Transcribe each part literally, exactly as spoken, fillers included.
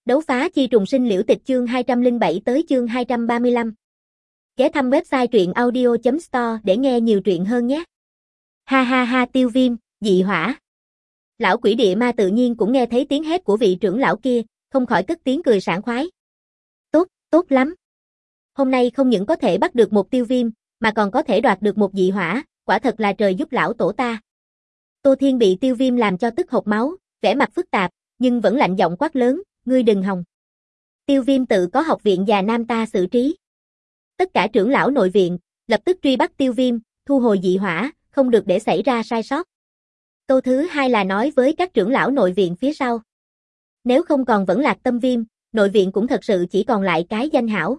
Đấu phá chi trùng sinh liễu tịch chương hai trăm lẻ bảy tới chương hai trăm ba mươi lăm. Ghé thăm website truyện audio chấm store để nghe nhiều truyện hơn nhé. Ha ha ha Tiêu Viêm, dị hỏa. Lão quỷ địa ma tự nhiên cũng nghe thấy tiếng hét của vị trưởng lão kia, không khỏi cất tiếng cười sảng khoái. Tốt, tốt lắm. Hôm nay không những có thể bắt được một Tiêu Viêm, mà còn có thể đoạt được một dị hỏa, quả thật là trời giúp lão tổ ta. Tô Thiên bị Tiêu Viêm làm cho tức hộc máu, vẻ mặt phức tạp, nhưng vẫn lạnh giọng quát lớn, ngươi đừng hòng. Tiêu Viêm tự có học viện già nam ta xử trí. Tất cả trưởng lão nội viện, lập tức truy bắt Tiêu Viêm, thu hồi dị hỏa, không được để xảy ra sai sót. Câu thứ hai là nói với các trưởng lão nội viện phía sau. Nếu không còn vẫn lạc tâm viêm, nội viện cũng thật sự chỉ còn lại cái danh hảo.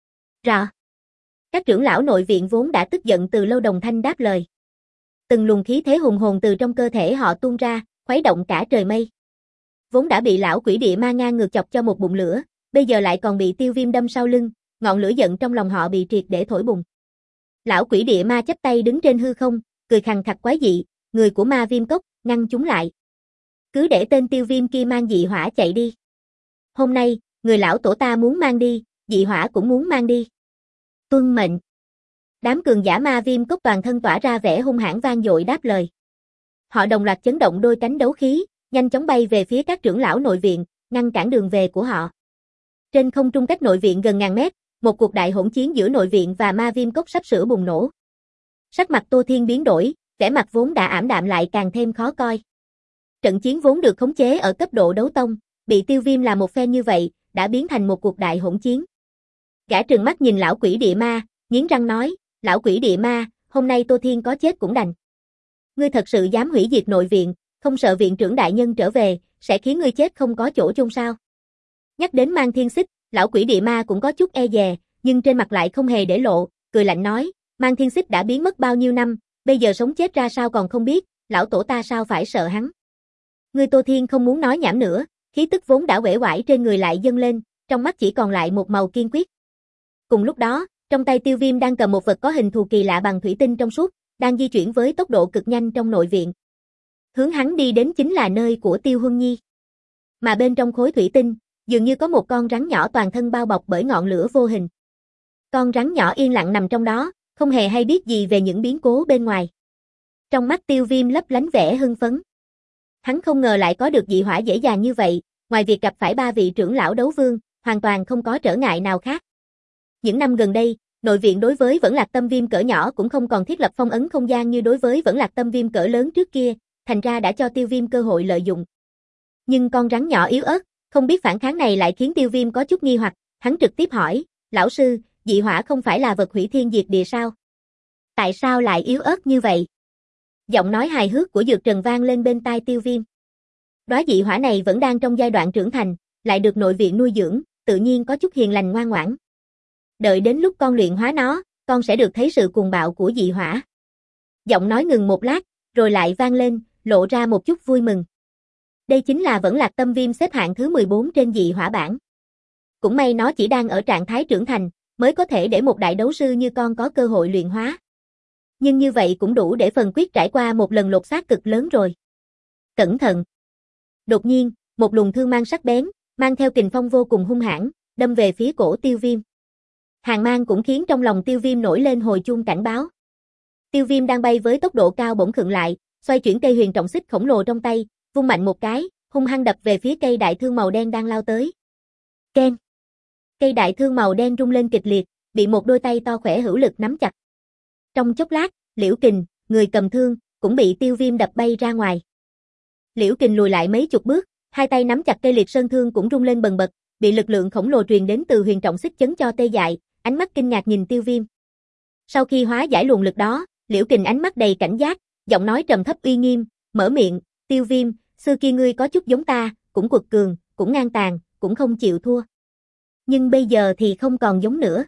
Rò. Các trưởng lão nội viện vốn đã tức giận từ lâu đồng thanh đáp lời. Từng luồng khí thế hùng hồn từ trong cơ thể họ tuôn ra, khuấy động cả trời mây. Vốn đã bị lão quỷ địa ma ngang ngược chọc cho một bụng lửa, bây giờ lại còn bị Tiêu Viêm đâm sau lưng, ngọn lửa giận trong lòng họ bị triệt để thổi bùng. Lão quỷ địa ma chắp tay đứng trên hư không, cười khằng khặc quái dị, người của ma viêm cốc, ngăn chúng lại. Cứ để tên Tiêu Viêm kia mang dị hỏa chạy đi. Hôm nay, người lão tổ ta muốn mang đi, dị hỏa cũng muốn mang đi. Tuân mệnh. Đám cường giả ma viêm cốc toàn thân tỏa ra vẻ hung hãn vang dội đáp lời. Họ đồng loạt chấn động đôi cánh đấu khí, nhanh chóng bay về phía các trưởng lão nội viện, ngăn cản đường về của họ. Trên không trung cách nội viện gần ngàn mét, một cuộc đại hỗn chiến giữa nội viện và ma viêm cốc sắp sửa bùng nổ. Sắc mặt Tô Thiên biến đổi, vẻ mặt vốn đã ảm đạm lại càng thêm khó coi. Trận chiến vốn được khống chế ở cấp độ đấu tông, bị Tiêu Viêm làm một phen như vậy, đã biến thành một cuộc đại hỗn chiến. Gã trừng mắt nhìn lão quỷ địa ma, nghiến răng nói, lão quỷ địa ma, hôm nay Tô Thiên có chết cũng đành. Ngươi thật sự dám hủy diệt nội viện, không sợ viện trưởng đại nhân trở về, sẽ khiến ngươi chết không có chỗ chôn sao? Nhắc đến Mang Thiên Xích, lão quỷ địa ma cũng có chút e dè, nhưng trên mặt lại không hề để lộ, cười lạnh nói, Mang Thiên Xích đã biến mất bao nhiêu năm, bây giờ sống chết ra sao còn không biết, lão tổ ta sao phải sợ hắn? Ngươi Tô Thiên không muốn nói nhảm nữa, khí tức vốn đã uể oải trên người lại dâng lên, trong mắt chỉ còn lại một màu kiên quyết. Cùng lúc đó, trong tay Tiêu Viêm đang cầm một vật có hình thù kỳ lạ bằng thủy tinh trong suốt, đang di chuyển với tốc độ cực nhanh trong nội viện. Hướng hắn đi đến chính là nơi của Tiêu Huân Nhi. Mà bên trong khối thủy tinh, dường như có một con rắn nhỏ toàn thân bao bọc bởi ngọn lửa vô hình. Con rắn nhỏ yên lặng nằm trong đó, không hề hay biết gì về những biến cố bên ngoài. Trong mắt Tiêu Viêm lấp lánh vẻ hưng phấn. Hắn không ngờ lại có được dị hỏa dễ dàng như vậy, ngoài việc gặp phải ba vị trưởng lão đấu vương, hoàn toàn không có trở ngại nào khác. Những năm gần đây, nội viện đối với Vẫn Lạc Tâm Viêm cỡ nhỏ cũng không còn thiết lập phong ấn không gian như đối với Vẫn Lạc Tâm Viêm cỡ lớn trước kia, thành ra đã cho Tiêu Viêm cơ hội lợi dụng. Nhưng con rắn nhỏ yếu ớt, không biết phản kháng này lại khiến Tiêu Viêm có chút nghi hoặc, hắn trực tiếp hỏi, lão sư, dị hỏa không phải là vật hủy thiên diệt địa sao? Tại sao lại yếu ớt như vậy? Giọng nói hài hước của Dược Trần vang lên bên tai Tiêu Viêm. Đóa dị hỏa này vẫn đang trong giai đoạn trưởng thành, lại được nội viện nuôi dưỡng, tự nhiên có chút hiền lành ngoan ngoãn. Đợi đến lúc con luyện hóa nó, con sẽ được thấy sự cuồng bạo của dị hỏa. Giọng nói ngừng một lát, rồi lại vang lên, lộ ra một chút vui mừng. Đây chính là Vẫn Lạc Tâm Viêm xếp hạng thứ mười bốn trên dị hỏa bảng. Cũng may nó chỉ đang ở trạng thái trưởng thành, mới có thể để một đại đấu sư như con có cơ hội luyện hóa. Nhưng như vậy cũng đủ để phần quyết trải qua một lần lột xác cực lớn rồi. Cẩn thận! Đột nhiên, một luồng thương mang sắc bén, mang theo kình phong vô cùng hung hãn, đâm về phía cổ Tiêu Viêm. Hàn mang cũng khiến trong lòng Tiêu Viêm nổi lên hồi chuông cảnh báo. Tiêu Viêm đang bay với tốc độ cao bỗng khựng lại, xoay chuyển cây huyền trọng xích khổng lồ trong tay, vung mạnh một cái, hung hăng đập về phía cây đại thương màu đen đang lao tới. Keng! Cây đại thương màu đen rung lên kịch liệt, bị một đôi tay to khỏe hữu lực nắm chặt. Trong chốc lát, Liễu Kình, người cầm thương, cũng bị Tiêu Viêm đập bay ra ngoài. Liễu Kình lùi lại mấy chục bước, hai tay nắm chặt cây liệt sơn thương cũng rung lên bần bật, bị lực lượng khổng lồ truyền đến từ huyền trọng xích chấn cho tê dại, ánh mắt kinh ngạc nhìn Tiêu Viêm. Sau khi hóa giải luồng lực đó, Liễu Kình ánh mắt đầy cảnh giác, giọng nói trầm thấp uy nghiêm, mở miệng, Tiêu Viêm, xưa kia ngươi có chút giống ta, cũng quật cường, cũng ngang tàn, cũng không chịu thua. Nhưng bây giờ thì không còn giống nữa.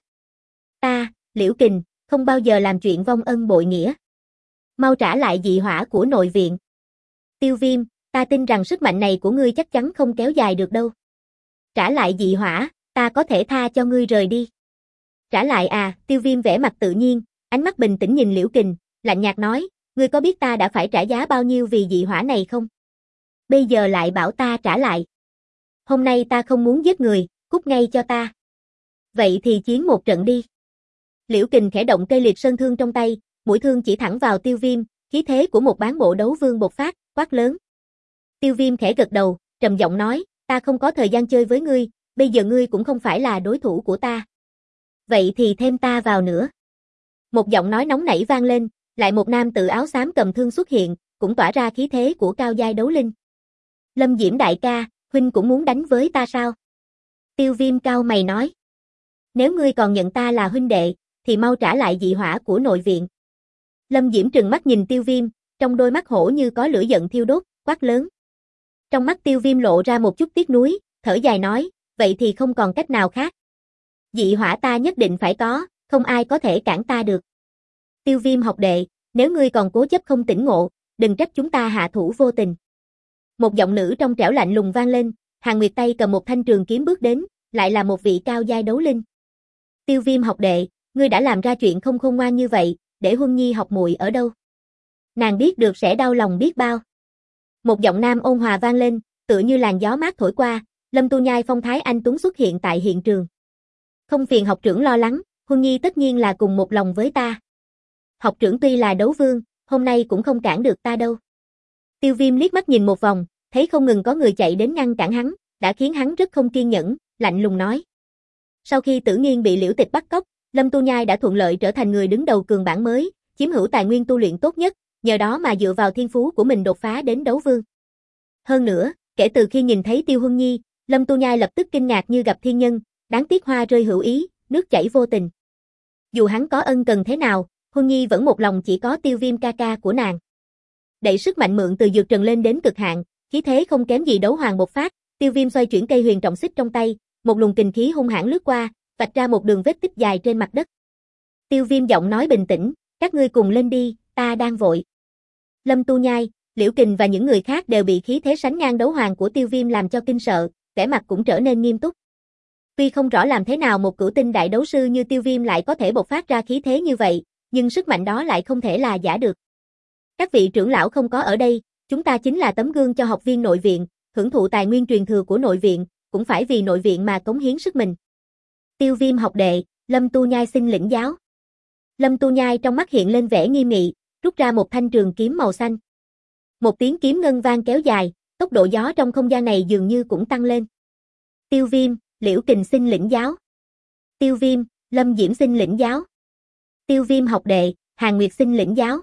Ta, Liễu Kình, không bao giờ làm chuyện vong ân bội nghĩa. Mau trả lại dị hỏa của nội viện. Tiêu Viêm, ta tin rằng sức mạnh này của ngươi chắc chắn không kéo dài được đâu. Trả lại dị hỏa, ta có thể tha cho ngươi rời đi. Trả lại à, Tiêu Viêm vẻ mặt tự nhiên, ánh mắt bình tĩnh nhìn Liễu Kình, lạnh nhạt nói, ngươi có biết ta đã phải trả giá bao nhiêu vì dị hỏa này không? Bây giờ lại bảo ta trả lại. Hôm nay ta không muốn giết người, cút ngay cho ta. Vậy thì chiến một trận đi. Liễu Kình khẽ động cây liệt sơn thương trong tay, mũi thương chỉ thẳng vào Tiêu Viêm, khí thế của một bán bộ đấu vương bộc phát, quát lớn. Tiêu Viêm khẽ gật đầu, trầm giọng nói, ta không có thời gian chơi với ngươi, bây giờ ngươi cũng không phải là đối thủ của ta. Vậy thì thêm ta vào nữa. Một giọng nói nóng nảy vang lên, lại một nam tử áo xám cầm thương xuất hiện, cũng tỏa ra khí thế của cao giai đấu linh. Lâm Diễm đại ca, huynh cũng muốn đánh với ta sao? Tiêu Viêm cao mày nói. Nếu ngươi còn nhận ta là huynh đệ, thì mau trả lại dị hỏa của nội viện. Lâm Diễm trừng mắt nhìn Tiêu Viêm, trong đôi mắt hổ như có lửa giận thiêu đốt, quát lớn. Trong mắt Tiêu Viêm lộ ra một chút tiếc nuối, thở dài nói, vậy thì không còn cách nào khác. Dị hỏa ta nhất định phải có, không ai có thể cản ta được. Tiêu Viêm học đệ, nếu ngươi còn cố chấp không tỉnh ngộ, đừng trách chúng ta hạ thủ vô tình. Một giọng nữ trong trẻo lạnh lùng vang lên, Hàn Nguyệt tay cầm một thanh trường kiếm bước đến, lại là một vị cao giai đấu linh. Tiêu Viêm học đệ, ngươi đã làm ra chuyện không khôn ngoan như vậy, để Huân Nhi học muội ở đâu? Nàng biết được sẽ đau lòng biết bao. Một giọng nam ôn hòa vang lên, tựa như làn gió mát thổi qua, Lâm Tu Nhai phong thái anh tuấn xuất hiện tại hiện trường. Không phiền học trưởng lo lắng, Huân Nhi tất nhiên là cùng một lòng với ta. Học trưởng tuy là đấu vương, hôm nay cũng không cản được ta đâu. Tiêu Viêm liếc mắt nhìn một vòng, thấy không ngừng có người chạy đến ngăn cản hắn, đã khiến hắn rất không kiên nhẫn, lạnh lùng nói. Sau khi Tử Nghiên bị Liễu Tịch bắt cóc, Lâm Tu Nhai đã thuận lợi trở thành người đứng đầu cường bảng mới, chiếm hữu tài nguyên tu luyện tốt nhất, nhờ đó mà dựa vào thiên phú của mình đột phá đến đấu vương. Hơn nữa, kể từ khi nhìn thấy Tiêu Huân Nhi, Lâm Tu Nhai lập tức kinh ngạc như gặp thiên nhân, đáng tiếc hoa rơi hữu ý, nước chảy vô tình. Dù hắn có ân cần thế nào, Huân Nhi vẫn một lòng chỉ có Tiêu Viêm ca ca của nàng. Đẩy sức mạnh mượn từ dược trần lên đến cực hạn, khí thế không kém gì đấu hoàng bộc phát, Tiêu Viêm xoay chuyển cây huyền trọng xích trong tay, một luồng kình khí hung hãn lướt qua, vạch ra một đường vết tích dài trên mặt đất. Tiêu Viêm giọng nói bình tĩnh, các ngươi cùng lên đi, ta đang vội. Lâm Tu Nhai, Liễu Kình và những người khác đều bị khí thế sánh ngang đấu hoàng của Tiêu Viêm làm cho kinh sợ, vẻ mặt cũng trở nên nghiêm túc. Tuy không rõ làm thế nào một cửu tinh đại đấu sư như Tiêu Viêm lại có thể bộc phát ra khí thế như vậy, nhưng sức mạnh đó lại không thể là giả được. Các vị trưởng lão không có ở đây, chúng ta chính là tấm gương cho học viên nội viện, hưởng thụ tài nguyên truyền thừa của nội viện, cũng phải vì nội viện mà cống hiến sức mình. Tiêu Viêm học đệ, Lâm Tu Nhai xin lĩnh giáo. Lâm Tu Nhai trong mắt hiện lên vẻ nghiêm nghị, rút ra một thanh trường kiếm màu xanh. Một tiếng kiếm ngân vang kéo dài, tốc độ gió trong không gian này dường như cũng tăng lên. Tiêu Viêm, Liễu Kình xin lĩnh giáo. Tiêu Viêm, Lâm Diễm xin lĩnh giáo. Tiêu Viêm học đệ, Hàn Nguyệt xin lĩnh giáo.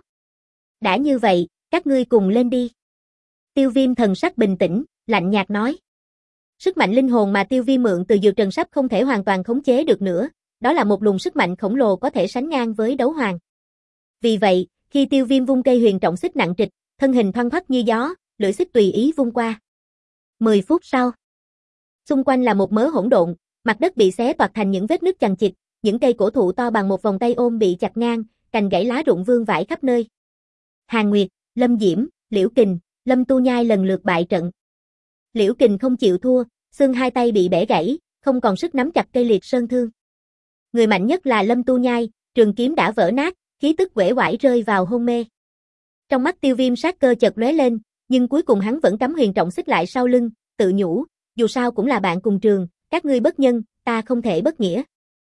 Đã như vậy, các ngươi cùng lên đi. Tiêu Viêm thần sắc bình tĩnh, lạnh nhạt nói. Sức mạnh linh hồn mà Tiêu Viêm mượn từ dược trần sắp không thể hoàn toàn khống chế được nữa, đó là một luồng sức mạnh khổng lồ có thể sánh ngang với đấu hoàng. Vì vậy, khi Tiêu Viêm vung cây huyền trọng xích nặng trịch, thân hình thoăn thoắt như gió, lưỡi xích tùy ý vung qua. mười phút sau, xung quanh là một mớ hỗn độn, mặt đất bị xé toạc thành những vết nứt chằng chịt, những cây cổ thụ to bằng một vòng tay ôm bị chặt ngang, cành gãy lá rụng vương vãi khắp nơi. Hàn Nguyệt, Lâm Diễm, Liễu Kình, Lâm Tu Nhai lần lượt bại trận. Liễu Kình không chịu thua, xương hai tay bị bẻ gãy, không còn sức nắm chặt cây liệt sơn thương. Người mạnh nhất là Lâm Tu Nhai, trường kiếm đã vỡ nát, khí tức uể oải rơi vào hôn mê. Trong mắt Tiêu Viêm sát cơ chợt lóe lên, nhưng cuối cùng hắn vẫn cắm huyền trọng xích lại sau lưng, tự nhủ, dù sao cũng là bạn cùng trường, các ngươi bất nhân, ta không thể bất nghĩa.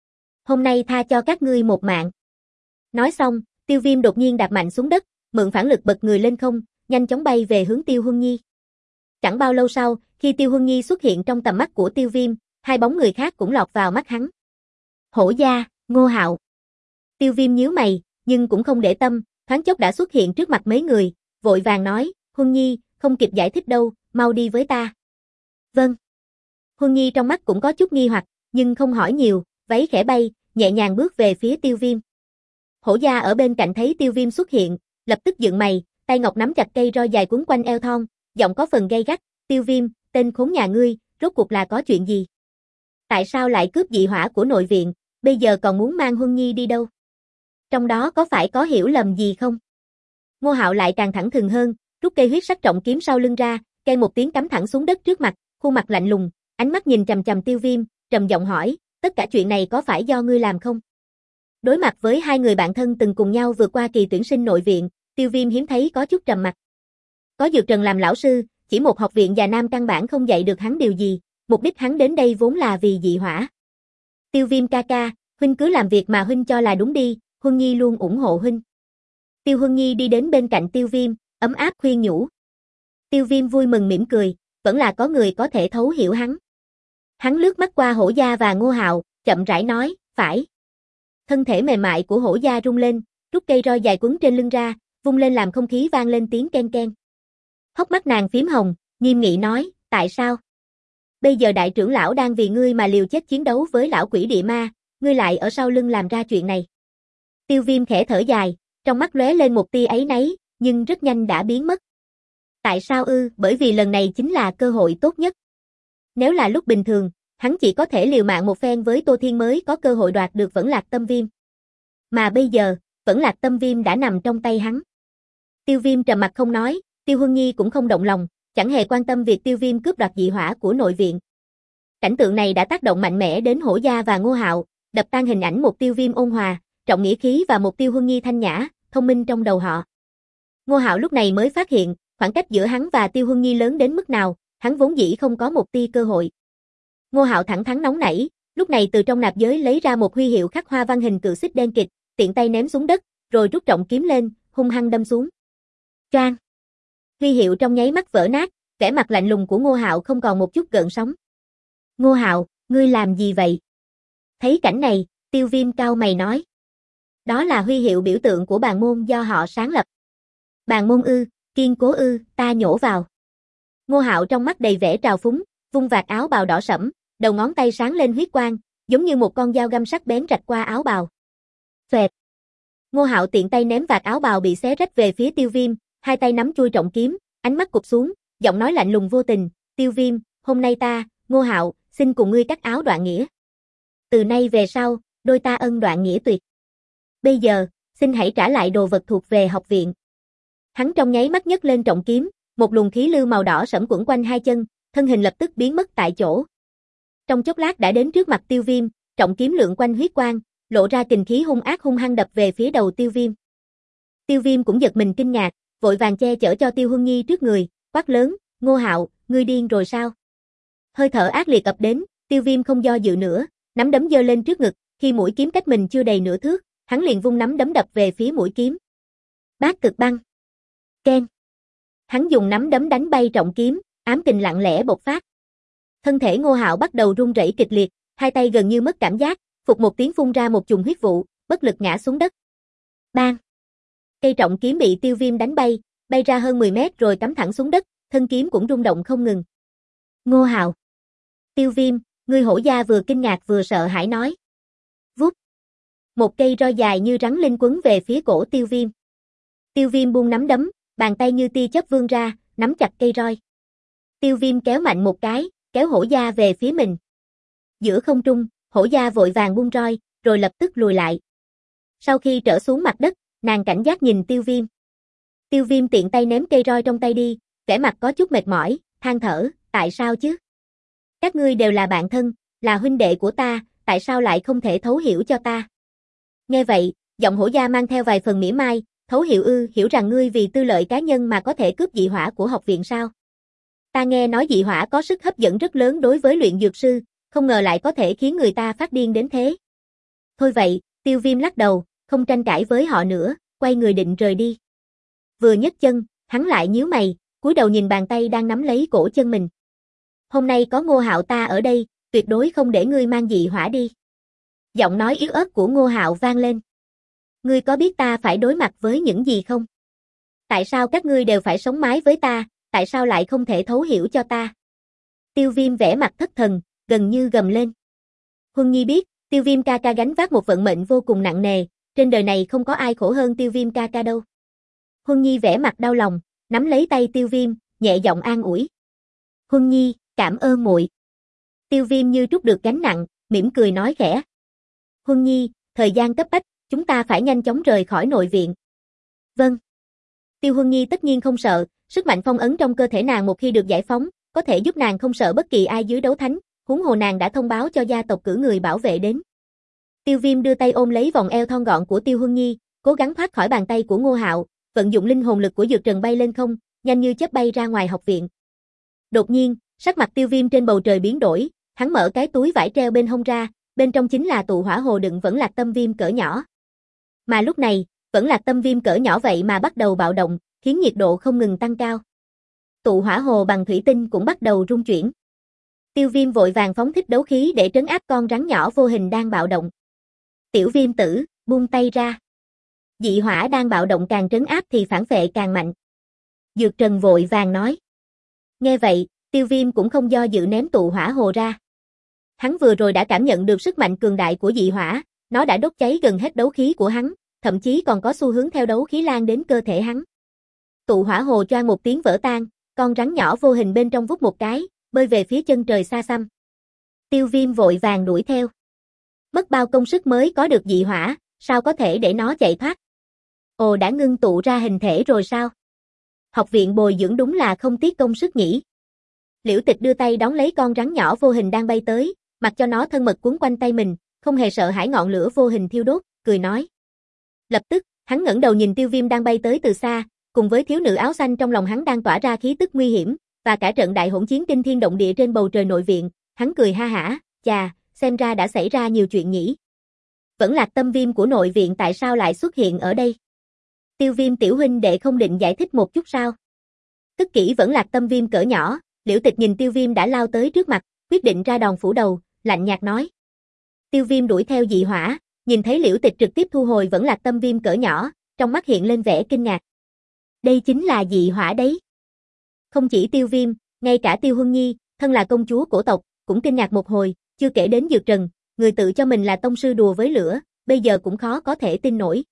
Hôm nay tha cho các ngươi một mạng. Nói xong, Tiêu Viêm đột nhiên đạp mạnh xuống đất, mượn phản lực bật người lên không, nhanh chóng bay về hướng Tiêu Huân Nhi. Chẳng bao lâu sau, khi Tiêu Huân Nhi xuất hiện trong tầm mắt của Tiêu Viêm, hai bóng người khác cũng lọt vào mắt hắn. Hổ Gia, Ngô Hạo. Tiêu Viêm nhíu mày, nhưng cũng không để tâm, thoáng chốc đã xuất hiện trước mặt mấy người, vội vàng nói, Huân Nhi, không kịp giải thích đâu, mau đi với ta. Vâng. Huân Nhi trong mắt cũng có chút nghi hoặc, nhưng không hỏi nhiều, váy khẽ bay, nhẹ nhàng bước về phía Tiêu Viêm. Hổ Gia ở bên cạnh thấy Tiêu Viêm xuất hiện, lập tức dựng mày, tay ngọc nắm chặt cây roi dài quấn quanh eo thon, giọng có phần gay gắt, Tiêu Viêm, tên khốn nhà ngươi, rốt cuộc là có chuyện gì? Tại sao lại cướp dị hỏa của nội viện, bây giờ còn muốn mang Huân Nhi đi đâu? Trong đó có phải có hiểu lầm gì không? Ngô Hạo lại càng thẳng thừng hơn, rút cây huyết sắc trọng kiếm sau lưng ra, cây một tiếng cắm thẳng xuống đất trước mặt, khuôn mặt lạnh lùng, ánh mắt nhìn chằm chằm Tiêu Viêm, trầm giọng hỏi, tất cả chuyện này có phải do ngươi làm không? Đối mặt với hai người bạn thân từng cùng nhau vượt qua kỳ tuyển sinh nội viện, Tiêu Viêm hiếm thấy có chút trầm mặc. Có Dược Trần làm lão sư, chỉ một học viện già nam căn bản không dạy được hắn điều gì, Mục đích hắn đến đây vốn là vì dị hỏa. Tiêu Viêm ca ca, huynh cứ làm việc mà huynh cho là đúng đi, Huân Nhi luôn ủng hộ huynh. Tiêu Huân Nhi đi đến bên cạnh Tiêu Viêm, ấm áp khuyên nhủ. Tiêu Viêm vui mừng mỉm cười, vẫn là có người có thể thấu hiểu hắn. Hắn lướt mắt qua Hổ Gia và Ngô Hạo, chậm rãi nói, phải. Thân thể mềm mại của Hổ Gia rung lên, rút cây roi dài quấn trên lưng ra, vung lên làm không khí vang lên tiếng ken ken. Hốc mắt nàng phím hồng, nghiêm nghị nói, tại sao? Bây giờ đại trưởng lão đang vì ngươi mà liều chết chiến đấu với lão quỷ địa ma, ngươi lại ở sau lưng làm ra chuyện này. Tiêu Viêm khẽ thở dài, trong mắt lóe lên một tia áy náy, nhưng rất nhanh đã biến mất. Tại sao ư? Bởi vì lần này chính là cơ hội tốt nhất. Nếu là lúc bình thường, hắn chỉ có thể liều mạng một phen với Tô Thiên mới có cơ hội đoạt được Vẫn Lạc Tâm Viêm. Mà bây giờ, Vẫn Lạc Tâm Viêm đã nằm trong tay hắn. Tiêu Viêm trầm mặt không nói, Tiêu Huân Nhi cũng không động lòng, chẳng hề quan tâm việc Tiêu Viêm cướp đoạt dị hỏa của nội viện. Cảnh tượng này đã tác động mạnh mẽ đến Hổ Gia và Ngô Hạo, đập tan hình ảnh một Tiêu Viêm ôn hòa, trọng nghĩa khí và một Tiêu Huân Nhi thanh nhã, thông minh trong đầu họ. Ngô Hạo lúc này mới phát hiện, khoảng cách giữa hắn và Tiêu Huân Nhi lớn đến mức nào, hắn vốn dĩ không có một tia cơ hội. Ngô Hạo thẳng thắn nóng nảy, lúc này từ trong nạp giới lấy ra một huy hiệu khắc hoa văn hình cự xích đen kịt, tiện tay ném xuống đất, rồi rút trọng kiếm lên, hung hăng đâm xuống. Choang! Huy hiệu trong nháy mắt vỡ nát, vẻ mặt lạnh lùng của Ngô Hạo không còn một chút gợn sóng. Ngô Hạo, ngươi làm gì vậy? Thấy cảnh này, Tiêu Viêm cau mày nói. Đó là huy hiệu biểu tượng của bàn môn do họ sáng lập. Bàn môn ư, kiên cố ư, ta nhổ vào. Ngô Hạo trong mắt đầy vẻ trào phúng, vung vạt áo bào đỏ sẫm, đầu ngón tay sáng lên huyết quang, giống như một con dao găm sắc bén rạch qua áo bào. Phệt. Ngô Hạo tiện tay ném vạt áo bào bị xé rách về phía Tiêu Viêm, hai tay nắm chuôi trọng kiếm, ánh mắt cụp xuống, giọng nói lạnh lùng vô tình, Tiêu Viêm, hôm nay ta, Ngô Hạo, xin cùng ngươi cắt áo đoạn nghĩa. Từ nay về sau, đôi ta ân đoạn nghĩa tuyệt. Bây giờ, xin hãy trả lại đồ vật thuộc về học viện. Hắn trong nháy mắt nhấc lên trọng kiếm, một luồng khí lưu màu đỏ sẫm quẩn quanh hai chân, thân hình lập tức biến mất tại chỗ. Trong chốc lát đã đến trước mặt Tiêu Viêm, trọng kiếm lượn quanh huyết quang, lộ ra kình khí hung ác hung hăng đập về phía đầu Tiêu Viêm. Tiêu Viêm cũng giật mình kinh ngạc, vội vàng che chở cho Tiêu Huân Nhi trước người, quát lớn, Ngô Hạo, ngươi điên rồi sao? Hơi thở ác liệt ập đến, Tiêu Viêm không do dự nữa, nắm đấm giơ lên trước ngực, khi mũi kiếm cách mình chưa đầy nửa thước, hắn liền vung nắm đấm đập về phía mũi kiếm. Bát cực băng. Keng. Hắn dùng nắm đấm đánh bay trọng kiếm, ám kình lặng lẽ bộc phát. Thân thể Ngô Hạo bắt đầu run rẩy kịch liệt, hai tay gần như mất cảm giác, phụt một tiếng phun ra một chùm huyết vụ, bất lực ngã xuống đất. Bang. Cây trọng kiếm bị Tiêu Viêm đánh bay, bay ra hơn mười mét rồi cắm thẳng xuống đất, thân kiếm cũng rung động không ngừng. Ngô Hạo. Tiêu Viêm, ngươi Hổ Gia vừa kinh ngạc vừa sợ hãi nói. Vút. Một cây roi dài như rắn linh quấn về phía cổ Tiêu Viêm. Tiêu Viêm buông nắm đấm, bàn tay như tia chớp vươn ra, nắm chặt cây roi. Tiêu Viêm kéo mạnh một cái, kéo Hổ Gia về phía mình. Giữa không trung, Hổ Gia vội vàng buông roi, rồi lập tức lùi lại. Sau khi trở xuống mặt đất, nàng cảnh giác nhìn Tiêu Viêm. Tiêu Viêm tiện tay ném cây roi trong tay đi, vẻ mặt có chút mệt mỏi, than thở, tại sao chứ? Các ngươi đều là bạn thân, là huynh đệ của ta, tại sao lại không thể thấu hiểu cho ta? Nghe vậy, giọng Hổ Gia mang theo vài phần mỉa mai, thấu hiểu ư, hiểu rằng ngươi vì tư lợi cá nhân mà có thể cướp dị hỏa của học viện sao? Ta nghe nói dị hỏa có sức hấp dẫn rất lớn đối với luyện dược sư, không ngờ lại có thể khiến người ta phát điên đến thế. Thôi vậy, Tiêu Viêm lắc đầu, không tranh cãi với họ nữa, quay người định rời đi. Vừa nhấc chân, hắn lại nhíu mày, cúi đầu nhìn bàn tay đang nắm lấy cổ chân mình. Hôm nay có Ngô Hạo ta ở đây, tuyệt đối không để ngươi mang dị hỏa đi. Giọng nói yếu ớt của Ngô Hạo vang lên. Ngươi có biết ta phải đối mặt với những gì không? Tại sao các ngươi đều phải sống mái với ta, tại sao lại không thể thấu hiểu cho ta? Tiêu Viêm vẻ mặt thất thần, gần như gầm lên. Huân Nhi biết, Tiêu Viêm ca ca gánh vác một vận mệnh vô cùng nặng nề, trên đời này không có ai khổ hơn Tiêu Viêm ca ca đâu. Huân Nhi vẻ mặt đau lòng, nắm lấy tay Tiêu Viêm, nhẹ giọng an ủi. Huân Nhi, cảm ơn muội. Tiêu Viêm như trút được gánh nặng, mỉm cười nói khẽ. Huân Nhi, thời gian cấp bách, chúng ta phải nhanh chóng rời khỏi nội viện. Vâng. Tiêu Huân Nhi tất nhiên không sợ, sức mạnh phong ấn trong cơ thể nàng một khi được giải phóng, có thể giúp nàng không sợ bất kỳ ai dưới đấu thánh, huống hồ nàng đã thông báo cho gia tộc cử người bảo vệ đến. Tiêu Viêm đưa tay ôm lấy vòng eo thon gọn của Tiêu Huân Nhi, cố gắng thoát khỏi bàn tay của Ngô Hạo, vận dụng linh hồn lực của Dược Trần bay lên không, nhanh như chớp bay ra ngoài học viện. Đột nhiên, Sắc mặt Tiêu Viêm trên bầu trời biến đổi, hắn mở cái túi vải treo bên hông ra, bên trong chính là tụ hỏa hồ đựng vẫn lạc tâm viêm cỡ nhỏ. Mà lúc này, vẫn lạc tâm viêm cỡ nhỏ vậy mà bắt đầu bạo động, khiến nhiệt độ không ngừng tăng cao. Tụ hỏa hồ bằng thủy tinh cũng bắt đầu rung chuyển. Tiêu Viêm vội vàng phóng thích đấu khí để trấn áp con rắn nhỏ vô hình đang bạo động. Tiểu Viêm tử, buông tay ra. Dị hỏa đang bạo động càng trấn áp thì phản phệ càng mạnh. Dược Trần vội vàng nói. Nghe vậy, Tiêu Viêm cũng không do dự ném tụ hỏa hồ ra. Hắn vừa rồi đã cảm nhận được sức mạnh cường đại của dị hỏa, nó đã đốt cháy gần hết đấu khí của hắn, thậm chí còn có xu hướng theo đấu khí lan đến cơ thể hắn. Tụ hỏa hồ choang một tiếng vỡ tan, con rắn nhỏ vô hình bên trong vút một cái, bơi về phía chân trời xa xăm. Tiêu Viêm vội vàng đuổi theo. Mất bao công sức mới có được dị hỏa, sao có thể để nó chạy thoát? Ồ, đã ngưng tụ ra hình thể rồi sao? Học viện bồi dưỡng đúng là không tiếc công sức nhỉ. Liễu Tịch đưa tay đón lấy con rắn nhỏ vô hình đang bay tới, mặc cho nó thân mật cuốn quanh tay mình, không hề sợ hãi ngọn lửa vô hình thiêu đốt, cười nói. Lập tức, hắn ngẩng đầu nhìn Tiêu Viêm đang bay tới từ xa, cùng với thiếu nữ áo xanh trong lòng hắn đang tỏa ra khí tức nguy hiểm, và cả trận đại hỗn chiến kinh thiên động địa trên bầu trời nội viện, hắn cười ha hả, chà, xem ra đã xảy ra nhiều chuyện nhỉ. Vẫn lạc tâm viêm của nội viện tại sao lại xuất hiện ở đây? Tiêu Viêm tiểu huynh đệ không định giải thích một chút sao? Cất kỹ vẫn lạc tâm viêm cỡ nhỏ, Liễu Tịch nhìn Tiêu Viêm đã lao tới trước mặt, quyết định ra đòn phủ đầu, lạnh nhạt nói. Tiêu Viêm đuổi theo dị hỏa, nhìn thấy Liễu Tịch trực tiếp thu hồi vẫn lạc tâm viêm cỡ nhỏ, trong mắt hiện lên vẻ kinh ngạc. Đây chính là dị hỏa đấy. Không chỉ Tiêu Viêm, ngay cả Tiêu Huân Nhi, thân là công chúa cổ tộc, cũng kinh ngạc một hồi, chưa kể đến Dược Trần, người tự cho mình là tông sư đùa với lửa, bây giờ cũng khó có thể tin nổi.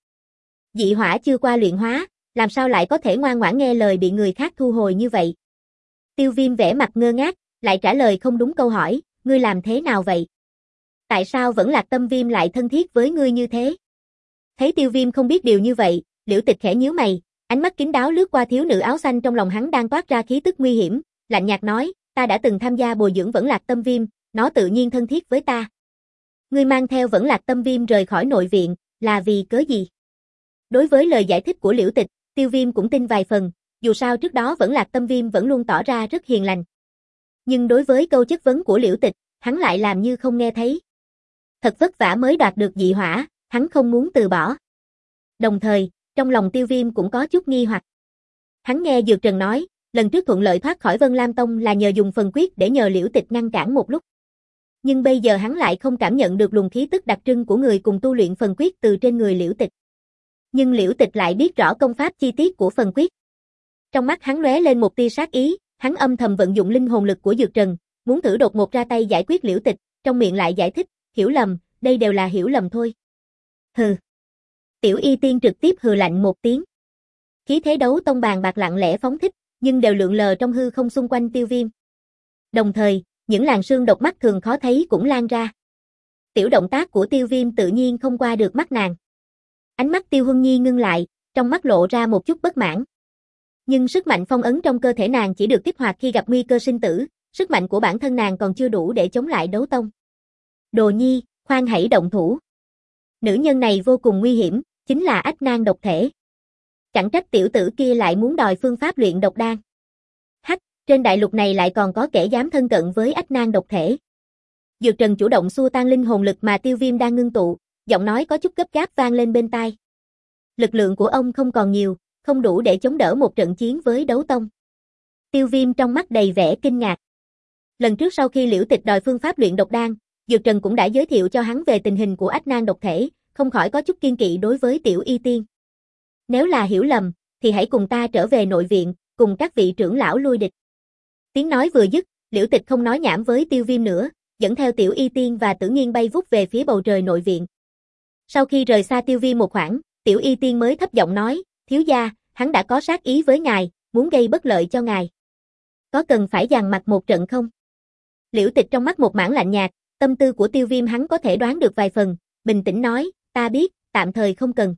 Dị hỏa chưa qua luyện hóa, làm sao lại có thể ngoan ngoãn nghe lời bị người khác thu hồi như vậy? Tiêu Viêm vẻ mặt ngơ ngác, lại trả lời không đúng câu hỏi, ngươi làm thế nào vậy? Tại sao vẫn lạc tâm viêm lại thân thiết với ngươi như thế? Thấy Tiêu Viêm không biết điều như vậy, Liễu Tịch khẽ nhíu mày, ánh mắt kín đáo lướt qua thiếu nữ áo xanh trong lòng hắn đang toát ra khí tức nguy hiểm, lạnh nhạt nói, ta đã từng tham gia bồi dưỡng vẫn lạc tâm viêm, nó tự nhiên thân thiết với ta. Ngươi mang theo vẫn lạc tâm viêm rời khỏi nội viện, là vì cớ gì? Đối với lời giải thích của Liễu Tịch, Tiêu Viêm cũng tin vài phần, dù sao trước đó vẫn lạc tâm viêm vẫn luôn tỏ ra rất hiền lành. Nhưng đối với câu chất vấn của Liễu Tịch, hắn lại làm như không nghe thấy. Thật vất vả mới đoạt được dị hỏa, hắn không muốn từ bỏ. Đồng thời, trong lòng Tiêu Viêm cũng có chút nghi hoặc. Hắn nghe Dược Trần nói, lần trước thuận lợi thoát khỏi Vân Lam Tông là nhờ dùng phần quyết để nhờ Liễu Tịch ngăn cản một lúc. Nhưng bây giờ hắn lại không cảm nhận được luồng khí tức đặc trưng của người cùng tu luyện phần quyết từ trên người Liễu Tịch. Nhưng Liễu Tịch lại biết rõ công pháp chi tiết của phần quyết. Trong mắt hắn lóe lên một tia sát ý, hắn âm thầm vận dụng linh hồn lực của Dược Trần, muốn thử đột ngột ra tay giải quyết Liễu Tịch, trong miệng lại giải thích, hiểu lầm, đây đều là hiểu lầm thôi. Hừ. Tiểu Y Tiên trực tiếp hừ lạnh một tiếng. Khí thế đấu tông bàn bạc lặng lẽ phóng thích, nhưng đều lượn lờ trong hư không xung quanh Tiêu Viêm. Đồng thời, những làn sương độc mắt thường khó thấy cũng lan ra. Tiểu động tác của Tiêu Viêm tự nhiên không qua được mắt nàng. Ánh mắt Tiêu Huân Nhi ngưng lại, trong mắt lộ ra một chút bất mãn. Nhưng sức mạnh phong ấn trong cơ thể nàng chỉ được kích hoạt khi gặp nguy cơ sinh tử, sức mạnh của bản thân nàng còn chưa đủ để chống lại đấu tông. Đồ Nhi, khoan hãy động thủ. Nữ nhân này vô cùng nguy hiểm, chính là ách nan độc thể. Chẳng trách tiểu tử kia lại muốn đòi phương pháp luyện độc đan. Hắc, trên đại lục này lại còn có kẻ dám thân cận với ách nan độc thể. Dược Trần chủ động xua tan linh hồn lực mà Tiêu Viêm đang ngưng tụ, giọng nói có chút gấp gáp vang lên bên tai. Lực lượng của ông không còn nhiều, không đủ để chống đỡ một trận chiến với đấu tông. Tiêu Viêm trong mắt đầy vẻ kinh ngạc. Lần trước sau khi Liễu Tịch đòi phương pháp luyện độc đan, Dược Trần cũng đã giới thiệu cho hắn về tình hình của ách nan độc thể, không khỏi có chút kiên kỵ đối với Tiểu Y Tiên. Nếu là hiểu lầm, thì hãy cùng ta trở về nội viện, cùng các vị trưởng lão lui địch. Tiếng nói vừa dứt, Liễu Tịch không nói nhảm với Tiêu Viêm nữa, dẫn theo Tiểu Y Tiên và Tử Nghiên bay vút về phía bầu trời nội viện. Sau khi rời xa Tiêu Viêm một khoảng, Tiểu Y Tiên mới thấp giọng nói, thiếu gia, hắn đã có sát ý với ngài, muốn gây bất lợi cho ngài. Có cần phải giằng mặt một trận không? Liễu Tịch trong mắt một mảng lạnh nhạt, tâm tư của Tiêu Viêm hắn có thể đoán được vài phần, bình tĩnh nói, ta biết, tạm thời không cần.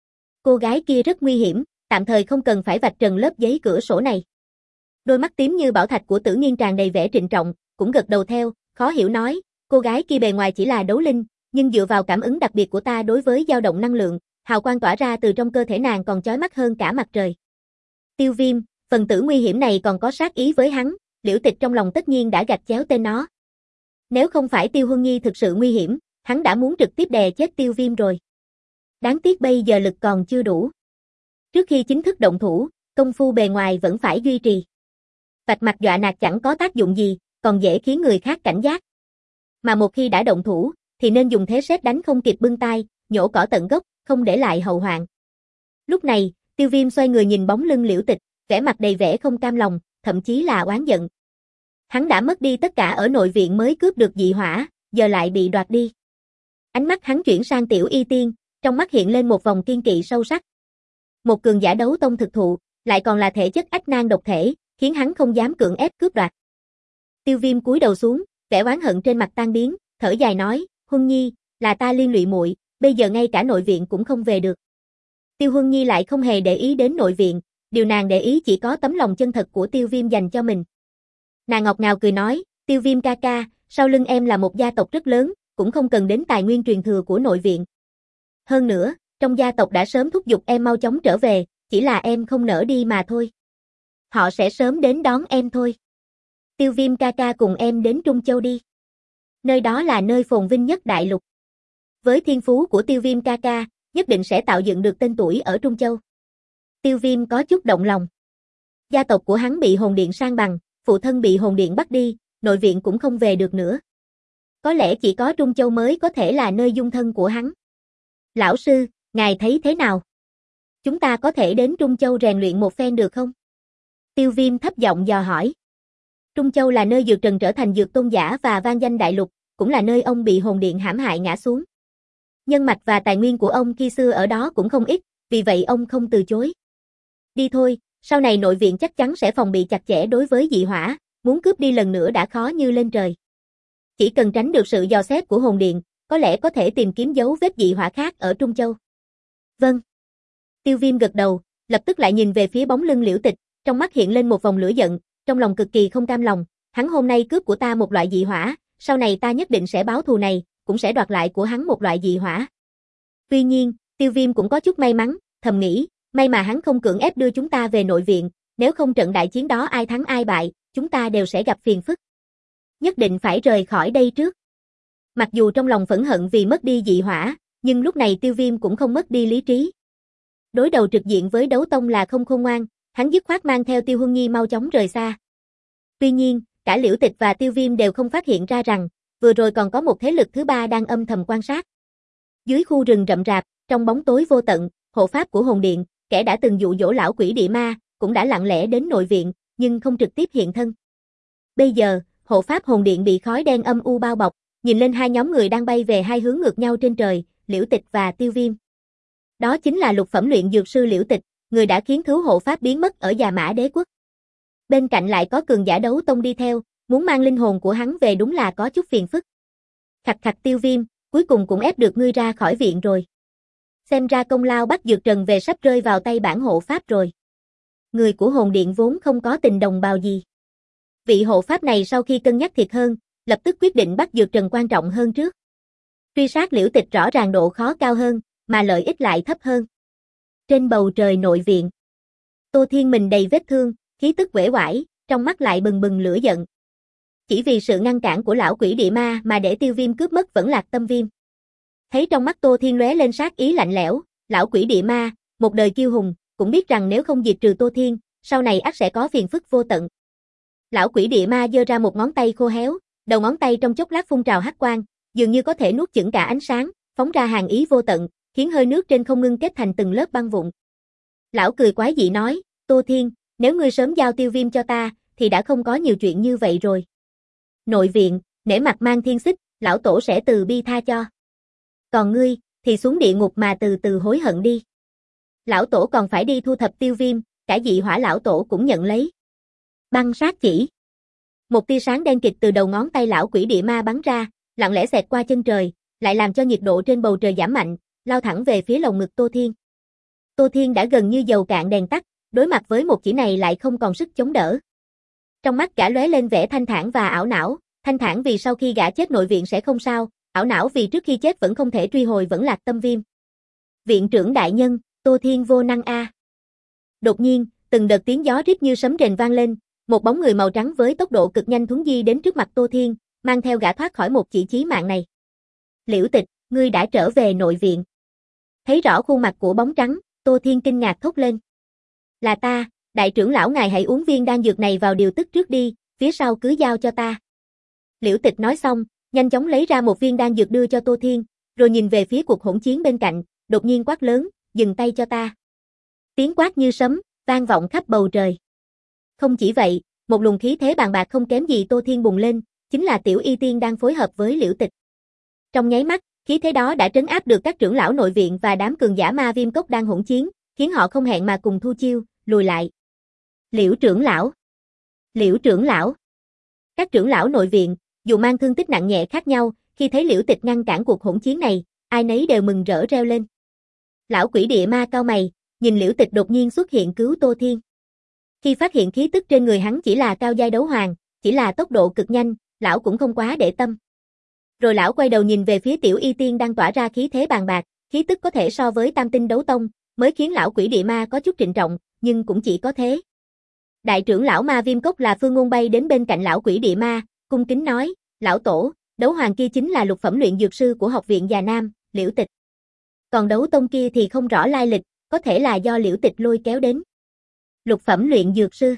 Cô gái kia rất nguy hiểm, tạm thời không cần phải vạch trần lớp giấy cửa sổ này. Đôi mắt tím như bảo thạch của Tử Nghiên tràn đầy vẻ trịnh trọng, cũng gật đầu theo, khó hiểu nói, cô gái kia bề ngoài chỉ là đấu linh, nhưng dựa vào cảm ứng đặc biệt của ta đối với dao động năng lượng, hào quang tỏa ra từ trong cơ thể nàng còn chói mắt hơn cả mặt trời. Tiêu Viêm, phần tử nguy hiểm này còn có sát ý với hắn, Liễu Tịch trong lòng tất nhiên đã gạch chéo tên nó. Nếu không phải Tiêu Huân Nhi thực sự nguy hiểm, hắn đã muốn trực tiếp đè chết Tiêu Viêm rồi. Đáng tiếc bây giờ lực còn chưa đủ. Trước khi chính thức động thủ, công phu bề ngoài vẫn phải duy trì. Vạch mặt dọa nạt chẳng có tác dụng gì, còn dễ khiến người khác cảnh giác. Mà một khi đã động thủ, thì nên dùng thế sét đánh không kịp bưng tay, nhổ cỏ tận gốc, không để lại hậu hoạn. Lúc này, Tiêu Viêm xoay người nhìn bóng lưng Liễu Tịch, vẻ mặt đầy vẻ không cam lòng, thậm chí là oán giận. Hắn đã mất đi tất cả ở nội viện mới cướp được dị hỏa, giờ lại bị đoạt đi. Ánh mắt hắn chuyển sang Tiểu Y Tiên, trong mắt hiện lên một vòng kiên kỵ sâu sắc. Một cường giả đấu tông thực thụ, lại còn là thể chất ách nan độc thể, khiến hắn không dám cưỡng ép cướp đoạt. Tiêu Viêm cúi đầu xuống, vẻ oán hận trên mặt tan biến, thở dài nói, Huân Nhi, là ta liên lụy muội, bây giờ ngay cả nội viện cũng không về được. Tiêu Huân Nhi lại không hề để ý đến nội viện, điều nàng để ý chỉ có tấm lòng chân thật của Tiêu Viêm dành cho mình. Nàng ngọt ngào cười nói, Tiêu Viêm ca ca, sau lưng em là một gia tộc rất lớn, cũng không cần đến tài nguyên truyền thừa của nội viện. Hơn nữa, trong gia tộc đã sớm thúc giục em mau chóng trở về, chỉ là em không nỡ đi mà thôi. Họ sẽ sớm đến đón em thôi. Tiêu Viêm ca ca cùng em đến Trung Châu đi. Nơi đó là nơi phồn vinh nhất đại lục. Với thiên phú của Tiêu Viêm ca ca, nhất định sẽ tạo dựng được tên tuổi ở Trung Châu. Tiêu Viêm có chút động lòng. Gia tộc của hắn bị hồn điện san bằng, phụ thân bị hồn điện bắt đi, nội viện cũng không về được nữa. Có lẽ chỉ có Trung Châu mới có thể là nơi dung thân của hắn. Lão sư, ngài thấy thế nào? Chúng ta có thể đến Trung Châu rèn luyện một phen được không? Tiêu Viêm thấp giọng dò hỏi. Trung Châu là nơi Dược Trần trở thành dược tôn giả và vang danh đại lục, cũng là nơi ông bị hồn điện hãm hại ngã xuống. Nhân mạch và tài nguyên của ông khi xưa ở đó cũng không ít, vì vậy ông không từ chối. Đi thôi, sau này nội viện chắc chắn sẽ phòng bị chặt chẽ đối với dị hỏa, muốn cướp đi lần nữa đã khó như lên trời. Chỉ cần tránh được sự dò xét của hồn điện, có lẽ có thể tìm kiếm dấu vết dị hỏa khác ở Trung Châu. Vâng. Tiêu Viêm gật đầu, lập tức lại nhìn về phía bóng lưng Liễu Tịch, trong mắt hiện lên một vòng lửa giận, trong lòng cực kỳ không cam lòng, hắn hôm nay cướp của ta một loại dị hỏa, sau này ta nhất định sẽ báo thù này, cũng sẽ đoạt lại của hắn một loại dị hỏa. Tuy nhiên, Tiêu Viêm cũng có chút may mắn, thầm nghĩ, may mà hắn không cưỡng ép đưa chúng ta về nội viện, nếu không trận đại chiến đó ai thắng ai bại, chúng ta đều sẽ gặp phiền phức. Nhất định phải rời khỏi đây trước. Mặc dù trong lòng phẫn hận vì mất đi dị hỏa, nhưng lúc này Tiêu Viêm cũng không mất đi lý trí. Đối đầu trực diện với đấu tông là không khôn ngoan, hắn dứt khoát mang theo Tiêu Huân Nhi mau chóng rời xa. Tuy nhiên, cả Liễu Tịch và Tiêu Viêm đều không phát hiện ra rằng, vừa rồi còn có một thế lực thứ ba đang âm thầm quan sát. Dưới khu rừng rậm rạp, trong bóng tối vô tận, hộ pháp của hồn điện, kẻ đã từng dụ dỗ lão quỷ địa ma, cũng đã lặng lẽ đến nội viện, nhưng không trực tiếp hiện thân. Bây giờ, hộ pháp hồn điện bị khói đen âm u bao bọc, nhìn lên hai nhóm người đang bay về hai hướng ngược nhau trên trời, Liễu Tịch và Tiêu Viêm. Đó chính là lục phẩm luyện dược sư Liễu Tịch, người đã khiến thứ hộ pháp biến mất ở Già Mã Đế quốc. Bên cạnh lại có cường giả đấu tông đi theo, muốn mang linh hồn của hắn về đúng là có chút phiền phức. Khạch khạch Tiêu Viêm, cuối cùng cũng ép được ngươi ra khỏi viện rồi. Xem ra công lao bắt Dược Trần về sắp rơi vào tay bản hộ pháp rồi. Người của hồn điện vốn không có tình đồng bào gì. Vị hộ pháp này sau khi cân nhắc thiệt hơn, lập tức quyết định bắt Dược Trần quan trọng hơn trước. Truy sát Liễu Tịch rõ ràng độ khó cao hơn, mà lợi ích lại thấp hơn. Trên bầu trời nội viện, Tô Thiên mình đầy vết thương, khí tức uể oải, trong mắt lại bừng bừng lửa giận. Chỉ vì sự ngăn cản của lão quỷ địa ma mà để Tiêu Viêm cướp mất Vẫn Lạc Tâm Viêm. Thấy trong mắt Tô Thiên lóe lên sát ý lạnh lẽo, lão quỷ địa ma, một đời kiêu hùng, cũng biết rằng nếu không diệt trừ Tô Thiên, sau này ắt sẽ có phiền phức vô tận. Lão quỷ địa ma giơ ra một ngón tay khô héo, đầu ngón tay trong chốc lát phun trào hắc quang, dường như có thể nuốt chửng cả ánh sáng, phóng ra hàn ý vô tận, khiến hơi nước trên không ngưng kết thành từng lớp băng vụn. Lão cười quái dị nói, Tô Thiên, nếu ngươi sớm giao Tiêu Viêm cho ta, thì đã không có nhiều chuyện như vậy rồi. Nội viện, nể mặt mang thiên xích, lão tổ sẽ từ bi tha cho. Còn ngươi, thì xuống địa ngục mà từ từ hối hận đi. Lão tổ còn phải đi thu thập Tiêu Viêm, cả dị hỏa lão tổ cũng nhận lấy. Băng sát chỉ. Một tia sáng đen kịt từ đầu ngón tay lão quỷ địa ma bắn ra, lặng lẽ xẹt qua chân trời, lại làm cho nhiệt độ trên bầu trời giảm mạnh, lao thẳng về phía lồng ngực Tô Thiên. Tô Thiên đã gần như dầu cạn đèn tắt, đối mặt với một chỉ này lại không còn sức chống đỡ. Trong mắt gã lóe lên vẻ thanh thản và ảo não, thanh thản vì sau khi gã chết nội viện sẽ không sao, ảo não vì trước khi chết vẫn không thể truy hồi Vẫn Lạc Tâm Viêm. Viện trưởng đại nhân, Tô Thiên vô năng a. Đột nhiên, từng đợt tiếng gió rít như sấm rền vang lên, Một bóng người màu trắng với tốc độ cực nhanh thuấn di đến trước mặt Tô Thiên, mang theo gã thoát khỏi một chỉ chí mạng này. Liễu Tịch, ngươi đã trở về nội viện. Thấy rõ khuôn mặt của bóng trắng, Tô Thiên kinh ngạc thốt lên. Là ta, đại trưởng lão ngài hãy uống viên đan dược này vào điều tức trước đi, phía sau cứ giao cho ta. Liễu Tịch nói xong, nhanh chóng lấy ra một viên đan dược đưa cho Tô Thiên, rồi nhìn về phía cuộc hỗn chiến bên cạnh, đột nhiên quát lớn, dừng tay cho ta. Tiếng quát như sấm, vang vọng khắp bầu trời. Không chỉ vậy, một luồng khí thế bàn bạc không kém gì Tô Thiên bùng lên, chính là Tiểu Y Tiên đang phối hợp với Liễu Tịch. Trong nháy mắt, khí thế đó đã trấn áp được các trưởng lão nội viện và đám cường giả Ma Viêm Cốc đang hỗn chiến, khiến họ không hẹn mà cùng thu chiêu, lùi lại. Liễu trưởng lão! Liễu trưởng lão! Các trưởng lão nội viện, dù mang thương tích nặng nhẹ khác nhau, khi thấy Liễu Tịch ngăn cản cuộc hỗn chiến này, ai nấy đều mừng rỡ reo lên. Lão quỷ địa ma cau mày, nhìn Liễu Tịch đột nhiên xuất hiện cứu Tô Thiên. Khi phát hiện khí tức trên người hắn chỉ là cao giai đấu hoàng, chỉ là tốc độ cực nhanh, lão cũng không quá để tâm. Rồi lão quay đầu nhìn về phía Tiểu Y Tiên đang tỏa ra khí thế bàn bạc, khí tức có thể so với Tam Tinh đấu tông, mới khiến lão quỷ địa ma có chút trịnh trọng, nhưng cũng chỉ có thế. Đại trưởng lão Ma Viêm Cốc là Phương Ngôn bay đến bên cạnh lão quỷ địa ma, cung kính nói, lão tổ, đấu hoàng kia chính là lục phẩm luyện dược sư của học viện Già Nam, Liễu Tịch. Còn đấu tông kia thì không rõ lai lịch, có thể là do Liễu Tịch lôi kéo đến. Lục phẩm luyện dược sư.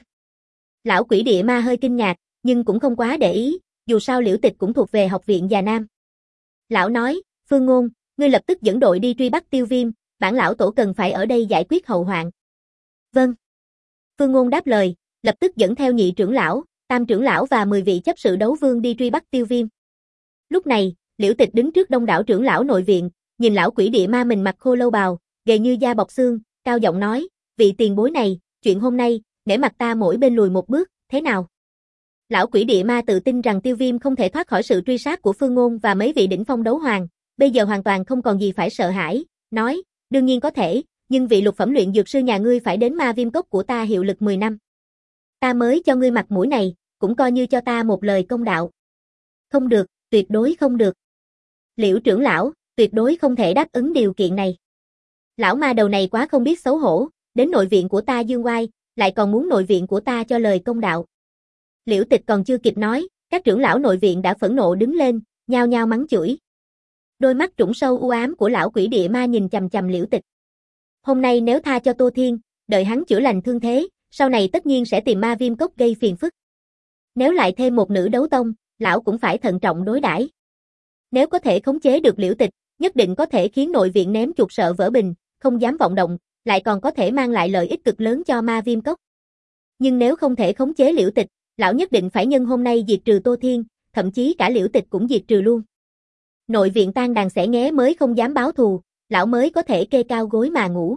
Lão quỷ địa ma hơi kinh ngạc, nhưng cũng không quá để ý, dù sao Liễu Tịch cũng thuộc về học viện Già Nam. Lão nói, Phương Ngôn, ngươi lập tức dẫn đội đi truy bắt Tiêu Viêm, bản lão tổ cần phải ở đây giải quyết hậu hoạn. Vâng. Phương Ngôn đáp lời, lập tức dẫn theo nhị trưởng lão, tam trưởng lão và mười vị chấp sự đấu vương đi truy bắt Tiêu Viêm. Lúc này, Liễu Tịch đứng trước đông đảo trưởng lão nội viện, nhìn lão quỷ địa ma mình mặc khô lâu bào, gầy như da bọc xương, cao giọng nói, vị tiền bối này, chuyện hôm nay, nể mặt ta mỗi bên lùi một bước, thế nào? Lão quỷ địa ma tự tin rằng Tiêu Viêm không thể thoát khỏi sự truy sát của Phương Ngôn và mấy vị đỉnh phong đấu hoàng, bây giờ hoàn toàn không còn gì phải sợ hãi, nói, đương nhiên có thể, nhưng vị lục phẩm luyện dược sư nhà ngươi phải đến Ma Viêm Cốc của ta hiệu lực mười năm. Ta mới cho ngươi mặt mũi này, cũng coi như cho ta một lời công đạo. Không được, tuyệt đối không được. Liễu trưởng lão, tuyệt đối không thể đáp ứng điều kiện này. Lão ma đầu này quá không biết xấu hổ, đến nội viện của ta dương oai, lại còn muốn nội viện của ta cho lời công đạo. Liễu Tịch còn chưa kịp nói, các trưởng lão nội viện đã phẫn nộ đứng lên, nhao nhao mắng chửi. Đôi mắt trũng sâu u ám của lão quỷ địa ma nhìn chằm chằm Liễu Tịch. Hôm nay nếu tha cho Tô Thiên, đợi hắn chữa lành thương thế, sau này tất nhiên sẽ tìm Ma Viêm Cốc gây phiền phức. Nếu lại thêm một nữ đấu tông, lão cũng phải thận trọng đối đãi. Nếu có thể khống chế được Liễu Tịch, nhất định có thể khiến nội viện ném chuột sợ vỡ bình, không dám vọng động, lại còn có thể mang lại lợi ích cực lớn cho Ma Viêm Cốc. Nhưng nếu không thể khống chế Liễu Tịch, lão nhất định phải nhân hôm nay diệt trừ Tô Thiên, thậm chí cả Liễu Tịch cũng diệt trừ luôn. Nội viện tan đàn xẻ nghé mới không dám báo thù, lão mới có thể kê cao gối mà ngủ.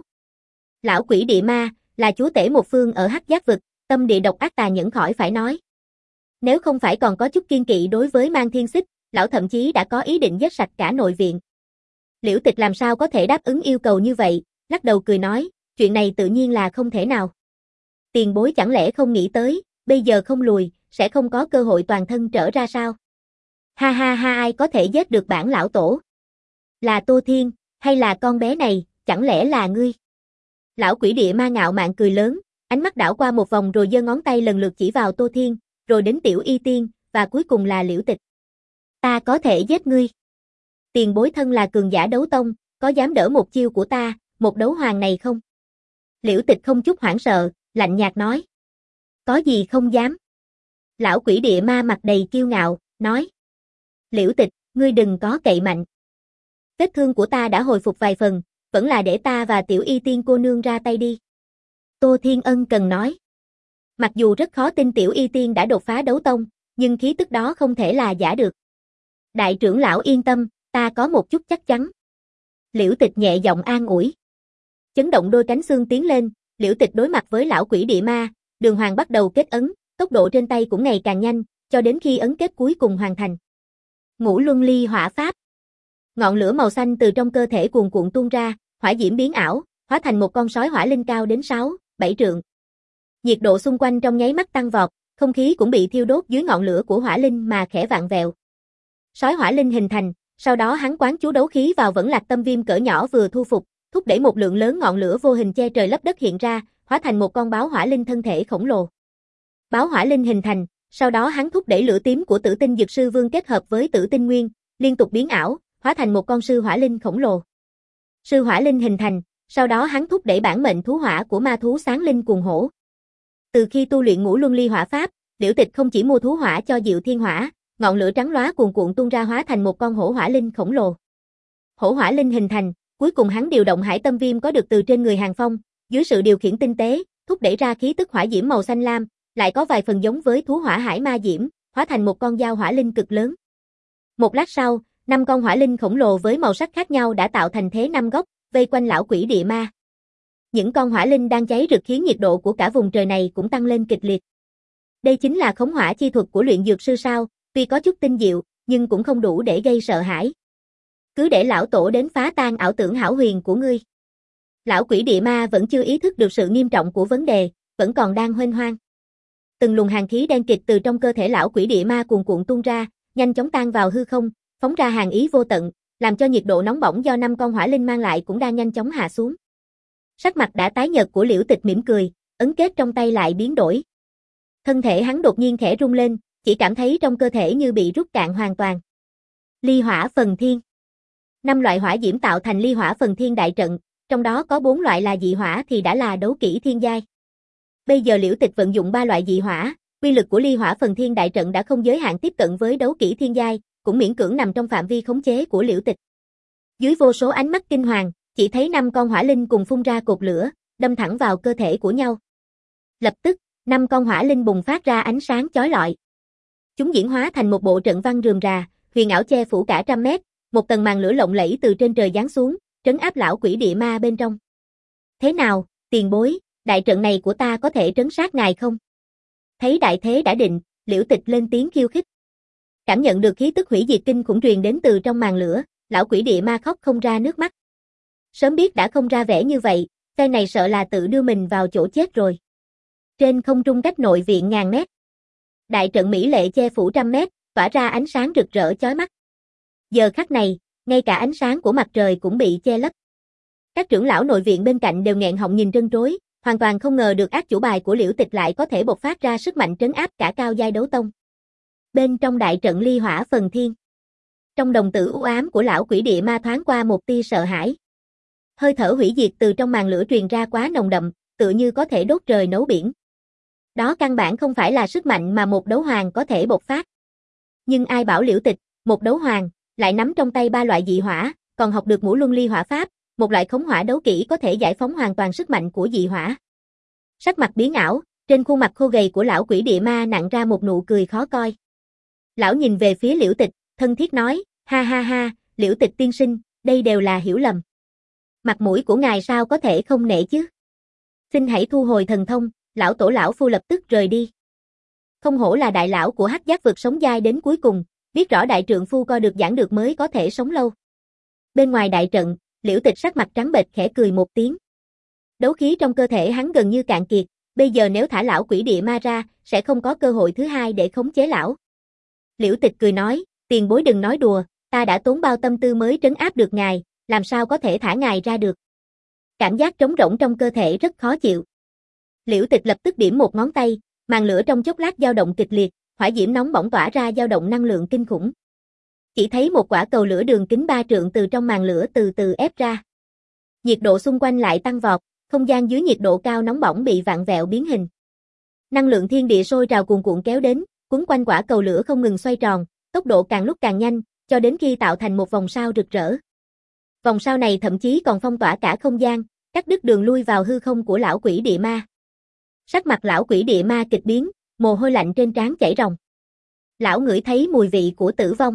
Lão quỷ địa ma, là chúa tể một phương ở Hắc Giác vực, tâm địa độc ác tà nhẫn khỏi phải nói. Nếu không phải còn có chút kiên kỵ đối với Mang Thiên Xích, lão thậm chí đã có ý định giết sạch cả nội viện. Liễu Tịch làm sao có thể đáp ứng yêu cầu như vậy, lắc đầu cười nói, chuyện này tự nhiên là không thể nào. Tiền bối chẳng lẽ không nghĩ tới, bây giờ không lùi, sẽ không có cơ hội toàn thân trở ra sao? Ha ha ha, ai có thể giết được bản lão tổ? Là Tô Thiên, hay là con bé này, chẳng lẽ là ngươi? Lão quỷ địa ma ngạo mạn cười lớn, ánh mắt đảo qua một vòng rồi giơ ngón tay lần lượt chỉ vào Tô Thiên, rồi đến Tiểu Y Tiên, và cuối cùng là Liễu Tịch. Ta có thể giết ngươi. Tiền bối thân là cường giả đấu tông, có dám đỡ một chiêu của ta, một đấu hoàng này không? Liễu Tịch không chút hoảng sợ, lạnh nhạt nói. Có gì không dám? Lão quỷ địa ma mặt đầy kiêu ngạo, nói. Liễu Tịch, ngươi đừng có cậy mạnh. Vết thương của ta đã hồi phục vài phần, vẫn là để ta và Tiểu Y Tiên cô nương ra tay đi. Tô Thiên ân cần nói. Mặc dù rất khó tin Tiểu Y Tiên đã đột phá đấu tông, nhưng khí tức đó không thể là giả được. Đại trưởng lão yên tâm, ta có một chút chắc chắn. Liễu Tịch nhẹ giọng an ủi. Chấn động đôi cánh xương tiến lên, Liễu Tịch đối mặt với lão quỷ địa ma, đường hoàng bắt đầu kết ấn, tốc độ trên tay cũng ngày càng nhanh, cho đến khi ấn kết cuối cùng hoàn thành. Ngũ Luân Ly Hỏa Pháp. Ngọn lửa màu xanh từ trong cơ thể cuồn cuộn tuôn ra, hỏa diễm biến ảo, hóa thành một con sói hỏa linh cao đến sáu, bảy trượng. Nhiệt độ xung quanh trong nháy mắt tăng vọt, không khí cũng bị thiêu đốt dưới ngọn lửa của hỏa linh mà khẽ vặn vẹo. Sói hỏa linh hình thành, sau đó hắn quán chú đấu khí vào vẫn lạc tâm viêm cỡ nhỏ vừa thu phục, thúc đẩy một lượng lớn ngọn lửa vô hình che trời lấp đất hiện ra, hóa thành một con báo hỏa linh thân thể khổng lồ. Báo hỏa linh hình thành, sau đó hắn thúc đẩy lửa tím của Tử Tinh Dược Sư Vương kết hợp với Tử Tinh Nguyên, liên tục biến ảo, hóa thành một con sư hỏa linh khổng lồ. Sư hỏa linh hình thành, sau đó hắn thúc đẩy bản mệnh thú hỏa của ma thú sáng linh cuồng hổ. Từ khi tu luyện Ngũ Luân Ly Hỏa pháp, Liễu Tịch không chỉ mua thú hỏa cho Diệu Thiên Hỏa, ngọn lửa trắng lóa cuồn cuộn tuôn ra hóa thành một con hổ hỏa linh khổng lồ. Hổ hỏa linh hình thành, cuối cùng hắn điều động Hải Tâm Viêm có được từ trên người Hàng Phong, dưới sự điều khiển tinh tế, thúc đẩy ra khí tức hỏa diễm màu xanh lam, lại có vài phần giống với thú hỏa hải ma diễm, hóa thành một con dao hỏa linh cực lớn. Một lát sau, năm con hỏa linh khổng lồ với màu sắc khác nhau đã tạo thành thế năm góc, vây quanh lão quỷ địa ma. Những con hỏa linh đang cháy rực khiến nhiệt độ của cả vùng trời này cũng tăng lên kịch liệt. Đây chính là khống hỏa chi thuật của luyện dược sư sao, tuy có chút tinh diệu, nhưng cũng không đủ để gây sợ hãi. Cứ để lão tổ đến phá tan ảo tưởng hão huyền của ngươi. Lão quỷ địa ma vẫn chưa ý thức được sự nghiêm trọng của vấn đề, vẫn còn đang huênh hoang. Từng luồng hàn khí đen kịt từ trong cơ thể lão quỷ địa ma cuồn cuộn tuôn ra, nhanh chóng tan vào hư không, phóng ra hàn ý vô tận, làm cho nhiệt độ nóng bỏng do năm con hỏa linh mang lại cũng đang nhanh chóng hạ xuống. Sắc mặt đã tái nhợt của Liễu Tịch mỉm cười, ấn kết trong tay lại biến đổi. Thân thể hắn đột nhiên khẽ rung lên, chỉ cảm thấy trong cơ thể như bị rút cạn hoàn toàn. Ly hỏa phần thiên. Năm loại hỏa diễm tạo thành ly hỏa phần thiên đại trận, trong đó có bốn loại là dị hỏa thì đã là đấu kỹ thiên giai. Bây giờ Liễu Tịch vận dụng ba loại dị hỏa, uy lực của ly hỏa phần thiên đại trận đã không giới hạn tiếp cận với đấu kỹ thiên giai, cũng miễn cưỡng nằm trong phạm vi khống chế của Liễu Tịch. Dưới vô số ánh mắt kinh hoàng, chỉ thấy năm con hỏa linh cùng phun ra cột lửa, đâm thẳng vào cơ thể của nhau. Lập tức, năm con hỏa linh bùng phát ra ánh sáng chói lọi. Chúng diễn hóa thành một bộ trận văn rườm rà, huyền ảo che phủ cả trăm mét, một tầng màn lửa lộng lẫy từ trên trời giáng xuống, trấn áp lão quỷ địa ma bên trong. Thế nào, tiền bối, đại trận này của ta có thể trấn sát ngài không? Thấy đại thế đã định, Liễu Tịch lên tiếng khiêu khích. Cảm nhận được khí tức hủy diệt kinh khủng truyền đến từ trong màn lửa, lão quỷ địa ma khóc không ra nước mắt. Sớm biết đã không ra vẻ như vậy, phen này sợ là tự đưa mình vào chỗ chết rồi. Trên không trung cách nội viện ngàn mét. Đại trận mỹ lệ che phủ trăm mét, tỏa ra ánh sáng rực rỡ chói mắt. Giờ khắc này, ngay cả ánh sáng của mặt trời cũng bị che lấp. Các trưởng lão nội viện bên cạnh đều nghẹn họng nhìn trân trối, hoàn toàn không ngờ được ác chủ bài của Liễu Tịch lại có thể bộc phát ra sức mạnh trấn áp cả cao giai đấu tông. Bên trong đại trận ly hỏa phần thiên, trong đồng tử u ám của lão quỷ địa ma thoáng qua một tia sợ hãi. Hơi thở hủy diệt từ trong màn lửa truyền ra quá nồng đậm, tựa như có thể đốt trời nấu biển. Đó căn bản không phải là sức mạnh mà một đấu hoàng có thể bộc phát. Nhưng ai bảo Liễu Tịch, một đấu hoàng, lại nắm trong tay ba loại dị hỏa, còn học được Ngũ Luân Ly Hỏa pháp, một loại khống hỏa đấu kỹ có thể giải phóng hoàn toàn sức mạnh của dị hỏa. Sắc mặt biến ảo, trên khuôn mặt khô gầy của lão quỷ địa ma nặn ra một nụ cười khó coi. Lão nhìn về phía Liễu Tịch, thân thiết nói, ha ha ha, Liễu Tịch tiên sinh, đây đều là hiểu lầm. Mặt mũi của ngài sao có thể không nể chứ? Xin hãy thu hồi thần thông, lão tổ lão phu lập tức rời đi. Không hổ là đại lão của Hắc Giác vực sống dai đến cuối cùng, biết rõ đại trượng phu coi được giảng được mới có thể sống lâu. Bên ngoài đại trận, Liễu Tịch sắc mặt trắng bệch khẽ cười một tiếng. Đấu khí trong cơ thể hắn gần như cạn kiệt, bây giờ nếu thả lão quỷ địa ma ra, sẽ không có cơ hội thứ hai để khống chế lão. Liễu Tịch cười nói, tiền bối đừng nói đùa, ta đã tốn bao tâm tư mới trấn áp được ngài, làm sao có thể thả ngài ra được. Cảm giác trống rỗng trong cơ thể rất khó chịu. Liễu Tịch lập tức điểm một ngón tay, màn lửa trong chốc lát dao động kịch liệt, hỏa diễm nóng bỏng tỏa ra dao động năng lượng kinh khủng. Chỉ thấy một quả cầu lửa đường kính ba trượng từ trong màn lửa từ từ ép ra. Nhiệt độ xung quanh lại tăng vọt, không gian dưới nhiệt độ cao nóng bỏng bị vặn vẹo biến hình. Năng lượng thiên địa sôi trào cuồn cuộn kéo đến, quấn quanh quả cầu lửa không ngừng xoay tròn, tốc độ càng lúc càng nhanh, cho đến khi tạo thành một vòng sao rực rỡ. Vòng sao này thậm chí còn phong tỏa cả không gian, cắt đứt đường lui vào hư không của lão quỷ địa ma. Sắc mặt lão quỷ địa ma kịch biến, mồ hôi lạnh trên trán chảy ròng. Lão ngửi thấy mùi vị của tử vong.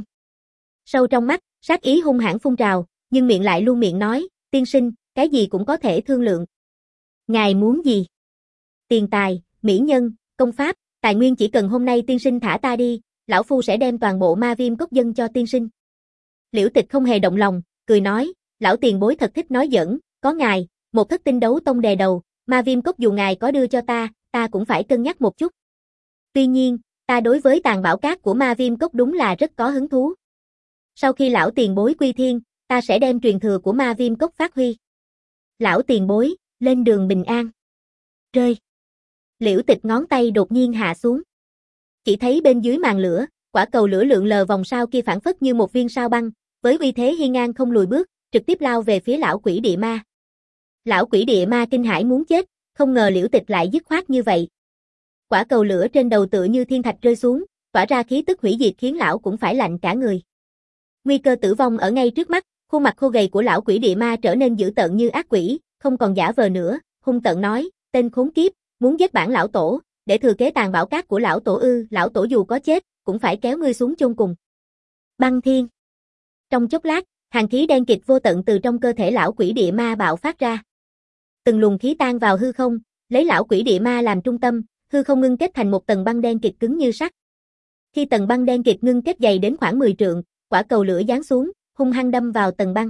Sâu trong mắt, sát ý hung hãn phun trào, nhưng miệng lại luôn miệng nói, tiên sinh, cái gì cũng có thể thương lượng. Ngài muốn gì? Tiền tài, mỹ nhân, công pháp, tài nguyên chỉ cần hôm nay tiên sinh thả ta đi, lão phu sẽ đem toàn bộ ma viêm cốc dân cho tiên sinh. Liễu Tịch không hề động lòng, cười nói, lão tiền bối thật thích nói giỡn, có ngài, một thất tinh đấu tông đè đầu, ma viêm cốc dù ngài có đưa cho ta, ta cũng phải cân nhắc một chút. Tuy nhiên, ta đối với tàn bảo cát của ma viêm cốc đúng là rất có hứng thú. Sau khi lão tiền bối quy thiên, ta sẽ đem truyền thừa của ma viêm cốc phát huy. Lão tiền bối, lên đường bình an. Rơi. Liễu Tịch ngón tay đột nhiên hạ xuống. Chỉ thấy bên dưới màn lửa, quả cầu lửa lượn lờ vòng sao kia phản phất như một viên sao băng, với uy thế hiên ngang không lùi bước, trực tiếp lao về phía lão quỷ địa ma. Lão quỷ địa ma kinh hãi muốn chết, không ngờ Liễu Tịch lại dứt khoát như vậy. Quả cầu lửa trên đầu tựa như thiên thạch rơi xuống, tỏa ra khí tức hủy diệt khiến lão cũng phải lạnh cả người. Nguy cơ tử vong ở ngay trước mắt, khuôn mặt khô gầy của lão quỷ địa ma trở nên dữ tợn như ác quỷ, không còn giả vờ nữa, hung tợn nói, tên khốn kiếp, muốn giết bản lão tổ, để thừa kế tàn bảo cát của lão tổ ư, lão tổ dù có chết, cũng phải kéo ngươi xuống chôn cùng. Băng thiên. Trong chốc lát, hàn khí đen kịt vô tận từ trong cơ thể lão quỷ địa ma bạo phát ra. Từng luồng khí tan vào hư không, lấy lão quỷ địa ma làm trung tâm, hư không ngưng kết thành một tầng băng đen kịt cứng như sắt. Khi tầng băng đen kịt ngưng kết dày đến khoảng mười trượng, quả cầu lửa giáng xuống, hung hăng đâm vào tầng băng.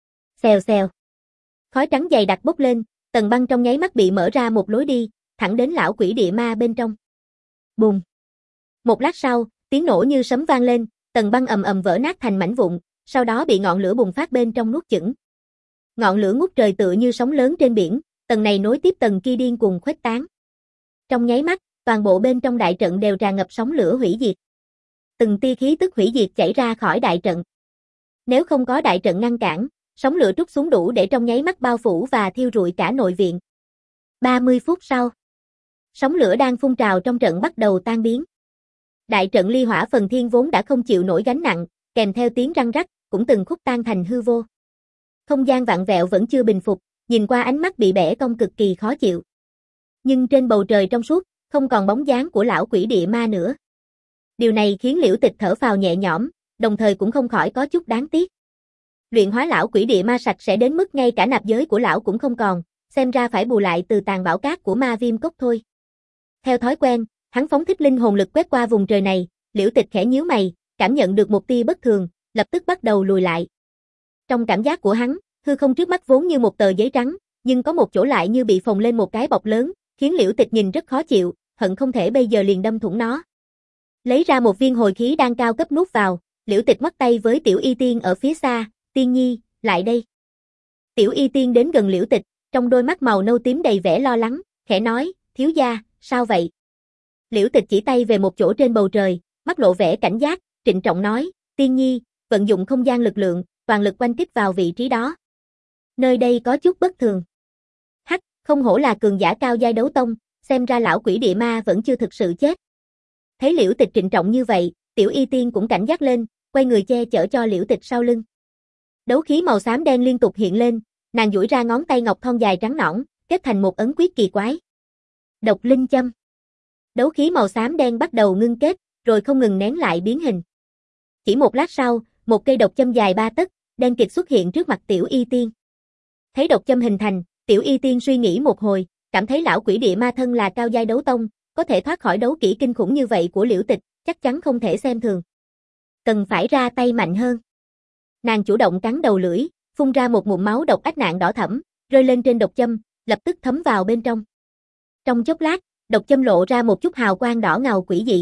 Xèo xèo. Khói trắng dày đặc bốc lên, tầng băng trong nháy mắt bị mở ra một lối đi, thẳng đến lão quỷ địa ma bên trong. Bùm. Một lát sau, tiếng nổ như sấm vang lên, tầng băng ầm ầm vỡ nát thành mảnh vụn, sau đó bị ngọn lửa bùng phát bên trong nuốt chửng. Ngọn lửa ngút trời tựa như sóng lớn trên biển, tầng này nối tiếp tầng kia điên cuồng khuếch tán. Trong nháy mắt, toàn bộ bên trong đại trận đều tràn ngập sóng lửa hủy diệt. Từng tia khí tức hủy diệt chảy ra khỏi đại trận. Nếu không có đại trận ngăn cản, sóng lửa trút xuống đủ để trong nháy mắt bao phủ và thiêu rụi cả nội viện. ba mươi phút sau, sóng lửa đang phun trào trong trận bắt đầu tan biến. Đại trận ly hỏa phần thiên vốn đã không chịu nổi gánh nặng, kèm theo tiếng răng rắc, cũng từng khúc tan thành hư vô. Không gian vặn vẹo vẫn chưa bình phục, nhìn qua ánh mắt bị bẻ cong cực kỳ khó chịu. Nhưng trên bầu trời trong suốt, không còn bóng dáng của lão quỷ địa ma nữa. Điều này khiến Liễu Tịch thở phào nhẹ nhõm, đồng thời cũng không khỏi có chút đáng tiếc. Luyện hóa lão quỷ địa ma sạch sẽ đến mức ngay cả nạp giới của lão cũng không còn, xem ra phải bù lại từ tàn bảo cát của ma viêm cốc thôi. Theo thói quen, hắn phóng thích linh hồn lực quét qua vùng trời này, Liễu Tịch khẽ nhíu mày, cảm nhận được một tia bất thường, lập tức bắt đầu lùi lại. Trong cảm giác của hắn, hư không trước mắt vốn như một tờ giấy trắng, nhưng có một chỗ lại như bị phồng lên một cái bọc lớn, khiến Liễu Tịch nhìn rất khó chịu, hận không thể bây giờ liền đâm thủng nó. Lấy ra một viên hồi khí đan cao cấp nuốt vào, Liễu Tịch bắt tay với Tiểu Y Tiên ở phía xa, "Tiên nhi, lại đây." Tiểu Y Tiên đến gần Liễu Tịch, trong đôi mắt màu nâu tím đầy vẻ lo lắng, khẽ nói, "Thiếu gia, sao vậy?" Liễu Tịch chỉ tay về một chỗ trên bầu trời, mắt lộ vẻ cảnh giác, trịnh trọng nói, "Tiên nhi, vận dụng không gian lực lượng, toàn lực oanh kích vào vị trí đó. Nơi đây có chút bất thường." Hắc, không hổ là cường giả cao giai đấu tông, xem ra lão quỷ địa ma vẫn chưa thực sự chết. Thấy Liễu Tịch trịnh trọng như vậy, Tiểu Y Tiên cũng cảnh giác lên, quay người che chở cho Liễu Tịch sau lưng. Đấu khí màu xám đen liên tục hiện lên, nàng duỗi ra ngón tay ngọc thon dài trắng nõn, kết thành một ấn quyết kỳ quái. Độc linh châm. Đấu khí màu xám đen bắt đầu ngưng kết, rồi không ngừng nén lại biến hình. Chỉ một lát sau, một cây độc châm dài ba tấc, đen kịt xuất hiện trước mặt Tiểu Y Tiên. Thấy độc châm hình thành, Tiểu Y Tiên suy nghĩ một hồi, cảm thấy lão quỷ địa ma thân là cao giai đấu tông, có thể thoát khỏi đấu kỹ kinh khủng như vậy của Liễu Tịch, chắc chắn không thể xem thường. Cần phải ra tay mạnh hơn. Nàng chủ động cắn đầu lưỡi, phun ra một ngụm máu độc ách nạn đỏ thẫm, rơi lên trên độc châm, lập tức thấm vào bên trong. Trong chốc lát, độc châm lộ ra một chút hào quang đỏ ngầu quỷ dị.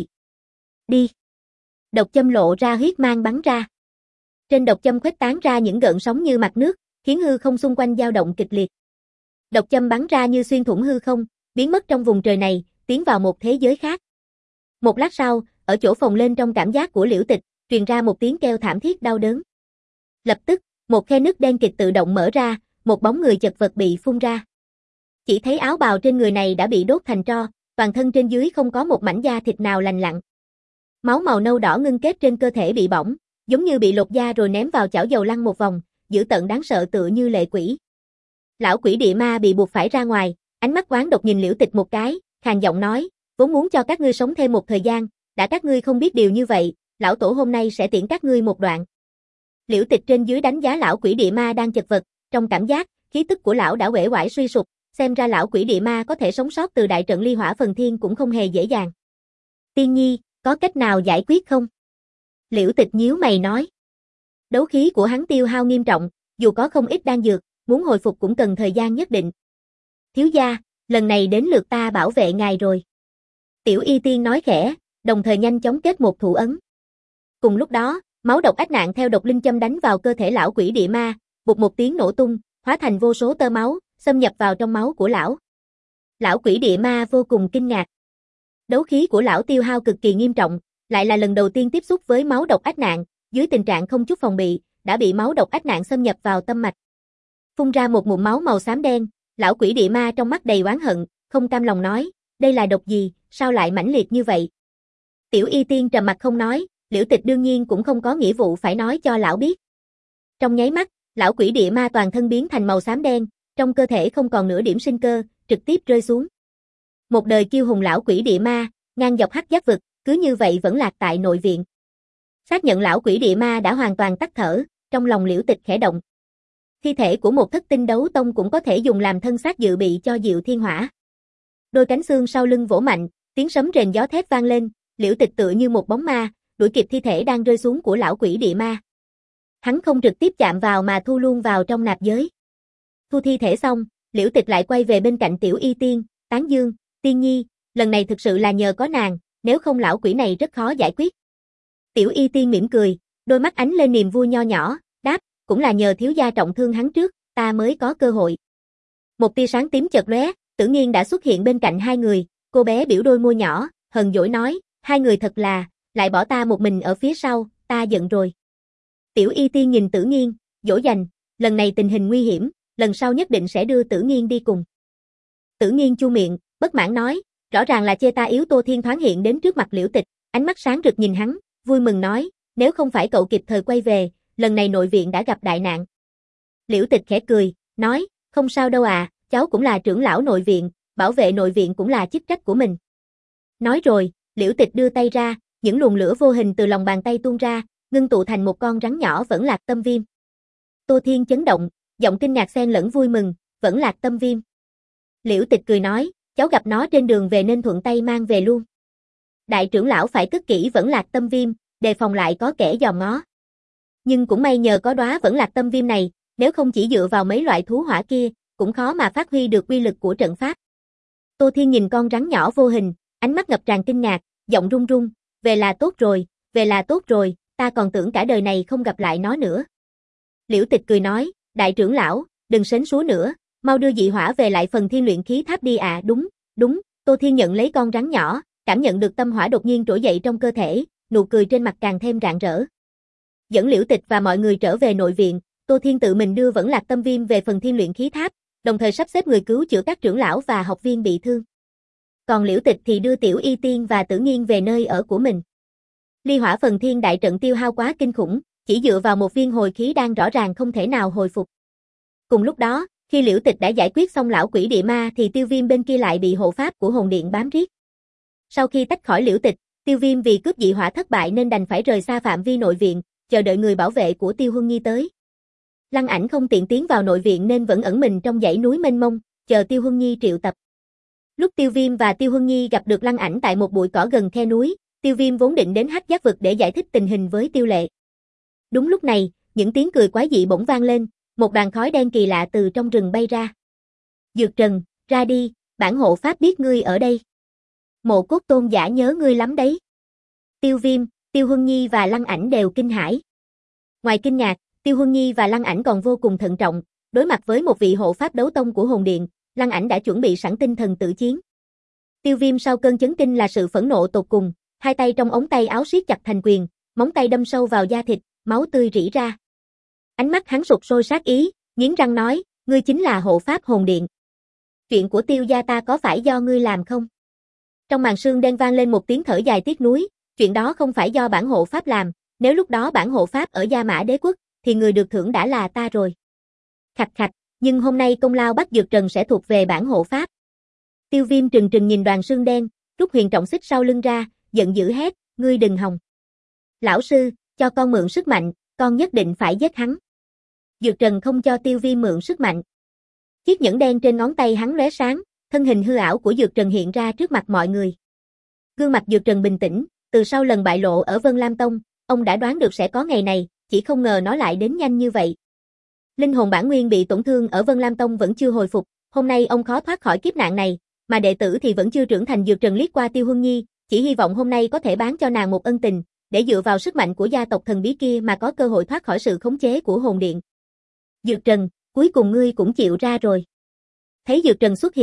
Đi. Độc châm lộ ra huyết mang bắn ra. Trên độc châm khuếch tán ra những gợn sóng như mặt nước, khiến hư không xung quanh dao động kịch liệt. Độc châm bắn ra như xuyên thủng hư không, biến mất trong vùng trời này, tiến vào một thế giới khác. Một lát sau, ở chỗ phồng lên trong cảm giác của Liễu Tịch, truyền ra một tiếng kêu thảm thiết đau đớn. Lập tức, một khe nứt đen kịt tự động mở ra, một bóng người chật vật bị phun ra. Chỉ thấy áo bào trên người này đã bị đốt thành tro, toàn thân trên dưới không có một mảnh da thịt nào lành lặn. Máu màu nâu đỏ ngưng kết trên cơ thể bị bỏng, giống như bị lột da rồi ném vào chảo dầu lăn một vòng, dữ tợn đáng sợ tựa như lệ quỷ. Lão quỷ địa ma bị buộc phải ra ngoài, ánh mắt oán độc nhìn Liễu Tịch một cái, khàn giọng nói, vốn muốn cho các ngươi sống thêm một thời gian, đã các ngươi không biết điều như vậy, lão tổ hôm nay sẽ tiễn các ngươi một đoạn. Liễu Tịch trên dưới đánh giá lão quỷ địa ma đang chật vật, trong cảm giác, khí tức của lão đã uể oải suy sụp, xem ra lão quỷ địa ma có thể sống sót từ đại trận ly hỏa phần thiên cũng không hề dễ dàng. Tiên nhi, có cách nào giải quyết không? Liễu Tịch nhíu mày nói. Đấu khí của hắn tiêu hao nghiêm trọng, dù có không ít đan dược, muốn hồi phục cũng cần thời gian nhất định. Thiếu gia, lần này đến lượt ta bảo vệ ngài rồi. Tiểu Y Tiên nói khẽ, đồng thời nhanh chóng kết một thủ ấn. Cùng lúc đó, máu độc ách nạn theo độc linh châm đánh vào cơ thể lão quỷ địa ma, bụt một tiếng nổ tung, hóa thành vô số tơ máu, xâm nhập vào trong máu của lão. Lão quỷ địa ma vô cùng kinh ngạc. Đấu khí của lão tiêu hao cực kỳ nghiêm trọng, lại là lần đầu tiên tiếp xúc với máu độc ách nạn, dưới tình trạng không chút phòng bị, đã bị máu độc ách nạn xâm nhập vào tâm mạch. Phun ra một ngụm máu màu xám đen, lão quỷ địa ma trong mắt đầy oán hận, không cam lòng nói, đây là độc gì, sao lại mãnh liệt như vậy? Tiểu Y Tiên trầm mặt không nói, Liễu Tịch đương nhiên cũng không có nghĩa vụ phải nói cho lão biết. Trong nháy mắt, lão quỷ địa ma toàn thân biến thành màu xám đen, trong cơ thể không còn nửa điểm sinh cơ, trực tiếp rơi xuống. Một đời kiêu hùng lão quỷ địa ma, ngang dọc hắc giác vực, cứ như vậy vẫn lạc tại nội viện. Xác nhận lão quỷ địa ma đã hoàn toàn tắt thở, trong lòng Liễu Tịch khẽ động. Thi thể của một thất tinh đấu tông cũng có thể dùng làm thân xác dự bị cho Diệu Thiên Hỏa. Đôi cánh xương sau lưng vỗ mạnh, tiếng sấm rền gió thét vang lên, Liễu Tịch tựa như một bóng ma, đuổi kịp thi thể đang rơi xuống của lão quỷ địa ma. Hắn không trực tiếp chạm vào mà thu luôn vào trong nạp giới. Thu thi thể xong, Liễu Tịch lại quay về bên cạnh Tiểu Y Tiên, tán dương, Tiên Nhi, lần này thực sự là nhờ có nàng, nếu không lão quỷ này rất khó giải quyết. Tiểu Y Tiên mỉm cười, đôi mắt ánh lên niềm vui nho nhỏ, đáp, cũng là nhờ thiếu gia trọng thương hắn trước, ta mới có cơ hội. Một tia sáng tím chợt lóe, Tử Nghiên đã xuất hiện bên cạnh hai người, cô bé biểu đôi môi nhỏ, hờn dỗi nói, hai người thật là, lại bỏ ta một mình ở phía sau, ta giận rồi. Tiểu Y Tiên nhìn Tử Nghiên, dỗ dành, lần này tình hình nguy hiểm, lần sau nhất định sẽ đưa Tử Nghiên đi cùng. Tử Nghiên chu miệng, bất mãn nói, rõ ràng là chê ta yếu. Tô Thiên thoáng hiện đến trước mặt Liễu Tịch, ánh mắt sáng rực nhìn hắn, vui mừng nói, nếu không phải cậu kịp thời quay về, lần này nội viện đã gặp đại nạn. Liễu Tịch khẽ cười, nói, không sao đâu à, cháu cũng là trưởng lão nội viện, bảo vệ nội viện cũng là chức trách của mình. Nói rồi, Liễu Tịch đưa tay ra, những luồng lửa vô hình từ lòng bàn tay tuôn ra, ngưng tụ thành một con rắn nhỏ vẫn lạc tâm viêm. Tô Thiên chấn động, giọng kinh ngạc xen lẫn vui mừng, vẫn lạc tâm viêm. Liễu Tịch cười nói, cháu gặp nó trên đường về nên thuận tay mang về luôn. Đại trưởng lão phải cất kỹ vẫn lạc tâm viêm, đề phòng lại có kẻ dòm ngó. Nhưng cũng may nhờ có đóa vẫn lạc tâm viêm này, nếu không chỉ dựa vào mấy loại thú hỏa kia, cũng khó mà phát huy được uy lực của trận pháp. Tô Thiên nhìn con rắn nhỏ vô hình, ánh mắt ngập tràn kinh ngạc, giọng run run, về là tốt rồi, về là tốt rồi, ta còn tưởng cả đời này không gặp lại nó nữa. Liễu Tịch cười nói, đại trưởng lão, đừng sến súa nữa, mau đưa dị hỏa về lại phần thiên luyện khí tháp đi à. Đúng, đúng, Tô Thiên nhận lấy con rắn nhỏ, cảm nhận được tâm hỏa đột nhiên trỗi dậy trong cơ thể, nụ cười trên mặt càng thêm rạng rỡ. Dẫn Liễu Tịch và mọi người trở về nội viện, Tô Thiên tự mình đưa vẫn lạc tâm viêm về phần thiên luyện khí tháp, đồng thời sắp xếp người cứu chữa các trưởng lão và học viên bị thương. Còn Liễu Tịch thì đưa Tiểu Y Tiên và Tử Nghiên về nơi ở của mình. Ly hỏa phần thiên đại trận tiêu hao quá kinh khủng, chỉ dựa vào một viên hồi khí đan rõ ràng không thể nào hồi phục. Cùng lúc đó, khi Liễu Tịch đã giải quyết xong lão quỷ địa ma thì Tiêu Viêm bên kia lại bị hộ pháp của hồn điện bám riết. Sau khi tách khỏi Liễu Tịch, Tiêu Viêm vì cướp dị hỏa thất bại nên đành phải rời xa phạm vi nội viện, chờ đợi người bảo vệ của Tiêu Huân Nhi tới. Lăng Ảnh không tiện tiến vào nội viện nên vẫn ẩn mình trong dãy núi mênh mông, chờ Tiêu Huân Nhi triệu tập. Lúc Tiêu Viêm và Tiêu Huân Nhi gặp được Lăng Ảnh tại một bụi cỏ gần khe núi, Tiêu Viêm vốn định đến hắc giác vực để giải thích tình hình với Tiêu Lệ. Đúng lúc này, những tiếng cười quái dị bỗng vang lên, một đoàn khói đen kỳ lạ từ trong rừng bay ra. Dược Trần, ra đi, bản hộ pháp biết ngươi ở đây. Mộ Cốt Tôn giả nhớ ngươi lắm đấy. Tiêu Viêm, Tiêu Huân Nhi và Lăng Ảnh đều kinh hãi. Ngoài kinh ngạc, Tiêu Huân Nhi và Lăng Ảnh còn vô cùng thận trọng, đối mặt với một vị hộ pháp đấu tông của hồn điện, Lăng Ảnh đã chuẩn bị sẵn tinh thần tự chiến. Tiêu Viêm sau cơn chấn kinh là sự phẫn nộ tột cùng, hai tay trong ống tay áo siết chặt thành quyền, móng tay đâm sâu vào da thịt, máu tươi rỉ ra. Ánh mắt hắn sụt sôi sát ý, nghiến răng nói, ngươi chính là hộ pháp hồn điện. Chuyện của Tiêu gia ta có phải do ngươi làm không? Trong màn sương đen vang lên một tiếng thở dài tiếc nuối, chuyện đó không phải do bản hộ pháp làm, nếu lúc đó bản hộ pháp ở Gia Mã Đế quốc, thì người được thưởng đã là ta rồi. Khạch khạch, nhưng hôm nay công lao bắt Dược Trần sẽ thuộc về bản hộ pháp. Tiêu Viêm trừng trừng nhìn đoàn sương đen, rút huyền trọng xích sau lưng ra, giận dữ hét, ngươi đừng hòng. Lão sư, cho con mượn sức mạnh, con nhất định phải giết hắn. Dược Trần không cho Tiêu Viêm mượn sức mạnh. Chiếc nhẫn đen trên ngón tay hắn lóe sáng, thân hình hư ảo của Dược Trần hiện ra trước mặt mọi người. Gương mặt Dược Trần bình tĩnh, từ sau lần bại lộ ở Vân Lam Tông, ông đã đoán được sẽ có ngày này, chỉ không ngờ nó lại đến nhanh như vậy. Linh hồn bản nguyên bị tổn thương ở Vân Lam Tông vẫn chưa hồi phục, hôm nay ông khó thoát khỏi kiếp nạn này, mà đệ tử thì vẫn chưa trưởng thành. Dược Trần liếc qua Tiêu Huân Nhi, chỉ hy vọng hôm nay có thể bán cho nàng một ân tình, để dựa vào sức mạnh của gia tộc thần bí kia mà có cơ hội thoát khỏi sự khống chế của hồn điện. Dược Trần, cuối cùng ngươi cũng chịu ra rồi. Thấy Dược Trần xuất hiện,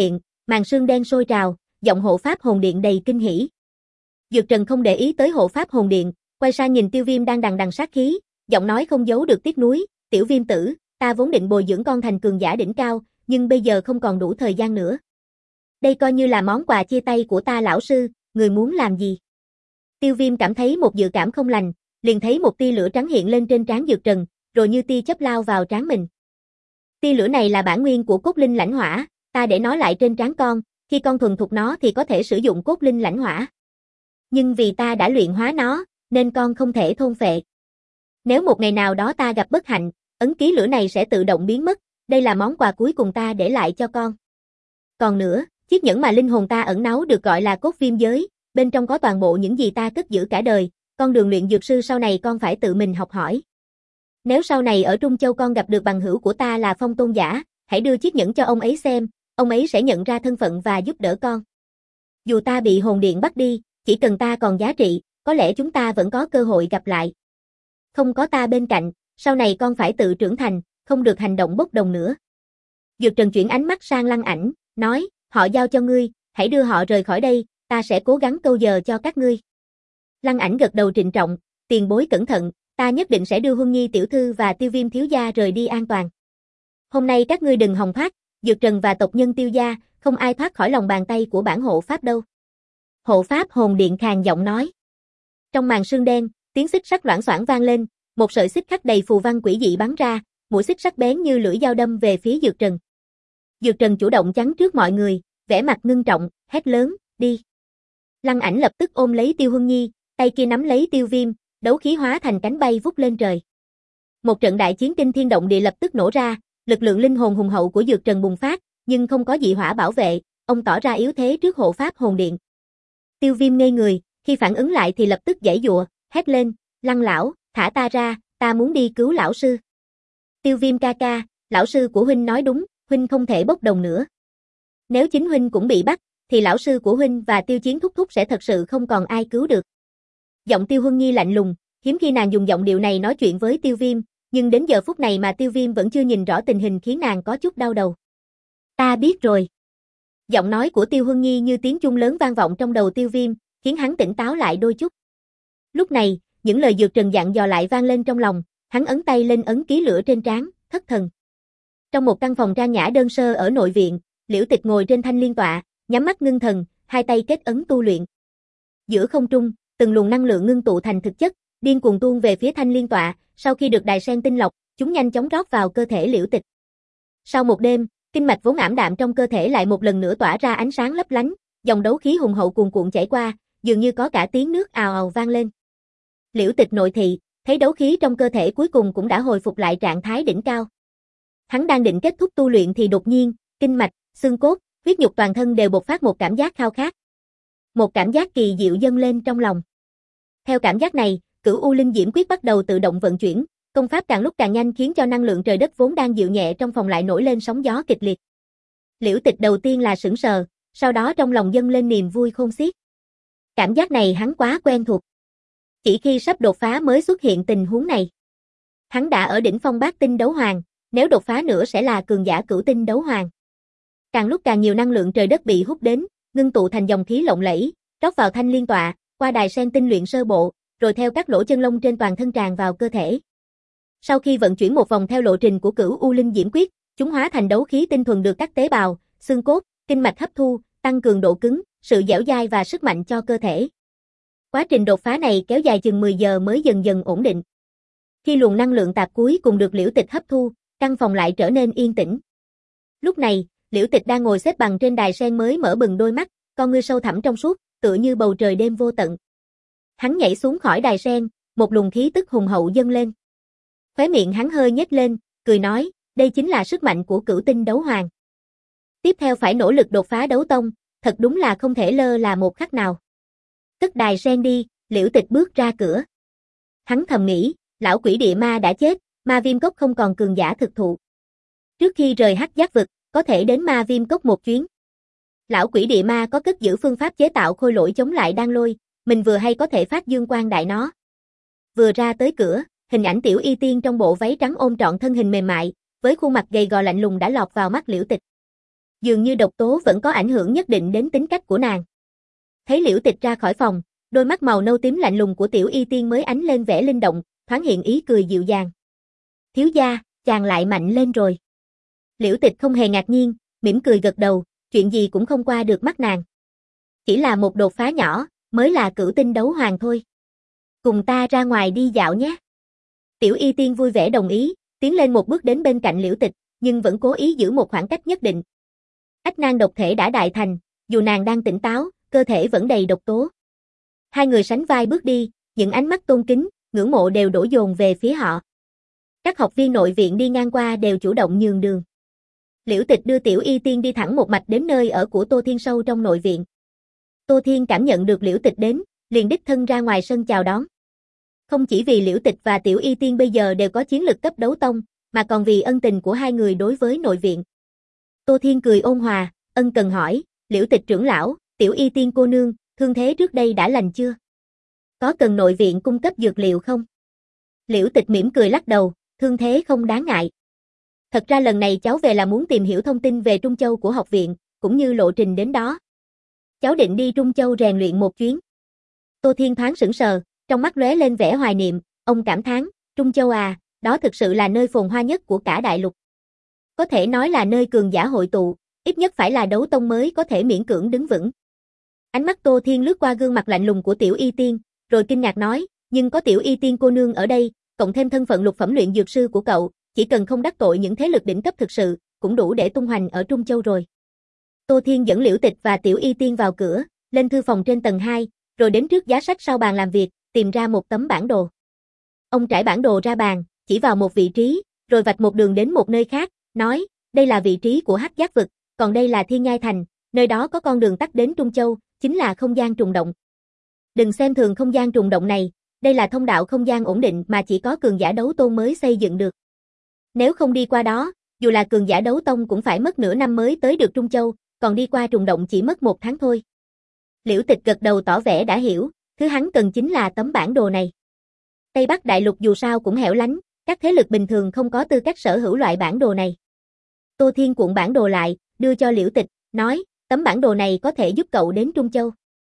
Màn sương đen sôi trào, giọng hộ pháp hồn điện đầy kinh hỉ. Dược Trần không để ý tới hộ pháp hồn điện, quay sang nhìn Tiêu Viêm đang đằng đằng sát khí, giọng nói không giấu được tiếc nuối, "Tiểu Viêm tử, ta vốn định bồi dưỡng con thành cường giả đỉnh cao, nhưng bây giờ không còn đủ thời gian nữa. Đây coi như là món quà chia tay của ta lão sư, người muốn làm gì?" Tiêu Viêm cảm thấy một dự cảm không lành, liền thấy một tia lửa trắng hiện lên trên trán Dược Trần, rồi như tia chớp lao vào trán mình. Tia lửa này là bản nguyên của cốt linh lãnh hỏa, ta để nó lại trên trán con, khi con thuần thục nó thì có thể sử dụng cốt linh lãnh hỏa. Nhưng vì ta đã luyện hóa nó, nên con không thể thôn phệ. Nếu một ngày nào đó ta gặp bất hạnh, ấn ký lửa này sẽ tự động biến mất, đây là món quà cuối cùng ta để lại cho con. Còn nữa, chiếc nhẫn mà linh hồn ta ẩn náu được gọi là cốt viêm giới, bên trong có toàn bộ những gì ta cất giữ cả đời, con đường luyện dược sư sau này con phải tự mình học hỏi. Nếu sau này ở Trung Châu con gặp được bằng hữu của ta là Phong Tôn giả, hãy đưa chiếc nhẫn cho ông ấy xem, ông ấy sẽ nhận ra thân phận và giúp đỡ con. Dù ta bị hồn điện bắt đi, chỉ cần ta còn giá trị, có lẽ chúng ta vẫn có cơ hội gặp lại. Không có ta bên cạnh, sau này con phải tự trưởng thành, không được hành động bốc đồng nữa. Dược Trần chuyển ánh mắt sang Lăng Ảnh, nói, họ giao cho ngươi, hãy đưa họ rời khỏi đây, ta sẽ cố gắng câu giờ cho các ngươi. Lăng Ảnh gật đầu trịnh trọng, tiền bối cẩn thận, ta nhất định sẽ đưa Huân Nhi tiểu thư và Tiêu Viêm thiếu gia rời đi an toàn. Hôm nay các ngươi đừng hòng thoát, Dược Trần và tộc nhân Tiêu gia, không ai thoát khỏi lòng bàn tay của bản hộ pháp đâu. Hộ pháp hồn điện khàn giọng nói. Trong màn sương đen, tiếng xích sắt loảng xoảng vang lên, một sợi xích khắc đầy phù văn quỷ dị bắn ra, mũi xích sắc bén như lưỡi dao đâm về phía Dược Trần. Dược Trần chủ động chắn trước mọi người, vẻ mặt ngưng trọng, hét lớn, đi. Lăng Ảnh lập tức ôm lấy Tiêu Huân Nhi, tay kia nắm lấy Tiêu Viêm, đấu khí hóa thành cánh bay vút lên trời. Một trận đại chiến kinh thiên động địa lập tức nổ ra, lực lượng linh hồn hùng hậu của Dược Trần bùng phát, nhưng không có dị hỏa bảo vệ, ông tỏ ra yếu thế trước hộ pháp hồn điện. Tiêu Viêm ngây người, khi phản ứng lại thì lập tức giãy giụa, hét lên, Lăng lão, thả ta ra, ta muốn đi cứu lão sư. Tiêu Viêm ca ca, lão sư của huynh nói đúng, huynh không thể bốc đồng nữa. Nếu chính huynh cũng bị bắt, thì lão sư của huynh và Tiêu Chiến thúc thúc sẽ thật sự không còn ai cứu được. Giọng Tiêu Huân Nhi lạnh lùng, hiếm khi nàng dùng giọng điệu này nói chuyện với Tiêu Viêm, nhưng đến giờ phút này mà Tiêu Viêm vẫn chưa nhìn rõ tình hình khiến nàng có chút đau đầu. Ta biết rồi. Giọng nói của Tiêu Huân Nhi như tiếng chuông lớn vang vọng trong đầu Tiêu Viêm, khiến hắn tỉnh táo lại đôi chút. Lúc này, những lời Dược Trần dặn dò lại vang lên trong lòng, hắn ấn tay lên ấn ký lửa trên trán, thất thần. Trong một căn phòng trang nhã đơn sơ ở nội viện, Liễu Tịch ngồi trên thanh liên tọa, nhắm mắt ngưng thần, hai tay kết ấn tu luyện. Giữa không trung, từng luồng năng lượng ngưng tụ thành thực chất, điên cuồng tuôn về phía thanh liên tọa, sau khi được đài sen tinh lọc, chúng nhanh chóng rót vào cơ thể Liễu Tịch. Sau một đêm, kinh mạch vốn ảm đạm trong cơ thể lại một lần nữa tỏa ra ánh sáng lấp lánh, dòng đấu khí hùng hậu cuồn cuộn chảy qua, dường như có cả tiếng nước ào ào vang lên. Liễu Tịch nội thị, thấy đấu khí trong cơ thể cuối cùng cũng đã hồi phục lại trạng thái đỉnh cao. Hắn đang định kết thúc tu luyện thì đột nhiên, kinh mạch, xương cốt, huyết nhục toàn thân đều bộc phát một cảm giác khao khát. Một cảm giác kỳ diệu dâng lên trong lòng. Theo cảm giác này, Cửu U Linh Diễm Quyết bắt đầu tự động vận chuyển, công pháp càng lúc càng nhanh khiến cho năng lượng trời đất vốn đang dịu nhẹ trong phòng lại nổi lên sóng gió kịch liệt. Liễu Tịch đầu tiên là sững sờ, sau đó trong lòng dâng lên niềm vui khôn xiết. Cảm giác này hắn quá quen thuộc. Chỉ khi sắp đột phá mới xuất hiện tình huống này. Hắn đã ở đỉnh phong bát tinh đấu hoàng, nếu đột phá nữa sẽ là cường giả cửu tinh đấu hoàng. Càng lúc càng nhiều năng lượng trời đất bị hút đến, ngưng tụ thành dòng khí lộng lẫy, rót vào thanh liên tọa, qua đài sen tinh luyện sơ bộ, rồi theo các lỗ chân lông trên toàn thân tràn vào cơ thể. Sau khi vận chuyển một vòng theo lộ trình của Cửu U Linh Diễm Quyết, chúng hóa thành đấu khí tinh thuần được các tế bào, xương cốt, kinh mạch hấp thu, tăng cường độ cứng, sự dẻo dai và sức mạnh cho cơ thể. Quá trình đột phá này kéo dài chừng mười giờ mới dần dần ổn định. Khi luồng năng lượng tạp cuối cùng được Liễu Tịch hấp thu, căn phòng lại trở nên yên tĩnh. Lúc này, Liễu Tịch đang ngồi xếp bằng trên đài sen mới mở bừng đôi mắt, con ngươi sâu thẳm trong suốt, tựa như bầu trời đêm vô tận. Hắn nhảy xuống khỏi đài sen, một luồng khí tức hùng hậu dâng lên. Khóe miệng hắn hơi nhếch lên, cười nói, đây chính là sức mạnh của cửu tinh đấu hoàng. Tiếp theo phải nỗ lực đột phá đấu tông, thật đúng là không thể lơ là một khắc nào. Cất đài sen đi, Liễu Tịch bước ra cửa. Hắn thầm nghĩ, lão quỷ địa ma đã chết, ma viêm cốc không còn cường giả thực thụ. Trước khi rời Hắc Giác vực, có thể đến ma viêm cốc một chuyến. Lão quỷ địa ma có cất giữ phương pháp chế tạo khôi lỗi chống lại đan lôi, mình vừa hay có thể phát dương quang đại nó. Vừa ra tới cửa, hình ảnh Tiểu Y Tiên trong bộ váy trắng ôm trọn thân hình mềm mại, với khuôn mặt gầy gò lạnh lùng đã lọt vào mắt Liễu Tịch. Dường như độc tố vẫn có ảnh hưởng nhất định đến tính cách của nàng. Thấy Liễu Tịch ra khỏi phòng, đôi mắt màu nâu tím lạnh lùng của Tiểu Y Tiên mới ánh lên vẻ linh động, thoáng hiện ý cười dịu dàng. Thiếu gia, chàng lại mạnh lên rồi. Liễu Tịch không hề ngạc nhiên, mỉm cười gật đầu, chuyện gì cũng không qua được mắt nàng. Chỉ là một đột phá nhỏ, mới là cửu tinh đấu hoàng thôi. Cùng ta ra ngoài đi dạo nhé. Tiểu Y Tiên vui vẻ đồng ý, tiến lên một bước đến bên cạnh Liễu Tịch, nhưng vẫn cố ý giữ một khoảng cách nhất định. Ách Nang độc thể đã đại thành, dù nàng đang tỉnh táo, cơ thể vẫn đầy độc tố. Hai người sánh vai bước đi, những ánh mắt tôn kính, ngưỡng mộ đều đổ dồn về phía họ. Các học viên nội viện đi ngang qua đều chủ động nhường đường. Liễu Tịch đưa Tiểu Y Tiên đi thẳng một mạch đến nơi ở của Tô Thiên sâu trong nội viện. Tô Thiên cảm nhận được Liễu Tịch đến, liền đích thân ra ngoài sân chào đón. Không chỉ vì Liễu Tịch và Tiểu Y Tiên bây giờ đều có chiến lực cấp đấu tông, mà còn vì ân tình của hai người đối với nội viện. Tô Thiên cười ôn hòa, ân cần hỏi, Liễu Tịch trưởng lão, Tiểu Y Tiên cô nương, thương thế trước đây đã lành chưa? Có cần nội viện cung cấp dược liệu không? Liễu Tịch mỉm cười lắc đầu, thương thế không đáng ngại. Thật ra lần này cháu về là muốn tìm hiểu thông tin về Trung Châu của học viện, cũng như lộ trình đến đó. Cháu định đi Trung Châu rèn luyện một chuyến. Tô Thiên thoáng sững sờ, trong mắt lóe lên vẻ hoài niệm, ông cảm thán, Trung Châu à, đó thực sự là nơi phồn hoa nhất của cả đại lục. Có thể nói là nơi cường giả hội tụ, ít nhất phải là đấu tông mới có thể miễn cưỡng đứng vững. Ánh mắt Tô Thiên lướt qua gương mặt lạnh lùng của Tiểu Y Tiên, rồi kinh ngạc nói, nhưng có Tiểu Y Tiên cô nương ở đây, cộng thêm thân phận lục phẩm luyện dược sư của cậu, chỉ cần không đắc tội những thế lực đỉnh cấp thực sự, cũng đủ để tung hoành ở Trung Châu rồi. Tô Thiên dẫn Liễu Tịch và Tiểu Y Tiên vào cửa, lên thư phòng trên tầng hai, rồi đến trước giá sách sau bàn làm việc, tìm ra một tấm bản đồ. Ông trải bản đồ ra bàn, chỉ vào một vị trí, rồi vạch một đường đến một nơi khác, nói, đây là vị trí của Hắc Giác vực, còn đây là Thiên Nhai Thành, nơi đó có con đường tắt đến Trung Châu, chính là không gian trùng động. Đừng xem thường không gian trùng động này, đây là thông đạo không gian ổn định mà chỉ có cường giả đấu tôn mới xây dựng được. Nếu không đi qua đó, dù là cường giả đấu tông cũng phải mất nửa năm mới tới được Trung Châu, còn đi qua trùng động chỉ mất một tháng thôi. Liễu Tịch gật đầu tỏ vẻ đã hiểu, thứ hắn cần chính là tấm bản đồ này. Tây Bắc Đại Lục dù sao cũng hẻo lánh, các thế lực bình thường không có tư cách sở hữu loại bản đồ này. Tô Thiên cuộn bản đồ lại, đưa cho Liễu Tịch, nói, tấm bản đồ này có thể giúp cậu đến Trung Châu.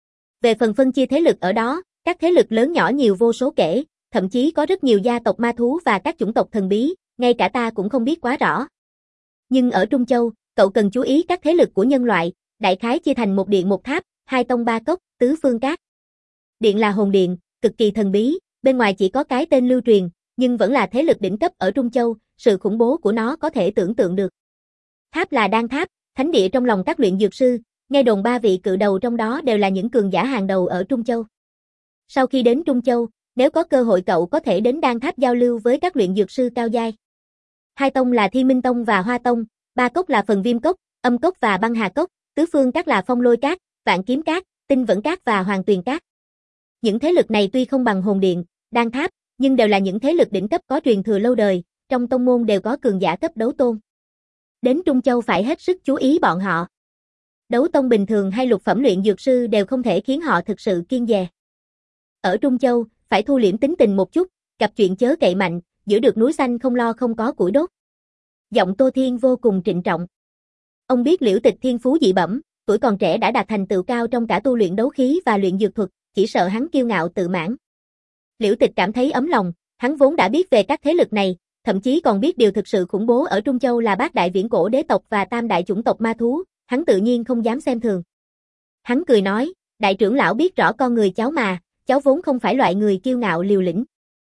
Về phần phân chia thế lực ở đó, các thế lực lớn nhỏ nhiều vô số kể, thậm chí có rất nhiều gia tộc ma thú và các chủng tộc thần bí, ngay cả ta cũng không biết quá rõ. Nhưng ở Trung Châu, cậu cần chú ý các thế lực của nhân loại, đại khái chia thành một điện một tháp, hai tông ba cốc, tứ phương các. Điện là hồn điện, cực kỳ thần bí, bên ngoài chỉ có cái tên lưu truyền, nhưng vẫn là thế lực đỉnh cấp ở Trung Châu, sự khủng bố của nó có thể tưởng tượng được. Tháp là đan tháp, thánh địa trong lòng các luyện dược sư, nghe đồn ba vị cự đầu trong đó đều là những cường giả hàng đầu ở Trung Châu. Sau khi đến Trung Châu, nếu có cơ hội cậu có thể đến đan tháp giao lưu với các luyện dược sư cao giai. Hai tông là Thiên Minh Tông và Hoa Tông, ba cốc là Phần Viêm Cốc, Âm Cốc và Băng Hà Cốc, tứ phương các là Phong Lôi Các, Vạn Kiếm Các, Tinh Vẫn Các và Hoàng Tuyền Các. Những thế lực này tuy không bằng hồn điện, đan tháp, nhưng đều là những thế lực đỉnh cấp có truyền thừa lâu đời, trong tông môn đều có cường giả cấp đấu tôn. Đến Trung Châu phải hết sức chú ý bọn họ. Đấu tông bình thường hay lục phẩm luyện dược sư đều không thể khiến họ thực sự kiêng dè. Ở Trung Châu, phải thu liễm tính tình một chút, gặp chuyện chớ cậy mạnh, giữ được núi xanh không lo không có củi đốt. Giọng Tô Thiên vô cùng trịnh trọng. Ông biết Liễu Tịch thiên phú dị bẩm, tuổi còn trẻ đã đạt thành tựu cao trong cả tu luyện đấu khí và luyện dược thuật, chỉ sợ hắn kiêu ngạo tự mãn. Liễu Tịch cảm thấy ấm lòng, hắn vốn đã biết về các thế lực này, thậm chí còn biết điều thực sự khủng bố ở Trung Châu là bát đại viễn cổ đế tộc và tam đại chủng tộc ma thú, hắn tự nhiên không dám xem thường. Hắn cười nói, đại trưởng lão biết rõ con người cháu mà, cháu vốn không phải loại người kiêu ngạo liều lĩnh.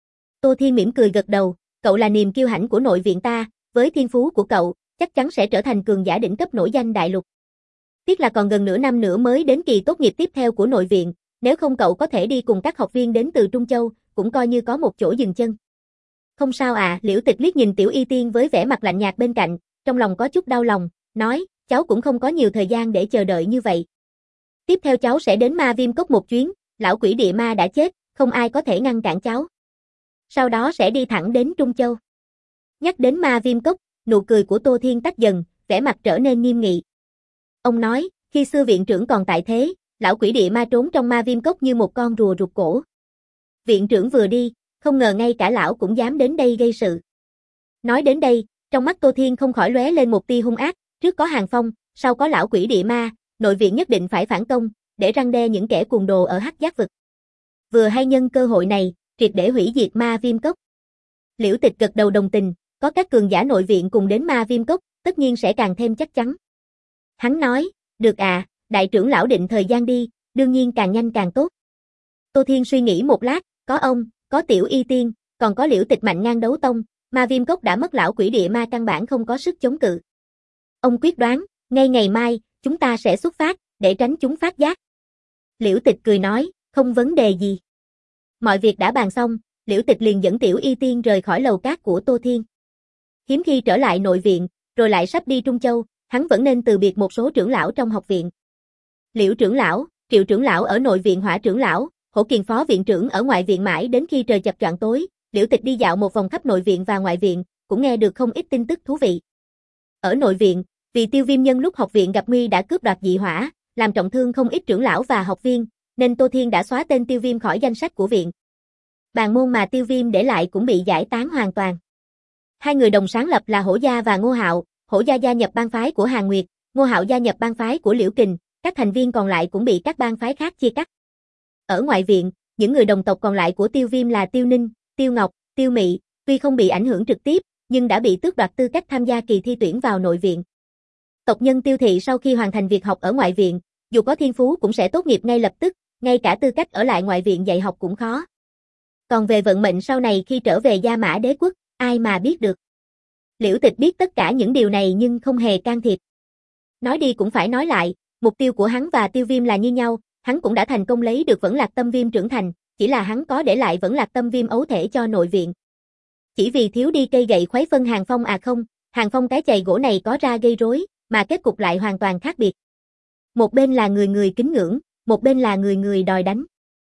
Tô Thiên mỉm cười gật đầu, cậu là niềm kiêu hãnh của nội viện ta, với thiên phú của cậu, chắc chắn sẽ trở thành cường giả đỉnh cấp nổi danh đại lục. Tiếc là còn gần nửa năm nữa mới đến kỳ tốt nghiệp tiếp theo của nội viện, nếu không cậu có thể đi cùng các học viên đến từ Trung Châu, cũng coi như có một chỗ dừng chân. Không sao à, Liễu Tịch liếc nhìn Tiểu Y Tiên với vẻ mặt lạnh nhạt bên cạnh, trong lòng có chút đau lòng, nói, cháu cũng không có nhiều thời gian để chờ đợi như vậy. Tiếp theo cháu sẽ đến Ma Viêm Cốc một chuyến, lão quỷ địa ma đã chết, không ai có thể ngăn cản cháu. Sau đó sẽ đi thẳng đến Trung Châu. Nhắc đến Ma Viêm Cốc, nụ cười của Tô Thiên tắt dần, vẻ mặt trở nên nghiêm nghị. Ông nói, khi xưa viện trưởng còn tại thế, lão quỷ địa ma trốn trong Ma Viêm Cốc như một con rùa rụt cổ. Viện trưởng vừa đi, không ngờ ngay cả lão cũng dám đến đây gây sự. Nói đến đây, trong mắt Tô Thiên không khỏi lóe lên một tia hung ác, trước có Hàng Phong, sau có lão quỷ địa ma, nội viện nhất định phải phản công, để răn đe những kẻ cuồng đồ ở Hắc Giác vực. Vừa hay nhân cơ hội này, triệt để hủy diệt Ma Viêm Cốc. Liễu Tịch gật đầu đồng tình, có các cường giả nội viện cùng đến Ma Viêm Cốc, tất nhiên sẽ càng thêm chắc chắn. Hắn nói, được à, đại trưởng lão định thời gian đi, đương nhiên càng nhanh càng tốt. Tô Thiên suy nghĩ một lát, có ông, có Tiểu Y Tiên, còn có Liễu Tịch mạnh ngang đấu tông, Ma Viêm Cốc đã mất lão quỷ địa ma căn bản không có sức chống cự. Ông quyết đoán, ngay ngày mai, chúng ta sẽ xuất phát, để tránh chúng phát giác. Liễu Tịch cười nói, không vấn đề gì. Mọi việc đã bàn xong, Liễu Tịch liền dẫn Tiểu Y Tiên rời khỏi lầu cát của Tô Thiên. Hiếm khi trở lại nội viện, rồi lại sắp đi Trung Châu, hắn vẫn nên từ biệt một số trưởng lão trong học viện. Liễu trưởng lão, Triệu trưởng lão ở nội viện, Hỏa trưởng lão, Hổ Kiền phó viện trưởng ở ngoại viện, mãi đến khi trời chập choạng tối, Liễu Tịch đi dạo một vòng khắp nội viện và ngoại viện, cũng nghe được không ít tin tức thú vị. Ở nội viện, vì Tiêu Viêm nhân lúc học viện gặp nguy đã cướp đoạt dị hỏa, làm trọng thương không ít trưởng lão và học viên, nên Tô Thiên đã xóa tên Tiêu Viêm khỏi danh sách của viện. Bàn môn mà Tiêu Viêm để lại cũng bị giải tán hoàn toàn. Hai người đồng sáng lập là Hổ Gia và Ngô Hạo, Hổ Gia gia nhập bang phái của Hàn Nguyệt, Ngô Hạo gia nhập bang phái của Liễu Kình, các thành viên còn lại cũng bị các bang phái khác chia cắt. Ở ngoại viện, những người đồng tộc còn lại của Tiêu Viêm là Tiêu Ninh, Tiêu Ngọc, Tiêu Mị, tuy không bị ảnh hưởng trực tiếp, nhưng đã bị tước đoạt tư cách tham gia kỳ thi tuyển vào nội viện. Tộc nhân Tiêu Thị sau khi hoàn thành việc học ở ngoại viện, dù có thiên phú cũng sẽ tốt nghiệp ngay lập tức, ngay cả tư cách ở lại ngoại viện dạy học cũng khó. Còn về vận mệnh sau này khi trở về Gia Mã Đế quốc, ai mà biết được. Liễu Tịch biết tất cả những điều này nhưng không hề can thiệp. Nói đi cũng phải nói lại, mục tiêu của hắn và Tiêu Viêm là như nhau, hắn cũng đã thành công lấy được Vẫn Lạc Tâm Viêm trưởng thành, chỉ là hắn có để lại Vẫn Lạc Tâm Viêm ấu thể cho nội viện. Chỉ vì thiếu đi cây gậy khuấy phân Hàng Phong à không, Hàng Phong cái chày gỗ này có ra gây rối, mà kết cục lại hoàn toàn khác biệt. Một bên là người người kính ngưỡng, một bên là người người đòi đánh.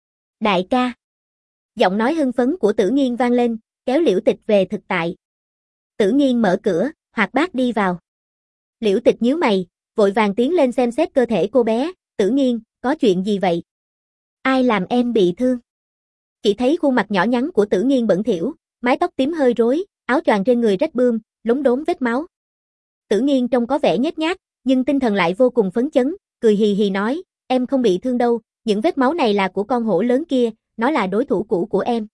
Đại ca. Giọng nói hưng phấn của Tử Nghiên vang lên, kéo Liễu Tịch về thực tại. Tử Nghiên mở cửa, hoạt bát đi vào. Liễu Tịch nhíu mày, vội vàng tiến lên xem xét cơ thể cô bé, Tử Nghiên, có chuyện gì vậy? Ai làm em bị thương? Chỉ thấy khuôn mặt nhỏ nhắn của Tử Nghiên bẩn thỉu, mái tóc tím hơi rối, áo choàng trên người rách bươm, lốm đốm vết máu. Tử Nghiên trông có vẻ nhếch nhác, nhưng tinh thần lại vô cùng phấn chấn, cười hì hì nói, em không bị thương đâu, những vết máu này là của con hổ lớn kia, nó là đối thủ cũ của em.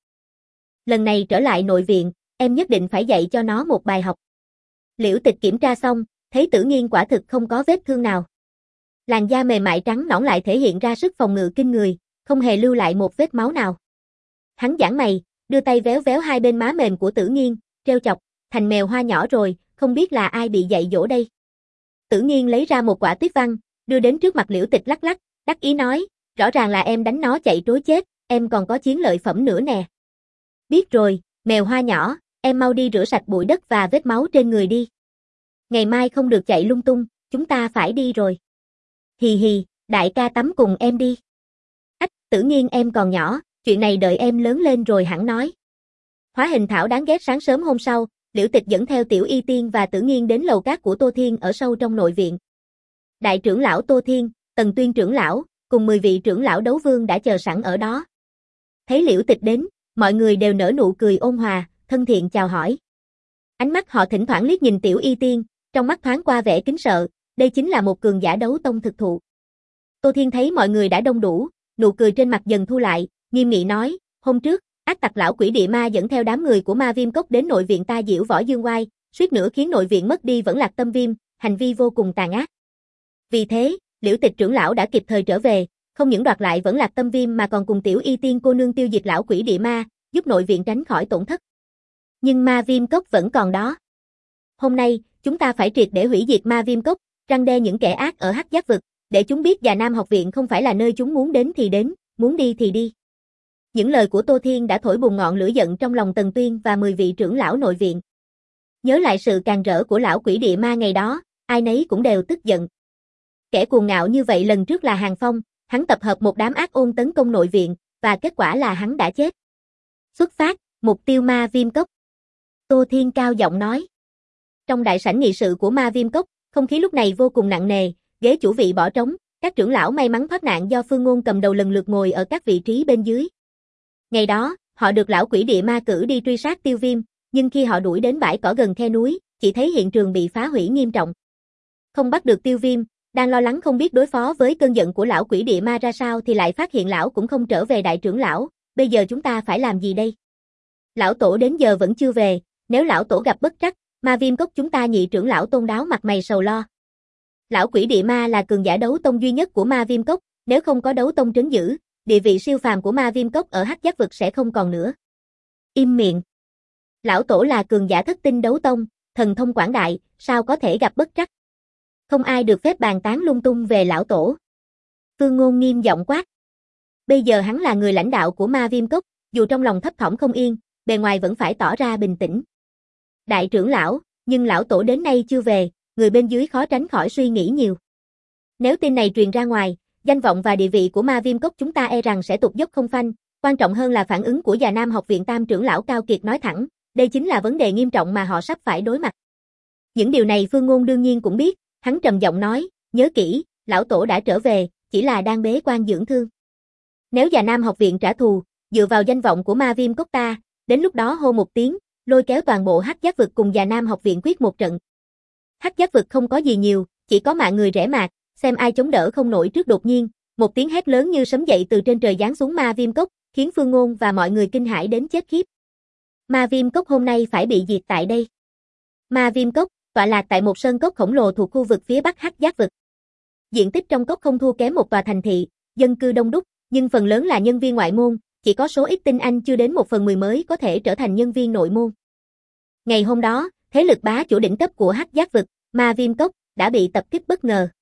Lần này trở lại nội viện, em nhất định phải dạy cho nó một bài học. Liễu Tịch kiểm tra xong, thấy Tử Nghiên quả thực không có vết thương nào. Làn da mềm mại trắng nõn lại thể hiện ra sức phòng ngự kinh người, không hề lưu lại một vết máu nào. Hắn giãn mày, đưa tay véo véo hai bên má mềm của Tử Nghiên, trêu chọc, thành mèo hoa nhỏ rồi, không biết là ai bị dạy dỗ đây. Tử Nghiên lấy ra một quả tuyết văn, đưa đến trước mặt Liễu Tịch lắc lắc, đắc ý nói, rõ ràng là em đánh nó chạy trối chết, em còn có chiến lợi phẩm nữa nè. Biết rồi, mèo hoa nhỏ, em mau đi rửa sạch bụi đất và vết máu trên người đi. Ngày mai không được chạy lung tung, chúng ta phải đi rồi. Hì hì, đại ca tắm cùng em đi. Ách, Tử Nghiên em còn nhỏ, chuyện này đợi em lớn lên rồi hẳn nói. Hóa hình thảo đáng ghét. Sáng sớm hôm sau, Liễu Tịch dẫn theo Tiểu Y Tiên và Tử Nghiên đến lầu cát của Tô Thiên ở sâu trong nội viện. Đại trưởng lão Tô Thiên, Tần Tuyên trưởng lão, cùng mười vị trưởng lão đấu vương đã chờ sẵn ở đó. Thấy Liễu Tịch đến, mọi người đều nở nụ cười ôn hòa, thân thiện chào hỏi. Ánh mắt họ thỉnh thoảng liếc nhìn Tiểu Y Tiên, trong mắt thoáng qua vẻ kính sợ, đây chính là một cường giả đấu tông thực thụ. Tô Thiên thấy mọi người đã đông đủ, nụ cười trên mặt dần thu lại, nghiêm nghị nói, hôm trước, ác tặc lão quỷ địa ma dẫn theo đám người của Ma Viêm Cốc đến nội viện ta diễu võ dương oai, suýt nữa khiến nội viện mất đi Vẫn Lạc Tâm Viêm, hành vi vô cùng tàn ác. Vì thế, Liễu Tịch trưởng lão đã kịp thời trở về, không những đoạt lại Vẫn Lạc Tâm Viêm mà còn cùng Tiểu Y Tiên cô nương tiêu diệt lão quỷ địa ma, giúp nội viện tránh khỏi tổn thất. Nhưng Ma Viêm Cốc vẫn còn đó. Hôm nay, chúng ta phải triệt để hủy diệt Ma Viêm Cốc, răn đe những kẻ ác ở Hắc Giác vực, để chúng biết Già Nam học viện không phải là nơi chúng muốn đến thì đến, muốn đi thì đi. Những lời của Tô Thiên đã thổi bùng ngọn lửa giận trong lòng Tần Tuyên và mười vị trưởng lão nội viện. Nhớ lại sự càn rỡ của lão quỷ địa ma ngày đó, ai nấy cũng đều tức giận. Kẻ cuồng ngạo như vậy lần trước là Hàng Phong, hắn tập hợp một đám ác ôn tấn công nội viện, và kết quả là hắn đã chết. Xuất phát, mục tiêu Ma Viêm Cốc. Tô Thiên cao giọng nói. Trong đại sảnh nghị sự của Ma Viêm Cốc, không khí lúc này vô cùng nặng nề, ghế chủ vị bỏ trống, các trưởng lão may mắn thoát nạn do Phương Ngôn cầm đầu lần lượt ngồi ở các vị trí bên dưới. Ngày đó, họ được lão quỷ địa ma cử đi truy sát Tiêu Viêm, nhưng khi họ đuổi đến bãi cỏ gần khe núi, chỉ thấy hiện trường bị phá hủy nghiêm trọng. Không bắt được Tiêu Viêm, đang lo lắng không biết đối phó với cơn giận của lão quỷ địa ma ra sao thì lại phát hiện lão cũng không trở về đại trưởng lão, bây giờ chúng ta phải làm gì đây? Lão tổ đến giờ vẫn chưa về, nếu lão tổ gặp bất trắc, ma viêm cốc chúng ta nhị trưởng lão Tôn Đáo mặt mày sầu lo. Lão quỷ địa ma là cường giả đấu tông duy nhất của ma viêm cốc, nếu không có đấu tông trấn giữ, địa vị siêu phàm của ma viêm cốc ở Hắc Giác vực sẽ không còn nữa. Im miệng. Lão tổ là cường giả thất tinh đấu tông, thần thông quảng đại, sao có thể gặp bất trắc? Không ai được phép bàn tán lung tung về lão tổ. Phương Ngôn nghiêm giọng quát. Bây giờ hắn là người lãnh đạo của ma viêm cốc, dù trong lòng thấp thỏm không yên, bề ngoài vẫn phải tỏ ra bình tĩnh. Đại trưởng lão, nhưng lão tổ đến nay chưa về, người bên dưới khó tránh khỏi suy nghĩ nhiều. Nếu tin này truyền ra ngoài, danh vọng và địa vị của ma viêm cốc chúng ta e rằng sẽ tụt dốc không phanh, quan trọng hơn là phản ứng của Già Nam học viện Tam trưởng lão Cao Kiệt nói thẳng, đây chính là vấn đề nghiêm trọng mà họ sắp phải đối mặt. Những điều này Phương Ngôn đương nhiên cũng biết, hắn trầm giọng nói, nhớ kỹ, lão tổ đã trở về, chỉ là đang bế quan dưỡng thương. Nếu Già Nam học viện trả thù, dựa vào danh vọng của ma viêm cốc ta, đến lúc đó hô một tiếng, lôi kéo toàn bộ Hắc Giác vực cùng Già Nam học viện quyết một trận. Hắc Giác vực không có gì nhiều, chỉ có mạng người rẻ mạt, xem ai chống đỡ không nổi trước. Đột nhiên, một tiếng hét lớn như sấm dậy từ trên trời giáng xuống ma viêm cốc, khiến Phương Ngôn và mọi người kinh hãi đến chết khiếp. Ma viêm cốc hôm nay phải bị diệt tại đây. Ma viêm cốc, tọa lạc tại một sơn cốc khổng lồ thuộc khu vực phía bắc Hắc Giác vực. Diện tích trong cốc không thua kém một tòa thành thị, dân cư đông đúc, nhưng phần lớn là nhân viên ngoại môn, chỉ có số ít tinh anh chưa đến một phần mười mới có thể trở thành nhân viên nội môn. Ngày hôm đó, thế lực bá chủ đỉnh cấp của Hắc Giác vực, ma viêm cốc, đã bị tập kích bất ngờ.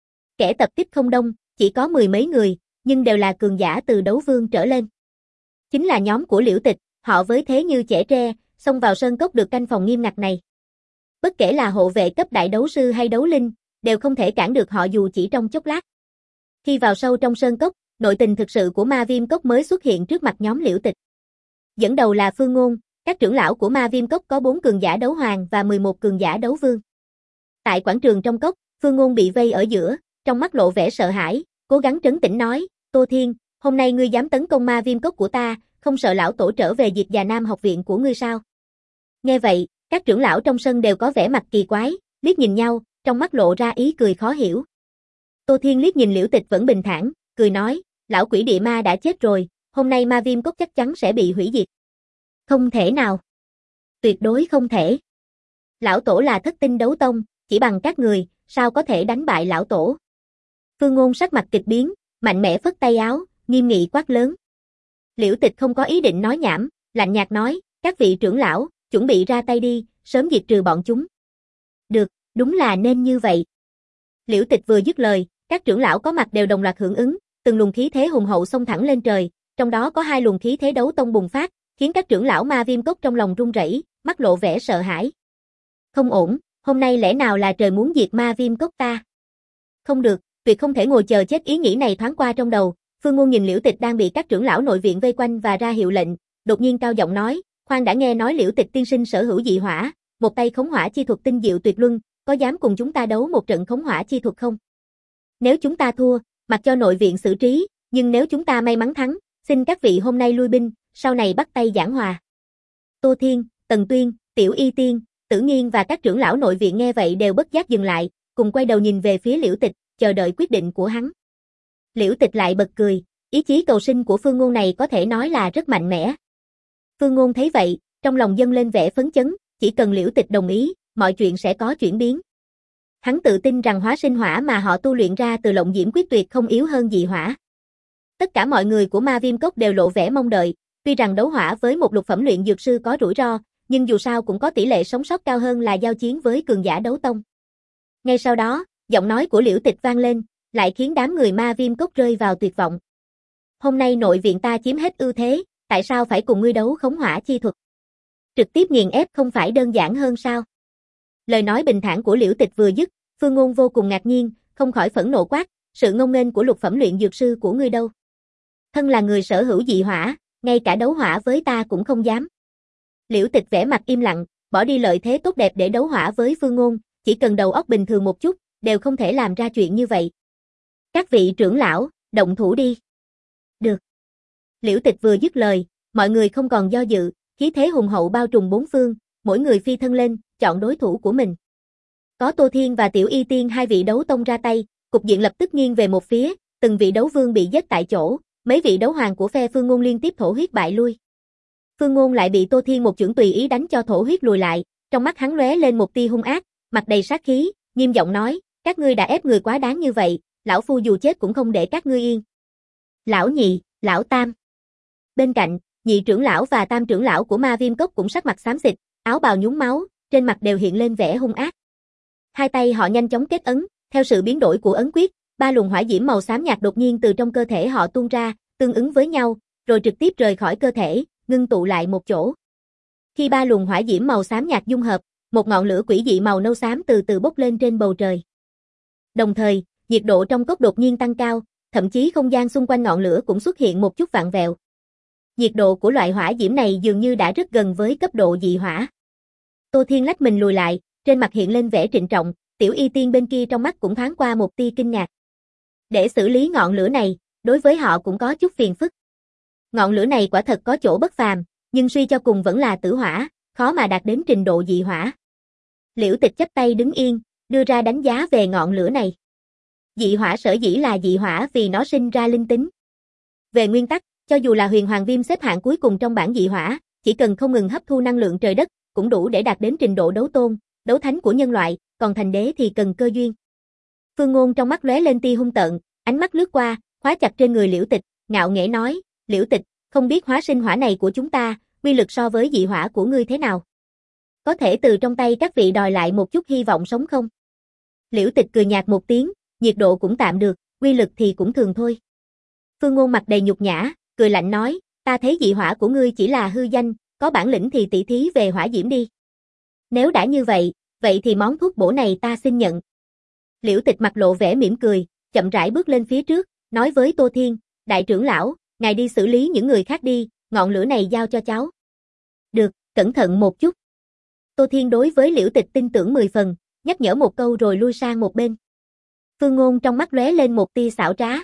Kẻ tập kích không đông, chỉ có mười mấy người, nhưng đều là cường giả từ đấu vương trở lên. Chính là nhóm của Liễu Tịch, họ với thế như chẻ tre, xông vào sơn cốc được canh phòng nghiêm ngặt này. Bất kể là hộ vệ cấp đại đấu sư hay đấu linh, đều không thể cản được họ dù chỉ trong chốc lát. Khi vào sâu trong sơn cốc, nội tình thực sự của ma viêm cốc mới xuất hiện trước mặt nhóm Liễu Tịch. Dẫn đầu là Phương Ngôn, các trưởng lão của ma viêm cốc có bốn cường giả đấu hoàng và mười một cường giả đấu vương. Tại quảng trường trong cốc, Phương Ngôn bị vây ở giữa, trong mắt lộ vẻ sợ hãi, cố gắng trấn tĩnh nói, Tô Thiên, hôm nay ngươi dám tấn công ma viêm cốc của ta, không sợ lão tổ trở về diệt Già Nam học viện của ngươi sao? Nghe vậy, các trưởng lão trong sân đều có vẻ mặt kỳ quái, liếc nhìn nhau, trong mắt lộ ra ý cười khó hiểu. Tô Thiên liếc nhìn Liễu Tịch vẫn bình thản, cười nói, lão quỷ địa ma đã chết rồi, hôm nay ma viêm cốc chắc chắn sẽ bị hủy diệt. Không thể nào. Tuyệt đối không thể. Lão tổ là thất tinh đấu tông, chỉ bằng các người, sao có thể đánh bại lão tổ? Phương Ngôn sắc mặt kịch biến, mạnh mẽ phất tay áo, nghiêm nghị quát lớn. Liễu Tịch không có ý định nói nhảm, lạnh nhạt nói, các vị trưởng lão, chuẩn bị ra tay đi, sớm diệt trừ bọn chúng. Được, đúng là nên như vậy. Liễu Tịch vừa dứt lời, các trưởng lão có mặt đều đồng loạt hưởng ứng, từng luồng khí thế hùng hậu xông thẳng lên trời, trong đó có hai luồng khí thế đấu tông bùng phát, khiến các trưởng lão ma viêm cốc trong lòng run rẩy, mắt lộ vẻ sợ hãi. Không ổn, hôm nay lẽ nào là trời muốn diệt ma viêm cốc ta? Không được, tuyệt không thể ngồi chờ chết. Ý nghĩ này thoáng qua trong đầu, Phương Ngôn nhìn Liễu Tịch đang bị các trưởng lão nội viện vây quanh và ra hiệu lệnh, đột nhiên cao giọng nói, khoan đã, nghe nói Liễu Tịch tiên sinh sở hữu dị hỏa, một tay khống hỏa chi thuật tinh diệu tuyệt luân, có dám cùng chúng ta đấu một trận khống hỏa chi thuật không? Nếu chúng ta thua, mặc cho nội viện xử trí, nhưng nếu chúng ta may mắn thắng, xin các vị hôm nay lui binh, sau này bắt tay giảng hòa. Tô Thiên, Tần Tuyên, Tiểu Y Tiên, Tử Nghiên và các trưởng lão nội viện nghe vậy đều bất giác dừng lại, cùng quay đầu nhìn về phía Liễu Tịch, chờ đợi quyết định của hắn. Liễu Tịch lại bật cười, ý chí cầu sinh của Phương Ngôn này có thể nói là rất mạnh mẽ. Phương Ngôn thấy vậy, trong lòng dâng lên vẻ phấn chấn, chỉ cần Liễu Tịch đồng ý, mọi chuyện sẽ có chuyển biến. Hắn tự tin rằng hóa sinh hỏa mà họ tu luyện ra từ Lộng Diễm Quyết tuyệt không yếu hơn dị hỏa. Tất cả mọi người của ma viêm cốc đều lộ vẻ mong đợi, tuy rằng đấu hỏa với một lục phẩm luyện dược sư có rủi ro, nhưng dù sao cũng có tỷ lệ sống sót cao hơn là giao chiến với cường giả đấu tông. Ngay sau đó, giọng nói của Liễu Tịch vang lên, lại khiến đám người ma viêm cốc rơi vào tuyệt vọng. Hôm nay nội viện ta chiếm hết ưu thế, tại sao phải cùng ngươi đấu khống hỏa chi thuật? Trực tiếp nghiền ép không phải đơn giản hơn sao? Lời nói bình thản của Liễu Tịch vừa dứt, Phương Ngôn vô cùng ngạc nhiên, không khỏi phẫn nộ quát, sự ngông nghênh của lục phẩm luyện dược sư của ngươi đâu? Thân là người sở hữu dị hỏa, ngay cả đấu hỏa với ta cũng không dám. Liễu Tịch vẻ mặt im lặng, bỏ đi lợi thế tốt đẹp để đấu hỏa với Phương Ngôn, chỉ cần đầu óc bình thường một chút, đều không thể làm ra chuyện như vậy. Các vị trưởng lão, động thủ đi. Được. Liễu Tịch vừa dứt lời, mọi người không còn do dự, khí thế hùng hậu bao trùm bốn phương, mỗi người phi thân lên, chọn đối thủ của mình. Có Tô Thiên và Tiểu Y Tiên hai vị đấu tông ra tay, cục diện lập tức nghiêng về một phía, từng vị đấu vương bị giết tại chỗ, mấy vị đấu hoàng của phe Phương Ngôn liên tiếp thổ huyết bại lui. Phương Ngôn lại bị Tô Thiên một chưởng tùy ý đánh cho thổ huyết lùi lại, trong mắt hắn lóe lên một tia hung ác, mặt đầy sát khí, nghiêm giọng nói, các ngươi đã ép người quá đáng như vậy, lão phu dù chết cũng không để các ngươi yên. Lão nhị, lão tam. Bên cạnh, nhị trưởng lão và tam trưởng lão của Ma Viêm Cốc cũng sắc mặt xám xịt, áo bào nhúng máu, trên mặt đều hiện lên vẻ hung ác. Hai tay họ nhanh chóng kết ấn, theo sự biến đổi của ấn quyết, ba luồng hỏa diễm màu xám nhạt đột nhiên từ trong cơ thể họ tuôn ra, tương ứng với nhau, rồi trực tiếp rời khỏi cơ thể, ngưng tụ lại một chỗ. Khi ba luồng hỏa diễm màu xám nhạt dung hợp, một ngọn lửa quỷ dị màu nâu xám từ từ bốc lên trên bầu trời. Đồng thời, nhiệt độ trong cốc đột nhiên tăng cao, thậm chí không gian xung quanh ngọn lửa cũng xuất hiện một chút vặn vẹo. Nhiệt độ của loại hỏa diễm này dường như đã rất gần với cấp độ dị hỏa. Tô Thiên lách mình lùi lại, trên mặt hiện lên vẻ trịnh trọng, Tiểu Y Tiên bên kia trong mắt cũng thoáng qua một tia kinh ngạc. Để xử lý ngọn lửa này, đối với họ cũng có chút phiền phức. Ngọn lửa này quả thật có chỗ bất phàm, nhưng suy cho cùng vẫn là tử hỏa, khó mà đạt đến trình độ dị hỏa. Liễu Tịch chắp tay đứng yên, đưa ra đánh giá về ngọn lửa này. Dị hỏa sở dĩ là dị hỏa vì nó sinh ra linh tính. Về nguyên tắc, cho dù là huyền hoàng viêm xếp hạng cuối cùng trong bảng dị hỏa, chỉ cần không ngừng hấp thu năng lượng trời đất, cũng đủ để đạt đến trình độ đấu tôn, đấu thánh của nhân loại, còn thành đế thì cần cơ duyên. Phương Ngôn trong mắt lóe lên tia hung tợn, ánh mắt lướt qua, khóa chặt trên người Liễu Tịch, ngạo nghễ nói, Liễu Tịch, không biết hóa sinh hỏa này của chúng ta, uy lực so với dị hỏa của ngươi thế nào? Có thể từ trong tay các vị đòi lại một chút hy vọng sống không? Liễu Tịch cười nhạt một tiếng, nhiệt độ cũng tạm được, uy lực thì cũng thường thôi. Phương Ngôn mặt đầy nhục nhã, cười lạnh nói, ta thấy dị hỏa của ngươi chỉ là hư danh, có bản lĩnh thì tỉ thí về hỏa diễm đi. Nếu đã như vậy, vậy thì món thuốc bổ này ta xin nhận. Liễu Tịch mặt lộ vẻ mỉm cười, chậm rãi bước lên phía trước, nói với Tô Thiên, đại trưởng lão, ngài đi xử lý những người khác đi, ngọn lửa này giao cho cháu. Được, cẩn thận một chút. Tô Thiên đối với Liễu Tịch tin tưởng mười phần, nhắc nhở một câu rồi lui sang một bên. Phương Ngôn trong mắt lóe lên một tia xảo trá.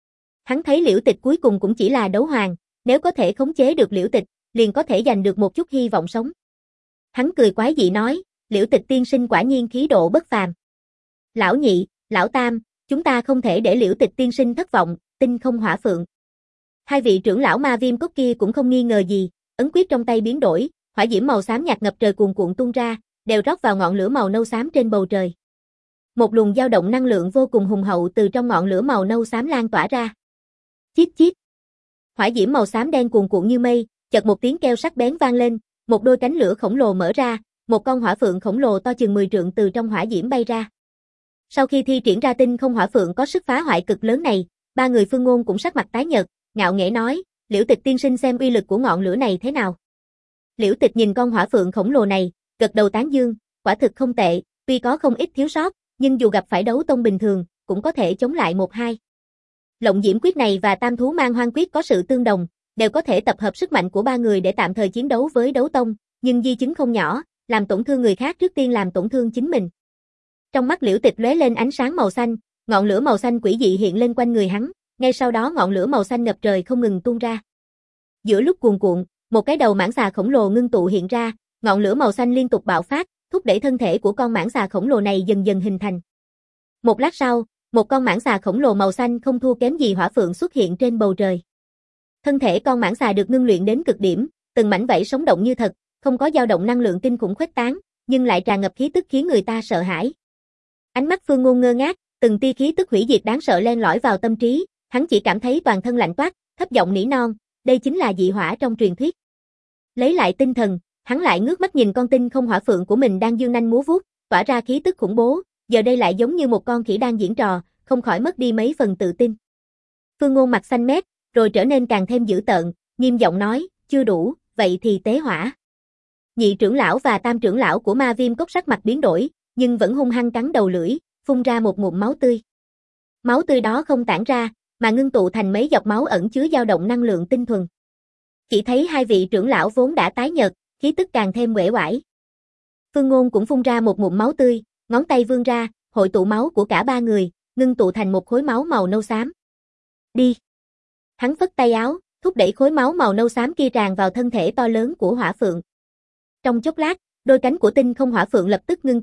Hắn thấy Liễu Tịch cuối cùng cũng chỉ là đấu hoàng, nếu có thể khống chế được Liễu Tịch, liền có thể giành được một chút hy vọng sống. Hắn cười quái dị nói, Liễu Tịch tiên sinh quả nhiên khí độ bất phàm. Lão nhị, lão tam, chúng ta không thể để Liễu Tịch tiên sinh thất vọng, tinh không hỏa phượng. Hai vị trưởng lão Ma Viêm Cốc kia cũng không nghi ngờ gì, ấn quyết trong tay biến đổi, hỏa diễm màu xám nhạt ngập trời cuồn cuộn tuôn ra, đều rót vào ngọn lửa màu nâu xám trên bầu trời. Một luồng dao động năng lượng vô cùng hùng hậu từ trong ngọn lửa màu nâu xám lan tỏa ra. Chít chít. Hỏa diễm màu xám đen cuồn cuộn như mây, chợt một tiếng kêu sắc bén vang lên, một đôi cánh lửa khổng lồ mở ra, một con hỏa phượng khổng lồ to chừng mười trượng từ trong hỏa diễm bay ra. Sau khi thi triển ra tinh không hỏa phượng có sức phá hoại cực lớn này, ba người Phương Ngôn cũng sắc mặt tái nhợt, ngạo nghễ nói, Liễu Tịch tiên sinh xem uy lực của ngọn lửa này thế nào. Liễu Tịch nhìn con hỏa phượng khổng lồ này, gật đầu tán dương, quả thực không tệ, tuy có không ít thiếu sót, nhưng dù gặp phải đấu tông bình thường, cũng có thể chống lại một hai. Lộng diễm quyết này và tam thú mang hoang quyết có sự tương đồng, đều có thể tập hợp sức mạnh của ba người để tạm thời chiến đấu với đấu tông, nhưng di chứng không nhỏ, làm tổn thương người khác trước tiên làm tổn thương chính mình. Trong mắt Liễu Tịch lóe lên ánh sáng màu xanh, ngọn lửa màu xanh quỷ dị hiện lên quanh người hắn, ngay sau đó ngọn lửa màu xanh ngập trời không ngừng tuôn ra. Giữa lúc cuồn cuộn, một cái đầu mãng xà khổng lồ ngưng tụ hiện ra, ngọn lửa màu xanh liên tục bạo phát, thúc đẩy thân thể của con mãng xà khổng lồ này dần dần hình thành. Một lát sau, một con mãng xà khổng lồ màu xanh không thua kém gì hỏa phượng xuất hiện trên bầu trời. Thân thể con mãng xà được ngưng luyện đến cực điểm, từng mảnh vảy sống động như thật, không có dao động năng lượng kinh khủng khuếch tán, nhưng lại tràn ngập khí tức khiến người ta sợ hãi. Ánh mắt Phương Ngôn ngơ ngác, từng tia khí tức hủy diệt đáng sợ len lỏi vào tâm trí, hắn chỉ cảm thấy toàn thân lạnh toát, thấp giọng nỉ non, đây chính là dị hỏa trong truyền thuyết. Lấy lại tinh thần, hắn lại ngước mắt nhìn con tinh không hỏa phượng của mình đang dương nanh múa vuốt, tỏa ra khí tức khủng bố, giờ đây lại giống như một con khỉ đang diễn trò, không khỏi mất đi mấy phần tự tin. Phương Ngôn mặt xanh mét, rồi trở nên càng thêm dữ tợn, nghiêm giọng nói, chưa đủ, vậy thì tế hỏa. Nhị trưởng lão và tam trưởng lão của Ma Viêm Cốc sắc mặt biến đổi, nhưng vẫn hung hăng cắn đầu lưỡi, phun ra một ngụm máu tươi. Máu tươi đó không tản ra, mà ngưng tụ thành mấy giọt máu ẩn chứa dao động năng lượng tinh thuần. Chỉ thấy hai vị trưởng lão vốn đã tái nhợt, khí tức càng thêm uể oải. Phương Ngôn cũng phun ra một ngụm máu tươi, ngón tay vươn ra, hội tụ máu của cả ba người, ngưng tụ thành một khối máu màu nâu xám. Đi. Hắn phất tay áo, thúc đẩy khối máu màu nâu xám kia tràn vào thân thể to lớn của hỏa phượng. Trong chốc lát, đôi cánh của tinh không hỏa phượng lập tức ngưng kết,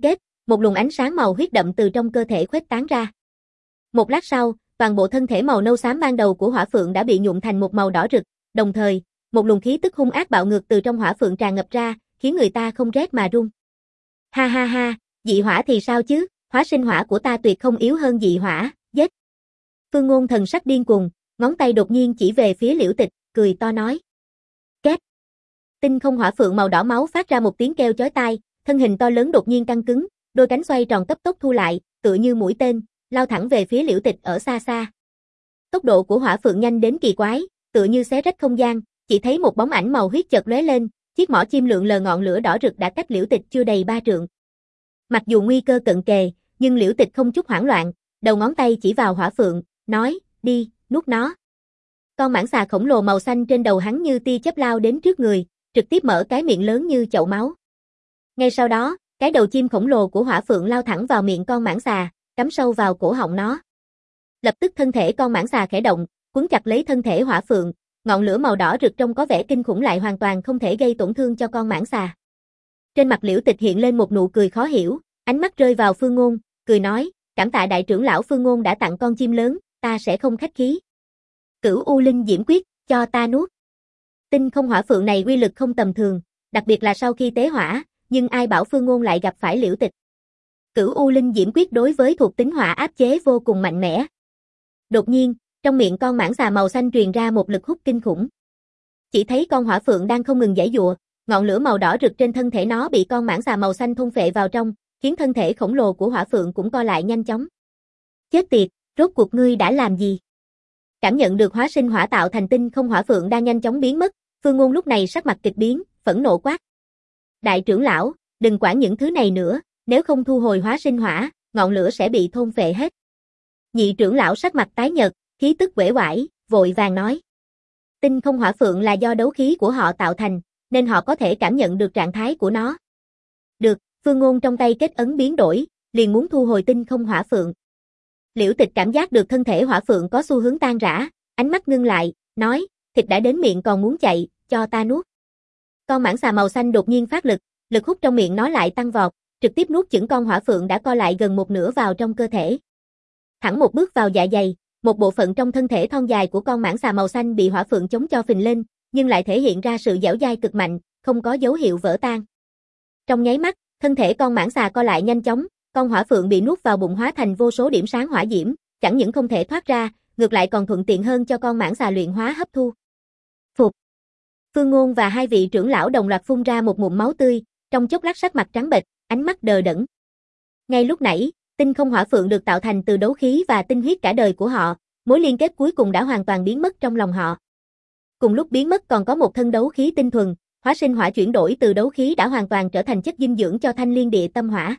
một luồng ánh sáng màu huyết đậm từ trong cơ thể khuếch tán ra. Một lát sau, toàn bộ thân thể màu nâu xám ban đầu của hỏa phượng đã bị nhuộm thành một màu đỏ rực, đồng thời, một luồng khí tức hung ác bạo ngược từ trong hỏa phượng tràn ngập ra, khiến người ta không rét mà run. Ha ha ha, dị hỏa thì sao chứ, hóa sinh hỏa của ta tuyệt không yếu hơn dị hỏa, giết. Phương Ngôn thần sắc điên cuồng, ngón tay đột nhiên chỉ về phía Liễu Tịch, cười to nói. Két. Tinh không hỏa phượng màu đỏ máu phát ra một tiếng kêu chói tai, thân hình to lớn đột nhiên căng cứng, đôi cánh xoay tròn cấp tốc thu lại, tựa như mũi tên, lao thẳng về phía Liễu Tịch ở xa xa. Tốc độ của hỏa phượng nhanh đến kỳ quái, tựa như xé rách không gian, chỉ thấy một bóng ảnh màu huyết chợt lóe lên, chiếc mỏ chim lượn lờ ngọn lửa đỏ rực đã cách Liễu Tịch chưa đầy ba trượng. Mặc dù nguy cơ cận kề, nhưng Liễu Tịch không chút hoảng loạn, đầu ngón tay chỉ vào hỏa phượng, nói, đi, nuốt nó. Con mãng xà khổng lồ màu xanh trên đầu hắn như tia chớp lao đến trước người, trực tiếp mở cái miệng lớn như chậu máu. Ngay sau đó, cái đầu chim khổng lồ của hỏa phượng lao thẳng vào miệng con mãng xà, cắm sâu vào cổ họng nó. Lập tức thân thể con mãng xà khẽ động, quấn chặt lấy thân thể hỏa phượng, ngọn lửa màu đỏ rực trông có vẻ kinh khủng lại hoàn toàn không thể gây tổn thương cho con mãng xà. Trên mặt Liễu Tịch hiện lên một nụ cười khó hiểu, ánh mắt rơi vào Phương Ngôn, cười nói, cảm tạ đại trưởng lão Phương Ngôn đã tặng con chim lớn, ta sẽ không khách khí. Cửu U Linh Diễm Quyết, cho ta nuốt. Tinh không hỏa phượng này uy lực không tầm thường, đặc biệt là sau khi tế hỏa, nhưng ai bảo Phương Ngôn lại gặp phải Liễu Tịch. Cửu U Linh Diễm Quyết đối với thuộc tính hỏa áp chế vô cùng mạnh mẽ. Đột nhiên, trong miệng con mãng xà màu xanh truyền ra một lực hút kinh khủng. Chỉ thấy con hỏa phượng đang không ngừng giãy giụa, ngọn lửa màu đỏ rực trên thân thể nó bị con mãng xà màu xanh thôn phệ vào trong, khiến thân thể khổng lồ của hỏa phượng cũng co lại nhanh chóng. Chết tiệt, rốt cuộc ngươi đã làm gì? Cảm nhận được hóa sinh hỏa tạo thành tinh không hỏa phượng đang nhanh chóng biến mất, Phương Ngôn lúc này sắc mặt kịch biến, phẫn nộ quát. Đại trưởng lão, đừng quản những thứ này nữa, nếu không thu hồi hóa sinh hỏa, ngọn lửa sẽ bị thôn phệ hết. Nhị trưởng lão sắc mặt tái nhợt, khí tức uể oải, vội vàng nói. Tinh không hỏa phượng là do đấu khí của họ tạo thành, nên họ có thể cảm nhận được trạng thái của nó. Được, Phương Ngôn trong tay kết ấn biến đổi, liền muốn thu hồi tinh không hỏa phượng. Liễu Tịch cảm giác được thân thể hỏa phượng có xu hướng tan rã, ánh mắt ngưng lại, nói, thịt đã đến miệng còn muốn chạy, cho ta nuốt. Con mãng xà màu xanh đột nhiên phát lực, lực hút trong miệng nó lại tăng vọt, trực tiếp nuốt chửng con hỏa phượng đã co lại gần một nửa vào trong cơ thể. Thẳng một bước vào dạ dày, một bộ phận trong thân thể thon dài của con mãng xà màu xanh bị hỏa phượng chống cho phình lên, nhưng lại thể hiện ra sự dẻo dai cực mạnh, không có dấu hiệu vỡ tan. Trong nháy mắt, thân thể con mãng xà co lại nhanh chóng, con hỏa phượng bị nuốt vào bụng hóa thành vô số điểm sáng hỏa diễm, chẳng những không thể thoát ra, ngược lại còn thuận tiện hơn cho con mãng xà luyện hóa hấp thu. Phục. Phương Ngôn và hai vị trưởng lão đồng loạt phun ra một ngụm máu tươi, trong chốc lát sắc mặt trắng bệch, ánh mắt đờ đẫn. Ngay lúc nãy, tinh không hỏa phượng được tạo thành từ đấu khí và tinh huyết cả đời của họ, mối liên kết cuối cùng đã hoàn toàn biến mất trong lòng họ. Cùng lúc biến mất còn có một thân đấu khí tinh thuần, hóa sinh hỏa chuyển đổi từ đấu khí đã hoàn toàn trở thành chất dinh dưỡng cho thanh liên địa tâm hỏa.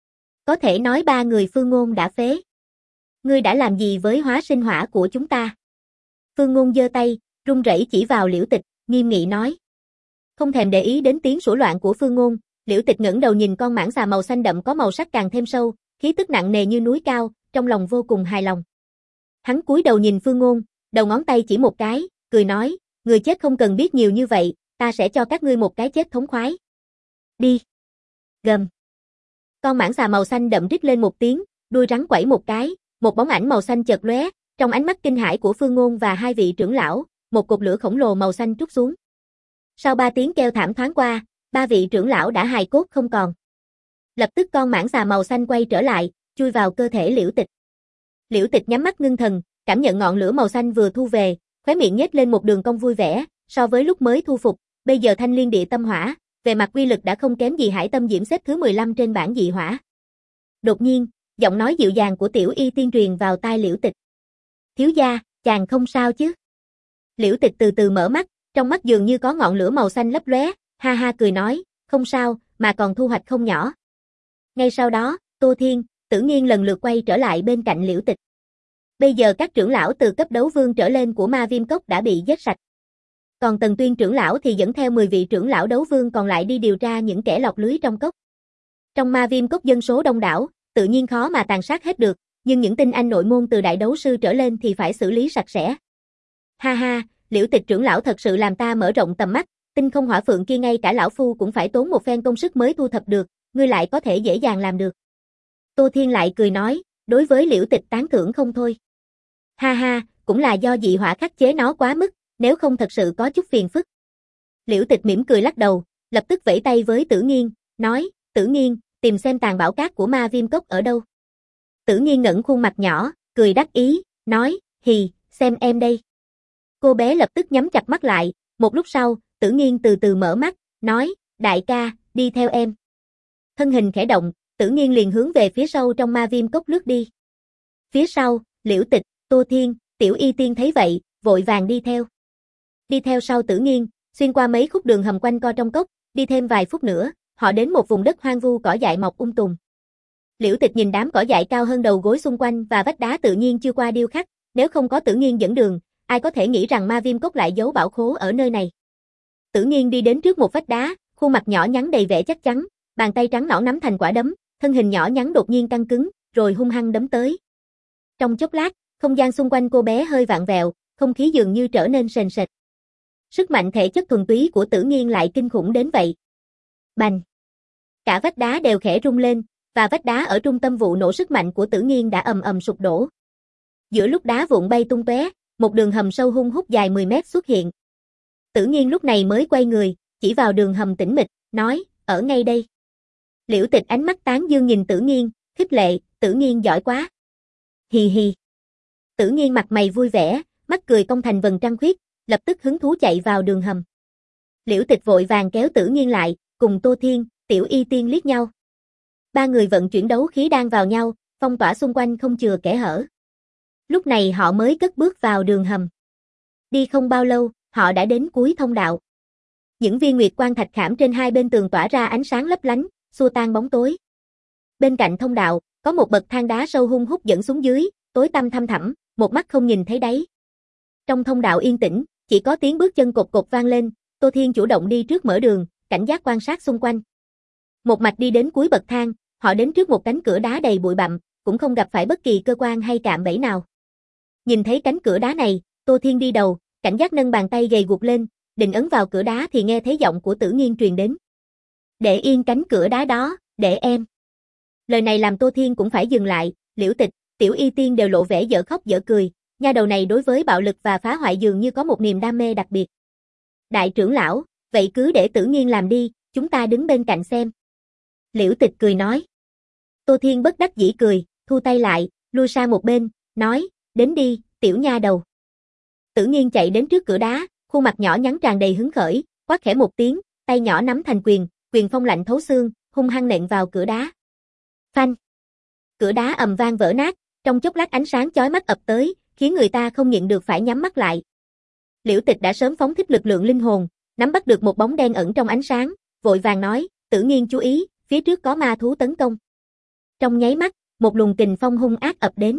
Có thể nói ba người Phương Ngôn đã phế. Ngươi đã làm gì với hóa sinh hỏa của chúng ta? Phương Ngôn giơ tay, run rẩy chỉ vào Liễu Tịch, nghiêm nghị nói. Không thèm để ý đến tiếng sủa loạn của Phương Ngôn, Liễu Tịch ngẩng đầu nhìn con mãng xà màu xanh đậm có màu sắc càng thêm sâu, khí tức nặng nề như núi cao, trong lòng vô cùng hài lòng. Hắn cúi đầu nhìn Phương Ngôn, đầu ngón tay chỉ một cái, cười nói, người chết không cần biết nhiều như vậy, ta sẽ cho các ngươi một cái chết thống khoái. Đi. Gầm. Con mãng xà màu xanh đậm rít lên một tiếng, đuôi rắn quẩy một cái, một bóng ảnh màu xanh chợt lóe, trong ánh mắt kinh hãi của Phương Ngôn và hai vị trưởng lão, một cột lửa khổng lồ màu xanh trút xuống. Sau ba tiếng kêu thảm thoáng qua, ba vị trưởng lão đã hài cốt không còn. Lập tức con mãng xà màu xanh quay trở lại, chui vào cơ thể Liễu Tịch. Liễu Tịch nhắm mắt ngưng thần, cảm nhận ngọn lửa màu xanh vừa thu về, khóe miệng nhếch lên một đường cong vui vẻ, so với lúc mới thu phục, bây giờ thanh liên địa tâm hỏa, về mặt uy lực đã không kém gì Hải Tâm Diễm xếp thứ mười lăm trên bảng dị hỏa. Đột nhiên, giọng nói dịu dàng của Tiểu Y Tiên truyền vào tai Liễu Tịch. Thiếu gia, chàng không sao chứ? Liễu Tịch từ từ mở mắt, trong mắt dường như có ngọn lửa màu xanh lấp lóe, ha ha cười nói, không sao, mà còn thu hoạch không nhỏ. Ngay sau đó, Tô Thiên, Tử Nghiên lần lượt quay trở lại bên cạnh Liễu Tịch. Bây giờ các trưởng lão từ cấp đấu vương trở lên của Ma Viêm Cốc đã bị giết sạch. Còn Tần Tuyên trưởng lão thì dẫn theo mười vị trưởng lão đấu vương còn lại đi điều tra những kẻ lọt lưới trong cốc. Trong Ma Viêm Cốc dân số đông đảo, tự nhiên khó mà tàn sát hết được, nhưng những tinh anh nội môn từ đại đấu sư trở lên thì phải xử lý sạch sẽ. Ha ha, Liễu Tịch trưởng lão thật sự làm ta mở rộng tầm mắt, tinh không hỏa phượng kia ngay cả lão phu cũng phải tốn một phen công sức mới thu thập được, ngươi lại có thể dễ dàng làm được. Tô Thiên lại cười nói, đối với Liễu Tịch tán thưởng không thôi. Ha ha, cũng là do dị hỏa khắc chế nó quá mức, nếu không thật sự có chút phiền phức. Liễu Tịch mỉm cười lắc đầu, lập tức vẫy tay với Tử Nghiên, nói, Tử Nghiên, tìm xem tàn bảo cát của ma viêm cốc ở đâu. Tử Nghiên ngẩng khuôn mặt nhỏ, cười đắc ý, nói, hì, xem em đây. Cô bé lập tức nhắm chặt mắt lại, một lúc sau, Tử Nghiên từ từ mở mắt, nói, đại ca, đi theo em. Thân hình khẽ động, Tử Nghiên liền hướng về phía sâu trong ma viêm cốc lướt đi. Phía sau, Liễu Tịch, Tô Thiên, Tiểu Y Tiên thấy vậy, vội vàng đi theo. Đi theo sau Tử Nghiên, xuyên qua mấy khúc đường hầm quanh co trong cốc, đi thêm vài phút nữa, họ đến một vùng đất hoang vu cỏ dại mọc um tùm. Liễu Tịch nhìn đám cỏ dại cao hơn đầu gối xung quanh và vách đá tự nhiên chưa qua điêu khắc, nếu không có Tử Nghiên dẫn đường, ai có thể nghĩ rằng ma viêm cốc lại giấu bảo khố ở nơi này. Tử Nghiên đi đến trước một vách đá, khuôn mặt nhỏ nhắn đầy vẻ chắc chắn, bàn tay trắng nõn nắm thành quả đấm, thân hình nhỏ nhắn đột nhiên căng cứng, rồi hung hăng đấm tới. Trong chốc lát, không gian xung quanh cô bé hơi vặn vẹo, không khí dường như trở nên sền sệt. Sức mạnh thể chất thuần túy của Tử Nghiên lại kinh khủng đến vậy. Bành! Cả vách đá đều khẽ rung lên, và vách đá ở trung tâm vụ nổ sức mạnh của Tử Nghiên đã ầm ầm sụp đổ. Giữa lúc đá vụn bay tung tóe, một đường hầm sâu hun hút dài mười mét xuất hiện. Tử Nghiên lúc này mới quay người, chỉ vào đường hầm tĩnh mịch, nói, ở ngay đây. Liễu Tịch ánh mắt tán dương nhìn Tử Nghiên, khích lệ, Tử Nghiên giỏi quá. Hì hì. Tử Nghiên mặt mày vui vẻ, mắt cười cong thành vầng trăng khuyết, lập tức hứng thú chạy vào đường hầm. Liễu Tịch vội vàng kéo Tử Nghiên lại, cùng Tô Thiên, Tiểu Y Tiên liếc nhau. Ba người vận chuyển đấu khí đang vào nhau, phong tỏa xung quanh không chừa kẽ hở. Lúc này họ mới cất bước vào đường hầm. Đi không bao lâu, họ đã đến cuối thông đạo. Những viên nguyệt quang thạch khảm trên hai bên tường tỏa ra ánh sáng lấp lánh, xua tan bóng tối. Bên cạnh thông đạo, có một bậc thang đá sâu hun hút dẫn xuống dưới, tối tăm thăm thẳm, một mắt không nhìn thấy đáy. Trong thông đạo yên tĩnh, chỉ có tiếng bước chân cột cột vang lên, Tô Thiên chủ động đi trước mở đường, cảnh giác quan sát xung quanh. Một mạch đi đến cuối bậc thang, họ đến trước một cánh cửa đá đầy bụi bặm, cũng không gặp phải bất kỳ cơ quan hay cạm bẫy nào. Nhìn thấy cánh cửa đá này, Tô Thiên đi đầu, cảnh giác nâng bàn tay gầy guộc lên, định ấn vào cửa đá thì nghe thấy giọng của Tử Nghiên truyền đến. Để yên cánh cửa đá đó, để em. Lời này làm Tô Thiên cũng phải dừng lại, Liễu Tịch, Tiểu Y Tiên đều lộ vẻ dở khóc dở cười, nha đầu này đối với bạo lực và phá hoại dường như có một niềm đam mê đặc biệt. Đại trưởng lão, vậy cứ để Tử Nghiên làm đi, chúng ta đứng bên cạnh xem. Liễu Tịch cười nói. Tô Thiên bất đắc dĩ cười, thu tay lại, lui sang một bên, nói, đến đi, tiểu nha đầu. Tử Nghiên chạy đến trước cửa đá, khuôn mặt nhỏ nhắn tràn đầy hứng khởi, quát khẽ một tiếng, tay nhỏ nắm thành quyền, quyền phong lạnh thấu xương, hung hăng nện vào cửa đá. Phanh! Cửa đá ầm vang vỡ nát, trong chốc lát ánh sáng chói mắt ập tới, khiến người ta không nhịn được phải nhắm mắt lại. Liễu Tịch đã sớm phóng thích lực lượng linh hồn, nắm bắt được một bóng đen ẩn trong ánh sáng, vội vàng nói, Tử Nghiên chú ý, phía trước có ma thú tấn công. Trong nháy mắt, một luồng kình phong hung ác ập đến.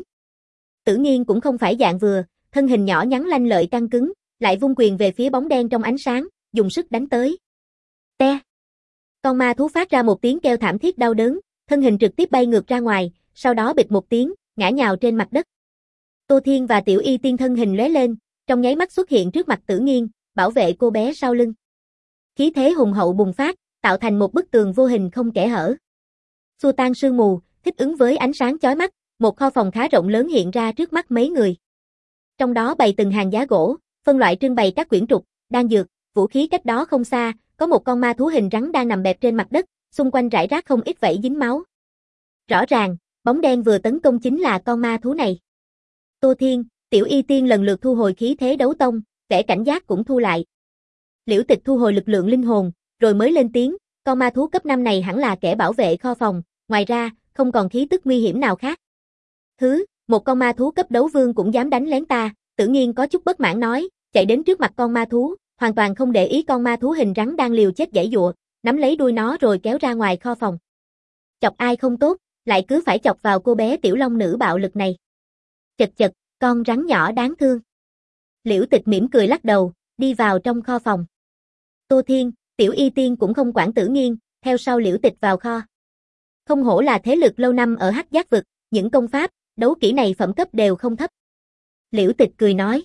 Tử Nghiên cũng không phải dạng vừa, thân hình nhỏ nhắn lanh lợi căng cứng, lại vung quyền về phía bóng đen trong ánh sáng, dùng sức đánh tới. Te! Con ma thú phát ra một tiếng kêu thảm thiết đau đớn, thân hình trực tiếp bay ngược ra ngoài, sau đó bịch một tiếng, ngã nhào trên mặt đất. Tô Thiên và Tiểu Y Tiên thân hình lóe lên, trong nháy mắt xuất hiện trước mặt Tử Nghiên, bảo vệ cô bé sau lưng. Khí thế hùng hậu bùng phát, tạo thành một bức tường vô hình không kẽ hở. Xua tan sương mù, thích ứng với ánh sáng chói mắt, một kho phòng khá rộng lớn hiện ra trước mắt mấy người. Trong đó bày từng hàng giá gỗ, phân loại trưng bày các quyển trục, đan dược, vũ khí, cách đó không xa, có một con ma thú hình rắn đang nằm bẹp trên mặt đất, xung quanh rải rác không ít vảy dính máu. Rõ ràng, bóng đen vừa tấn công chính là con ma thú này. Tô Thiên, Tiểu Y Tiên lần lượt thu hồi khí thế đấu tông, vẻ cảnh giác cũng thu lại. Liễu Tịch thu hồi lực lượng linh hồn, rồi mới lên tiếng, con ma thú cấp năm này hẳn là kẻ bảo vệ kho phòng, ngoài ra, không còn khí tức nguy hiểm nào khác. Hứ, một con ma thú cấp đấu vương cũng dám đánh lén ta, Tử Nghiên có chút bất mãn nói, chạy đến trước mặt con ma thú, hoàn toàn không để ý con ma thú hình rắn đang liều chết giãy giụa, nắm lấy đuôi nó rồi kéo ra ngoài kho phòng. Chọc ai không tốt, lại cứ phải chọc vào cô bé tiểu long nữ bạo lực này. Chật chật, con rắn nhỏ đáng thương. Liễu Tịch mỉm cười lắc đầu, đi vào trong kho phòng. Tô Thiên, Tiểu Y Tiên cũng không quản Tử Nghiên, theo sau Liễu Tịch vào kho. Không hổ là thế lực lâu năm ở Hắc Giác vực, những công pháp, đấu kỹ này phẩm cấp đều không thấp. Liễu Tịch cười nói.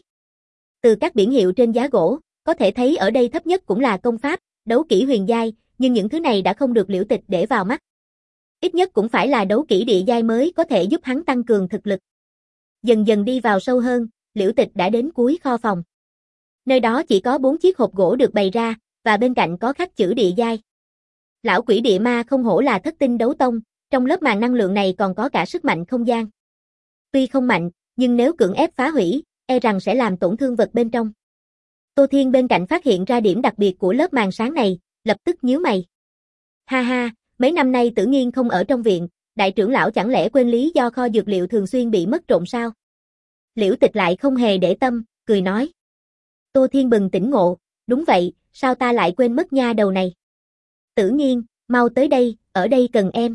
Từ các biển hiệu trên giá gỗ, có thể thấy ở đây thấp nhất cũng là công pháp, đấu kỹ huyền giai, nhưng những thứ này đã không được Liễu Tịch để vào mắt. Ít nhất cũng phải là đấu kỹ địa giai mới có thể giúp hắn tăng cường thực lực. Dần dần đi vào sâu hơn, Liễu Tịch đã đến cuối kho phòng. Nơi đó chỉ có bốn chiếc hộp gỗ được bày ra, và bên cạnh có khắc chữ địa giai. Lão quỷ địa ma không hổ là thất tinh đấu tông, trong lớp màn năng lượng này còn có cả sức mạnh không gian. Tuy không mạnh, nhưng nếu cưỡng ép phá hủy, e rằng sẽ làm tổn thương vật bên trong. Tô Thiên bên cạnh phát hiện ra điểm đặc biệt của lớp màn sáng này, lập tức nhíu mày. Ha ha, mấy năm nay Tử Nghiên không ở trong viện, đại trưởng lão chẳng lẽ quên lý do kho dược liệu thường xuyên bị mất trộm sao? Liễu Tịch lại không hề để tâm, cười nói. Tô Thiên bừng tỉnh ngộ, đúng vậy, sao ta lại quên mất nha đầu này? Tử Nghiên, mau tới đây, ở đây cần em.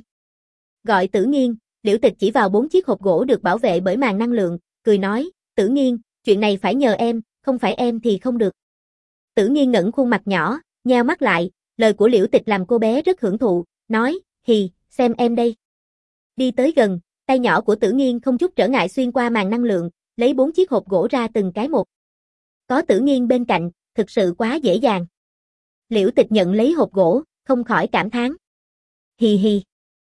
Gọi Tử Nghiên, Liễu Tịch chỉ vào bốn chiếc hộp gỗ được bảo vệ bởi màn năng lượng, cười nói, Tử Nghiên, chuyện này phải nhờ em, không phải em thì không được. Tử Nghiên ngẩng khuôn mặt nhỏ, nheo mắt lại, lời của Liễu Tịch làm cô bé rất hưởng thụ, nói, hì, xem em đây. Đi tới gần, tay nhỏ của Tử Nghiên không chút trở ngại xuyên qua màn năng lượng, lấy bốn chiếc hộp gỗ ra từng cái một. Có Tử Nghiên bên cạnh, thực sự quá dễ dàng. Liễu Tịch nhận lấy hộp gỗ, không khỏi cảm thán. Hì hì.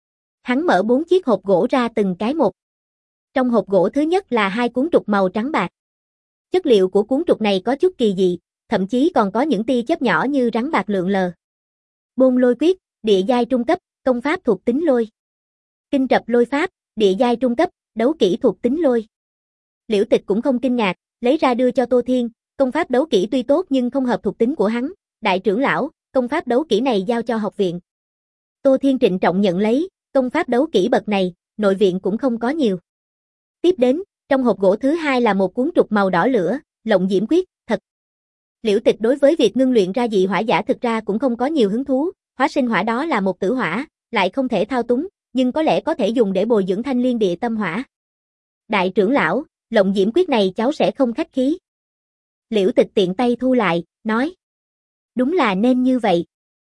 Hắn mở bốn chiếc hộp gỗ ra từng cái một. Trong hộp gỗ thứ nhất là hai cuốn trục màu trắng bạc. Chất liệu của cuốn trục này có chút kỳ dị, thậm chí còn có những tia chớp nhỏ như rắn bạc lượn lờ. Bôn lôi quyết, địa giai trung cấp, công pháp thuộc tính lôi. Kinh trập lôi pháp, địa giai trung cấp, đấu kỹ thuộc tính lôi. Liễu Tịch cũng không kinh ngạc, lấy ra đưa cho Tô Thiên, công pháp đấu kỹ tuy tốt nhưng không hợp thuộc tính của hắn, đại trưởng lão, công pháp đấu kỹ này giao cho học viện. Tô Thiên trịnh trọng nhận lấy, công pháp đấu kỹ bậc này, nội viện cũng không có nhiều. Tiếp đến, trong hộp gỗ thứ hai là một cuốn trục màu đỏ lửa, lộng diễm quyết, thật. Liễu Tịch đối với việc ngưng luyện ra dị hỏa giả thực ra cũng không có nhiều hứng thú, hóa sinh hỏa đó là một tử hỏa, lại không thể thao túng, nhưng có lẽ có thể dùng để bồi dưỡng thanh liên địa tâm hỏa. Đại trưởng lão, lộng diễm quyết này cháu sẽ không khách khí. Liễu Tịch tiện tay thu lại, nói. Đúng là nên như vậy.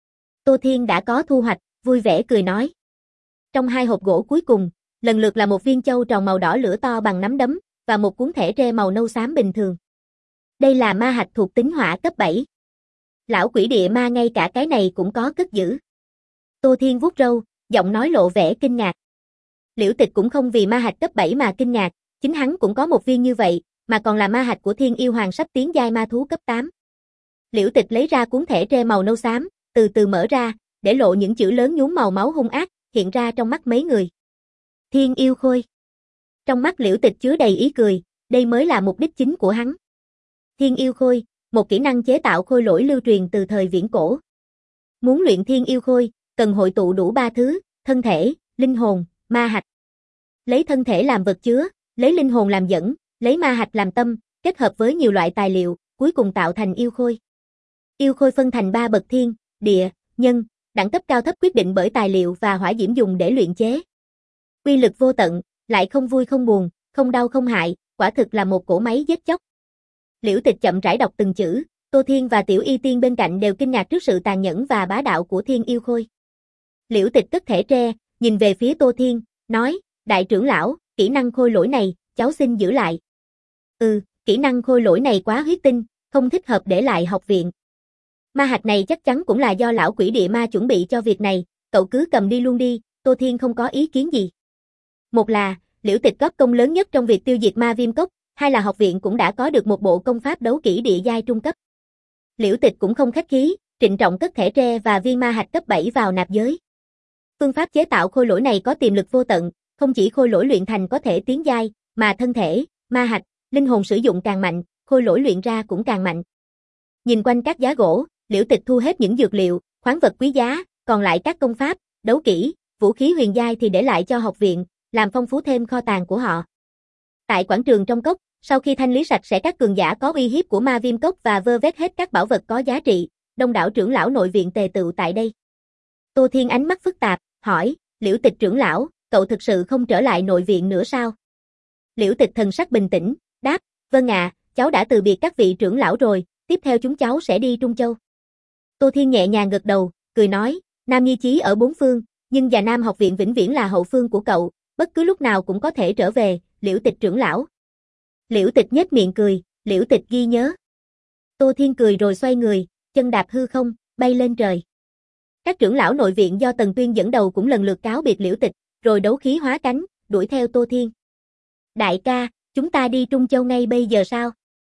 Tô Thiên đã có thu hoạch, vui vẻ cười nói. Trong hai hộp gỗ cuối cùng, lần lượt là một viên châu tròn màu đỏ lửa to bằng nắm đấm, và một cuốn thẻ tre màu nâu xám bình thường. Đây là ma hạch thuộc tính hỏa cấp bảy. Lão quỷ địa ma ngay cả cái này cũng có cất giữ. Tô Thiên vuốt râu, giọng nói lộ vẻ kinh ngạc. Liễu Tịch cũng không vì ma hạch cấp bảy mà kinh ngạc, chính hắn cũng có một viên như vậy, mà còn là ma hạch của Thiên Yêu Hoàng sắp tiến giai ma thú cấp tám. Liễu Tịch lấy ra cuốn thẻ tre màu nâu xám, từ từ mở ra, để lộ những chữ lớn nhuốm màu máu hung ác, hiện ra trong mắt mấy người. Thiên Yêu Khôi. Trong mắt Liễu Tịch chứa đầy ý cười, đây mới là mục đích chính của hắn. Thiên Yêu Khôi, một kỹ năng chế tạo khôi lỗi lưu truyền từ thời viễn cổ. Muốn luyện Thiên Yêu Khôi, cần hội tụ đủ ba thứ, thân thể, linh hồn, ma hạch. Lấy thân thể làm vật chứa, lấy linh hồn làm dẫn, lấy ma hạch làm tâm, kết hợp với nhiều loại tài liệu, cuối cùng tạo thành yêu khôi. Yêu khôi phân thành ba bậc thiên, địa, nhân, đẳng cấp cao thấp quyết định bởi tài liệu và hỏa diễm dùng để luyện chế. Uy lực vô tận, lại không vui không buồn, không đau không hại, quả thực là một cỗ máy giết chóc. Liễu Tịch chậm rãi đọc từng chữ, Tô Thiên và Tiểu Y Tiên bên cạnh đều kinh ngạc trước sự tàn nhẫn và bá đạo của Thiên Yêu Khôi. Liễu Tịch cất thẻ tre, nhìn về phía Tô Thiên, nói, đại trưởng lão, kỹ năng khôi lỗi này, cháu xin giữ lại. Ừ, kỹ năng khôi lỗi này quá huyết tinh, không thích hợp để lại học viện. Ma hạch này chắc chắn cũng là do lão quỷ địa ma chuẩn bị cho việc này, cậu cứ cầm đi luôn đi, Tô Thiên không có ý kiến gì. Một là, Liễu Tịch góp công lớn nhất trong việc tiêu diệt ma viêm cốc, hai là học viện cũng đã có được một bộ công pháp đấu kỹ địa giai trung cấp. Liễu Tịch cũng không khách khí, trịnh trọng cất thẻ tre và viên ma hạch cấp bảy vào nạp giới. Phương pháp chế tạo khôi lỗi này có tiềm lực vô tận, không chỉ khôi lỗi luyện thành có thể tiến giai, mà thân thể, ma hạch, linh hồn sử dụng càng mạnh, khôi lỗi luyện ra cũng càng mạnh. Nhìn quanh các giá gỗ, Liễu Tịch thu hết những dược liệu, khoáng vật quý giá, còn lại các công pháp, đấu kỹ, vũ khí huyền giai thì để lại cho học viện, làm phong phú thêm kho tàng của họ. Tại quảng trường trong cốc, sau khi thanh lý sạch sẽ các cường giả có uy hiếp của ma viêm cốc và vơ vét hết các bảo vật có giá trị, đông đảo trưởng lão nội viện tề tựu tại đây. Tô Thiên ánh mắt phức tạp, hỏi, Liễu Tịch trưởng lão, cậu thực sự không trở lại nội viện nữa sao? Liễu Tịch thần sắc bình tĩnh, đáp, vâng ạ, cháu đã từ biệt các vị trưởng lão rồi, tiếp theo chúng cháu sẽ đi Trung Châu. Tô Thiên nhẹ nhàng gật đầu, cười nói, Nam Nhi chí ở bốn phương, nhưng Già Nam học viện vĩnh viễn là hậu phương của cậu, bất cứ lúc nào cũng có thể trở về, Liễu Tịch trưởng lão. Liễu Tịch nhếch miệng cười, Liễu Tịch ghi nhớ. Tô Thiên cười rồi xoay người, chân đạp hư không, bay lên trời. Các trưởng lão nội viện do Tần Tuyên dẫn đầu cũng lần lượt cáo biệt Liễu Tịch, rồi đấu khí hóa cánh, đuổi theo Tô Thiên. Đại ca, chúng ta đi Trung Châu ngay bây giờ sao?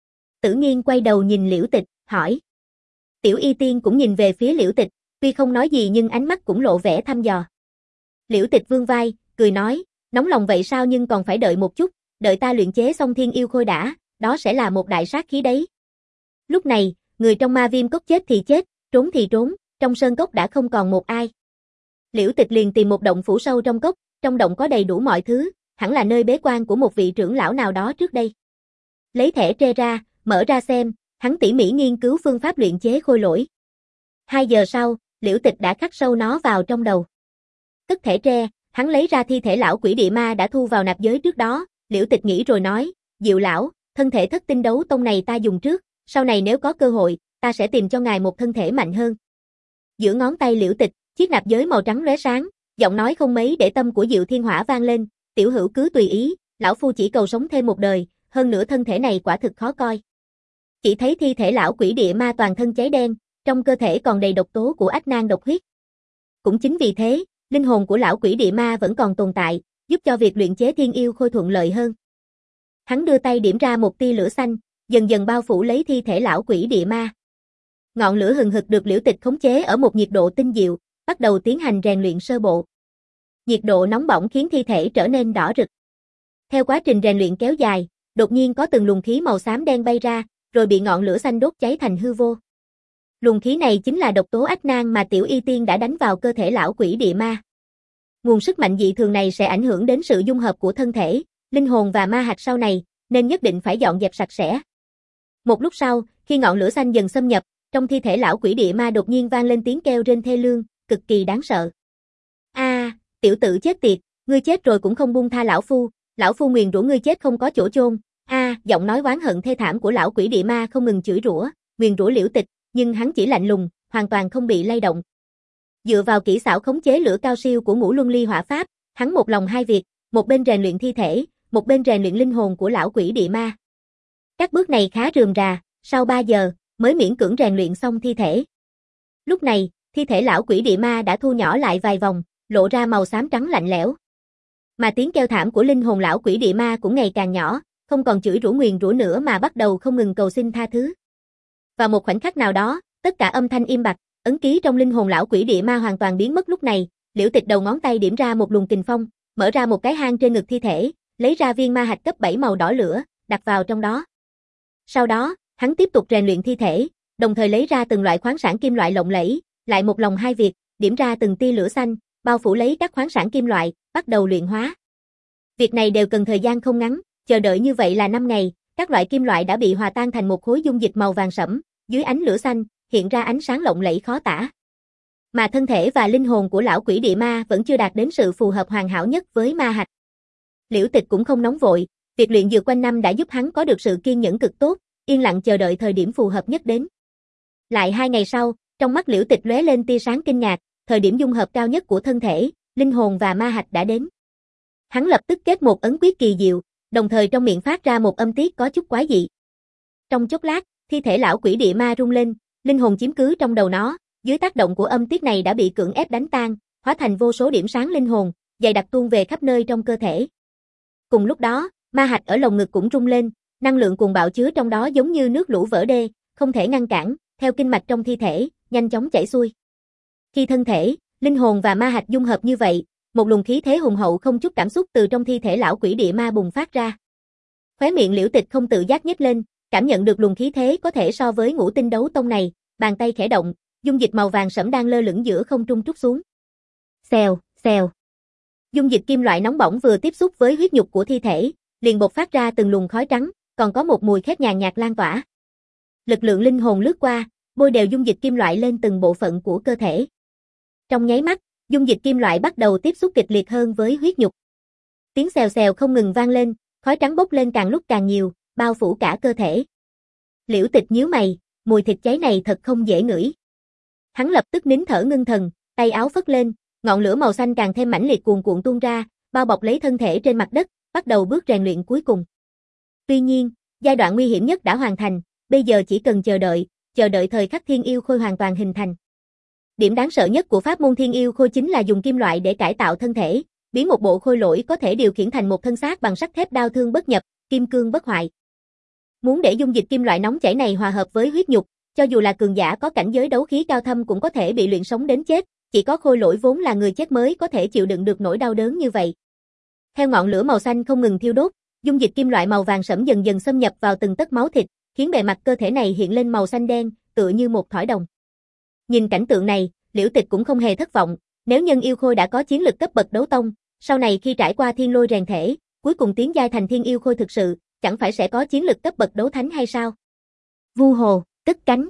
Tử Nghiên quay đầu nhìn Liễu Tịch, hỏi. Tiểu Y Tiên cũng nhìn về phía Liễu Tịch, tuy không nói gì nhưng ánh mắt cũng lộ vẻ thăm dò. Liễu Tịch vươn vai, cười nói, nóng lòng vậy sao nhưng còn phải đợi một chút, đợi ta luyện chế xong thiên yêu khôi đã, đó sẽ là một đại sát khí đấy. Lúc này, người trong ma viêm cốc chết thì chết, trốn thì trốn, trong sơn cốc đã không còn một ai. Liễu Tịch liền tìm một động phủ sâu trong cốc, trong động có đầy đủ mọi thứ, hẳn là nơi bế quan của một vị trưởng lão nào đó trước đây. Lấy thẻ tre ra, mở ra xem, hắn tỉ mỉ nghiên cứu phương pháp luyện chế khôi lỗi. Hai giờ sau, Liễu Tịch đã khắc sâu nó vào trong đầu. Cất thẻ tre, hắn lấy ra thi thể lão quỷ địa ma đã thu vào nạp giới trước đó, Liễu Tịch nghĩ rồi nói, Diệu lão, thân thể thất tinh đấu tông này ta dùng trước, sau này nếu có cơ hội, ta sẽ tìm cho ngài một thân thể mạnh hơn. Giữa ngón tay Liễu Tịch, chiếc nạp giới màu trắng lóe sáng, giọng nói không mấy để tâm của Diệu Thiên Hỏa vang lên, tiểu hữu cứ tùy ý, lão phu chỉ cầu sống thêm một đời, hơn nữa thân thể này quả thực khó coi. Chỉ thấy thi thể lão quỷ địa ma toàn thân cháy đen, trong cơ thể còn đầy độc tố của ách nan độc huyết. Cũng chính vì thế, linh hồn của lão quỷ địa ma vẫn còn tồn tại, giúp cho việc luyện chế thiên yêu khôi thuận lợi hơn. Hắn đưa tay điểm ra một tia lửa xanh, dần dần bao phủ lấy thi thể lão quỷ địa ma. Ngọn lửa hừng hực được Liễu Tịch khống chế ở một nhiệt độ tinh diệu, bắt đầu tiến hành rèn luyện sơ bộ. Nhiệt độ nóng bỏng khiến thi thể trở nên đỏ rực. Theo quá trình rèn luyện kéo dài, đột nhiên có từng luồng khí màu xám đen bay ra, rồi bị ngọn lửa xanh đốt cháy thành hư vô. Luồng khí này chính là độc tố ách nan mà Tiểu Y Tiên đã đánh vào cơ thể lão quỷ địa ma. Nguồn sức mạnh dị thường này sẽ ảnh hưởng đến sự dung hợp của thân thể, linh hồn và ma hạch sau này, nên nhất định phải dọn dẹp sạch sẽ. Một lúc sau, khi ngọn lửa xanh dần xâm nhập, trong thi thể lão quỷ địa ma đột nhiên vang lên tiếng kêu rên thê lương, cực kỳ đáng sợ. A, à, tiểu tử chết tiệt, ngươi chết rồi cũng không buông tha lão phu, lão phu nguyền rủa ngươi chết không có chỗ chôn. A, à, giọng nói oán hận thê thảm của lão quỷ địa ma không ngừng chửi rủa, nguyền rủa Liễu Tịch, nhưng hắn chỉ lạnh lùng, hoàn toàn không bị lay động. Dựa vào kỹ xảo khống chế lửa cao siêu của Ngũ Luân Ly Hỏa Pháp, hắn một lòng hai việc, một bên rèn luyện thi thể, một bên rèn luyện linh hồn của lão quỷ địa ma. Các bước này khá rườm rà, sau ba giờ mới miễn cưỡng rèn luyện xong thi thể. Lúc này, thi thể lão quỷ địa ma đã thu nhỏ lại vài vòng, lộ ra màu xám trắng lạnh lẽo. Mà tiếng kêu thảm của linh hồn lão quỷ địa ma cũng ngày càng nhỏ, không còn chửi rủa nguyền rủa nữa mà bắt đầu không ngừng cầu xin tha thứ. Vào một khoảnh khắc nào đó, tất cả âm thanh im bặt, ấn ký trong linh hồn lão quỷ địa ma hoàn toàn biến mất. Lúc này, Liễu Tịch đầu ngón tay điểm ra một luồng kình phong, mở ra một cái hang trên ngực thi thể, lấy ra viên ma hạch cấp bảy màu đỏ lửa, đặt vào trong đó. Sau đó, hắn tiếp tục rèn luyện thi thể, đồng thời lấy ra từng loại khoáng sản kim loại lộng lẫy, lại một lòng hai việc, điểm ra từng tia lửa xanh, bao phủ lấy các khoáng sản kim loại, bắt đầu luyện hóa. Việc này đều cần thời gian không ngắn, chờ đợi như vậy là năm ngày, các loại kim loại đã bị hòa tan thành một khối dung dịch màu vàng sẫm, dưới ánh lửa xanh, hiện ra ánh sáng lộng lẫy khó tả. Mà thân thể và linh hồn của lão quỷ địa ma vẫn chưa đạt đến sự phù hợp hoàn hảo nhất với ma hạch. Liễu Tịch cũng không nóng vội, việc luyện dược quanh năm đã giúp hắn có được sự kiên nhẫn cực tốt, yên lặng chờ đợi thời điểm phù hợp nhất đến. Lại hai ngày sau, trong mắt Liễu Tịch lóe lên tia sáng kinh ngạc, thời điểm dung hợp cao nhất của thân thể, linh hồn và ma hạch đã đến. Hắn lập tức kết một ấn quyết kỳ diệu, đồng thời trong miệng phát ra một âm tiết có chút quái dị. Trong chốc lát, thi thể lão quỷ địa ma rung lên, linh hồn chiếm cứ trong đầu nó, dưới tác động của âm tiết này đã bị cưỡng ép đánh tan, hóa thành vô số điểm sáng linh hồn, dày đặc tuôn về khắp nơi trong cơ thể. Cùng lúc đó, ma hạch ở lồng ngực cũng rung lên, năng lượng cuồng bạo chứa trong đó giống như nước lũ vỡ đê, không thể ngăn cản, theo kinh mạch trong thi thể, nhanh chóng chảy xuôi. Khi thân thể, linh hồn và ma hạch dung hợp như vậy, một luồng khí thế hùng hậu không chút cảm xúc từ trong thi thể lão quỷ địa ma bùng phát ra. Khóe miệng Liễu Tịch không tự giác nhếch lên, cảm nhận được luồng khí thế có thể so với Ngũ Tinh đấu tông này, bàn tay khẽ động, dung dịch màu vàng sẫm đang lơ lửng giữa không trung trút xuống. Xèo, xèo. Dung dịch kim loại nóng bỏng vừa tiếp xúc với huyết nhục của thi thể, liền bộc phát ra từng luồng khói trắng, còn có một mùi khét nhàn nhạt lan tỏa. Lực lượng linh hồn lướt qua, bôi đều dung dịch kim loại lên từng bộ phận của cơ thể. Trong nháy mắt, dung dịch kim loại bắt đầu tiếp xúc kịch liệt hơn với huyết nhục. Tiếng xèo xèo không ngừng vang lên, khói trắng bốc lên càng lúc càng nhiều, bao phủ cả cơ thể. Liễu Tịch nhíu mày, mùi thịt cháy này thật không dễ ngửi. Hắn lập tức nín thở ngưng thần, tay áo phất lên, ngọn lửa màu xanh càng thêm mãnh liệt cuồn cuộn tuôn ra, bao bọc lấy thân thể trên mặt đất, bắt đầu bước rèn luyện cuối cùng. Tuy nhiên, giai đoạn nguy hiểm nhất đã hoàn thành, bây giờ chỉ cần chờ đợi, chờ đợi thời khắc thiên yêu khôi hoàn toàn hình thành. Điểm đáng sợ nhất của pháp môn thiên yêu khôi chính là dùng kim loại để cải tạo thân thể, biến một bộ khôi lỗi có thể điều khiển thành một thân xác bằng sắt thép đao thương bất nhập, kim cương bất hoại. Muốn để dung dịch kim loại nóng chảy này hòa hợp với huyết nhục, cho dù là cường giả có cảnh giới đấu khí cao thâm cũng có thể bị luyện sống đến chết, chỉ có khôi lỗi vốn là người chết mới có thể chịu đựng được nỗi đau đớn như vậy. Theo ngọn lửa màu xanh không ngừng thiêu đốt, dung dịch kim loại màu vàng sẫm dần dần xâm nhập vào từng tấc máu thịt, khiến bề mặt cơ thể này hiện lên màu xanh đen, tựa như một thỏi đồng. Nhìn cảnh tượng này, Liễu Tịch cũng không hề thất vọng, nếu nhân yêu khôi đã có chiến lực cấp bậc đấu tông, sau này khi trải qua thiên lôi rèn thể, cuối cùng tiến giai thành thiên yêu khôi thực sự, chẳng phải sẽ có chiến lực cấp bậc đấu thánh hay sao? Vu hồ, cất cánh.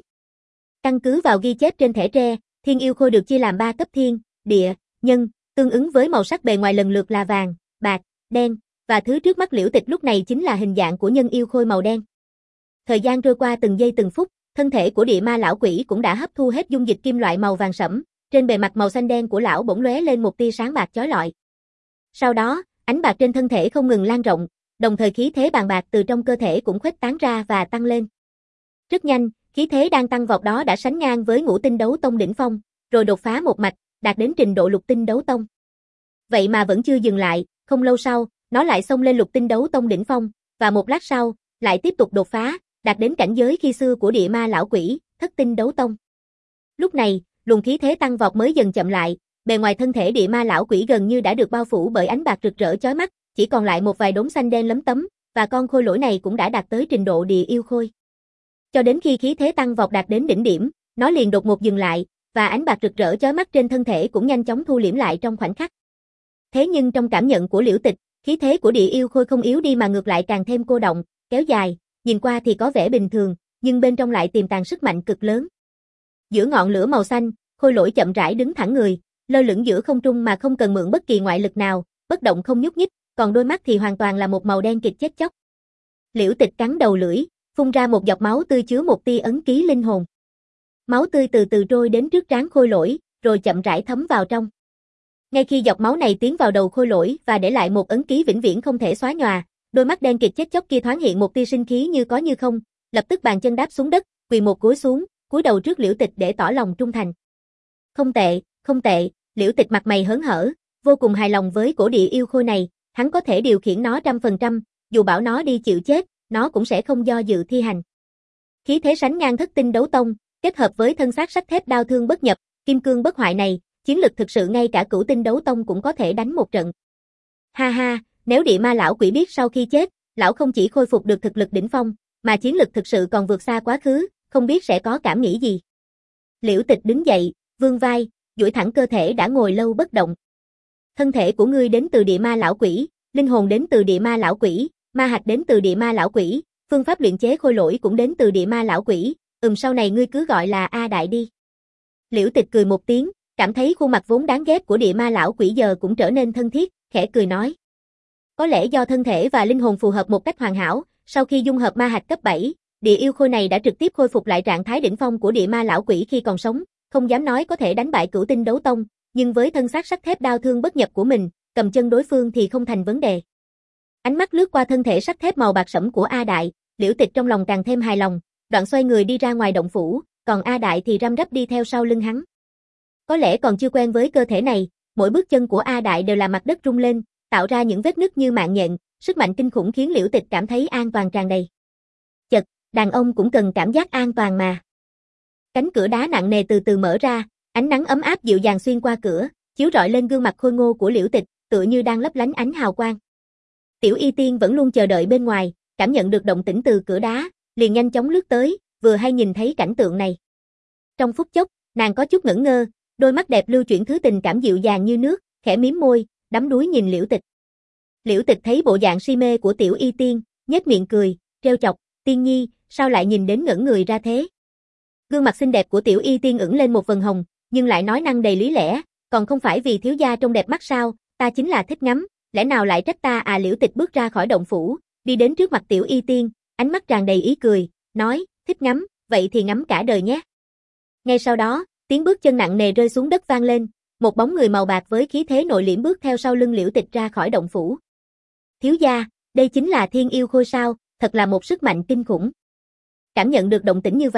Căn cứ vào ghi chép trên thẻ tre, thiên yêu khôi được chia làm ba cấp thiên, địa, nhân, tương ứng với màu sắc bề ngoài lần lượt là vàng, bạc, đen, và thứ trước mắt Liễu Tịch lúc này chính là hình dạng của nhân yêu khôi màu đen. Thời gian trôi qua từng giây từng phút, thân thể của địa ma lão quỷ cũng đã hấp thu hết dung dịch kim loại màu vàng sẫm, trên bề mặt màu xanh đen của lão bỗng lóe lên một tia sáng bạc chói lọi. Sau đó, ánh bạc trên thân thể không ngừng lan rộng, đồng thời khí thế bàn bạc từ trong cơ thể cũng khuếch tán ra và tăng lên. Rất nhanh, khí thế đang tăng vọt đó đã sánh ngang với ngũ tinh đấu tông đỉnh phong, rồi đột phá một mạch, đạt đến trình độ lục tinh đấu tông. Vậy mà vẫn chưa dừng lại, không lâu sau, nó lại xông lên lục tinh đấu tông đỉnh phong, và một lát sau, lại tiếp tục đột phá, đạt đến cảnh giới khi xưa của địa ma lão quỷ, thất tinh đấu tông. Lúc này, luồng khí thế tăng vọt mới dần chậm lại, bề ngoài thân thể địa ma lão quỷ gần như đã được bao phủ bởi ánh bạc rực rỡ chói mắt, chỉ còn lại một vài đốm xanh đen lấm tấm, và con khôi lỗi này cũng đã đạt tới trình độ địa yêu khôi. Cho đến khi khí thế tăng vọt đạt đến đỉnh điểm, nó liền đột ngột dừng lại, và ánh bạc rực rỡ chói mắt trên thân thể cũng nhanh chóng thu liễm lại trong khoảnh khắc. Thế nhưng trong cảm nhận của Liễu Tịch, khí thế của địa yêu khôi không yếu đi mà ngược lại càng thêm cô động, kéo dài, nhìn qua thì có vẻ bình thường, nhưng bên trong lại tiềm tàng sức mạnh cực lớn. Giữa ngọn lửa màu xanh, khôi lỗi chậm rãi đứng thẳng người, lơ lửng giữa không trung mà không cần mượn bất kỳ ngoại lực nào, bất động không nhúc nhích, còn đôi mắt thì hoàn toàn là một màu đen kịt chết chóc. Liễu Tịch cắn đầu lưỡi, phun ra một giọt máu tươi chứa một tia ấn ký linh hồn. Máu tươi từ từ trôi đến trước trán khôi lỗi, rồi chậm rãi thấm vào trong. Ngay khi giọt máu này tiến vào đầu khôi lỗi và để lại một ấn ký vĩnh viễn không thể xóa nhòa, đôi mắt đen kịt chết chóc kia thoáng hiện một tia sinh khí như có như không, lập tức bàn chân đáp xuống đất, quỳ một gối xuống, cúi đầu trước Liễu Tịch để tỏ lòng trung thành. Không tệ, không tệ, Liễu Tịch mặt mày hớn hở, vô cùng hài lòng với cổ địa yêu khôi này, hắn có thể điều khiển nó trăm phần trăm, dù bảo nó đi chịu chết, nó cũng sẽ không do dự thi hành. Khí thế sánh ngang thất tinh đấu tông, kết hợp với thân xác sắt thép đao thương bất nhập, kim cương bất hoại này, chiến lực thực sự ngay cả cửu tinh đấu tông cũng có thể đánh một trận. Ha ha, nếu địa ma lão quỷ biết sau khi chết, lão không chỉ khôi phục được thực lực đỉnh phong, mà chiến lực thực sự còn vượt xa quá khứ, không biết sẽ có cảm nghĩ gì. Liễu Tịch đứng dậy, vươn vai, duỗi thẳng cơ thể đã ngồi lâu bất động. Thân thể của ngươi đến từ địa ma lão quỷ, linh hồn đến từ địa ma lão quỷ, ma hạch đến từ địa ma lão quỷ, phương pháp luyện chế khôi lỗi cũng đến từ địa ma lão quỷ, ừm sau này ngươi cứ gọi là A Đại đi. Liễu Tịch cười một tiếng, cảm thấy khuôn mặt vốn đáng ghét của địa ma lão quỷ giờ cũng trở nên thân thiết, khẽ cười nói. Có lẽ do thân thể và linh hồn phù hợp một cách hoàn hảo, sau khi dung hợp ma hạch cấp bảy, địa yêu khôi này đã trực tiếp khôi phục lại trạng thái đỉnh phong của địa ma lão quỷ khi còn sống, không dám nói có thể đánh bại cửu tinh đấu tông, nhưng với thân xác sắt thép đao thương bất nhập của mình, cầm chân đối phương thì không thành vấn đề. Ánh mắt lướt qua thân thể sắt thép màu bạc sẫm của A Đại, Liễu Tịch trong lòng càng thêm hài lòng, đoạn xoay người đi ra ngoài động phủ, còn A Đại thì răm rắp đi theo sau lưng hắn. Có lẽ còn chưa quen với cơ thể này, mỗi bước chân của A Đại đều là mặt đất rung lên, tạo ra những vết nứt như mạng nhện, sức mạnh kinh khủng khiến Liễu Tịch cảm thấy an toàn tràn đầy. Chật, đàn ông cũng cần cảm giác an toàn mà. Cánh cửa đá nặng nề từ từ mở ra, ánh nắng ấm áp dịu dàng xuyên qua cửa, chiếu rọi lên gương mặt khôi ngô của Liễu Tịch, tựa như đang lấp lánh ánh hào quang. Tiểu Y Tiên vẫn luôn chờ đợi bên ngoài, cảm nhận được động tĩnh từ cửa đá, liền nhanh chóng lướt tới, vừa hay nhìn thấy cảnh tượng này. Trong phút chốc, nàng có chút ngẩn ngơ, đôi mắt đẹp lưu chuyển thứ tình cảm dịu dàng như nước, khẽ mím môi, đắm đuối nhìn Liễu Tịch. Liễu Tịch thấy bộ dạng si mê của Tiểu Y Tiên, nhếch miệng cười, trêu chọc, "Tiên nhi, sao lại nhìn đến ngẩn người ra thế?" Gương mặt xinh đẹp của Tiểu Y Tiên ửng lên một vầng hồng, nhưng lại nói năng đầy lý lẽ, "Còn không phải vì thiếu gia trông đẹp mắt sao, ta chính là thích ngắm, lẽ nào lại trách ta à?" Liễu Tịch bước ra khỏi động phủ, đi đến trước mặt Tiểu Y Tiên, ánh mắt tràn đầy ý cười, nói, "Thích ngắm, vậy thì ngắm cả đời nhé." Ngay sau đó, tiếng bước chân nặng nề rơi xuống đất vang lên, một bóng người màu bạc với khí thế nội liễm bước theo sau lưng Liễu Tịch ra khỏi động phủ. "Thiếu gia, đây chính là thiên yêu khôi sao, thật là một sức mạnh kinh khủng." Cảm nhận được động tĩnh như vậy,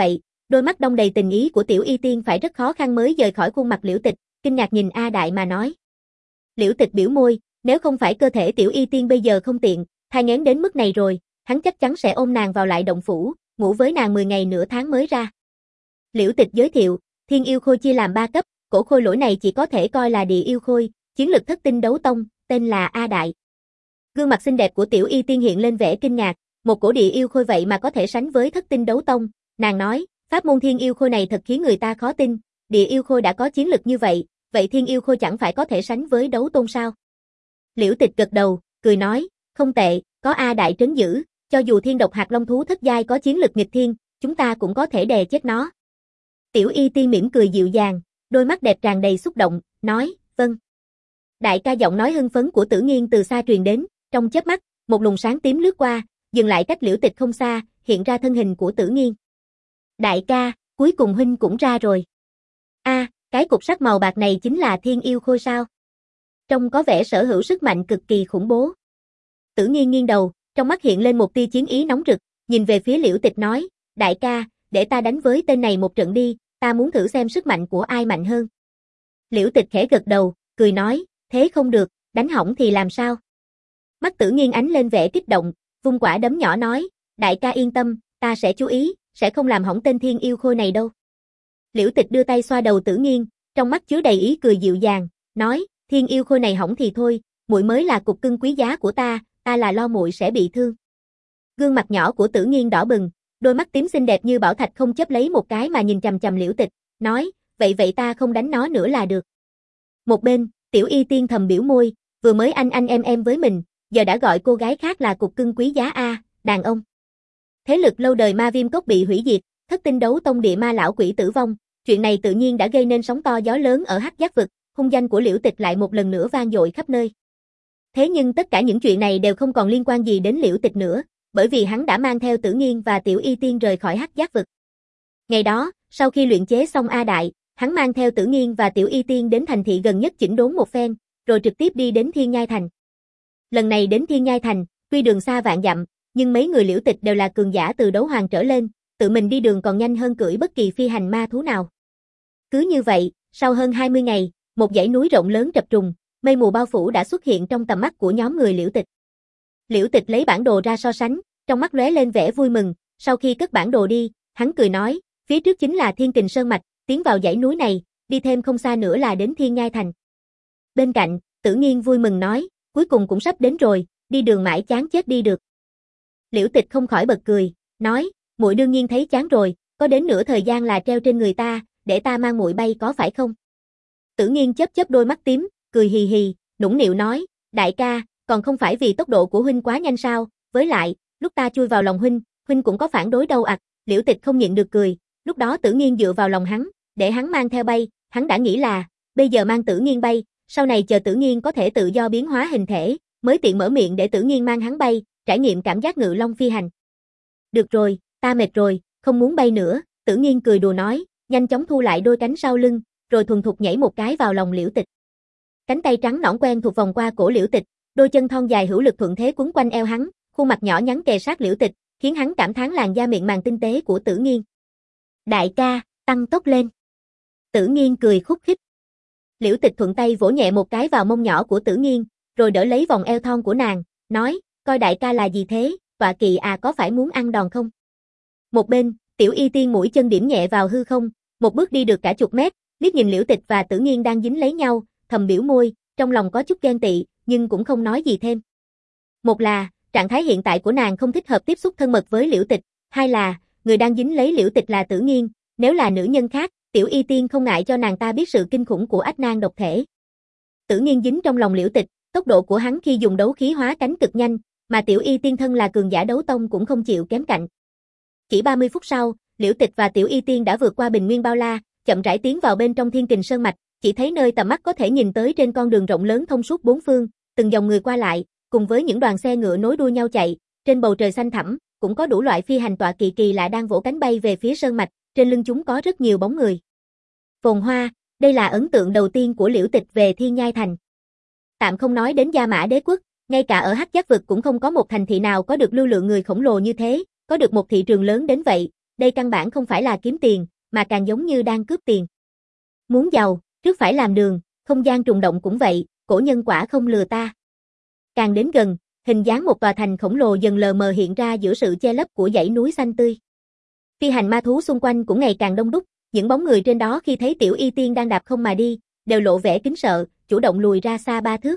đôi mắt đong đầy tình ý của Tiểu Y Tiên phải rất khó khăn mới rời khỏi khuôn mặt Liễu Tịch, kinh ngạc nhìn A Đại mà nói. Liễu Tịch biểu môi, nếu không phải cơ thể Tiểu Y Tiên bây giờ không tiện, thai nghén đến mức này rồi, hắn chắc chắn sẽ ôm nàng vào lại động phủ, ngủ với nàng mười ngày nửa tháng mới ra. Liễu Tịch giới thiệu, Thiên Yêu Khôi chia làm ba cấp, cổ khôi lỗi này chỉ có thể coi là địa yêu khôi, chiến lực thất tinh đấu tông, tên là A Đại. Gương mặt xinh đẹp của Tiểu Y Tiên hiện lên vẻ kinh ngạc, một cổ địa yêu khôi vậy mà có thể sánh với thất tinh đấu tông, nàng nói, pháp môn Thiên Yêu Khôi này thật khiến người ta khó tin, địa yêu khôi đã có chiến lực như vậy, vậy Thiên Yêu Khôi chẳng phải có thể sánh với đấu tôn sao? Liễu Tịch gật đầu, cười nói, không tệ, có A Đại trấn giữ, cho dù thiên độc hạt long thú thất giai có chiến lực nghịch thiên, chúng ta cũng có thể đè chết nó. Tiểu Y Tiên mỉm cười dịu dàng, đôi mắt đẹp tràn đầy xúc động, nói, vâng. Đại ca giọng nói hưng phấn của Tử Nghiên từ xa truyền đến, trong chớp mắt, một luồng sáng tím lướt qua, dừng lại cách Liễu Tịch không xa, hiện ra thân hình của Tử Nghiên. Đại ca, cuối cùng huynh cũng ra rồi. A, à, cái cục sắt màu bạc này chính là Thiên Yêu Khôi sao? Trông có vẻ sở hữu sức mạnh cực kỳ khủng bố. Tử Nghiên nghiêng đầu, trong mắt hiện lên một tia chiến ý nóng rực, nhìn về phía Liễu Tịch nói, đại ca, để ta đánh với tên này một trận đi, ta muốn thử xem sức mạnh của ai mạnh hơn. Liễu Tịch khẽ gật đầu, cười nói, thế không được, đánh hỏng thì làm sao? Mắt Tử Nghiên ánh lên vẻ kích động, vung quả đấm nhỏ nói, đại ca yên tâm, ta sẽ chú ý, sẽ không làm hỏng tên Thiên Yêu Khôi này đâu. Liễu Tịch đưa tay xoa đầu Tử Nghiên, trong mắt chứa đầy ý cười dịu dàng, nói, Thiên Yêu Khôi này hỏng thì thôi, muội mới là cục cưng quý giá của ta, ta là lo muội sẽ bị thương. Gương mặt nhỏ của Tử Nghiên đỏ bừng, đôi mắt tím xinh đẹp như bảo thạch không chớp lấy một cái mà nhìn chằm chằm Liễu Tịch, nói, vậy vậy ta không đánh nó nữa là được. Một bên, Tiểu Y Tiên thầm biểu môi, vừa mới anh anh em em với mình, giờ đã gọi cô gái khác là cục cưng quý giá a, đàn ông. Thế lực lâu đời Ma Viêm Cốc bị hủy diệt, thất tinh đấu tông địa ma lão quỷ tử vong, chuyện này tự nhiên đã gây nên sóng to gió lớn ở Hắc Giác vực, hung danh của Liễu Tịch lại một lần nữa vang dội khắp nơi. Thế nhưng tất cả những chuyện này đều không còn liên quan gì đến Liễu Tịch nữa, bởi vì hắn đã mang theo Tử Nghiên và Tiểu Y Tiên rời khỏi Hắc Giác vực. Ngày đó, sau khi luyện chế xong A Đại, hắn mang theo Tử Nghiên và Tiểu Y Tiên đến thành thị gần nhất chỉnh đốn một phen, rồi trực tiếp đi đến Thiên Nhai Thành. Lần này đến Thiên Nhai Thành, tuy đường xa vạn dặm, nhưng mấy người Liễu Tịch đều là cường giả từ đấu hoàng trở lên, tự mình đi đường còn nhanh hơn cưỡi bất kỳ phi hành ma thú nào. Cứ như vậy, sau hơn hai mươi ngày, một dãy núi rộng lớn chập trùng, mây mù bao phủ đã xuất hiện trong tầm mắt của nhóm người Liễu Tịch. Liễu Tịch lấy bản đồ ra so sánh, trong mắt lóe lên vẻ vui mừng, sau khi cất bản đồ đi, hắn cười nói, phía trước chính là Thiên Kình Sơn Mạch, tiến vào dãy núi này, đi thêm không xa nữa là đến Thiên Nhai Thành. Bên cạnh, Tử Nghiên vui mừng nói, cuối cùng cũng sắp đến rồi, đi đường mãi chán chết đi được. Liễu Tịch không khỏi bật cười, nói, muội đương nhiên thấy chán rồi, có đến nửa thời gian là treo trên người ta, để ta mang muội bay có phải không? Tử Nghiên chớp chớp đôi mắt tím, cười hì hì, nũng nịu nói, đại ca, còn không phải vì tốc độ của huynh quá nhanh sao, với lại, lúc ta chui vào lòng huynh, huynh cũng có phản đối đâu ặc, Liễu Tịch không nhịn được cười, lúc đó Tử Nghiên dựa vào lòng hắn, để hắn mang theo bay, hắn đã nghĩ là, bây giờ mang Tử Nghiên bay, sau này chờ Tử Nghiên có thể tự do biến hóa hình thể, mới tiện mở miệng để Tử Nghiên mang hắn bay, trải nghiệm cảm giác ngự long phi hành. Được rồi, ta mệt rồi, không muốn bay nữa, Tử Nghiên cười đùa nói, nhanh chóng thu lại đôi cánh sau lưng, rồi thuần thục nhảy một cái vào lòng Liễu Tịch. Cánh tay trắng nõn quen thuộc vòng qua cổ Liễu Tịch, đôi chân thon dài hữu lực thuận thế quấn quanh eo hắn, khuôn mặt nhỏ nhắn kề sát Liễu Tịch, khiến hắn cảm thán làn da mịn màng tinh tế của Tử Nghiên. Đại ca, tăng tốc lên. Tử Nghiên cười khúc khích. Liễu Tịch thuận tay vỗ nhẹ một cái vào mông nhỏ của Tử Nghiên, rồi đỡ lấy vòng eo thon của nàng, nói, coi đại ca là gì thế, tọa kỵ à có phải muốn ăn đòn không? Một bên, Tiểu Y Tiên mũi chân điểm nhẹ vào hư không, một bước đi được cả chục mét, liếc nhìn Liễu Tịch và Tử Nghiên đang dính lấy nhau, thầm biểu môi, trong lòng có chút ghen tị, nhưng cũng không nói gì thêm. Một là, trạng thái hiện tại của nàng không thích hợp tiếp xúc thân mật với Liễu Tịch, hai là, người đang dính lấy Liễu Tịch là Tử Nghiên, nếu là nữ nhân khác, Tiểu Y Tiên không ngại cho nàng ta biết sự kinh khủng của ách nan độc thể. Tử Nghiên dính trong lòng Liễu Tịch, tốc độ của hắn khi dùng đấu khí hóa cánh cực nhanh, mà Tiểu Y Tiên thân là cường giả đấu tông cũng không chịu kém cạnh. Chỉ ba mươi phút sau, Liễu Tịch và Tiểu Y Tiên đã vượt qua bình nguyên bao la, chậm rãi tiến vào bên trong Thiên Kình Sơn Mạch, chỉ thấy nơi tầm mắt có thể nhìn tới trên con đường rộng lớn thông suốt bốn phương, từng dòng người qua lại, cùng với những đoàn xe ngựa nối đuôi nhau chạy, trên bầu trời xanh thẳm, cũng có đủ loại phi hành tọa kỵ kỳ lạ đang vỗ cánh bay về phía sơn mạch, trên lưng chúng có rất nhiều bóng người. Phồn hoa, đây là ấn tượng đầu tiên của Liễu Tịch về Thiên Nhai Thành. Tạm không nói đến Gia Mã Đế quốc, ngay cả ở Hắc Giác vực cũng không có một thành thị nào có được lưu lượng người khổng lồ như thế, có được một thị trường lớn đến vậy, đây căn bản không phải là kiếm tiền, mà càng giống như đang cướp tiền. Muốn giàu, trước phải làm đường, không gian trùng động cũng vậy, cổ nhân quả không lừa ta. Càng đến gần, hình dáng một tòa thành khổng lồ dần lờ mờ hiện ra giữa sự che lấp của dãy núi xanh tươi. Phi hành ma thú xung quanh cũng ngày càng đông đúc, những bóng người trên đó khi thấy Tiểu Y Tiên đang đạp không mà đi, đều lộ vẻ kính sợ, chủ động lùi ra xa ba thước.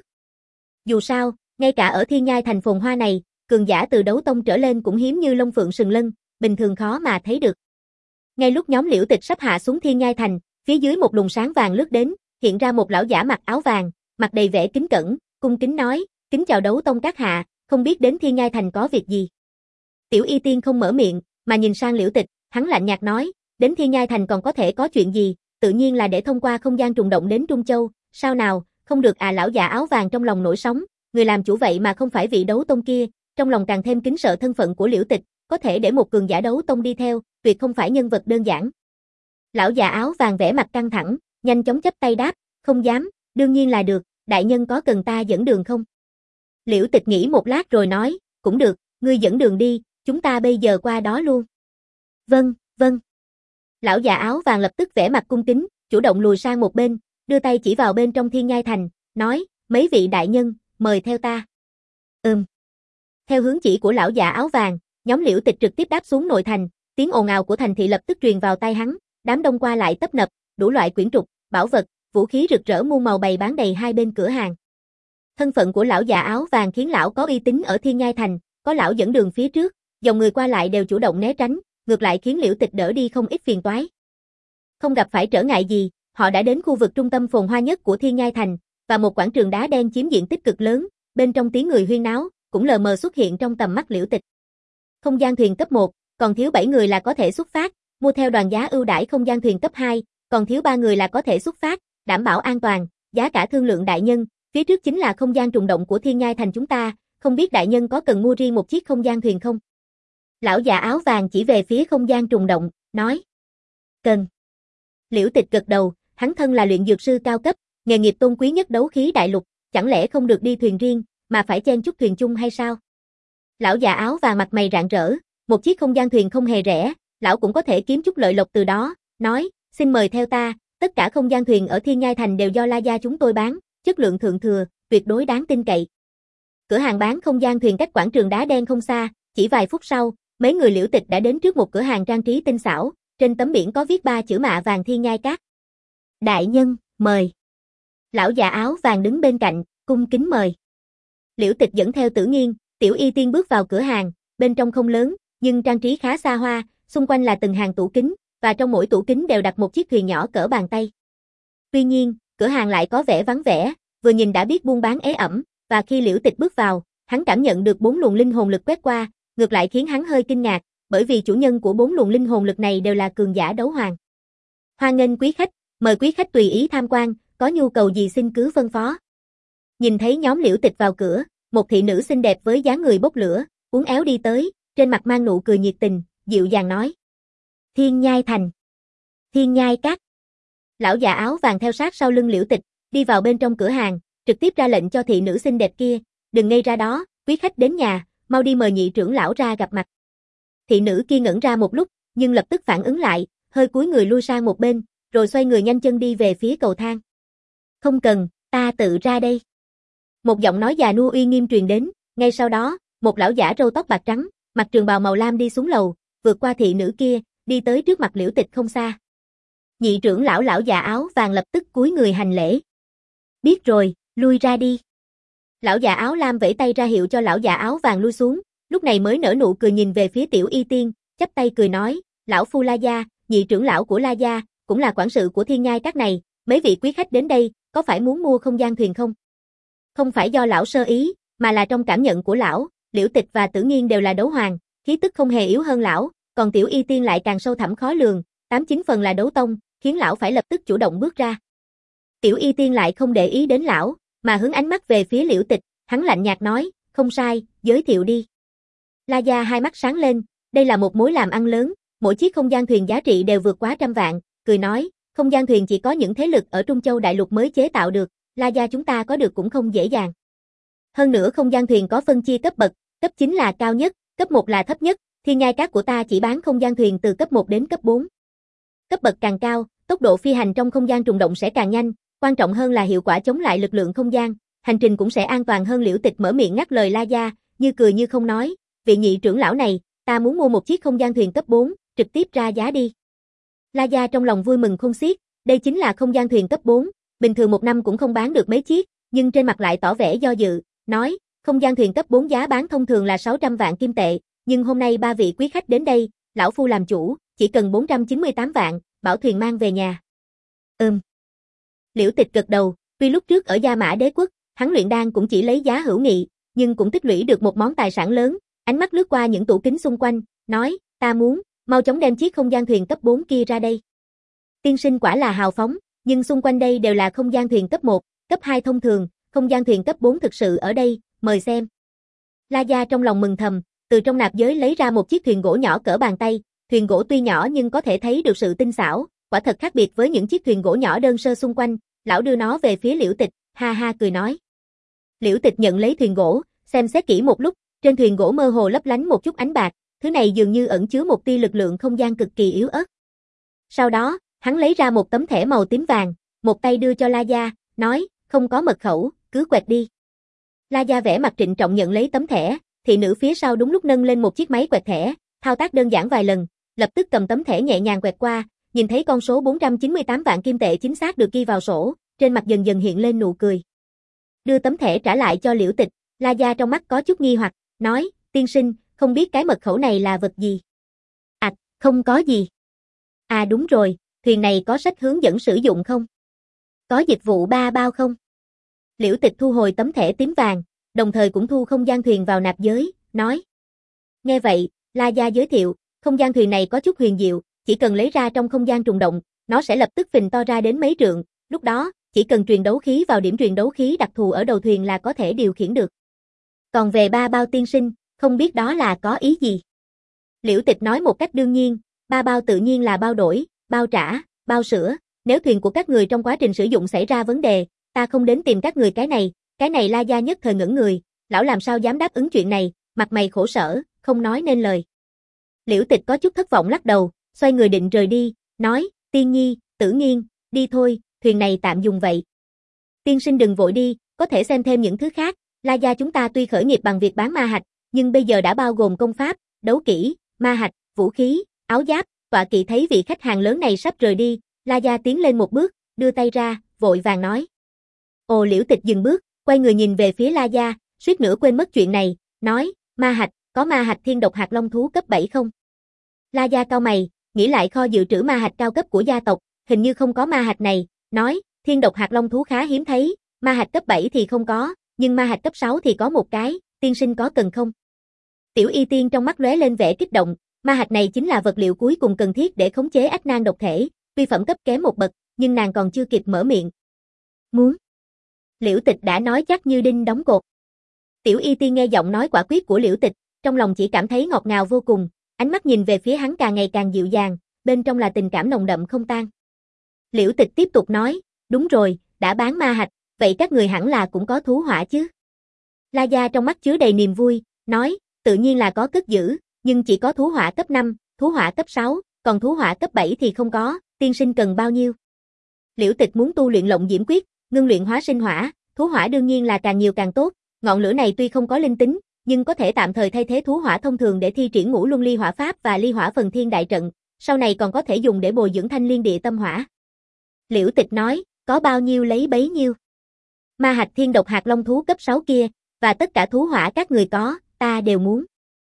Dù sao, ngay cả ở Thiên Nhai thành phồn hoa này, cường giả từ đấu tông trở lên cũng hiếm như lông phượng sừng lân, bình thường khó mà thấy được. Ngay lúc nhóm Liễu Tịch sắp hạ xuống Thiên Nhai thành, phía dưới một luồng sáng vàng lướt đến, hiện ra một lão giả mặc áo vàng, mặt đầy vẻ kính cẩn, cung kính nói, kính chào đấu tông các hạ, không biết đến Thiên Nhai thành có việc gì. Tiểu Y Tiên không mở miệng, mà nhìn sang Liễu Tịch, hắn lạnh nhạt nói, đến Thiên Nhai thành còn có thể có chuyện gì, tự nhiên là để thông qua không gian trùng động đến Trung Châu, sao nào, không được à. Lão già áo vàng trong lòng nổi sóng, người làm chủ vậy mà không phải vị đấu tông kia, trong lòng càng thêm kính sợ thân phận của Liễu Tịch, có thể để một cường giả đấu tông đi theo, tuyệt không phải nhân vật đơn giản. Lão già áo vàng vẻ mặt căng thẳng, nhanh chóng chắp tay đáp, không dám, đương nhiên là được, đại nhân có cần ta dẫn đường không? Liễu Tịch nghĩ một lát rồi nói, cũng được, ngươi dẫn đường đi, chúng ta bây giờ qua đó luôn. Vâng, vâng. Lão già áo vàng lập tức vẻ mặt cung kính, chủ động lùi sang một bên, đưa tay chỉ vào bên trong Thiên Nhai thành, nói, mấy vị đại nhân, mời theo ta. Ừm. Theo hướng chỉ của lão già áo vàng, nhóm Liễu Tịch trực tiếp đáp xuống nội thành, tiếng ồn ào của thành thị lập tức truyền vào tai hắn, đám đông qua lại tấp nập, đủ loại quyển trục, bảo vật, vũ khí rực rỡ muôn màu bày bán đầy hai bên cửa hàng. Thân phận của lão già áo vàng khiến lão có uy tín ở Thiên Nhai thành, có lão dẫn đường phía trước, dòng người qua lại đều chủ động né tránh, ngược lại khiến Liễu Tịch đỡ đi không ít phiền toái. Không gặp phải trở ngại gì, họ đã đến khu vực trung tâm phồn hoa nhất của Thiên Nhai thành, và một quảng trường đá đen chiếm diện tích cực lớn, bên trong tiếng người huyên náo, cũng lờ mờ xuất hiện trong tầm mắt Liễu Tịch. Không gian thuyền cấp một, còn thiếu bảy người là có thể xuất phát, mua theo đoàn giá ưu đãi không gian thuyền cấp hai, còn thiếu ba người là có thể xuất phát, đảm bảo an toàn, giá cả thương lượng đại nhân, phía trước chính là không gian trùng động của Thiên Nhai thành chúng ta, không biết đại nhân có cần mua riêng một chiếc không gian thuyền không? Lão già áo vàng chỉ về phía không gian trùng động, nói. Cần. Liễu Tịch gật đầu, hắn thân là luyện dược sư cao cấp, nghề nghiệp tôn quý nhất đấu khí đại lục, chẳng lẽ không được đi thuyền riêng, mà phải chen chúc thuyền chung hay sao? Lão già áo vàng mặt mày rạng rỡ, một chiếc không gian thuyền không hề rẻ, lão cũng có thể kiếm chút lợi lộc từ đó, nói, xin mời theo ta, tất cả không gian thuyền ở Thiên Nhai thành đều do La gia chúng tôi bán, chất lượng thượng thừa, tuyệt đối đáng tin cậy. Cửa hàng bán không gian thuyền cách quảng trường đá đen không xa, chỉ vài phút sau, mấy người Liễu Tịch đã đến trước một cửa hàng trang trí tinh xảo, trên tấm biển có viết ba chữ mạ vàng Thiên Nhai Các. Đại nhân, mời. Lão già áo vàng đứng bên cạnh, cung kính mời. Liễu Tịch dẫn theo Tử Nghiên, Tiểu Y Tiên bước vào cửa hàng, bên trong không lớn, nhưng trang trí khá xa hoa, xung quanh là từng hàng tủ kính, và trong mỗi tủ kính đều đặt một chiếc thuyền nhỏ cỡ bàn tay. Tuy nhiên, cửa hàng lại có vẻ vắng vẻ, vừa nhìn đã biết buôn bán ế ẩm, và khi Liễu Tịch bước vào, hắn cảm nhận được bốn luồng linh hồn lực quét qua, ngược lại khiến hắn hơi kinh ngạc, bởi vì chủ nhân của bốn luồng linh hồn lực này đều là cường giả đấu hoàng. Hoan nghênh quý khách, mời quý khách tùy ý tham quan, có nhu cầu gì xin cứ phân phó. Nhìn thấy nhóm Liễu Tịch vào cửa, một thị nữ xinh đẹp với dáng người bốc lửa, uốn éo đi tới, trên mặt mang nụ cười nhiệt tình, dịu dàng nói. Thiên Nhai thành. Thiên Nhai Các. Lão già áo vàng theo sát sau lưng Liễu Tịch, đi vào bên trong cửa hàng, trực tiếp ra lệnh cho thị nữ xinh đẹp kia, đừng ngây ra đó, quý khách đến nhà, mau đi mời nhị trưởng lão ra gặp mặt. Thị nữ kia ngẩn ra một lúc, nhưng lập tức phản ứng lại, hơi cúi người lui sang một bên, rồi xoay người nhanh chân đi về phía cầu thang. Không cần, ta tự ra đây. Một giọng nói già nua uy nghiêm truyền đến, ngay sau đó, một lão giả râu tóc bạc trắng, mặc trường bào màu lam đi xuống lầu, vượt qua thị nữ kia, đi tới trước mặt Liễu Tịch không xa. Nhị trưởng lão lão già áo vàng lập tức cúi người hành lễ. Biết rồi, lui ra đi. Lão già áo lam vẫy tay ra hiệu cho lão già áo vàng lui xuống, lúc này mới nở nụ cười nhìn về phía Tiểu Y Tiên, chắp tay cười nói, lão phu La gia, nhị trưởng lão của La gia, cũng là quản sự của Thiên Nhai Các này, mấy vị quý khách đến đây, có phải muốn mua không gian thuyền không? Không phải do lão sơ ý, mà là trong cảm nhận của lão, Liễu Tịch và Tử Nghiên đều là đấu hoàng, khí tức không hề yếu hơn lão, còn Tiểu Y Tiên lại càng sâu thẳm khó lường, tám chín phần là đấu tông, khiến lão phải lập tức chủ động bước ra. Tiểu Y Tiên lại không để ý đến lão, mà hướng ánh mắt về phía Liễu Tịch, hắn lạnh nhạt nói, không sai, giới thiệu đi. La gia hai mắt sáng lên, đây là một mối làm ăn lớn, mỗi chiếc không gian thuyền giá trị đều vượt quá trăm vạn, cười nói, không gian thuyền chỉ có những thế lực ở Trung Châu Đại Lục mới chế tạo được, La gia chúng ta có được cũng không dễ dàng. Hơn nữa không gian thuyền có phân chia cấp bậc, cấp chín là cao nhất, cấp một là thấp nhất, Thiên nhai các của ta chỉ bán không gian thuyền từ cấp một đến cấp bốn. Cấp bậc càng cao, tốc độ phi hành trong không gian trùng động sẽ càng nhanh, quan trọng hơn là hiệu quả chống lại lực lượng không gian, hành trình cũng sẽ an toàn hơn. Liễu Tịch mở miệng ngắt lời La Gia, như cười như không nói, vị nhị trưởng lão này, ta muốn mua một chiếc không gian thuyền cấp bốn, trực tiếp ra giá đi. La Gia trong lòng vui mừng khôn xiết, đây chính là không gian thuyền cấp bốn, bình thường một năm cũng không bán được mấy chiếc, nhưng trên mặt lại tỏ vẻ do dự, nói, không gian thuyền cấp bốn giá bán thông thường là sáu trăm vạn kim tệ, nhưng hôm nay ba vị quý khách đến đây, lão phu làm chủ, chỉ cần bốn trăm chín mươi tám vạn, bảo thuyền mang về nhà. Ừm. Liễu Tịch gật đầu, tuy lúc trước ở Gia Mã Đế Quốc, hắn luyện đan cũng chỉ lấy giá hữu nghị, nhưng cũng tích lũy được một món tài sản lớn, ánh mắt lướt qua những tủ kính xung quanh, nói, ta muốn, mau chóng đem chiếc không gian thuyền cấp bốn kia ra đây. Tiên sinh quả là hào phóng, nhưng xung quanh đây đều là không gian thuyền cấp một, cấp hai thông thường, không gian thuyền cấp bốn thực sự ở đây, mời xem. La Gia trong lòng mừng thầm, từ trong nạp giới lấy ra một chiếc thuyền gỗ nhỏ cỡ bàn tay, thuyền gỗ tuy nhỏ nhưng có thể thấy được sự tinh xảo, quả thật khác biệt với những chiếc thuyền gỗ nhỏ đơn sơ xung quanh, lão đưa nó về phía Liễu Tịch, ha ha cười nói. Liễu Tịch nhận lấy thuyền gỗ, xem xét kỹ một lúc, trên thuyền gỗ mơ hồ lấp lánh một chút ánh bạc, thứ này dường như ẩn chứa một tia lực lượng không gian cực kỳ yếu ớt. Sau đó, hắn lấy ra một tấm thẻ màu tím vàng, một tay đưa cho La Gia, nói, không có mật khẩu, cứ quẹt đi. La Gia vẻ mặt trịnh trọng nhận lấy tấm thẻ, thị nữ phía sau đúng lúc nâng lên một chiếc máy quẹt thẻ, thao tác đơn giản vài lần, lập tức cầm tấm thẻ nhẹ nhàng quẹt qua, nhìn thấy con số bốn trăm chín mươi tám vạn kim tệ chính xác được ghi vào sổ, trên mặt dần dần hiện lên nụ cười. Đưa tấm thẻ trả lại cho Liễu Tịch, La Gia trong mắt có chút nghi hoặc, nói, tiên sinh, không biết cái mật khẩu này là vật gì? À, không có gì. À đúng rồi, thuyền này có sách hướng dẫn sử dụng không? Có dịch vụ ba bao không? Liễu Tịch thu hồi tấm thẻ tím vàng, đồng thời cũng thu không gian thuyền vào nạp giới, nói. Nghe vậy, La Gia giới thiệu, không gian thuyền này có chút huyền diệu, chỉ cần lấy ra trong không gian trùng động, nó sẽ lập tức phình to ra đến mấy trượng, lúc đó, chỉ cần truyền đấu khí vào điểm truyền đấu khí đặc thù ở đầu thuyền là có thể điều khiển được. Còn về ba bao tiên sinh, không biết đó là có ý gì? Liễu Tịch nói một cách đương nhiên, ba bao tự nhiên là bao đổi, bao trả, bao sửa, nếu thuyền của các người trong quá trình sử dụng xảy ra vấn đề, ta không đến tìm các người cái này, cái này La Gia nhất thời ngẩn người, lão làm sao dám đáp ứng chuyện này, mặt mày khổ sở, không nói nên lời. Liễu Tịch có chút thất vọng lắc đầu, xoay người định rời đi, nói, Tiên Nhi, Tử Nghiên, đi thôi, thuyền này tạm dùng vậy. Tiên sinh đừng vội đi, có thể xem thêm những thứ khác, La Gia chúng ta tuy khởi nghiệp bằng việc bán ma hạch, nhưng bây giờ đã bao gồm công pháp, đấu kỹ, ma hạch, vũ khí, áo giáp. Tọa kỵ thấy vị khách hàng lớn này sắp rời đi, La Gia tiến lên một bước, đưa tay ra, vội vàng nói. Ồ Liễu Tịch dừng bước, quay người nhìn về phía La Gia, suýt nữa quên mất chuyện này, nói, ma hạch, có ma hạch thiên độc hạt long thú cấp bảy không? La Gia cau mày, nghĩ lại kho dự trữ ma hạch cao cấp của gia tộc, hình như không có ma hạch này, nói, thiên độc hạt long thú khá hiếm thấy, ma hạch cấp bảy thì không có, nhưng ma hạch cấp sáu thì có một cái, tiên sinh có cần không? Tiểu Y Tiên trong mắt lóe lên vẻ kích động, ma hạch này chính là vật liệu cuối cùng cần thiết để khống chế ách nan độc thể, tuy phẩm cấp kém một bậc, nhưng nàng còn chưa kịp mở miệng. Muốn. Liễu Tịch đã nói chắc như đinh đóng cột. Tiểu Y Tiên nghe giọng nói quả quyết của Liễu Tịch, trong lòng chỉ cảm thấy ngọt ngào vô cùng, ánh mắt nhìn về phía hắn càng ngày càng dịu dàng, bên trong là tình cảm nồng đậm không tan. Liễu Tịch tiếp tục nói, đúng rồi, đã bán ma hạch, vậy các người hẳn là cũng có thú hỏa chứ? La Gia trong mắt chứa đầy niềm vui, nói, tự nhiên là có cất giữ, nhưng chỉ có thú hỏa cấp năm, thú hỏa cấp sáu, còn thú hỏa cấp bảy thì không có, tiên sinh cần bao nhiêu? Liễu Tịch muốn tu luyện Lộng Diễm Quyết, ngưng luyện hóa sinh hỏa, thú hỏa đương nhiên là càng nhiều càng tốt, ngọn lửa này tuy không có linh tính, nhưng có thể tạm thời thay thế thú hỏa thông thường để thi triển Ngũ Luân Ly Hỏa Pháp và Ly Hỏa Phần Thiên Đại Trận, sau này còn có thể dùng để bồi dưỡng Thanh Liên Địa Tâm Hỏa. Liễu Tịch nói, có bao nhiêu lấy bấy nhiêu. Ma hạch thiên độc hạt long thú cấp sáu kia, và tất cả thú hỏa các người có, ta đều muốn.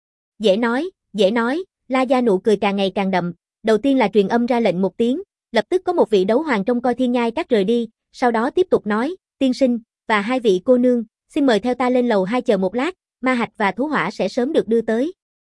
Dễ nói, dễ nói, La Gia nụ cười càng ngày càng đậm, đầu tiên là truyền âm ra lệnh một tiếng, lập tức có một vị đấu hoàng trông coi thiên nhai các rời đi, sau đó tiếp tục nói, tiên sinh, và hai vị cô nương, xin mời theo ta lên lầu hai chờ một lát, ma hạch và thú hỏa sẽ sớm được đưa tới.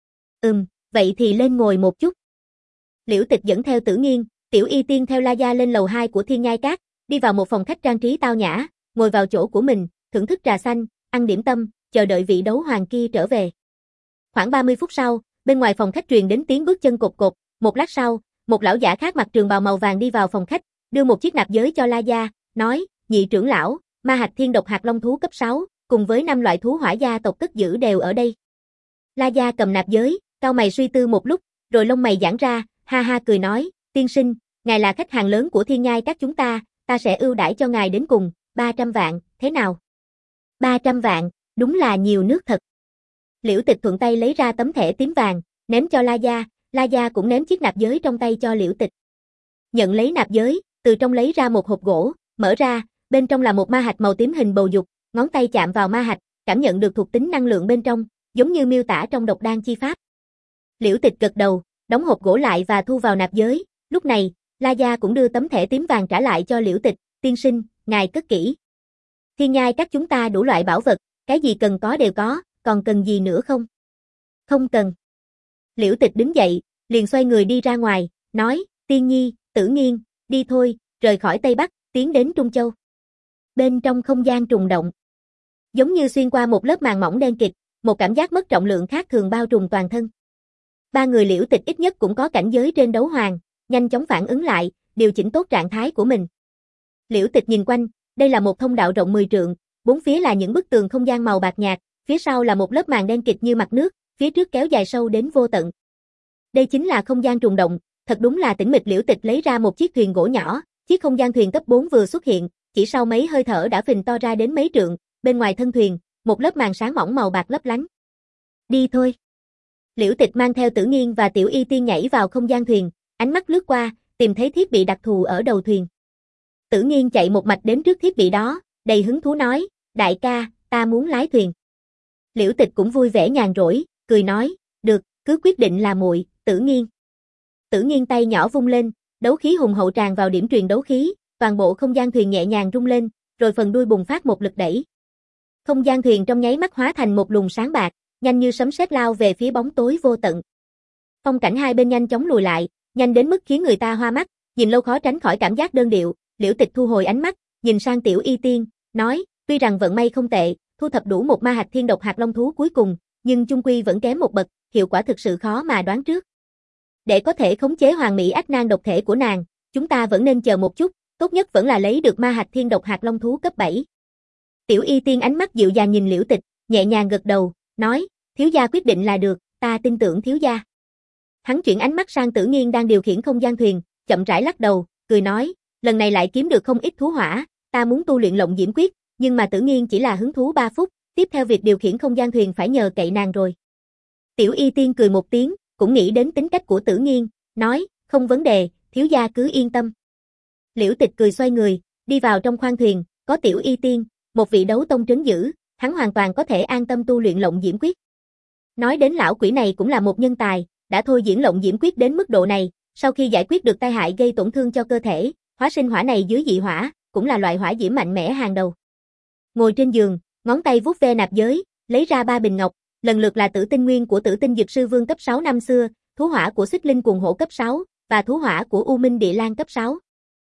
Ừm, vậy thì lên ngồi một chút. Liễu Tịch dẫn theo Tử Nghiên, Tiểu Y Tiên theo La Gia lên lầu hai của thiên nhai các, đi vào một phòng khách trang trí tao nhã, ngồi vào chỗ của mình, thưởng thức trà xanh, ăn điểm tâm, chờ đợi vị đấu hoàng kia trở về. Khoảng ba mươi phút sau, bên ngoài phòng khách truyền đến tiếng bước chân cột cột, một lát sau, một lão giả khác mặc trường bào màu vàng đi vào phòng khách, đưa một chiếc nạp giới cho La Gia, nói, nhị trưởng lão, ma hạch thiên độc hạt long thú cấp sáu, cùng với năm loại thú hỏa gia tộc cất giữ đều ở đây. La Gia cầm nạp giới, cau mày suy tư một lúc, rồi lông mày giãn ra, ha ha cười nói, tiên sinh, ngài là khách hàng lớn của Thiên Nhai các chúng ta, ta sẽ ưu đãi cho ngài đến cùng, ba trăm vạn, thế nào? ba trăm vạn, đúng là nhiều nước thật. Liễu Tịch thuận tay lấy ra tấm thẻ tím vàng, ném cho La Gia, La Gia cũng ném chiếc nạp giới trong tay cho Liễu Tịch. Nhận lấy nạp giới, từ trong lấy ra một hộp gỗ, mở ra, bên trong là một ma hạch màu tím hình bầu dục, ngón tay chạm vào ma hạch, cảm nhận được thuộc tính năng lượng bên trong, giống như miêu tả trong độc đan chi pháp. Liễu Tịch gật đầu, đóng hộp gỗ lại và thu vào nạp giới, lúc này, La Gia cũng đưa tấm thẻ tím vàng trả lại cho Liễu Tịch, tiên sinh, ngài cất kỹ. Thiên Nhai các chúng ta đủ loại bảo vật, cái gì cần có đều có, còn cần gì nữa không? Không cần. Liễu Tịch đứng dậy, liền xoay người đi ra ngoài, nói, Tiên Nhi, Tử Nghiên, đi thôi, rời khỏi Tây Bắc, tiến đến Trung Châu. Bên trong không gian trùng động, giống như xuyên qua một lớp màng mỏng đen kịt, một cảm giác mất trọng lượng khác thường bao trùm toàn thân. Ba người Liễu Tịch ít nhất cũng có cảnh giới trên đấu hoàng, nhanh chóng phản ứng lại, điều chỉnh tốt trạng thái của mình. Liễu Tịch nhìn quanh, đây là một thông đạo rộng mười trượng, bốn phía là những bức tường không gian màu bạc nhạt, phía sau là một lớp màng đen kịt như mặt nước, phía trước kéo dài sâu đến vô tận. Đây chính là không gian trùng động, thật đúng là tĩnh mịch. Liễu Tịch lấy ra một chiếc thuyền gỗ nhỏ, chiếc không gian thuyền cấp bốn vừa xuất hiện, chỉ sau mấy hơi thở đã phình to ra đến mấy trượng, bên ngoài thân thuyền, một lớp màng sáng mỏng màu bạc lấp lánh. Đi thôi. Liễu Tịch mang theo Tử Nghiên và Tiểu Y Tiên nhảy vào không gian thuyền, ánh mắt lướt qua, tìm thấy thiết bị đặc thù ở đầu thuyền. Tử Nghiên chạy một mạch đến trước thiết bị đó, đầy hứng thú nói, đại ca, ta muốn lái thuyền. Liễu Tịch cũng vui vẻ nhàn rỗi, cười nói, được, cứ quyết định là muội, Tử Nghiên. Tử Nghiên tay nhỏ vung lên, đấu khí hùng hậu tràn vào điểm truyền đấu khí, toàn bộ không gian thuyền nhẹ nhàng rung lên, rồi phần đuôi bùng phát một lực đẩy. Không gian thuyền trong nháy mắt hóa thành một luồng sáng bạc, nhanh như sấm sét lao về phía bóng tối vô tận. Phong cảnh hai bên nhanh chóng lùi lại, nhanh đến mức khiến người ta hoa mắt, nhìn lâu khó tránh khỏi cảm giác đơn điệu. Liễu Tịch thu hồi ánh mắt, nhìn sang Tiểu Y Tiên, nói, tuy rằng vận may không tệ, thu thập đủ một ma hạch thiên độc hạt long thú cuối cùng, nhưng chung quy vẫn kém một bậc, hiệu quả thực sự khó mà đoán trước. Để có thể khống chế hoàn mỹ ác nan độc thể của nàng, chúng ta vẫn nên chờ một chút, tốt nhất vẫn là lấy được ma hạch thiên độc hạt long thú cấp bảy. Tiểu Y Tiên ánh mắt dịu dàng nhìn Liễu Tịch, nhẹ nhàng gật đầu, nói, thiếu gia quyết định là được, ta tin tưởng thiếu gia. Hắn chuyển ánh mắt sang Tử Nghiên đang điều khiển không gian thuyền, chậm rãi lắc đầu, cười nói, lần này lại kiếm được không ít thú hỏa, ta muốn tu luyện Lộng Diễm Quyết, nhưng mà Tử Nghiên chỉ là hứng thú ba phút, tiếp theo việc điều khiển không gian thuyền phải nhờ cậy nàng rồi. Tiểu Y Tiên cười một tiếng, cũng nghĩ đến tính cách của Tử Nghiên, nói, không vấn đề, thiếu gia cứ yên tâm. Liễu Tịch cười xoay người, đi vào trong khoang thuyền, có Tiểu Y Tiên, một vị đấu tông trấn giữ, hắn hoàn toàn có thể an tâm tu luyện Lộng Diễm Quyết. Nói đến lão quỷ này cũng là một nhân tài, đã thôi diễn Lộng Diễm Quyết đến mức độ này, sau khi giải quyết được tai hại gây tổn thương cho cơ thể, hóa sinh hỏa này dưới dị hỏa, cũng là loại hỏa diễm mạnh mẽ hàng đầu. Ngồi trên giường, ngón tay vuốt ve nạp giới, lấy ra ba bình ngọc, lần lượt là Tử Tinh Nguyên của Tử Tinh Dực Sư Vương cấp sáu năm xưa, thú hỏa của Xích Linh Cuồng Hổ cấp sáu và thú hỏa của U Minh Địa Lan cấp sáu.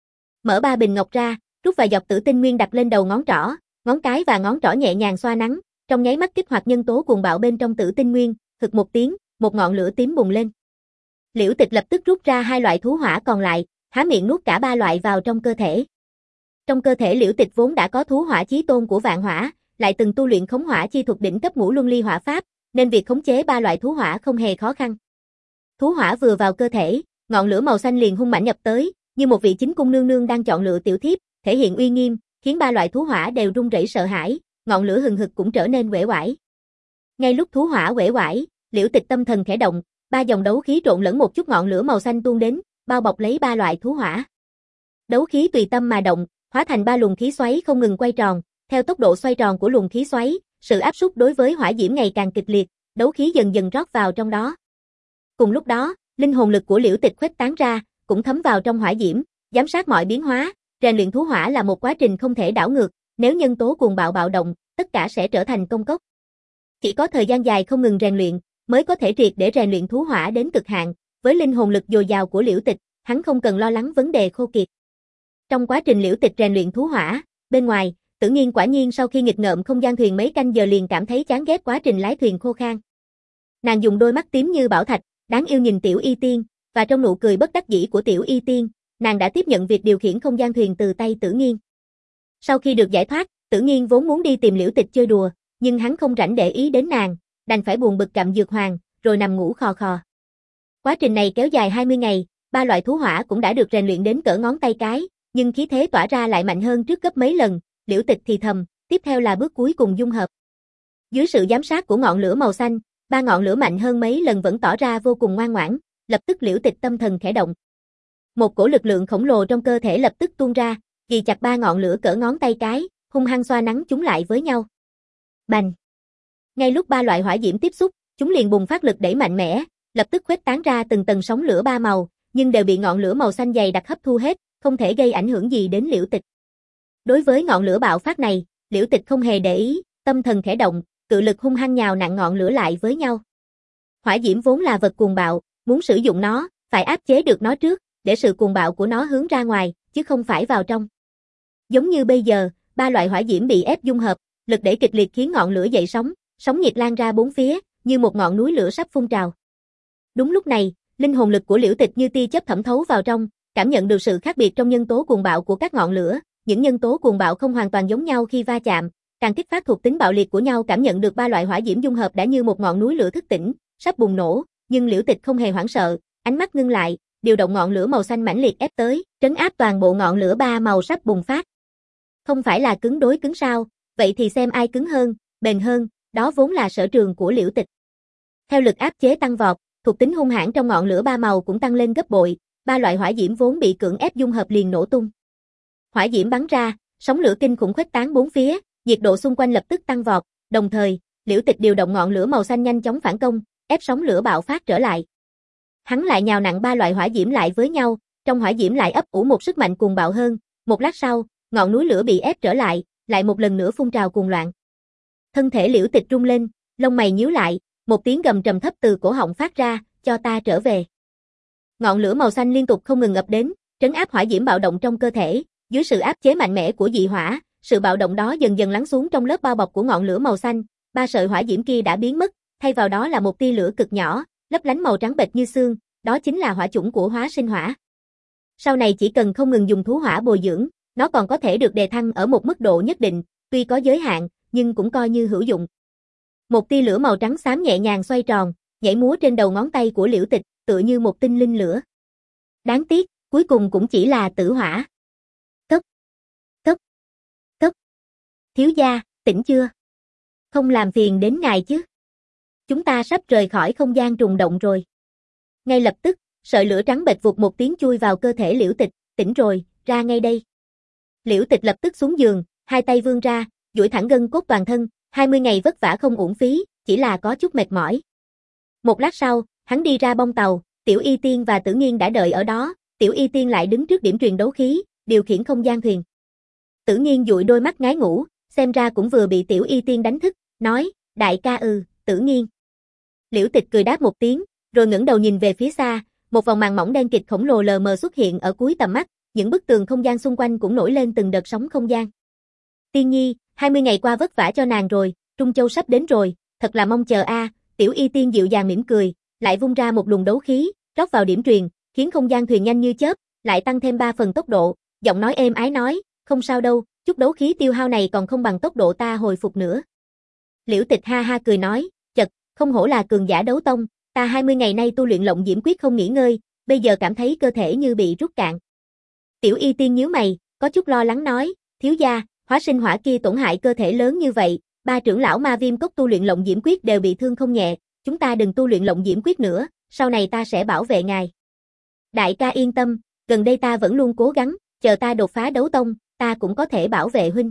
Mở ba bình ngọc ra, rút vài giọt Tử Tinh Nguyên đặt lên đầu ngón trỏ, ngón cái và ngón trỏ nhẹ nhàng xoa nắng, trong nháy mắt kích hoạt nhân tố cuồng bạo bên trong Tử Tinh Nguyên, hực một tiếng, một ngọn lửa tím bùng lên. Liễu Tịch lập tức rút ra hai loại thú hỏa còn lại, há miệng nuốt cả ba loại vào trong cơ thể. Trong cơ thể Liễu Tịch vốn đã có thú hỏa chí tôn của vạn hỏa, lại từng tu luyện khống hỏa chi thuật đỉnh cấp ngũ luân ly hỏa pháp, nên việc khống chế ba loại thú hỏa không hề khó khăn. Thú hỏa vừa vào cơ thể, ngọn lửa màu xanh liền hung mãnh nhập tới, như một vị chính cung nương nương đang chọn lựa tiểu thiếp, thể hiện uy nghiêm, khiến ba loại thú hỏa đều run rẩy sợ hãi, ngọn lửa hừng hực cũng trở nên uể oải. Ngay lúc thú hỏa uể oải, Liễu Tịch tâm thần khẽ động, ba dòng đấu khí trộn lẫn một chút ngọn lửa màu xanh tuôn đến, bao bọc lấy ba loại thú hỏa. Đấu khí tùy tâm mà động, hóa thành ba luồng khí xoáy không ngừng quay tròn, theo tốc độ xoay tròn của luồng khí xoáy, sự áp suất đối với hỏa diễm ngày càng kịch liệt, đấu khí dần dần rót vào trong đó. Cùng lúc đó, linh hồn lực của Liễu Tịch khuếch tán ra, cũng thấm vào trong hỏa diễm, giám sát mọi biến hóa, rèn luyện thú hỏa là một quá trình không thể đảo ngược, nếu nhân tố cuồng bạo bạo động, tất cả sẽ trở thành công cốc. Chỉ có thời gian dài không ngừng rèn luyện, mới có thể triệt để rèn luyện thú hỏa đến cực hạn, với linh hồn lực dồi dào của Liễu Tịch, hắn không cần lo lắng vấn đề khô kiệt. Trong quá trình Liễu Tịch rèn luyện thú hỏa, bên ngoài, Tử Nghiên quả nhiên sau khi nghịch ngợm không gian thuyền mấy canh giờ liền cảm thấy chán ghét quá trình lái thuyền khô khan. Nàng dùng đôi mắt tím như bảo thạch, đáng yêu nhìn Tiểu Y Tiên, và trong nụ cười bất đắc dĩ của Tiểu Y Tiên, nàng đã tiếp nhận việc điều khiển không gian thuyền từ tay Tử Nghiên. Sau khi được giải thoát, Tử Nghiên vốn muốn đi tìm Liễu Tịch chơi đùa, nhưng hắn không rảnh để ý đến nàng, đành phải buồn bực cặm dược hoàng, rồi nằm ngủ khò khò. Quá trình này kéo dài hai mươi ngày, ba loại thú hỏa cũng đã được rèn luyện đến cỡ ngón tay cái, nhưng khí thế tỏa ra lại mạnh hơn trước gấp mấy lần. Liễu Tịch thì thầm, tiếp theo là bước cuối cùng dung hợp. Dưới sự giám sát của ngọn lửa màu xanh, ba ngọn lửa mạnh hơn mấy lần vẫn tỏ ra vô cùng ngoan ngoãn, lập tức Liễu Tịch tâm thần khẽ động. Một cổ lực lượng khổng lồ trong cơ thể lập tức tuôn ra, ghì chặt ba ngọn lửa cỡ ngón tay cái, hung hăng xoa nắng chúng lại với nhau. Bành! Ngay lúc ba loại hỏa diễm tiếp xúc, chúng liền bùng phát lực đẩy mạnh mẽ, lập tức khuếch tán ra từng tầng sóng lửa ba màu, nhưng đều bị ngọn lửa màu xanh dày đặc hấp thu hết, không thể gây ảnh hưởng gì đến Liễu Tịch. Đối với ngọn lửa bạo phát này, Liễu Tịch không hề để ý, tâm thần khẽ động, cự lực hung hăng nhào nặn ngọn lửa lại với nhau. Hỏa diễm vốn là vật cuồng bạo, muốn sử dụng nó, phải áp chế được nó trước, để sự cuồng bạo của nó hướng ra ngoài, chứ không phải vào trong. Giống như bây giờ, ba loại hỏa diễm bị ép dung hợp, lực đẩy kịch liệt khiến ngọn lửa dậy sóng, sóng nhiệt lan ra bốn phía, như một ngọn núi lửa sắp phun trào. Đúng lúc này, linh hồn lực của Liễu Tịch như tia chớp thẩm thấu vào trong, cảm nhận được sự khác biệt trong nhân tố cuồng bạo của các ngọn lửa, những nhân tố cuồng bạo không hoàn toàn giống nhau khi va chạm, càng kích phát thuộc tính bạo liệt của nhau. Cảm nhận được ba loại hỏa diễm dung hợp đã như một ngọn núi lửa thức tỉnh, sắp bùng nổ, nhưng Liễu Tịch không hề hoảng sợ, ánh mắt ngưng lại, điều động ngọn lửa màu xanh mãnh liệt ép tới, trấn áp toàn bộ ngọn lửa ba màu sắp bùng phát. Không phải là cứng đối cứng sao, vậy thì xem ai cứng hơn, bền hơn, đó vốn là sở trường của Liễu Tịch. Theo lực áp chế tăng vọt, thuộc tính hung hãn trong ngọn lửa ba màu cũng tăng lên gấp bội, ba loại hỏa diễm vốn bị cưỡng ép dung hợp liền nổ tung. Hỏa diễm bắn ra, sóng lửa kinh khủng khuếch tán bốn phía, nhiệt độ xung quanh lập tức tăng vọt, đồng thời, Liễu Tịch điều động ngọn lửa màu xanh nhanh chóng phản công, ép sóng lửa bạo phát trở lại. Hắn lại nhào nặn ba loại hỏa diễm lại với nhau, trong hỏa diễm lại ấp ủ một sức mạnh cuồng bạo hơn, một lát sau, ngọn núi lửa bị ép trở lại, lại một lần nữa phun trào cuồng loạn. Thân thể Liễu Tịch rung lên, lông mày nhíu lại, một tiếng gầm trầm thấp từ cổ họng phát ra, cho ta trở về. Ngọn lửa màu xanh liên tục không ngừng ập đến, trấn áp hỏa diễm bạo động trong cơ thể, dưới sự áp chế mạnh mẽ của dị hỏa, sự bạo động đó dần dần lắng xuống trong lớp bao bọc của ngọn lửa màu xanh, ba sợi hỏa diễm kia đã biến mất, thay vào đó là một tia lửa cực nhỏ, lấp lánh màu trắng bệch như xương, đó chính là hỏa chủng của hóa sinh hỏa. Sau này chỉ cần không ngừng dùng thú hỏa bồi dưỡng, nó còn có thể được đề thăng ở một mức độ nhất định, tuy có giới hạn, nhưng cũng coi như hữu dụng. Một tia lửa màu trắng xám nhẹ nhàng xoay tròn, nhảy múa trên đầu ngón tay của Liễu Tịch, tựa như một tinh linh lửa. Đáng tiếc, cuối cùng cũng chỉ là tử hỏa. Cốc, cốc, cốc. Thiếu gia, tỉnh chưa? Không làm phiền đến ngài chứ? Chúng ta sắp rời khỏi không gian trùng động rồi. Ngay lập tức, sợi lửa trắng bệch vụt một tiếng chui vào cơ thể Liễu Tịch, tỉnh rồi, ra ngay đây. Liễu Tịch lập tức xuống giường, hai tay vươn ra, duỗi thẳng gân cốt toàn thân, hai mươi ngày vất vả không uổng phí, chỉ là có chút mệt mỏi. Một lát sau, hắn đi ra bong tàu, Tiểu Y Tiên và Tử Nghiên đã đợi ở đó, Tiểu Y Tiên lại đứng trước điểm truyền đấu khí, điều khiển không gian thuyền. Tử Nghiên dụi đôi mắt ngái ngủ, xem ra cũng vừa bị Tiểu Y Tiên đánh thức, nói, đại ca ừ, Tử Nghiên. Liễu Tịch cười đáp một tiếng, rồi ngẩng đầu nhìn về phía xa, một vòng màn mỏng đen kịt khổng lồ lờ mờ xuất hiện ở cuối tầm mắt, những bức tường không gian xung quanh cũng nổi lên từng đợt sóng không gian. Tiên Nhi, hai mươi ngày qua vất vả cho nàng rồi, Trung Châu sắp đến rồi, thật là mong chờ a. À. Tiểu Y Tiên dịu dàng mỉm cười, lại vung ra một luồng đấu khí, rót vào điểm truyền, khiến không gian thuyền nhanh như chớp, lại tăng thêm ba phần tốc độ, giọng nói êm ái nói, không sao đâu, chút đấu khí tiêu hao này còn không bằng tốc độ ta hồi phục nữa. Liễu Tịch ha ha cười nói, chật, không hổ là cường giả đấu tông, ta hai mươi ngày nay tu luyện Lộng Diễm Quyết không nghỉ ngơi, bây giờ cảm thấy cơ thể như bị rút cạn. Tiểu Y Tiên nhíu mày, có chút lo lắng nói, thiếu gia, hóa sinh hỏa kia tổn hại cơ thể lớn như vậy, ba trưởng lão Ma Viêm Cốc tu luyện Lộng Diễm Quyết đều bị thương không nhẹ, chúng ta đừng tu luyện Lộng Diễm Quyết nữa, sau này ta sẽ bảo vệ ngài. Đại ca yên tâm, gần đây ta vẫn luôn cố gắng, chờ ta đột phá đấu tông, ta cũng có thể bảo vệ huynh.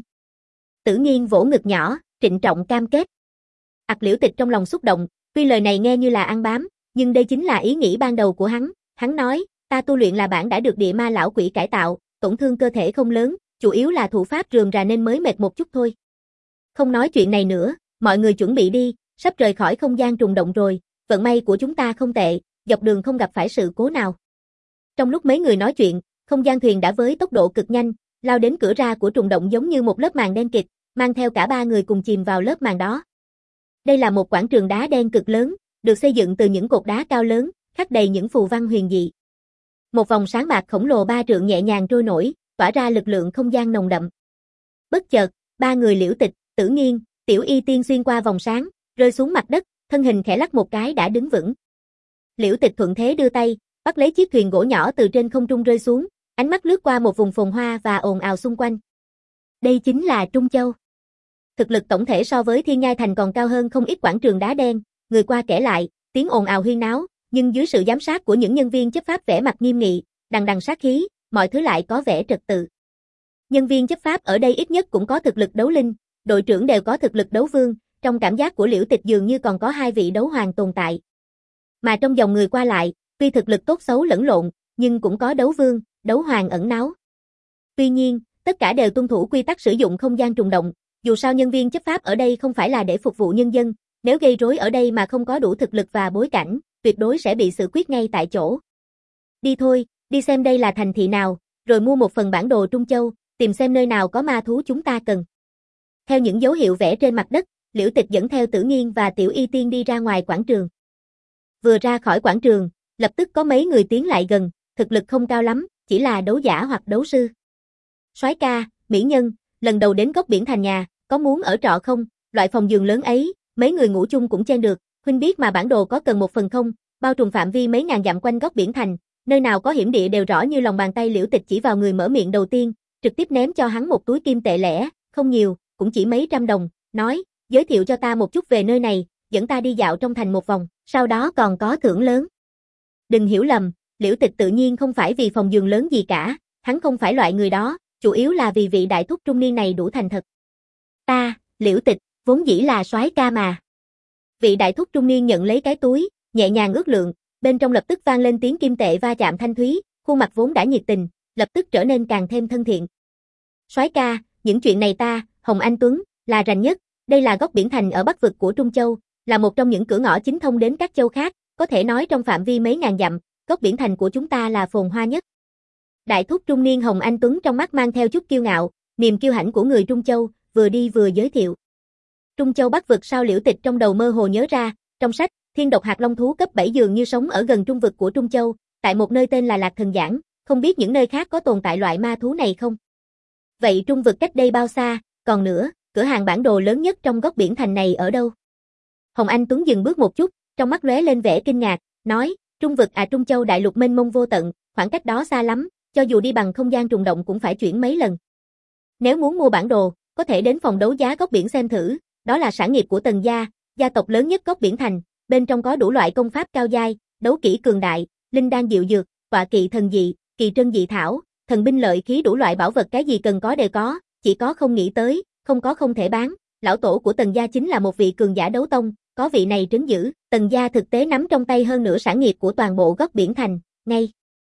Tử Nghiên vỗ ngực nhỏ, trịnh trọng cam kết. Ặc Liễu Tịch trong lòng xúc động, tuy lời này nghe như là ăn bám, nhưng đây chính là ý nghĩ ban đầu của hắn, hắn nói, ta tu luyện là bản đã được địa ma lão quỷ cải tạo, tổn thương cơ thể không lớn, chủ yếu là thủ pháp rườm rà nên mới mệt một chút thôi. Không nói chuyện này nữa, mọi người chuẩn bị đi, sắp rời khỏi không gian trùng động rồi, vận may của chúng ta không tệ, dọc đường không gặp phải sự cố nào. Trong lúc mấy người nói chuyện, không gian thuyền đã với tốc độ cực nhanh, lao đến cửa ra của trùng động giống như một lớp màn đen kịt, mang theo cả ba người cùng chìm vào lớp màn đó. Đây là một quảng trường đá đen cực lớn, được xây dựng từ những cột đá cao lớn, khắc đầy những phù văn huyền dị. Một vòng sáng bạc khổng lồ ba trượng nhẹ nhàng trôi nổi, tỏa ra lực lượng không gian nồng đậm. Bất chợt, ba người Liễu Tịch, Tử Nghiên, Tiểu Y Tiên xuyên qua vòng sáng, rơi xuống mặt đất, thân hình khẽ lắc một cái đã đứng vững. Liễu Tịch thuận thế đưa tay, bắt lấy chiếc thuyền gỗ nhỏ từ trên không trung rơi xuống, ánh mắt lướt qua một vùng phồn hoa và ồn ào xung quanh. Đây chính là Trung Châu. Thực lực tổng thể so với Thiên Nhai Thành còn cao hơn không ít quảng trường đá đen, người qua kể lại, tiếng ồn ào huyên náo, nhưng dưới sự giám sát của những nhân viên chấp pháp vẻ mặt nghiêm nghị, đằng đằng sát khí, mọi thứ lại có vẻ trật tự. Nhân viên chấp pháp ở đây ít nhất cũng có thực lực đấu linh, đội trưởng đều có thực lực đấu vương, trong cảm giác của Liễu Tịch dường như còn có hai vị đấu hoàng tồn tại. Mà trong dòng người qua lại, tuy thực lực tốt xấu lẫn lộn, nhưng cũng có đấu vương, đấu hoàng ẩn náu. Tuy nhiên, tất cả đều tuân thủ quy tắc sử dụng không gian trùng động, dù sao nhân viên chấp pháp ở đây không phải là để phục vụ nhân dân, nếu gây rối ở đây mà không có đủ thực lực và bối cảnh, tuyệt đối sẽ bị xử quyết ngay tại chỗ. Đi thôi, đi xem đây là thành thị nào, rồi mua một phần bản đồ Trung Châu, tìm xem nơi nào có ma thú chúng ta cần. Theo những dấu hiệu vẽ trên mặt đất, Liễu Tịch dẫn theo Tử Nghiên và Tiểu Y Tiên đi ra ngoài quảng trường. Vừa ra khỏi quảng trường, lập tức có mấy người tiến lại gần, thực lực không cao lắm, chỉ là đấu giả hoặc đấu sư. Soái ca, mỹ nhân, lần đầu đến góc biển thành nhà, có muốn ở trọ không? Loại phòng giường lớn ấy, mấy người ngủ chung cũng chen được, huynh biết mà bản đồ có cần một phần không? Bao trùm phạm vi mấy ngàn dặm quanh góc biển thành, nơi nào có hiểm địa đều rõ như lòng bàn tay. Liễu Tịch chỉ vào người mở miệng đầu tiên, trực tiếp ném cho hắn một túi kim tệ lẻ, không nhiều, cũng chỉ mấy trăm đồng, nói, giới thiệu cho ta một chút về nơi này, dẫn ta đi dạo trong thành một vòng, sau đó còn có thưởng lớn. Đừng hiểu lầm, Liễu Tịch tự nhiên không phải vì phòng giường lớn gì cả, hắn không phải loại người đó, chủ yếu là vì vị đại thúc trung niên này đủ thành thật. Ta, Liễu Tịch, vốn dĩ là soái ca mà. Vị đại thúc trung niên nhận lấy cái túi, nhẹ nhàng ước lượng, bên trong lập tức vang lên tiếng kim tệ va chạm thanh thúy, khuôn mặt vốn đã nhiệt tình, lập tức trở nên càng thêm thân thiện. Soái ca, những chuyện này ta, Hồng Anh Tuấn, là rành nhất, đây là góc biển thành ở bắc vực của Trung Châu, là một trong những cửa ngõ chính thông đến các châu khác, có thể nói trong phạm vi mấy ngàn dặm, góc biển thành của chúng ta là phồn hoa nhất. Đại thúc trung niên Hồng Anh Tuấn trong mắt mang theo chút kiêu ngạo, niềm kiêu hãnh của người Trung Châu, vừa đi vừa giới thiệu. Trung Châu bắc vực sao? Liễu Tịch trong đầu mơ hồ nhớ ra, trong sách, thiên độc hạt long thú cấp bảy dường như sống ở gần trung vực của Trung Châu, tại một nơi tên là Lạc Thần Giảng, không biết những nơi khác có tồn tại loại ma thú này không? Vậy trung vực cách đây bao xa, còn nữa, cửa hàng bản đồ lớn nhất trong góc biển thành này ở đâu? Hồng Anh Tuấn dừng bước một chút, trong mắt lóe lên vẻ kinh ngạc, nói, trung vực à Trung Châu đại lục mênh mông vô tận, khoảng cách đó xa lắm, cho dù đi bằng không gian trùng động cũng phải chuyển mấy lần. Nếu muốn mua bản đồ, có thể đến phòng đấu giá góc biển xem thử, đó là sản nghiệp của Tần gia, gia tộc lớn nhất góc biển thành, bên trong có đủ loại công pháp cao giai, đấu kỹ cường đại, linh đan diệu dược, tọa kỵ thần dị, kỳ trân dị thảo, thần binh lợi khí, đủ loại bảo vật cái gì cần có đều có, chỉ có không nghĩ tới, không có không thể bán. Lão tổ của Tần gia chính là một vị cường giả đấu tông, có vị này trấn giữ, Tần gia thực tế nắm trong tay hơn nửa sản nghiệp của toàn bộ góc biển thành, ngay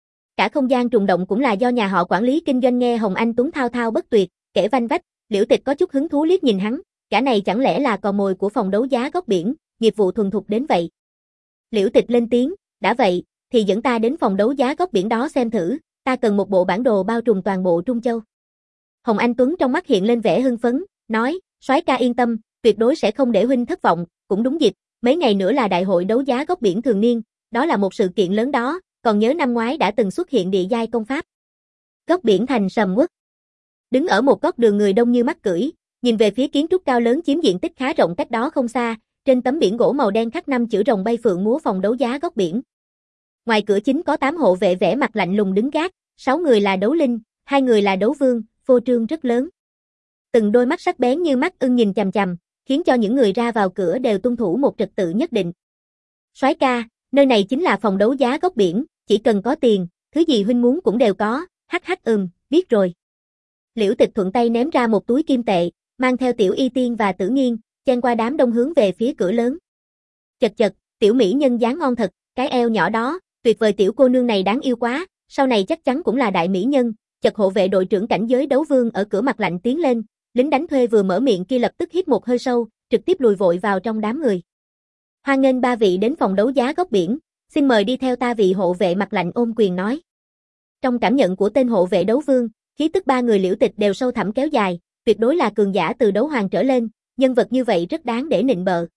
cả không gian trùng động cũng là do nhà họ quản lý kinh doanh. Nghe Hồng Anh Tuấn thao thao bất tuyệt, kể vanh vách, Liễu Tịch có chút hứng thú liếc nhìn hắn, cả này chẳng lẽ là cò mồi của phòng đấu giá góc biển, nghiệp vụ thuần thục đến vậy. Liễu Tịch lên tiếng, đã vậy, thì dẫn ta đến phòng đấu giá góc biển đó xem thử, ta cần một bộ bản đồ bao trùm toàn bộ Trung Châu. Hồng Anh Tuấn trong mắt hiện lên vẻ hưng phấn, nói, soái ca yên tâm, tuyệt đối sẽ không để huynh thất vọng, cũng đúng dịp, mấy ngày nữa là đại hội đấu giá góc biển thường niên, đó là một sự kiện lớn đó, còn nhớ năm ngoái đã từng xuất hiện địa giai công pháp. Góc biển thành sầm uất. Đứng ở một góc đường người đông như mắc cưỡi, nhìn về phía kiến trúc cao lớn chiếm diện tích khá rộng cách đó không xa, trên tấm biển gỗ màu đen khắc năm chữ rồng bay phượng múa phòng đấu giá góc biển. Ngoài cửa chính có tám hộ vệ vẻ mặt lạnh lùng đứng gác, sáu người là đấu linh, hai người là đấu vương, phô trương rất lớn. Từng đôi mắt sắc bén như mắt ưng nhìn chằm chằm, khiến cho những người ra vào cửa đều tuân thủ một trật tự nhất định. Soái ca, nơi này chính là phòng đấu giá góc biển, chỉ cần có tiền, thứ gì huynh muốn cũng đều có, hắc hắc ừm, biết rồi. Liễu Tịch thuận tay ném ra một túi kim tệ, mang theo Tiểu Y Tiên và Tử Nghiên, chen qua đám đông hướng về phía cửa lớn. Chật chật, tiểu mỹ nhân dáng ngon thật, cái eo nhỏ đó, tuyệt vời, tiểu cô nương này đáng yêu quá, sau này chắc chắn cũng là đại mỹ nhân. Chật hộ vệ đội trưởng cảnh giới đấu vương ở cửa mặt lạnh tiến lên, lính đánh thuê vừa mở miệng kia lập tức hít một hơi sâu, trực tiếp lùi vội vào trong đám người. Hoan nghênh ba vị đến phòng đấu giá góc biển, xin mời đi theo ta. Vị hộ vệ mặt lạnh ôm quyền nói. Trong cảm nhận của tên hộ vệ đấu vương, khí tức ba người Liễu Tịch đều sâu thẳm kéo dài, tuyệt đối là cường giả từ đấu hoàng trở lên, nhân vật như vậy rất đáng để nịnh bợ.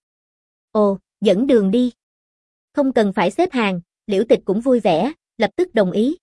Ồ, dẫn đường đi. Không cần phải xếp hàng, Liễu Tịch cũng vui vẻ, lập tức đồng ý.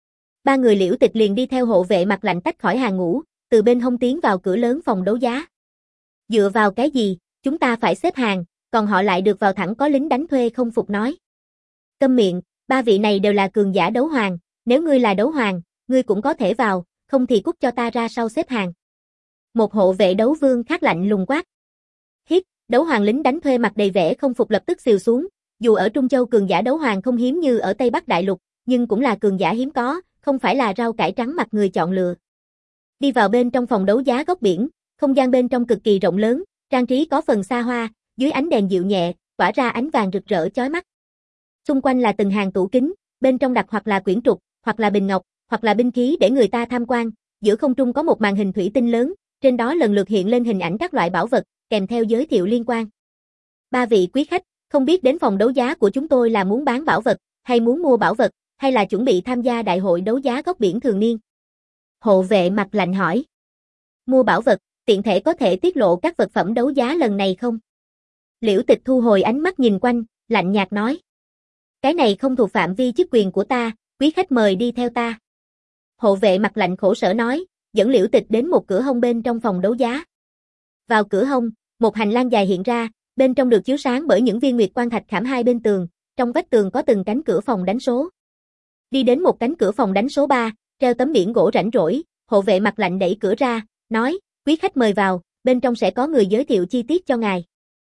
Ba người Liễu Tịch liền đi theo hộ vệ mặt lạnh tách khỏi hàng ngũ, từ bên hông tiến vào cửa lớn phòng đấu giá. Dựa vào cái gì, chúng ta phải xếp hàng, còn họ lại được vào thẳng có lính đánh thuê không phục nói. Câm miệng, ba vị này đều là cường giả đấu hoàng, nếu ngươi là đấu hoàng, ngươi cũng có thể vào, không thì cút cho ta ra sau xếp hàng. Một hộ vệ đấu vương khác lạnh lùng quát. Hít, đấu hoàng lính đánh thuê mặt đầy vẻ không phục lập tức xìu xuống, dù ở Trung Châu cường giả đấu hoàng không hiếm như ở Tây Bắc Đại Lục, nhưng cũng là cường giả hiếm có, không phải là rau cải trắng mặt người chọn lựa. Đi vào bên trong phòng đấu giá góc biển, không gian bên trong cực kỳ rộng lớn, trang trí có phần xa hoa, dưới ánh đèn dịu nhẹ, tỏa ra ánh vàng rực rỡ chói mắt. Xung quanh là từng hàng tủ kính, bên trong đặt hoặc là quyển trục, hoặc là bình ngọc, hoặc là binh khí để người ta tham quan, giữa không trung có một màn hình thủy tinh lớn, trên đó lần lượt hiện lên hình ảnh các loại bảo vật, kèm theo giới thiệu liên quan. Ba vị quý khách, không biết đến phòng đấu giá của chúng tôi là muốn bán bảo vật, hay muốn mua bảo vật, hay là chuẩn bị tham gia đại hội đấu giá góc biển thường niên? Hộ vệ mặt lạnh hỏi. Mua bảo vật, tiện thể có thể tiết lộ các vật phẩm đấu giá lần này không? Liễu Tịch thu hồi ánh mắt nhìn quanh, lạnh nhạt nói. Cái này không thuộc phạm vi chức quyền của ta, quý khách mời đi theo ta. Hộ vệ mặt lạnh khổ sở nói, dẫn Liễu Tịch đến một cửa hông bên trong phòng đấu giá. Vào cửa hông, một hành lang dài hiện ra, bên trong được chiếu sáng bởi những viên nguyệt quan thạch khảm hai bên tường, trong vách tường có từng cánh cửa phòng đánh số. Đi đến một cánh cửa phòng đánh số ba, treo tấm biển gỗ rảnh rỗi, hộ vệ mặt lạnh đẩy cửa ra, nói, quý khách mời vào, bên trong sẽ có người giới thiệu chi tiết cho ngài.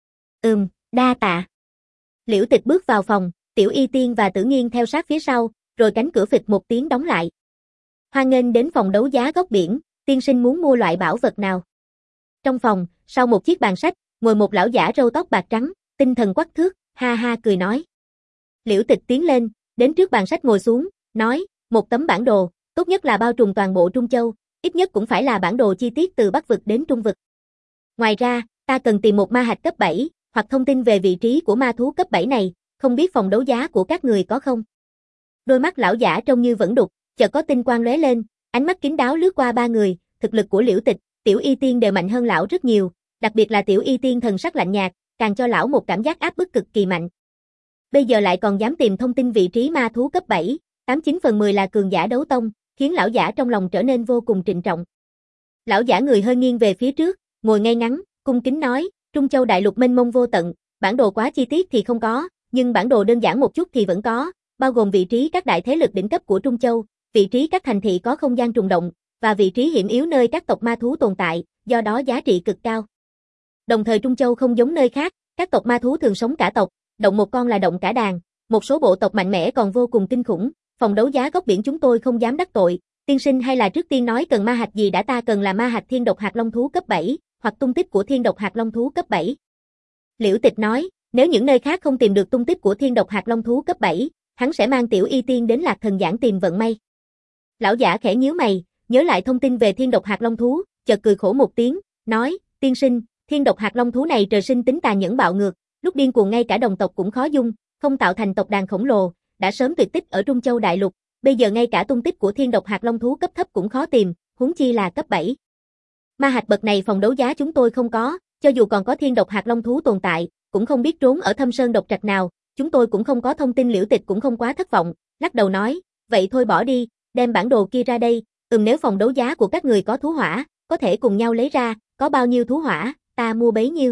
Ừm, đa tạ. Liễu Tịch bước vào phòng, Tiểu Y Tiên và Tử Nghiên theo sát phía sau, rồi cánh cửa phịch một tiếng đóng lại. Hoan nghênh đến phòng đấu giá góc biển, tiên sinh muốn mua loại bảo vật nào? Trong phòng, sau một chiếc bàn sách, ngồi một lão giả râu tóc bạc trắng, tinh thần quắc thước, ha ha cười nói. Liễu Tịch tiến lên, đến trước bàn sách ngồi xuống, nói, một tấm bản đồ, tốt nhất là bao trùm toàn bộ Trung Châu, ít nhất cũng phải là bản đồ chi tiết từ Bắc vực đến Trung vực. Ngoài ra, ta cần tìm một ma hạch cấp bảy, hoặc thông tin về vị trí của ma thú cấp bảy này, không biết phòng đấu giá của các người có không? Đôi mắt lão giả trông như vẫn đục, chợt có tinh quang lóe lên, ánh mắt kín đáo lướt qua ba người, thực lực của Liễu Tịch, Tiểu Y Tiên đều mạnh hơn lão rất nhiều, đặc biệt là Tiểu Y Tiên thần sắc lạnh nhạt, càng cho lão một cảm giác áp bức cực kỳ mạnh. Bây giờ lại còn dám tìm thông tin vị trí ma thú cấp bảy, tám chín phần mười là cường giả đấu tông, khiến lão giả trong lòng trở nên vô cùng trịnh trọng. Lão giả người hơi nghiêng về phía trước, ngồi ngay ngắn, cung kính nói, Trung Châu đại lục mênh mông vô tận, bản đồ quá chi tiết thì không có, nhưng bản đồ đơn giản một chút thì vẫn có, bao gồm vị trí các đại thế lực đỉnh cấp của Trung Châu, vị trí các thành thị có không gian trùng động, và vị trí hiểm yếu nơi các tộc ma thú tồn tại, do đó giá trị cực cao. Đồng thời Trung Châu không giống nơi khác, các tộc ma thú thường sống cả tộc, động một con là động cả đàn, một số bộ tộc mạnh mẽ còn vô cùng kinh khủng, phòng đấu giá góc biển chúng tôi không dám đắc tội, tiên sinh hay là trước tiên nói cần ma hạch gì đã, ta cần là ma hạch thiên độc hạt long thú cấp bảy, hoặc tung tích của thiên độc hạt long thú cấp bảy. Liễu Tịch nói, nếu những nơi khác không tìm được tung tích của thiên độc hạt long thú cấp bảy, hắn sẽ mang Tiểu Y Tiên đến Lạc Thần Giảng tìm vận may. Lão giả khẽ nhíu mày, nhớ lại thông tin về thiên độc hạt long thú, chợt cười khổ một tiếng, nói, tiên sinh, thiên độc hạt long thú này trời sinh tính tàn nhẫn bạo ngược, lúc điên cuồng ngay cả đồng tộc cũng khó dung, không tạo thành tộc đàn khổng lồ, đã sớm tuyệt tích ở Trung Châu đại lục, bây giờ ngay cả tung tích của thiên độc hạt long thú cấp thấp cũng khó tìm, huống chi là cấp bảy. Ma hạch bậc này phòng đấu giá chúng tôi không có, cho dù còn có thiên độc hạt long thú tồn tại, cũng không biết trốn ở thâm sơn độc trạch nào, chúng tôi cũng không có thông tin. Liễu Tịch cũng không quá thất vọng, lắc đầu nói, vậy thôi bỏ đi, đem bản đồ kia ra đây, ừm nếu phòng đấu giá của các người có thú hỏa, có thể cùng nhau lấy ra, có bao nhiêu thú hỏa, ta mua bấy nhiêu.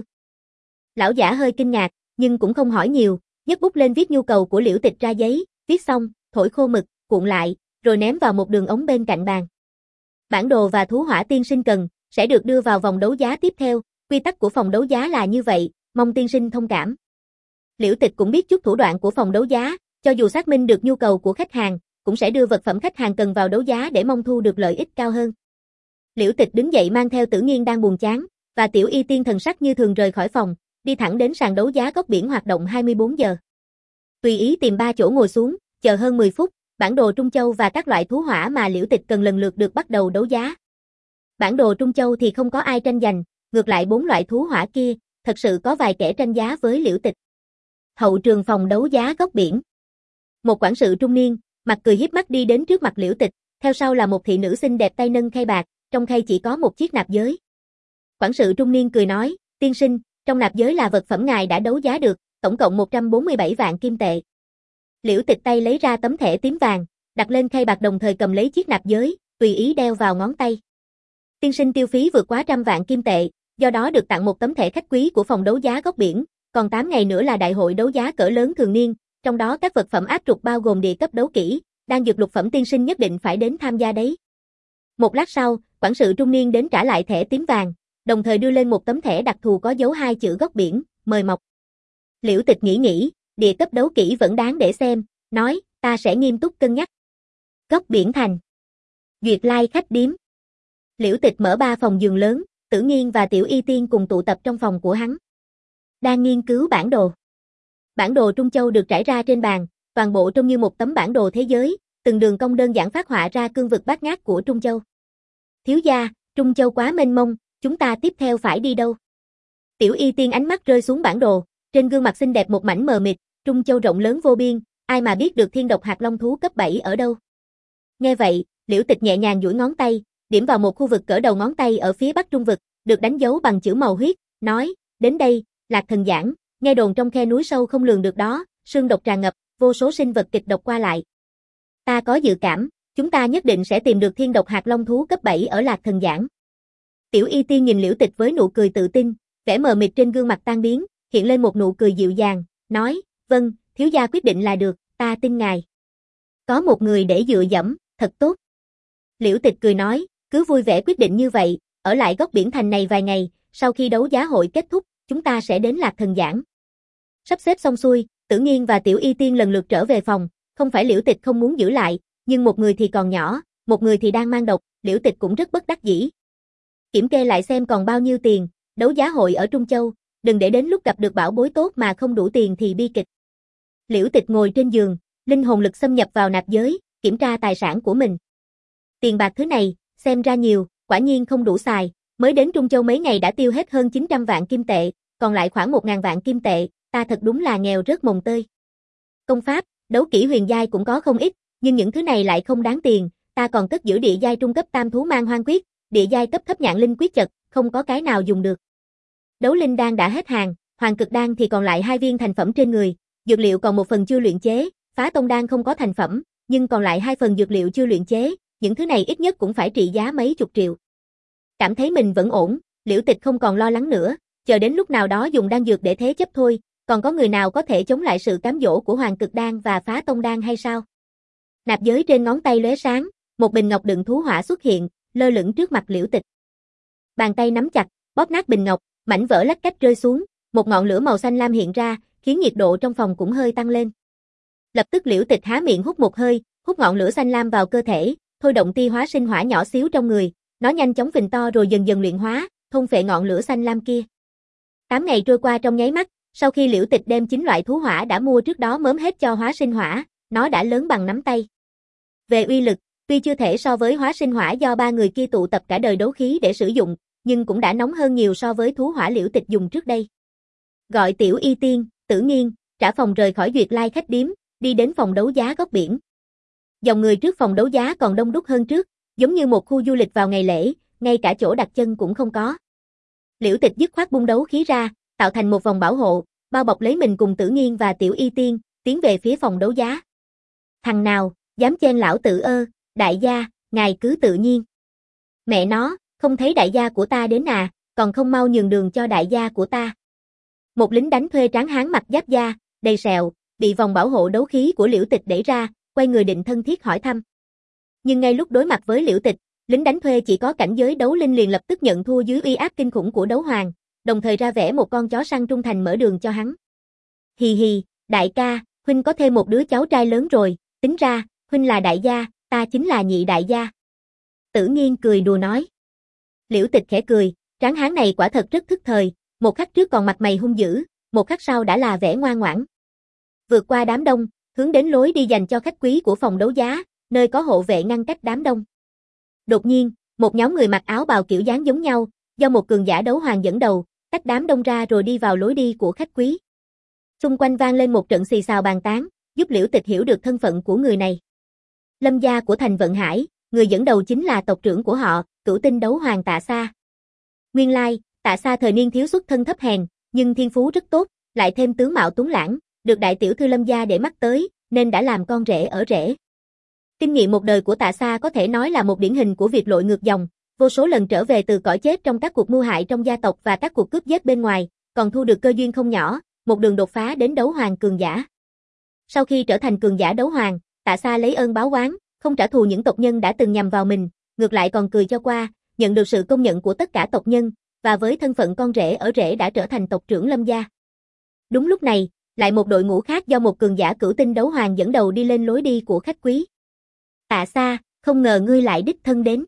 Lão giả hơi kinh ngạc, nhưng cũng không hỏi nhiều, nhấc bút lên viết nhu cầu của Liễu Tịch ra giấy, viết xong, thổi khô mực, cuộn lại, rồi ném vào một đường ống bên cạnh bàn. Bản đồ và thú hỏa tiên sinh cần, sẽ được đưa vào vòng đấu giá tiếp theo, quy tắc của phòng đấu giá là như vậy, mong tiên sinh thông cảm. Liễu Tịch cũng biết chút thủ đoạn của phòng đấu giá, cho dù xác minh được nhu cầu của khách hàng, cũng sẽ đưa vật phẩm khách hàng cần vào đấu giá để mong thu được lợi ích cao hơn. Liễu Tịch đứng dậy mang theo Tử Nghiên đang buồn chán, và Tiểu Y Tiên thần sắc như thường rời khỏi phòng, đi thẳng đến sàn đấu giá góc biển hoạt động hai mươi bốn giờ. Tùy ý tìm ba chỗ ngồi xuống, chờ hơn mười phút, bản đồ Trung Châu và các loại thú hỏa mà Liễu Tịch cần lần lượt được bắt đầu đấu giá. Bản đồ Trung Châu thì không có ai tranh giành, ngược lại bốn loại thú hỏa kia, thật sự có vài kẻ tranh giá với Liễu Tịch. Hậu trường phòng đấu giá góc biển. Một quản sự trung niên, mặt cười hiếp mắt đi đến trước mặt Liễu Tịch, theo sau là một thị nữ xinh đẹp tay nâng khay bạc, trong khay chỉ có một chiếc nạp giới. Quản sự trung niên cười nói, tiên sinh, trong nạp giới là vật phẩm ngài đã đấu giá được, tổng cộng một trăm bốn mươi bảy vạn kim tệ. Liễu Tịch tay lấy ra tấm thẻ tím vàng, đặt lên khay bạc đồng thời cầm lấy chiếc nạp giới, tùy ý đeo vào ngón tay. Tiên sinh tiêu phí vượt quá trăm vạn kim tệ, do đó được tặng một tấm thẻ khách quý của phòng đấu giá góc biển, còn tám ngày nữa là đại hội đấu giá cỡ lớn thường niên, trong đó các vật phẩm áp trục bao gồm địa cấp đấu kỹ, đang dược lục phẩm tiên sinh nhất định phải đến tham gia đấy. Một lát sau, quản sự trung niên đến trả lại thẻ tím vàng, đồng thời đưa lên một tấm thẻ đặc thù có dấu hai chữ góc biển, mời mọc. Liễu Tịch nghĩ nghĩ, địa cấp đấu kỹ vẫn đáng để xem, nói, ta sẽ nghiêm túc cân nhắc. Góc biển thành. Duyệt Lai khách điếm. Liễu Tịch mở ba phòng giường lớn, Tử Nghiên và Tiểu Y Tiên cùng tụ tập trong phòng của hắn. Đang nghiên cứu bản đồ. Bản đồ Trung Châu được trải ra trên bàn, toàn bộ trông như một tấm bản đồ thế giới, từng đường cong đơn giản phác họa ra cương vực bát ngát của Trung Châu. Thiếu gia, Trung Châu quá mênh mông, chúng ta tiếp theo phải đi đâu? Tiểu Y Tiên ánh mắt rơi xuống bản đồ, trên gương mặt xinh đẹp một mảnh mờ mịt, Trung Châu rộng lớn vô biên, ai mà biết được thiên độc hạt long thú cấp bảy ở đâu. Nghe vậy, Liễu Tịch nhẹ nhàng duỗi ngón tay, điểm vào một khu vực cỡ đầu ngón tay ở phía bắc trung vực, được đánh dấu bằng chữ màu huyết, nói, đến đây, Lạc Thần Giảng, nghe đồn trong khe núi sâu không lường được đó, sương độc tràn ngập, vô số sinh vật kịch độc qua lại. Ta có dự cảm, chúng ta nhất định sẽ tìm được thiên độc hạt long thú cấp bảy ở Lạc Thần Giảng. Tiểu Y Tiên nhìn Liễu Tịch với nụ cười tự tin, vẻ mờ mịt trên gương mặt tan biến, hiện lên một nụ cười dịu dàng, nói, vâng, thiếu gia quyết định là được, ta tin ngài. Có một người để dựa dẫm, thật tốt. Liễu Tịch cười nói, cứ vui vẻ quyết định như vậy, ở lại góc biển thành này vài ngày, sau khi đấu giá hội kết thúc, chúng ta sẽ đến Lạc Thần Giảng. Sắp xếp xong xuôi, Tử Nghiên và Tiểu Y Tiên lần lượt trở về phòng, không phải Liễu Tịch không muốn giữ lại, nhưng một người thì còn nhỏ, một người thì đang mang độc, Liễu Tịch cũng rất bất đắc dĩ. Kiểm kê lại xem còn bao nhiêu tiền, đấu giá hội ở Trung Châu, đừng để đến lúc gặp được bảo bối tốt mà không đủ tiền thì bi kịch. Liễu Tịch ngồi trên giường, linh hồn lực xâm nhập vào nạp giới, kiểm tra tài sản của mình. Tiền bạc thứ này, xem ra nhiều, quả nhiên không đủ xài, mới đến Trung Châu mấy ngày đã tiêu hết hơn chín trăm vạn kim tệ, còn lại khoảng một nghìn vạn kim tệ, ta thật đúng là nghèo rớt mồng tơi. Công pháp, đấu kỹ huyền giai cũng có không ít, nhưng những thứ này lại không đáng tiền, ta còn cất giữ địa giai trung cấp tam thú mang hoang quyết, địa giai cấp thấp nhạn linh quyết chật, không có cái nào dùng được. Đấu linh đan đã hết hàng, hoàng cực đan thì còn lại hai viên thành phẩm trên người, dược liệu còn một phần chưa luyện chế, phá tông đan không có thành phẩm, nhưng còn lại hai phần dược liệu chưa luyện chế, những thứ này ít nhất cũng phải trị giá mấy chục triệu. Cảm thấy mình vẫn ổn, Liễu Tịch không còn lo lắng nữa, chờ đến lúc nào đó dùng đan dược để thế chấp thôi, còn có người nào có thể chống lại sự cám dỗ của hoàng cực đan và phá tông đan hay sao? Nạp giới trên ngón tay lóe sáng, một bình ngọc đựng thú hỏa xuất hiện, lơ lửng trước mặt Liễu Tịch. Bàn tay nắm chặt, bóp nát bình ngọc, mảnh vỡ lách cách rơi xuống, một ngọn lửa màu xanh lam hiện ra, khiến nhiệt độ trong phòng cũng hơi tăng lên. Lập tức Liễu Tịch há miệng hút một hơi, hút ngọn lửa xanh lam vào cơ thể, thôi động ti hóa sinh hỏa nhỏ xíu trong người, nó nhanh chóng phình to rồi dần dần luyện hóa, thôn phệ ngọn lửa xanh lam kia. Tám ngày trôi qua trong nháy mắt, sau khi Liễu Tịch đem chín loại thú hỏa đã mua trước đó mớm hết cho hóa sinh hỏa, nó đã lớn bằng nắm tay. Về uy lực, tuy chưa thể so với hóa sinh hỏa do ba người kia tụ tập cả đời đấu khí để sử dụng, nhưng cũng đã nóng hơn nhiều so với thú hỏa Liễu Tịch dùng trước đây. Gọi Tiểu Y Tiên, Tử Nghiên, trả phòng rời khỏi Duyệt Lai khách điếm, đi đến phòng đấu giá góc biển. Dòng người trước phòng đấu giá còn đông đúc hơn trước, giống như một khu du lịch vào ngày lễ, ngay cả chỗ đặt chân cũng không có. Liễu Tịch dứt khoát bung đấu khí ra, tạo thành một vòng bảo hộ, bao bọc lấy mình cùng Tử Nghiên và Tiểu Y Tiên, tiến về phía phòng đấu giá. Thằng nào, dám chen lão tử ơ, đại gia, ngài cứ tự nhiên. Mẹ nó, không thấy đại gia của ta đến à, còn không mau nhường đường cho đại gia của ta. Một lính đánh thuê tráng hán mặt giáp da, đầy sẹo, bị vòng bảo hộ đấu khí của Liễu Tịch đẩy ra, quay người định thân thiết hỏi thăm. Nhưng ngay lúc đối mặt với Liễu Tịch, lính đánh thuê chỉ có cảnh giới đấu linh liền lập tức nhận thua dưới uy áp kinh khủng của đấu hoàng, đồng thời ra vẻ một con chó săn trung thành mở đường cho hắn. Hì hì, đại ca, huynh có thêm một đứa cháu trai lớn rồi, tính ra, huynh là đại gia, ta chính là nhị đại gia. Tử Nghiên cười đùa nói. Liễu Tịch khẽ cười, tráng hán này quả thật rất thức thời, một khắc trước còn mặt mày hung dữ, một khắc sau đã là vẻ ngoan ngoãn. Vượt qua đám đông, hướng đến lối đi dành cho khách quý của phòng đấu giá, nơi có hộ vệ ngăn cách đám đông. Đột nhiên, một nhóm người mặc áo bào kiểu dáng giống nhau, do một cường giả đấu hoàng dẫn đầu, tách đám đông ra rồi đi vào lối đi của khách quý. Xung quanh vang lên một trận xì xào bàn tán, giúp Liễu Tịch hiểu được thân phận của người này. Lâm gia của Thành Vận Hải, người dẫn đầu chính là tộc trưởng của họ, Cửu Tinh đấu hoàng Tạ Sa. Nguyên lai, Tạ Sa thời niên thiếu xuất thân thấp hèn, nhưng thiên phú rất tốt, lại thêm tướng mạo tuấn lãng, được đại tiểu thư Lâm gia để mắt tới, nên đã làm con rể ở rể. Kinh nghiệm một đời của Tạ Sa có thể nói là một điển hình của việc lội ngược dòng, vô số lần trở về từ cõi chết trong các cuộc mưu hại trong gia tộc và các cuộc cướp giết bên ngoài, còn thu được cơ duyên không nhỏ, một đường đột phá đến đấu hoàng cường giả. Sau khi trở thành cường giả đấu hoàng, Tạ Xa lấy ơn báo oán, không trả thù những tộc nhân đã từng nhằm vào mình, ngược lại còn cười cho qua, nhận được sự công nhận của tất cả tộc nhân, và với thân phận con rể ở rể đã trở thành tộc trưởng Lâm gia. Đúng lúc này, lại một đội ngũ khác do một cường giả cửu tinh đấu hoàng dẫn đầu đi lên lối đi của khách quý. Tạ Xa, không ngờ ngươi lại đích thân đến.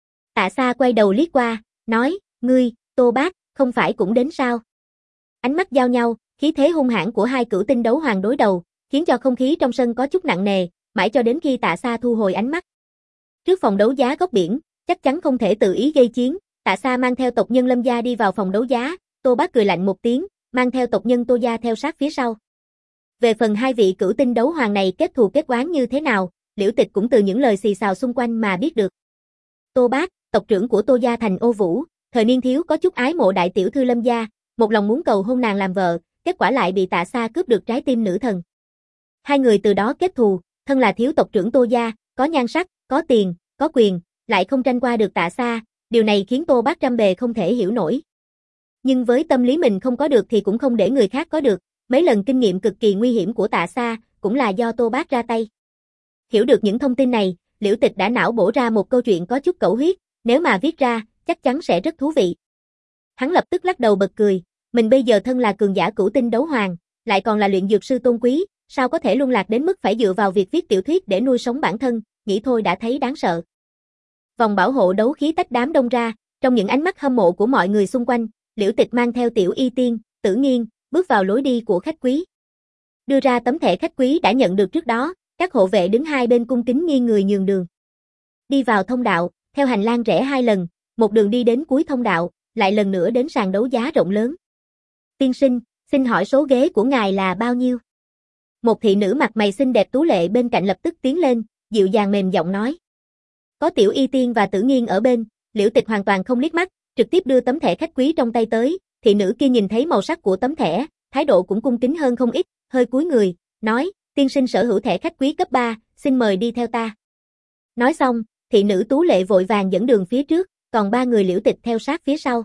Tạ Xa quay đầu liếc qua, nói, ngươi, Tô Bác, không phải cũng đến sao? Ánh mắt giao nhau, khí thế hung hãn của hai cửu tinh đấu hoàng đối đầu, khiến cho không khí trong sân có chút nặng nề, mãi cho đến khi Tạ Xa thu hồi ánh mắt. Trước phòng đấu giá góc biển, chắc chắn không thể tự ý gây chiến, Tạ Xa mang theo tộc nhân Lâm gia đi vào phòng đấu giá, Tô Bác cười lạnh một tiếng, mang theo tộc nhân Tô gia theo sát phía sau. Về phần hai vị cửu tinh đấu hoàng này kết thù kết oán như thế nào, Liễu Tịch cũng từ những lời xì xào xung quanh mà biết được. Tô Bác, tộc trưởng của Tô gia thành Ô Vũ, thời niên thiếu có chút ái mộ đại tiểu thư Lâm gia, một lòng muốn cầu hôn nàng làm vợ, kết quả lại bị Tạ Xa cướp được trái tim nữ thần. Hai người từ đó kết thù, thân là thiếu tộc trưởng Tô gia, có nhan sắc, có tiền, có quyền, lại không tranh qua được Tạ Xa, điều này khiến Tô Bác trăm bề không thể hiểu nổi. Nhưng với tâm lý mình không có được thì cũng không để người khác có được, mấy lần kinh nghiệm cực kỳ nguy hiểm của Tạ Xa, cũng là do Tô Bác ra tay. Hiểu được những thông tin này, Liễu Tịch đã não bổ ra một câu chuyện có chút cẩu huyết, nếu mà viết ra, chắc chắn sẽ rất thú vị. Hắn lập tức lắc đầu bật cười, mình bây giờ thân là cường giả cửu tinh đấu hoàng, lại còn là luyện dược sư tôn quý, sao có thể luân lạc đến mức phải dựa vào việc viết tiểu thuyết để nuôi sống bản thân, nghĩ thôi đã thấy đáng sợ. Vòng bảo hộ đấu khí tách đám đông ra, trong những ánh mắt hâm mộ của mọi người xung quanh, Liễu Tịch mang theo Tiểu Y Tiên, Tử Nghiên, bước vào lối đi của khách quý. Đưa ra tấm thẻ khách quý đã nhận được trước đó, các hộ vệ đứng hai bên cung kính nghiêng người nhường đường. Đi vào thông đạo, theo hành lang rẽ hai lần, một đường đi đến cuối thông đạo, lại lần nữa đến sàn đấu giá rộng lớn. Tiên sinh, xin hỏi số ghế của ngài là bao nhiêu? Một thị nữ mặt mày xinh đẹp tú lệ bên cạnh lập tức tiến lên, dịu dàng mềm giọng nói. Có Tiểu Y Tiên và Tử Nghiên ở bên, Liễu Tịch hoàn toàn không liếc mắt, trực tiếp đưa tấm thẻ khách quý trong tay tới, thị nữ kia nhìn thấy màu sắc của tấm thẻ, thái độ cũng cung kính hơn không ít, hơi cúi người, nói, tiên sinh sở hữu thẻ khách quý cấp ba, xin mời đi theo ta. Nói xong, thị nữ tú lệ vội vàng dẫn đường phía trước, còn ba người Liễu Tịch theo sát phía sau.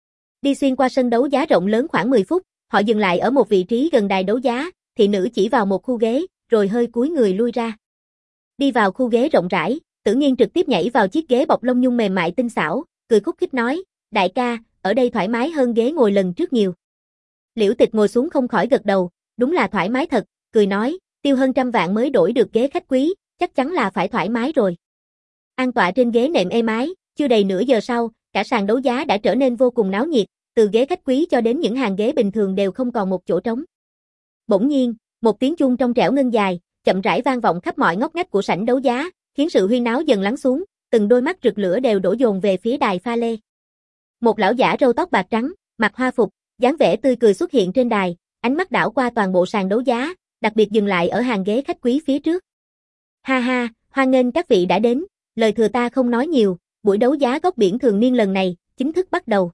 Đi xuyên qua sân đấu giá rộng lớn khoảng mười phút, họ dừng lại ở một vị trí gần đài đấu giá, thị nữ chỉ vào một khu ghế, rồi hơi cúi người lui ra. Đi vào khu ghế rộng rãi, Tử Nghiên trực tiếp nhảy vào chiếc ghế bọc lông nhung mềm mại tinh xảo, cười khúc khích nói, đại ca, ở đây thoải mái hơn ghế ngồi lần trước nhiều. Liễu Tịch ngồi xuống không khỏi gật đầu, đúng là thoải mái thật, cười nói, tiêu hơn trăm vạn mới đổi được ghế khách quý, chắc chắn là phải thoải mái rồi. An tọa trên ghế nệm êm ái, chưa đầy nửa giờ sau, cả sàn đấu giá đã trở nên vô cùng náo nhiệt, từ ghế khách quý cho đến những hàng ghế bình thường đều không còn một chỗ trống. Bỗng nhiên, một tiếng chuông trong trẻo ngân dài, chậm rãi vang vọng khắp mọi ngóc ngách của sảnh đấu giá, khiến sự huyên náo dần lắng xuống, từng đôi mắt rực lửa đều đổ dồn về phía đài pha lê. Một lão giả râu tóc bạc trắng, mặc hoa phục, dáng vẻ tươi cười xuất hiện trên đài, ánh mắt đảo qua toàn bộ sàn đấu giá, đặc biệt dừng lại ở hàng ghế khách quý phía trước. Ha ha, hoan nghênh các vị đã đến, lời thừa ta không nói nhiều, buổi đấu giá góc biển thường niên lần này chính thức bắt đầu.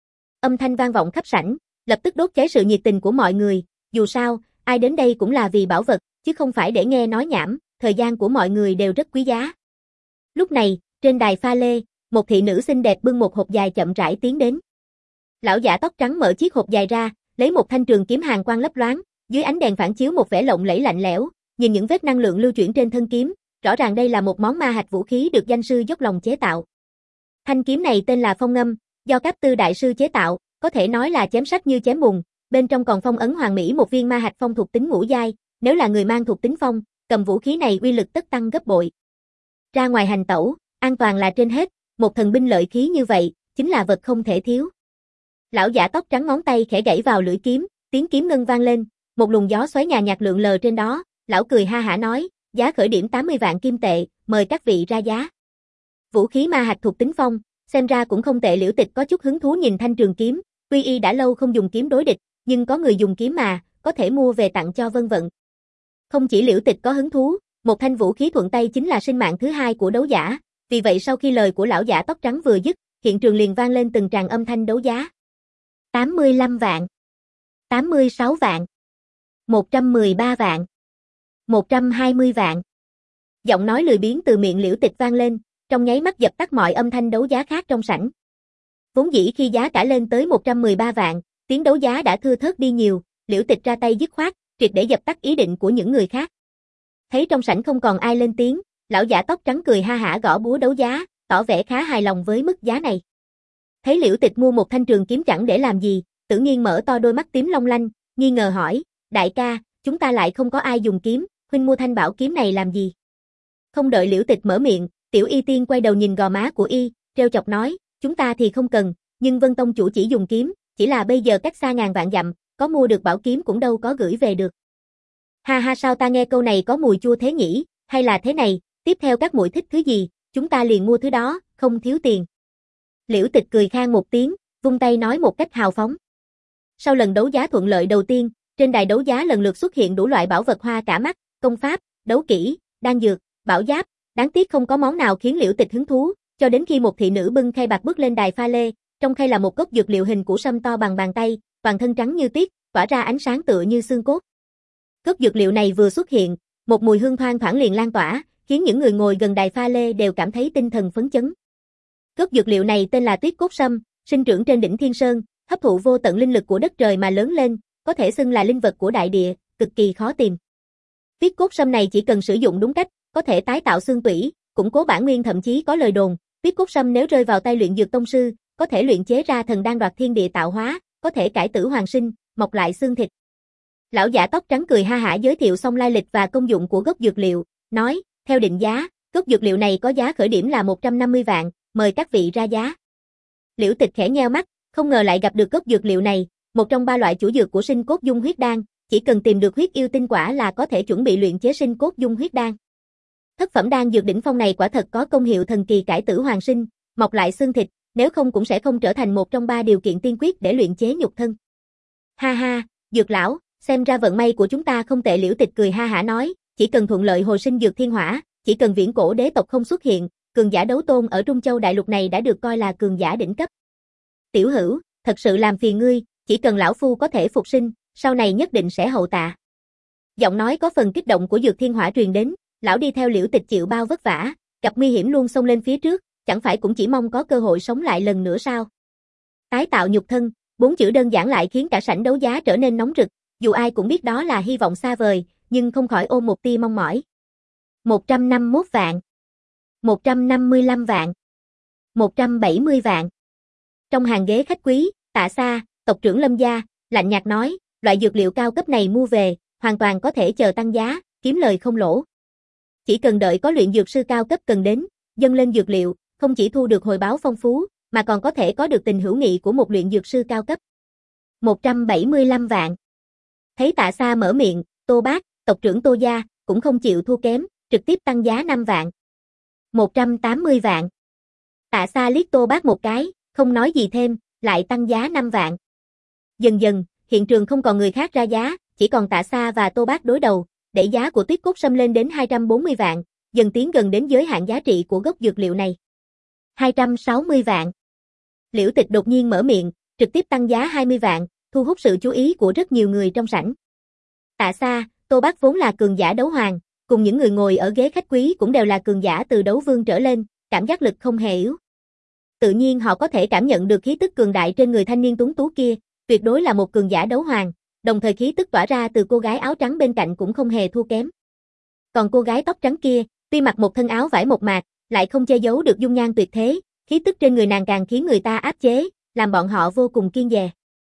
Âm thanh vang vọng khắp sảnh, lập tức đốt cháy sự nhiệt tình của mọi người, dù sao, ai đến đây cũng là vì bảo vật, chứ không phải để nghe nói nhảm, thời gian của mọi người đều rất quý giá. Lúc này, trên đài pha lê, một thị nữ xinh đẹp bưng một hộp dài chậm rãi tiến đến. Lão giả tóc trắng mở chiếc hộp dài ra, lấy một thanh trường kiếm hàn quang lấp loáng, dưới ánh đèn phản chiếu một vẻ lộng lẫy lạnh lẽo, nhìn những vết năng lượng lưu chuyển trên thân kiếm, rõ ràng đây là một món ma hạch vũ khí được danh sư dốc lòng chế tạo. Thanh kiếm này tên là Phong Ngâm, do Cáp Tư đại sư chế tạo, có thể nói là chém sắc như chém bùn, bên trong còn phong ấn hoàn mỹ một viên ma hạch phong thuộc tính ngũ giai, nếu là người mang thuộc tính phong, cầm vũ khí này uy lực tất tăng gấp bội. Ra ngoài hành tẩu, an toàn là trên hết, một thần binh lợi khí như vậy, chính là vật không thể thiếu. Lão giả tóc trắng ngón tay khẽ gãy vào lưỡi kiếm, tiếng kiếm ngân vang lên, một luồng gió xoáy nhà nhạt lượn lờ trên đó, lão cười ha hả nói, giá khởi điểm tám mươi vạn kim tệ, mời các vị ra giá. Vũ khí ma hạch thuộc tính phong, xem ra cũng không tệ. Liễu Tịch có chút hứng thú nhìn thanh trường kiếm, tuy y đã lâu không dùng kiếm đối địch, nhưng có người dùng kiếm mà, có thể mua về tặng cho vân vận. Không chỉ Liễu Tịch có hứng thú, một thanh vũ khí thuận tay chính là sinh mạng thứ hai của đấu giả, vì vậy sau khi lời của lão giả tóc trắng vừa dứt, hiện trường liền vang lên từng tràng âm thanh đấu giá. tám mươi lăm vạn, tám mươi sáu vạn, một trăm mười ba vạn, một trăm hai mươi vạn. Giọng nói lười biếng từ miệng Liễu Tịch vang lên, trong nháy mắt dập tắt mọi âm thanh đấu giá khác trong sảnh. Vốn dĩ khi giá cả lên tới một trăm mười ba vạn, tiếng đấu giá đã thưa thớt đi nhiều, Liễu Tịch ra tay dứt khoát, triệt để dập tắt ý định của những người khác. Thấy trong sảnh không còn ai lên tiếng, lão giả tóc trắng cười ha hả gõ búa đấu giá, tỏ vẻ khá hài lòng với mức giá này. Thấy Liễu Tịch mua một thanh trường kiếm chẳng để làm gì, Tử Nghiên mở to đôi mắt tím long lanh, nghi ngờ hỏi, đại ca, chúng ta lại không có ai dùng kiếm, huynh mua thanh bảo kiếm này làm gì? Không đợi Liễu Tịch mở miệng, Tiểu Y Tiên quay đầu nhìn gò má của y, trêu chọc nói, chúng ta thì không cần, nhưng Vân Tông chủ chỉ dùng kiếm, chỉ là bây giờ cách xa ngàn vạn dặm, có mua được bảo kiếm cũng đâu có gửi về được. Ha ha, sao ta nghe câu này có mùi chua thế nhỉ, hay là thế này, tiếp theo các muội thích thứ gì, chúng ta liền mua thứ đó, không thiếu tiền. Liễu Tịch cười khan một tiếng, vung tay nói một cách hào phóng. Sau lần đấu giá thuận lợi đầu tiên, trên đài đấu giá lần lượt xuất hiện đủ loại bảo vật hoa cả mắt, công pháp, đấu kỹ, đan dược, bảo giáp, đáng tiếc không có món nào khiến Liễu Tịch hứng thú, cho đến khi một thị nữ bưng khay bạc bước lên đài pha lê, trong khay là một cốc dược liệu hình củ sâm to bằng bàn tay, toàn thân trắng như tuyết, tỏa ra ánh sáng tựa như xương cốt. Cốc dược liệu này vừa xuất hiện, một mùi hương thoang thoảng liền lan tỏa, khiến những người ngồi gần đài pha lê đều cảm thấy tinh thần phấn chấn. Cốc dược liệu này tên là Tuyết Cốt Sâm, sinh trưởng trên đỉnh Thiên Sơn, hấp thụ vô tận linh lực của đất trời mà lớn lên, có thể xưng là linh vật của đại địa, cực kỳ khó tìm. Tuyết Cốt Sâm này chỉ cần sử dụng đúng cách, có thể tái tạo xương tủy, củng cố bản nguyên, thậm chí có lời đồn, Tuyết Cốt Sâm nếu rơi vào tay luyện dược tông sư, có thể luyện chế ra thần đan đoạt thiên địa tạo hóa, có thể cải tử hoàng sinh, mọc lại xương thịt. Lão giả tóc trắng cười ha hả giới thiệu xong lai lịch và công dụng của gốc dược liệu, nói, theo định giá, gốc dược liệu này có giá khởi điểm là một trăm năm mươi vạn, mời các vị ra giá. Liễu Tịch khẽ nheo mắt, không ngờ lại gặp được gốc dược liệu này, một trong ba loại chủ dược của sinh cốt dung huyết đan, chỉ cần tìm được huyết yêu tinh quả là có thể chuẩn bị luyện chế sinh cốt dung huyết đan. Thất phẩm đan dược đỉnh phong này quả thật có công hiệu thần kỳ cải tử hoàng sinh, mọc lại xương thịt, nếu không cũng sẽ không trở thành một trong ba điều kiện tiên quyết để luyện chế nhục thân. Ha ha, Dược lão, xem ra vận may của chúng ta không tệ. Liễu Tịch cười ha hả nói, chỉ cần thuận lợi hồi sinh dược thiên hỏa, chỉ cần viễn cổ đế tộc không xuất hiện, cường giả đấu tôn ở Trung Châu đại lục này đã được coi là cường giả đỉnh cấp. Tiểu hữu, thật sự làm phiền ngươi, chỉ cần lão phu có thể phục sinh, sau này nhất định sẽ hậu tạ. Giọng nói có phần kích động của dược thiên hỏa truyền đến, lão đi theo Liễu Tịch chịu bao vất vả, gặp nguy hiểm luôn xông lên phía trước, chẳng phải cũng chỉ mong có cơ hội sống lại lần nữa sao? Tái tạo nhục thân, bốn chữ đơn giản lại khiến cả sảnh đấu giá trở nên nóng rực, dù ai cũng biết đó là hy vọng xa vời, nhưng không khỏi ôm một tia mong mỏi. một trăm năm mươi mốt vạn, một trăm năm mươi lăm vạn, một trăm bảy mươi vạn. Trong hàng ghế khách quý, Tạ Xa, tộc trưởng Lâm gia, lạnh nhạt nói, loại dược liệu cao cấp này mua về, hoàn toàn có thể chờ tăng giá, kiếm lời không lỗ. Chỉ cần đợi có luyện dược sư cao cấp cần đến, dâng lên dược liệu, không chỉ thu được hồi báo phong phú, mà còn có thể có được tình hữu nghị của một luyện dược sư cao cấp. một trăm bảy mươi lăm vạn. Thấy Tạ Xa mở miệng, Tô Bác, tộc trưởng Tô gia, cũng không chịu thua kém, trực tiếp tăng giá năm vạn. một trăm tám mươi vạn. Tạ Xa liếc Tô Bác một cái, không nói gì thêm, lại tăng giá năm vạn. Dần dần, hiện trường không còn người khác ra giá, chỉ còn Tạ Xa và Tô Bác đối đầu, đẩy giá của Tuyết Cốt Sâm lên đến hai trăm bốn mươi vạn, dần tiến gần đến giới hạn giá trị của gốc dược liệu này. hai trăm sáu mươi vạn. Liễu Tịch đột nhiên mở miệng, trực tiếp tăng giá hai mươi vạn, thu hút sự chú ý của rất nhiều người trong sảnh. Tạ Xa, Tô Bác vốn là cường giả đấu hoàng, cùng những người ngồi ở ghế khách quý cũng đều là cường giả từ đấu vương trở lên, cảm giác lực không hề yếu. Tự nhiên họ có thể cảm nhận được khí tức cường đại trên người thanh niên tuấn tú kia, tuyệt đối là một cường giả đấu hoàng, đồng thời khí tức tỏa ra từ cô gái áo trắng bên cạnh cũng không hề thua kém. Còn cô gái tóc trắng kia, tuy mặc một thân áo vải mộc mạc, lại không che giấu được dung nhan tuyệt thế, khí tức trên người nàng càng khiến người ta áp chế, làm bọn họ vô cùng kiêng dè.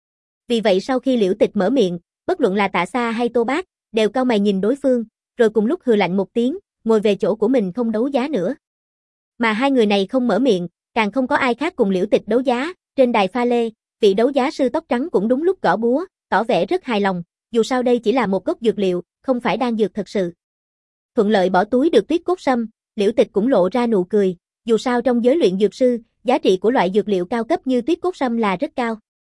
Vì vậy sau khi Liễu Tịch mở miệng, bất luận là Tạ Xa hay Tô Bác, đều cau mày nhìn đối phương, rồi cùng lúc hừ lạnh một tiếng, ngồi về chỗ của mình không đấu giá nữa. Mà hai người này không mở miệng, càng không có ai khác cùng Liễu Tịch đấu giá, trên đài pha lê, vị đấu giá sư tóc trắng cũng đúng lúc gõ búa, tỏ vẻ rất hài lòng, dù sao đây chỉ là một gốc dược liệu, không phải đan dược thật sự. Thuận lợi bỏ túi được Tuyết Cốt Sâm, Liễu Tịch cũng lộ ra nụ cười, dù sao trong giới luyện dược sư, giá trị của loại dược liệu cao cấp như Tuyết Cốt Sâm là rất cao.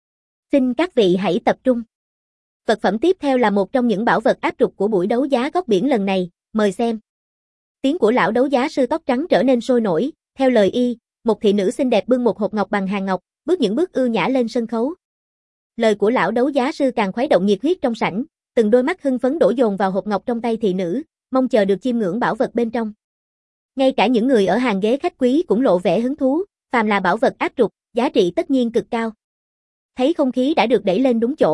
Xin các vị hãy tập trung. Vật phẩm tiếp theo là một trong những bảo vật áp trục của buổi đấu giá góc biển lần này, mời xem. Tiếng của lão đấu giá sư tóc trắng trở nên sôi nổi, theo lời y, một thị nữ xinh đẹp bưng một hộp ngọc bằng hàng ngọc, bước những bước ưu nhã lên sân khấu. Lời của lão đấu giá sư càng khuấy động nhiệt huyết trong sảnh, từng đôi mắt hưng phấn đổ dồn vào hộp ngọc trong tay thị nữ, mong chờ được chiêm ngưỡng bảo vật bên trong. Ngay cả những người ở hàng ghế khách quý cũng lộ vẻ hứng thú, phàm là bảo vật áp trục, giá trị tất nhiên cực cao. Thấy không khí đã được đẩy lên đúng chỗ,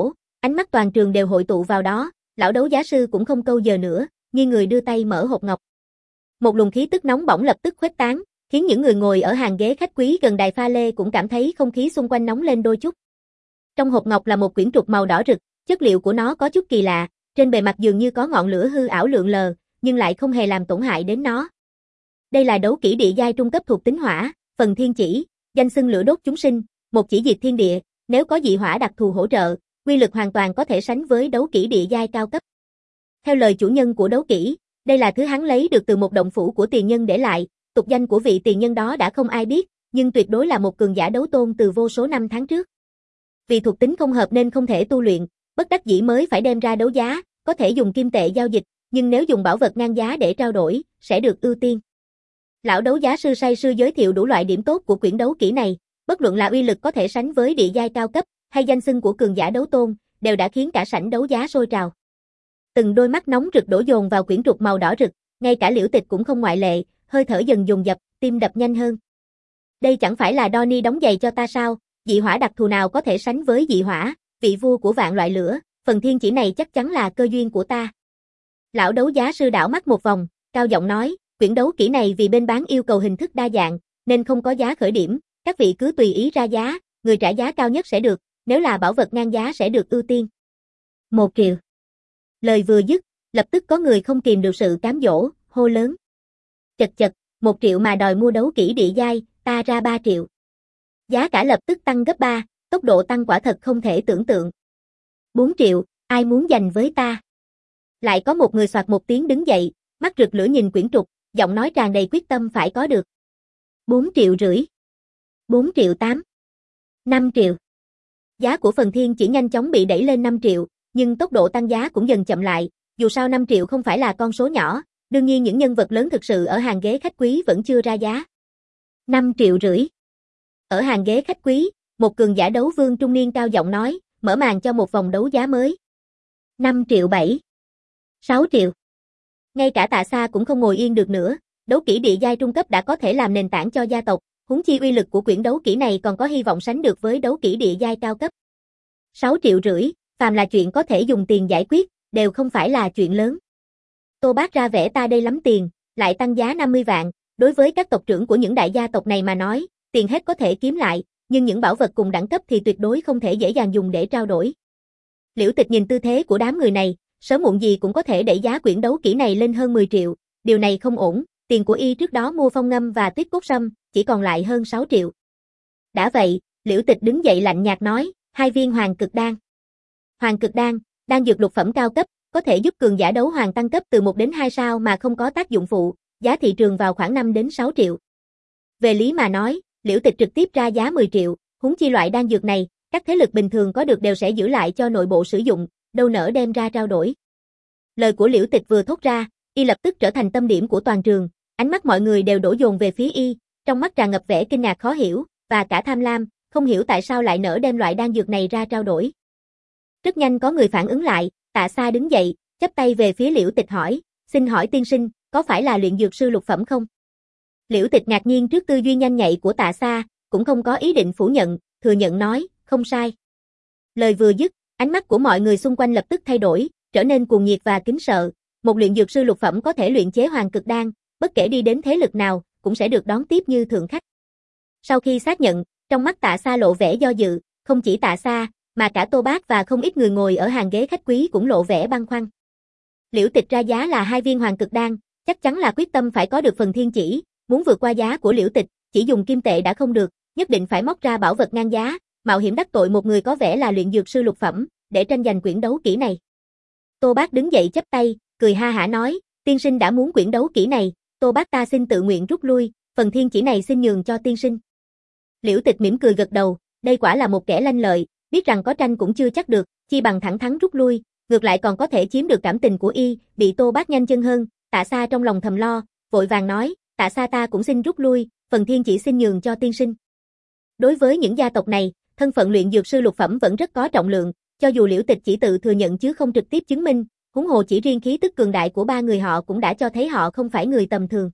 Ánh mắt toàn trường đều hội tụ vào đó, lão đấu giá sư cũng không câu giờ nữa, nghiêng người đưa tay mở hộp ngọc. Một luồng khí tức nóng bỏng lập tức khuếch tán, khiến những người ngồi ở hàng ghế khách quý gần đài pha lê cũng cảm thấy không khí xung quanh nóng lên đôi chút. Trong hộp ngọc là một quyển trục màu đỏ rực, chất liệu của nó có chút kỳ lạ, trên bề mặt dường như có ngọn lửa hư ảo lượn lờ, nhưng lại không hề làm tổn hại đến nó. Đây là đấu kỹ địa giai trung cấp thuộc tính hỏa, phần thiên chỉ, danh xưng lửa đốt chúng sinh, một chỉ diệt thiên địa, nếu có dị hỏa đặc thù hỗ trợ, uy lực hoàn toàn có thể sánh với đấu kỹ địa giai cao cấp. Theo lời chủ nhân của đấu kỹ, đây là thứ hắn lấy được từ một động phủ của tiền nhân để lại, tục danh của vị tiền nhân đó đã không ai biết, nhưng tuyệt đối là một cường giả đấu tôn từ vô số năm tháng trước. Vì thuộc tính không hợp nên không thể tu luyện, bất đắc dĩ mới phải đem ra đấu giá, có thể dùng kim tệ giao dịch, nhưng nếu dùng bảo vật ngang giá để trao đổi, sẽ được ưu tiên. Lão đấu giá sư say sưa giới thiệu đủ loại điểm tốt của quyển đấu kỹ này, bất luận là uy lực có thể sánh với địa giai cao cấp, hay danh xưng của cường giả đấu tôn, đều đã khiến cả sảnh đấu giá sôi trào. Từng đôi mắt nóng rực đổ dồn vào quyển trục màu đỏ rực, ngay cả Liễu Tịch cũng không ngoại lệ, hơi thở dần dồn dập, tim đập nhanh hơn. Đây chẳng phải là Donnie đóng giày cho ta sao, dị hỏa đặc thù nào có thể sánh với dị hỏa, vị vua của vạn loại lửa, phần thiên chỉ này chắc chắn là cơ duyên của ta. Lão đấu giá sư đảo mắt một vòng, cao giọng nói, quyển đấu kỹ này vì bên bán yêu cầu hình thức đa dạng, nên không có giá khởi điểm, các vị cứ tùy ý ra giá, người trả giá cao nhất sẽ được, nếu là bảo vật ngang giá sẽ được ưu tiên. Một triệu. Lời vừa dứt, lập tức có người không kìm được sự cám dỗ, hô lớn. Chật chật, một triệu mà đòi mua đấu kỹ địa giai, ta ra ba triệu. Giá cả lập tức tăng gấp ba, tốc độ tăng quả thật không thể tưởng tượng. Bốn triệu, ai muốn giành với ta? Lại có một người soạt một tiếng đứng dậy, mắt rực lửa nhìn quyển trục, giọng nói tràn đầy quyết tâm phải có được. Bốn triệu rưỡi. Bốn triệu tám. Năm triệu. Giá của phần thiên chỉ nhanh chóng bị đẩy lên năm triệu, nhưng tốc độ tăng giá cũng dần chậm lại, dù sao năm triệu không phải là con số nhỏ, đương nhiên những nhân vật lớn thực sự ở hàng ghế khách quý vẫn chưa ra giá. Năm triệu rưỡi. Ở hàng ghế khách quý, một cường giả đấu vương trung niên cao giọng nói, mở màn cho một vòng đấu giá mới. Năm triệu bảy. Sáu triệu. Ngay cả Tạ Sa cũng không ngồi yên được nữa, đấu kỹ địa giai trung cấp đã có thể làm nền tảng cho gia tộc, huống chi uy lực của quyển đấu kỹ này còn có hy vọng sánh được với đấu kỹ địa giai cao cấp. Sáu triệu rưỡi, phàm là chuyện có thể dùng tiền giải quyết, đều không phải là chuyện lớn. Tô Bác ra vẻ ta đây lắm tiền, lại tăng giá năm mươi vạn, đối với các tộc trưởng của những đại gia tộc này mà nói, tiền hết có thể kiếm lại, nhưng những bảo vật cùng đẳng cấp thì tuyệt đối không thể dễ dàng dùng để trao đổi. Liễu Tịch nhìn tư thế của đám người này, sớm muộn gì cũng có thể đẩy giá quyển đấu kỹ này lên hơn mười triệu, điều này không ổn, tiền của y trước đó mua phong ngâm và tuyết cốt sâm, chỉ còn lại hơn sáu triệu. Đã vậy, Liễu Tịch đứng dậy lạnh nhạt nói, hai viên hoàng cực đan. Hoàng cực đan, đan dược lục phẩm cao cấp, có thể giúp cường giả đấu hoàng tăng cấp từ một đến hai sao mà không có tác dụng phụ, giá thị trường vào khoảng năm đến sáu triệu. Về lý mà nói, Liễu Tịch trực tiếp ra giá mười triệu, huống chi loại đan dược này, các thế lực bình thường có được đều sẽ giữ lại cho nội bộ sử dụng, đâu nỡ đem ra trao đổi. Lời của Liễu Tịch vừa thốt ra, y lập tức trở thành tâm điểm của toàn trường, ánh mắt mọi người đều đổ dồn về phía y, trong mắt tràn ngập vẻ kinh ngạc khó hiểu, và cả tham lam, không hiểu tại sao lại nỡ đem loại đan dược này ra trao đổi. Rất nhanh có người phản ứng lại, Tạ Sa đứng dậy, chắp tay về phía Liễu Tịch hỏi, xin hỏi tiên sinh, có phải là luyện dược sư lục phẩm không? Liễu Tịch ngạc nhiên trước tư duy nhanh nhạy của Tạ Sa, cũng không có ý định phủ nhận, thừa nhận nói, không sai. Lời vừa dứt, ánh mắt của mọi người xung quanh lập tức thay đổi, trở nên cuồng nhiệt và kính sợ, một luyện dược sư lục phẩm có thể luyện chế hoàng cực đan, bất kể đi đến thế lực nào, cũng sẽ được đón tiếp như thượng khách. Sau khi xác nhận, trong mắt Tạ Sa lộ vẻ do dự, không chỉ Tạ Sa, mà cả Tô Bác và không ít người ngồi ở hàng ghế khách quý cũng lộ vẻ băn khoăn. Liễu Tịch ra giá là hai viên hoàng cực đan, chắc chắn là quyết tâm phải có được phần thiên chỉ, muốn vượt qua giá của Liễu Tịch, chỉ dùng kim tệ đã không được, nhất định phải móc ra bảo vật ngang giá, mạo hiểm đắc tội một người có vẻ là luyện dược sư lục phẩm, để tranh giành quyển đấu kỹ này. Tô Bác đứng dậy chắp tay, cười ha hả nói, tiên sinh đã muốn quyển đấu kỹ này, Tô Bác ta xin tự nguyện rút lui, phần thiên chỉ này xin nhường cho tiên sinh. Liễu Tịch mỉm cười gật đầu, đây quả là một kẻ lanh lợi, biết rằng có tranh cũng chưa chắc được, chi bằng thẳng thắn rút lui, ngược lại còn có thể chiếm được cảm tình của y, bị Tô Bác nhanh chân hơn, Tạ Sa trong lòng thầm lo, vội vàng nói, Tạ Sa ta cũng xin rút lui, phần thiên chỉ xin nhường cho tiên sinh. Đối với những gia tộc này, thân phận luyện dược sư lục phẩm vẫn rất có trọng lượng, cho dù Liễu Tịch chỉ tự thừa nhận chứ không trực tiếp chứng minh, huống hồ chỉ riêng khí tức cường đại của ba người họ cũng đã cho thấy họ không phải người tầm thường.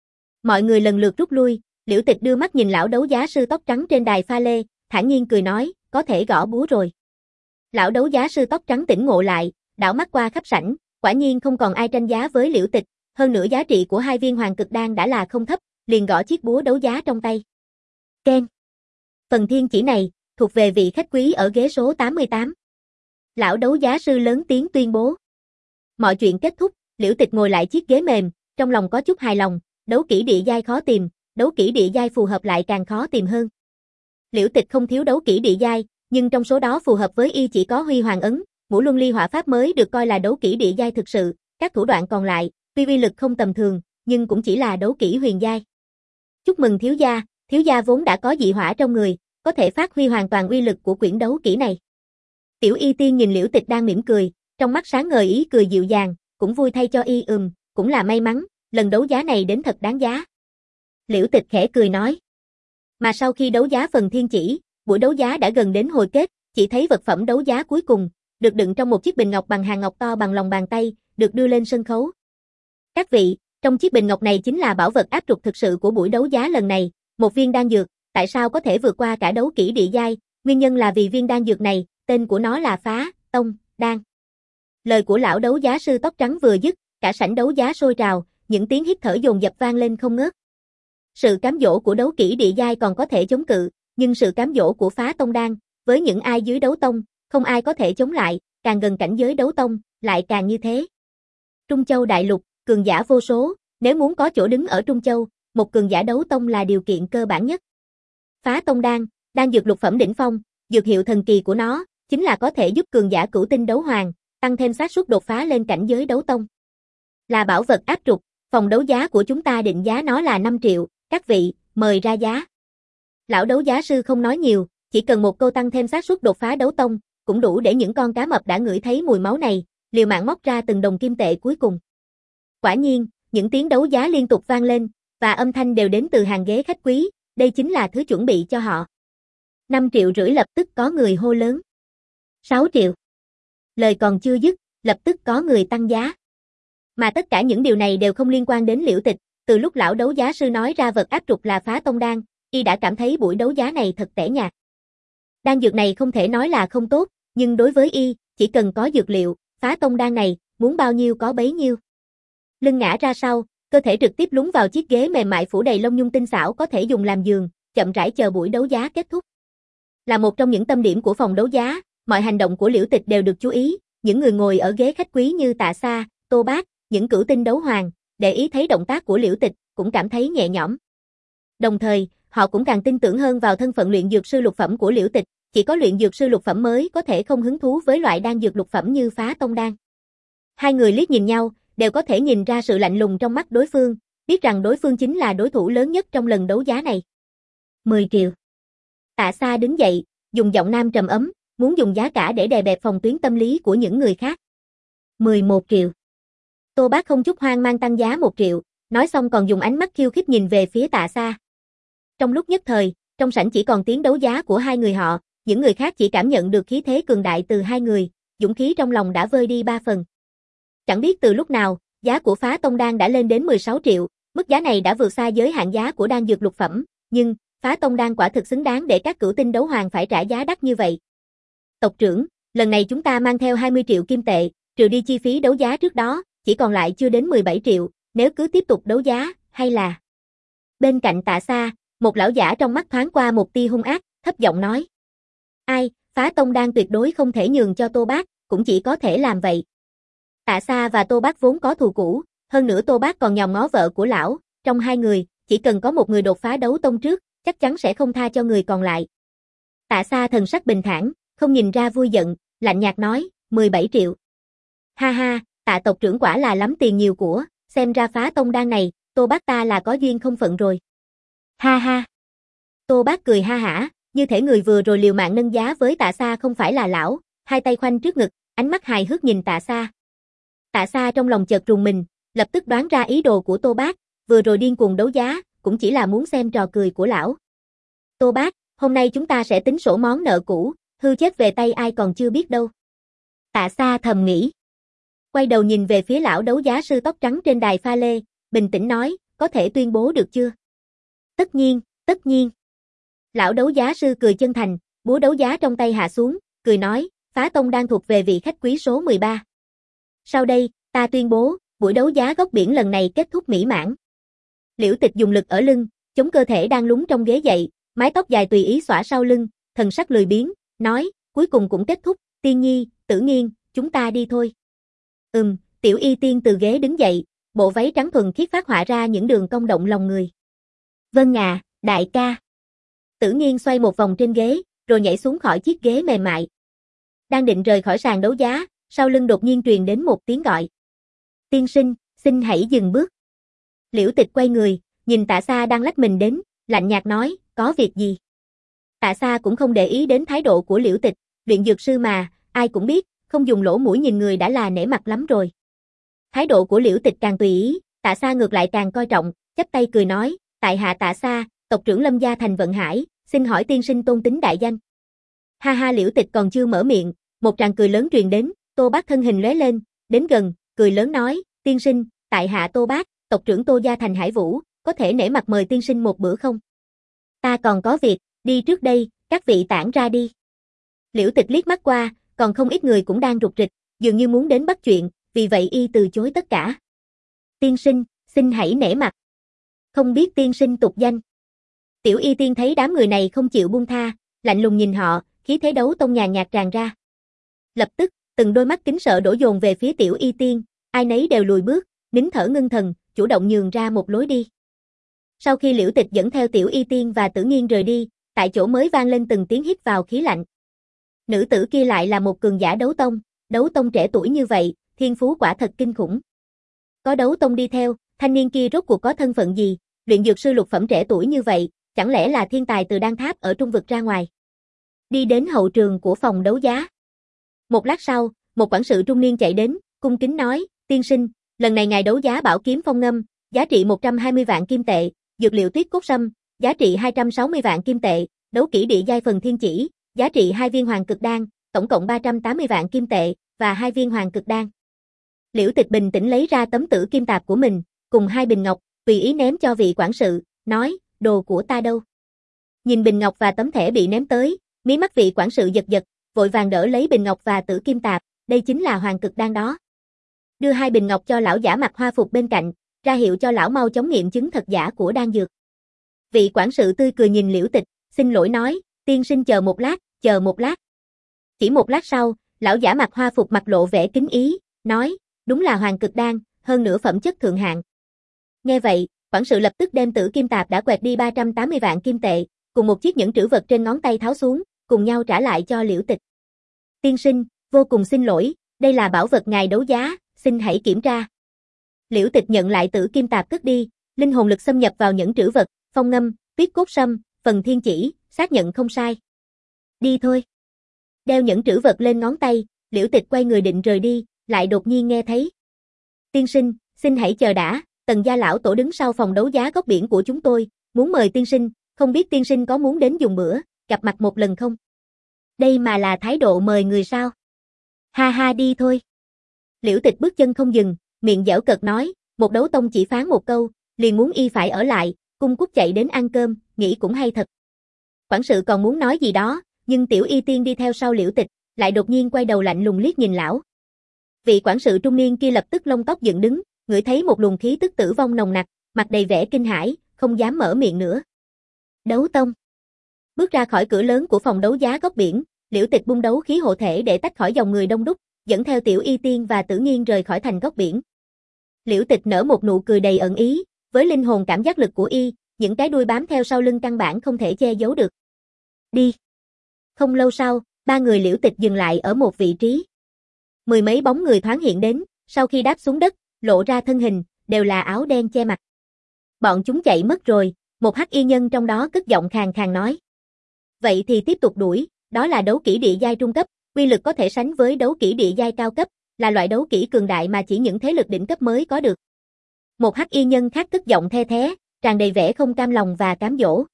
Mọi người lần lượt rút lui, Liễu Tịch đưa mắt nhìn lão đấu giá sư tóc trắng trên đài pha lê, thản nhiên cười nói, có thể gõ búa rồi. Lão đấu giá sư tóc trắng tỉnh ngộ lại, đảo mắt qua khắp sảnh, quả nhiên không còn ai tranh giá với Liễu Tịch, hơn nữa giá trị của hai viên hoàng cực đan đã là không thấp, liền gõ chiếc búa đấu giá trong tay. Keng. Phần thiên chỉ này, thuộc về vị khách quý ở ghế số tám mươi tám. Lão đấu giá sư lớn tiếng tuyên bố. Mọi chuyện kết thúc, Liễu Tịch ngồi lại chiếc ghế mềm, trong lòng có chút hài lòng, đấu kỹ địa giai khó tìm, đấu kỹ địa giai phù hợp lại càng khó tìm hơn. Liễu Tịch không thiếu đấu kỹ địa giai, nhưng trong số đó phù hợp với y chỉ có Huy Hoàng ấn, Ngũ Luân Ly Hỏa pháp mới được coi là đấu kỹ địa giai thực sự, các thủ đoạn còn lại, tuy uy lực không tầm thường, nhưng cũng chỉ là đấu kỹ huyền giai. Chúc mừng thiếu gia, thiếu gia vốn đã có dị hỏa trong người, có thể phát huy hoàn toàn uy lực của quyển đấu kỹ này. Tiểu Y Tiên nhìn Liễu Tịch đang mỉm cười, trong mắt sáng ngời ý cười dịu dàng, cũng vui thay cho y ừm, cũng là may mắn, lần đấu giá này đến thật đáng giá. Liễu Tịch khẽ cười nói. Mà sau khi đấu giá phần thiên chỉ, buổi đấu giá đã gần đến hồi kết, chỉ thấy vật phẩm đấu giá cuối cùng, được đựng trong một chiếc bình ngọc bằng hàng ngọc to bằng lòng bàn tay, được đưa lên sân khấu. Các vị, trong chiếc bình ngọc này chính là bảo vật áp trục thực sự của buổi đấu giá lần này, một viên đan dược, tại sao có thể vượt qua cả đấu kỹ địa giai, nguyên nhân là vì viên đan dược này, tên của nó là Phá Tông Đan. Lời của lão đấu giá sư tóc trắng vừa dứt, cả sảnh đấu giá sôi trào, những tiếng hít thở dồn dập vang lên không ngớt. Sự cám dỗ của đấu kỹ địa giai còn có thể chống cự, nhưng sự cám dỗ của Phá Tông Đan, với những ai dưới đấu tông, không ai có thể chống lại, càng gần cảnh giới đấu tông, lại càng như thế. Trung Châu đại lục, cường giả vô số, nếu muốn có chỗ đứng ở Trung Châu, một cường giả đấu tông là điều kiện cơ bản nhất. Phá Tông Đan, đan dược lục phẩm đỉnh phong, dược hiệu thần kỳ của nó, chính là có thể giúp cường giả cửu tinh đấu hoàng, tăng thêm xác suất đột phá lên cảnh giới đấu tông. Là bảo vật áp trục, phòng đấu giá của chúng ta định giá nó là năm triệu, các vị, mời ra giá. Lão đấu giá sư không nói nhiều, chỉ cần một câu tăng thêm xác suất đột phá đấu tông, cũng đủ để những con cá mập đã ngửi thấy mùi máu này, liều mạng móc ra từng đồng kim tệ cuối cùng. Quả nhiên, những tiếng đấu giá liên tục vang lên, và âm thanh đều đến từ hàng ghế khách quý, đây chính là thứ chuẩn bị cho họ. năm triệu rưỡi lập tức có người hô lớn. sáu triệu. Lời còn chưa dứt, lập tức có người tăng giá. Mà tất cả những điều này đều không liên quan đến Liễu Tịch, từ lúc lão đấu giá sư nói ra vật áp trục là Phá Tông Đan, y đã cảm thấy buổi đấu giá này thật tẻ nhạt. Đan dược này không thể nói là không tốt, nhưng đối với y, chỉ cần có dược liệu, Phá Tông Đan này, muốn bao nhiêu có bấy nhiêu. Lưng ngã ra sau, cơ thể trực tiếp lún vào chiếc ghế mềm mại phủ đầy lông nhung tinh xảo có thể dùng làm giường, chậm rãi chờ buổi đấu giá kết thúc. Là một trong những tâm điểm của phòng đấu giá, mọi hành động của Liễu Tịch đều được chú ý, những người ngồi ở ghế khách quý như Tạ Sa, Tô Bác, những cửu tinh đấu hoàng, để ý thấy động tác của Liễu Tịch, cũng cảm thấy nhẹ nhõm. Đồng thời, họ cũng càng tin tưởng hơn vào thân phận luyện dược sư lục phẩm của Liễu Tịch, chỉ có luyện dược sư lục phẩm mới có thể không hứng thú với loại đan dược lục phẩm như Phá Tông Đan. Hai người liếc nhìn nhau, đều có thể nhìn ra sự lạnh lùng trong mắt đối phương, biết rằng đối phương chính là đối thủ lớn nhất trong lần đấu giá này. mười triệu. Tạ Sa đứng dậy, dùng giọng nam trầm ấm, muốn dùng giá cả để đè bẹp phòng tuyến tâm lý của những người khác. mười một triệu. Tô Bác không chút hoang mang tăng giá một triệu, nói xong còn dùng ánh mắt khiêu khích nhìn về phía Tạ Sa. Trong lúc nhất thời, trong sảnh chỉ còn tiếng đấu giá của hai người họ, những người khác chỉ cảm nhận được khí thế cường đại từ hai người, dũng khí trong lòng đã vơi đi ba phần. Chẳng biết từ lúc nào, giá của Phá Tông Đan đã lên đến mười sáu triệu, mức giá này đã vượt xa giới hạn giá của đan dược lục phẩm, nhưng Phá Tông Đan quả thực xứng đáng để các cửu tinh đấu hoàng phải trả giá đắt như vậy. Tộc trưởng, lần này chúng ta mang theo hai mươi triệu kim tệ, trừ đi chi phí đấu giá trước đó, chỉ còn lại chưa đến mười bảy triệu, nếu cứ tiếp tục đấu giá, hay là... Bên cạnh Tạ Sa, một lão giả trong mắt thoáng qua một tia hung ác, thấp giọng nói. Ai, Phá Tông Đan tuyệt đối không thể nhường cho Tô Bác, cũng chỉ có thể làm vậy. Tạ Sa và Tô Bác vốn có thù cũ, hơn nữa Tô Bác còn nhòm ngó vợ của lão, trong hai người, chỉ cần có một người đột phá đấu tông trước, chắc chắn sẽ không tha cho người còn lại. Tạ Sa thần sắc bình thản, không nhìn ra vui giận, lạnh nhạt nói, mười bảy triệu. Ha ha, Tạ tộc trưởng quả là lắm tiền nhiều của, xem ra Phá Tông Đan này, Tô Bác ta là có duyên không phận rồi. Ha ha. Tô Bác cười ha hả, như thể người vừa rồi liều mạng nâng giá với Tạ Sa không phải là lão, hai tay khoanh trước ngực, ánh mắt hài hước nhìn Tạ Sa. Tạ Sa trong lòng chợt rùng mình, lập tức đoán ra ý đồ của Tô Bác, vừa rồi điên cuồng đấu giá, cũng chỉ là muốn xem trò cười của lão. Tô Bác, hôm nay chúng ta sẽ tính sổ món nợ cũ, hư chết về tay ai còn chưa biết đâu. Tạ Sa thầm nghĩ. Quay đầu nhìn về phía lão đấu giá sư tóc trắng trên đài pha lê, bình tĩnh nói, có thể tuyên bố được chưa? Tất nhiên, tất nhiên. Lão đấu giá sư cười chân thành, búa đấu giá trong tay hạ xuống, cười nói, phá tông đang thuộc về vị khách quý số mười ba. Sau đây, ta tuyên bố, buổi đấu giá góc biển lần này kết thúc mỹ mãn. Liễu Tịch dùng lực ở lưng, chống cơ thể đang lún trong ghế dậy, mái tóc dài tùy ý xõa sau lưng, thần sắc lười biếng, nói, cuối cùng cũng kết thúc, Tiên Nhi, Tử Nghiên, chúng ta đi thôi. Ừm, Tiểu Y Tiên từ ghế đứng dậy, bộ váy trắng thuần khiết phát họa ra những đường cong động lòng người. Vâng à, đại ca. Tử Nghiên xoay một vòng trên ghế, rồi nhảy xuống khỏi chiếc ghế mềm mại. Đang định rời khỏi sàn đấu giá, sau lưng đột nhiên truyền đến một tiếng gọi. Tiên sinh, xin hãy dừng bước. Liễu Tịch quay người, nhìn Tạ Xa đang lách mình đến, lạnh nhạt nói, có việc gì? Tạ Xa cũng không để ý đến thái độ của Liễu Tịch, luyện dược sư mà, ai cũng biết, không dùng lỗ mũi nhìn người đã là nể mặt lắm rồi. Thái độ của Liễu Tịch càng tùy ý, Tạ Xa ngược lại càng coi trọng, chắp tay cười nói, tại hạ Tạ Xa, tộc trưởng Lâm gia thành Vận Hải, xin hỏi tiên sinh tôn tính đại danh. Ha ha, Liễu Tịch còn chưa mở miệng, một tràng cười lớn truyền đến, Tô Bác thân hình lóe lên, đến gần, cười lớn nói, tiên sinh, tại hạ Tô Bác, tộc trưởng Tô gia thành Hải Vũ, có thể nể mặt mời tiên sinh một bữa không? Ta còn có việc, đi trước đây, các vị tản ra đi. Liễu Tịch liếc mắt qua, còn không ít người cũng đang rục rịch, dường như muốn đến bắt chuyện, vì vậy y từ chối tất cả. Tiên sinh, xin hãy nể mặt. Không biết tiên sinh tục danh. Tiểu Y Tiên thấy đám người này không chịu buông tha, lạnh lùng nhìn họ, khí thế đấu tông nhàn nhạt tràn ra. Lập tức, từng đôi mắt kính sợ đổ dồn về phía Tiểu Y Tiên, ai nấy đều lùi bước, nín thở ngưng thần, chủ động nhường ra một lối đi. Sau khi Liễu Tịch dẫn theo Tiểu Y Tiên và Tử Nghiên rời đi, tại chỗ mới vang lên từng tiếng hít vào khí lạnh. Nữ tử kia lại là một cường giả đấu tông, đấu tông trẻ tuổi như vậy, thiên phú quả thật kinh khủng. Có đấu tông đi theo, thanh niên kia rốt cuộc có thân phận gì, luyện dược sư lục phẩm trẻ tuổi như vậy, chẳng lẽ là thiên tài từ Đan Tháp ở trung vực ra ngoài. Đi đến hậu trường của phòng đấu giá. Một lát sau, một quản sự trung niên chạy đến, cung kính nói, tiên sinh, lần này ngài đấu giá bảo kiếm phong ngâm, giá trị một trăm hai mươi vạn kim tệ, dược liệu tuyết cốt sâm, giá trị hai trăm sáu mươi vạn kim tệ, đấu kỹ địa giai phần thiên chỉ, giá trị hai viên hoàng cực đan, tổng cộng ba trăm tám mươi vạn kim tệ, và hai viên hoàng cực đan. Liễu Tịch bình tĩnh lấy ra tấm tử kim tạp của mình, cùng hai bình ngọc, tùy ý ném cho vị quản sự, nói, đồ của ta đâu? Nhìn bình ngọc và tấm thẻ bị ném tới, mí mắt vị quản sự giật giật, vội vàng đỡ lấy bình ngọc và tử kim tạp, đây chính là hoàng cực đan đó. Đưa hai bình ngọc cho lão giả mặc hoa phục bên cạnh, ra hiệu cho lão mau chóng nghiệm chứng thật giả của đan dược. Vị quản sự tươi cười nhìn Liễu Tịch, xin lỗi nói, tiên sinh chờ một lát, chờ một lát. Chỉ một lát sau, lão giả mặc hoa phục mặt lộ vẻ kính ý, nói, đúng là hoàng cực đan, hơn nữa phẩm chất thượng hạng. Nghe vậy, quản sự lập tức đem tử kim tạp đã quẹt đi ba trăm tám mươi vạn kim tệ, cùng một chiếc nhẫn trữ vật trên ngón tay tháo xuống, cùng nhau trả lại cho Liễu Tịch. Tiên sinh, vô cùng xin lỗi, đây là bảo vật ngài đấu giá, xin hãy kiểm tra. Liễu Tịch nhận lại tử kim tạp cất đi, linh hồn lực xâm nhập vào nhẫn trữ vật, phong ngâm, tuyết cốt sâm, phần thiên chỉ, xác nhận không sai. Đi thôi. Đeo nhẫn trữ vật lên ngón tay, Liễu Tịch quay người định rời đi, lại đột nhiên nghe thấy. Tiên sinh, xin hãy chờ đã, Tần gia lão tổ đứng sau phòng đấu giá góc biển của chúng tôi, muốn mời tiên sinh, không biết tiên sinh có muốn đến dùng bữa, gặp mặt một lần không? Đây mà là thái độ mời người sao? Ha ha, đi thôi. Liễu Tịch bước chân không dừng, miệng giễu cợt nói, một đấu tông chỉ phán một câu, liền muốn y phải ở lại, cung cúc chạy đến ăn cơm, nghĩ cũng hay thật. Quản sự còn muốn nói gì đó, nhưng Tiểu Y Tiên đi theo sau Liễu Tịch, lại đột nhiên quay đầu lạnh lùng liếc nhìn lão. Vị quản sự trung niên kia lập tức lông tóc dựng đứng, ngửi thấy một luồng khí tức tử vong nồng nặc, mặt đầy vẻ kinh hãi, không dám mở miệng nữa. Đấu tông. Bước ra khỏi cửa lớn của phòng đấu giá góc biển, Liễu Tịch bung đấu khí hộ thể để tách khỏi dòng người đông đúc, dẫn theo Tiểu Y Tiên và Tử Nghiên rời khỏi thành góc biển. Liễu Tịch nở một nụ cười đầy ẩn ý, với linh hồn cảm giác lực của y, những cái đuôi bám theo sau lưng căn bản không thể che giấu được. Đi. Không lâu sau, ba người Liễu Tịch dừng lại ở một vị trí. Mười mấy bóng người thoáng hiện đến, sau khi đáp xuống đất, lộ ra thân hình, đều là áo đen che mặt. Bọn chúng chạy mất rồi, một hắc y nhân trong đó cất giọng khàn khàn nói. Vậy thì tiếp tục đuổi, đó là đấu kỹ địa giai trung cấp, uy lực có thể sánh với đấu kỹ địa giai cao cấp, là loại đấu kỹ cường đại mà chỉ những thế lực đỉnh cấp mới có được. Một hắc y nhân khác cất giọng the thé, tràn đầy vẻ không cam lòng và cám dỗ.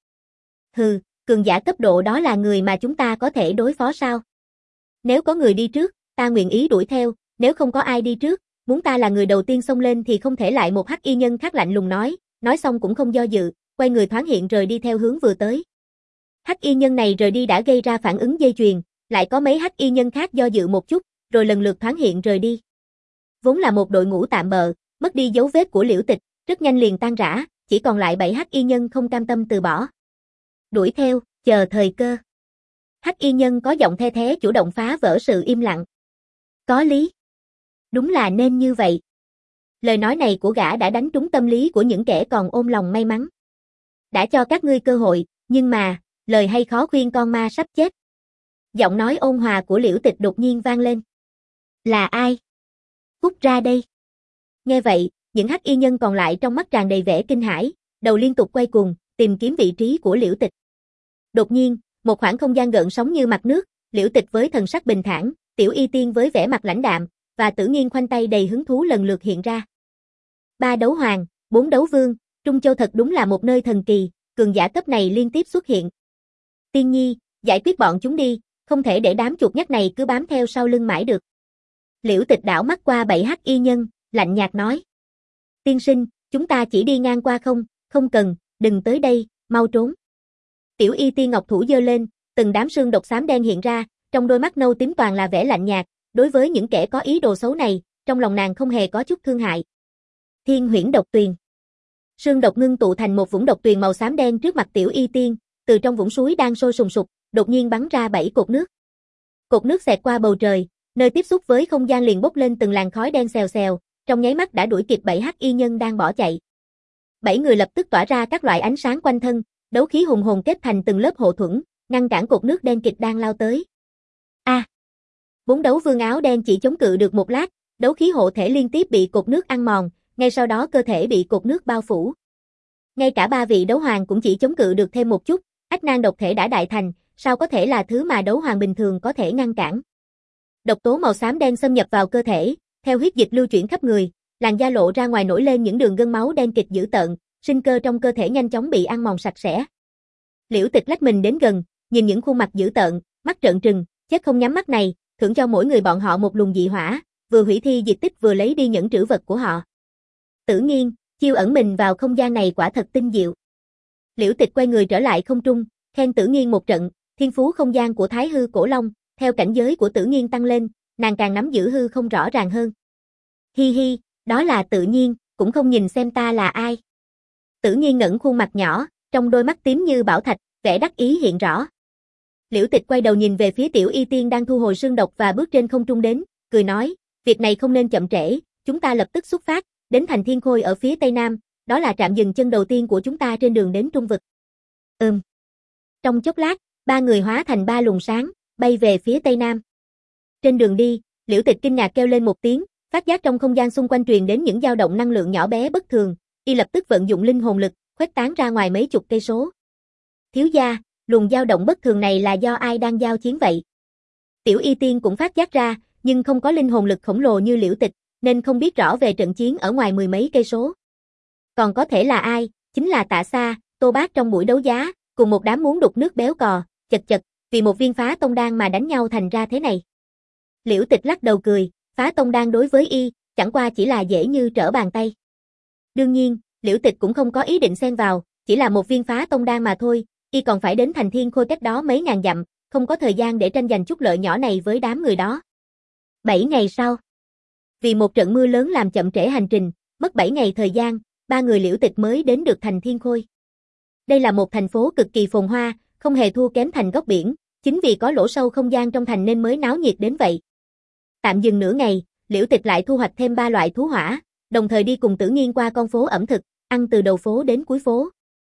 Hừ, cường giả cấp độ đó là người mà chúng ta có thể đối phó sao? Nếu có người đi trước, ta nguyện ý đuổi theo, nếu không có ai đi trước, muốn ta là người đầu tiên xông lên thì không thể. Lại một hắc y nhân khác lạnh lùng nói, nói xong cũng không do dự, quay người thoáng hiện rời đi theo hướng vừa tới. Hắc y nhân này rời đi đã gây ra phản ứng dây chuyền, Lại có mấy hắc y nhân khác do dự một chút, rồi lần lượt thoáng hiện rời đi. Vốn là một đội ngũ tạm bợ, mất đi dấu vết của Liễu Tịch, rất nhanh liền tan rã, chỉ còn lại bảy hắc y nhân không cam tâm từ bỏ. Đuổi theo, chờ thời cơ. Hắc y nhân có giọng the thé chủ động phá vỡ sự im lặng. Có lý. Đúng là nên như vậy. Lời nói này của gã đã đánh trúng tâm lý của những kẻ còn ôm lòng may mắn. Đã cho các ngươi cơ hội, nhưng mà, lời hay khó khuyên con ma sắp chết. Giọng nói ôn hòa của Liễu Tịch đột nhiên vang lên. Là ai? Cút ra đây. Nghe vậy, những hắc y nhân còn lại trong mắt tràn đầy vẻ kinh hãi, đầu liên tục quay cuồng, tìm kiếm vị trí của Liễu Tịch. Đột nhiên, một khoảng không gian gợn sóng như mặt nước, Liễu Tịch với thần sắc bình thản, Tiểu Y Tiên với vẻ mặt lãnh đạm, và Tử Nghiên khoanh tay đầy hứng thú lần lượt hiện ra. Ba đấu hoàng, bốn đấu vương, Trung Châu thật đúng là một nơi thần kỳ, cường giả cấp này liên tiếp xuất hiện. Tiên Nhi, giải quyết bọn chúng đi, không thể để đám chuột nhắt này cứ bám theo sau lưng mãi được. Liễu Tịch đảo mắt qua bảy hắc y nhân, lạnh nhạt nói. Tiên sinh, chúng ta chỉ đi ngang qua không, không cần, đừng tới đây, mau trốn. Tiểu Y Tiên ngọc thủ giơ lên, từng đám sương độc xám đen hiện ra, trong đôi mắt nâu tím toàn là vẻ lạnh nhạt, đối với những kẻ có ý đồ xấu này, trong lòng nàng không hề có chút thương hại. Thiên Huyễn Độc Tuyền. Sương độc ngưng tụ thành một vũng độc tuyền màu xám đen trước mặt Tiểu Y Tiên, từ trong vũng suối đang sôi sùng sục, đột nhiên bắn ra bảy cột nước. Cột nước xẹt qua bầu trời, nơi tiếp xúc với không gian liền bốc lên từng làn khói đen xèo xèo, trong nháy mắt đã đuổi kịp bảy hắc y nhân đang bỏ chạy. Bảy người lập tức tỏa ra các loại ánh sáng quanh thân, đấu khí hùng hồn kết thành từng lớp hộ thuẫn, ngăn cản cột nước đen kịt đang lao tới. A! À, bốn đấu vương áo đen chỉ chống cự được một lát, đấu khí hộ thể liên tiếp bị cột nước ăn mòn, ngay sau đó cơ thể bị cột nước bao phủ. Ngay cả ba vị đấu hoàng cũng chỉ chống cự được thêm một chút, ách nan độc thể đã đại thành, sao có thể là thứ mà đấu hoàng bình thường có thể ngăn cản. Độc tố màu xám đen xâm nhập vào cơ thể, theo huyết dịch lưu chuyển khắp người, làn da lộ ra ngoài nổi lên những đường gân máu đen kịt dữ tợn, sinh cơ trong cơ thể nhanh chóng bị ăn mòn sạch sẽ. Liễu Tịch lách mình đến gần, nhìn những khuôn mặt dữ tợn, mắt trợn trừng, chết không nhắm mắt này, thưởng cho mỗi người bọn họ một luồng dị hỏa, vừa hủy thi diệt tích vừa lấy đi những trữ vật của họ. Tử Nghiên, chiêu ẩn mình vào không gian này quả thật tinh diệu. Liễu Tịch quay người trở lại không trung, khen Tử Nghiên một trận, thiên phú không gian của Thái Hư Cổ Long, theo cảnh giới của Tử Nghiên tăng lên, nàng càng nắm giữ hư không rõ ràng hơn. Hi hi, đó là tự nhiên, cũng không nhìn xem ta là ai. Tử Nghiên ngẩng khuôn mặt nhỏ, trong đôi mắt tím như bảo thạch, vẻ đắc ý hiện rõ. Liễu Tịch quay đầu nhìn về phía Tiểu Y Tiên đang thu hồi sương độc và bước trên không trung đến, cười nói, việc này không nên chậm trễ, chúng ta lập tức xuất phát, đến thành Thiên Khôi ở phía tây nam, đó là trạm dừng chân đầu tiên của chúng ta trên đường đến Trung vực. Ừm. Trong chốc lát, ba người hóa thành ba luồng sáng, bay về phía tây nam. Trên đường đi, Liễu Tịch kinh ngạc kêu lên một tiếng, phát giác trong không gian xung quanh truyền đến những dao động năng lượng nhỏ bé bất thường, y lập tức vận dụng linh hồn lực, khuếch tán ra ngoài mấy chục cây số. Thiếu gia, luồng dao động bất thường này là do ai đang giao chiến vậy? Tiểu Y Tiên cũng phát giác ra, nhưng không có linh hồn lực khổng lồ như Liễu Tịch, nên không biết rõ về trận chiến ở ngoài mười mấy cây số. Còn có thể là ai? Chính là Tạ Sa, Tô Bác trong buổi đấu giá, cùng một đám muốn đục nước béo cò, chật chật, vì một viên phá tông đan mà đánh nhau thành ra thế này. Liễu Tịch lắc đầu cười, phá tông đan đối với y, chẳng qua chỉ là dễ như trở bàn tay. Đương nhiên, Liễu Tịch cũng không có ý định xen vào, chỉ là một viên phá tông đan mà thôi, y còn phải đến thành Thiên Khôi cách đó mấy ngàn dặm, không có thời gian để tranh giành chút lợi nhỏ này với đám người đó. Bảy ngày sau, vì một trận mưa lớn làm chậm trễ hành trình, mất bảy ngày thời gian, ba người Liễu Tịch mới đến được thành Thiên Khôi. Đây là một thành phố cực kỳ phồn hoa, không hề thua kém thành góc biển, chính vì có lỗ sâu không gian trong thành nên mới náo nhiệt đến vậy. Tạm dừng nửa ngày, Liễu Tịch lại thu hoạch thêm ba loại thú hỏa, đồng thời đi cùng Tử Nghiên qua con phố ẩm thực, ăn từ đầu phố đến cuối phố.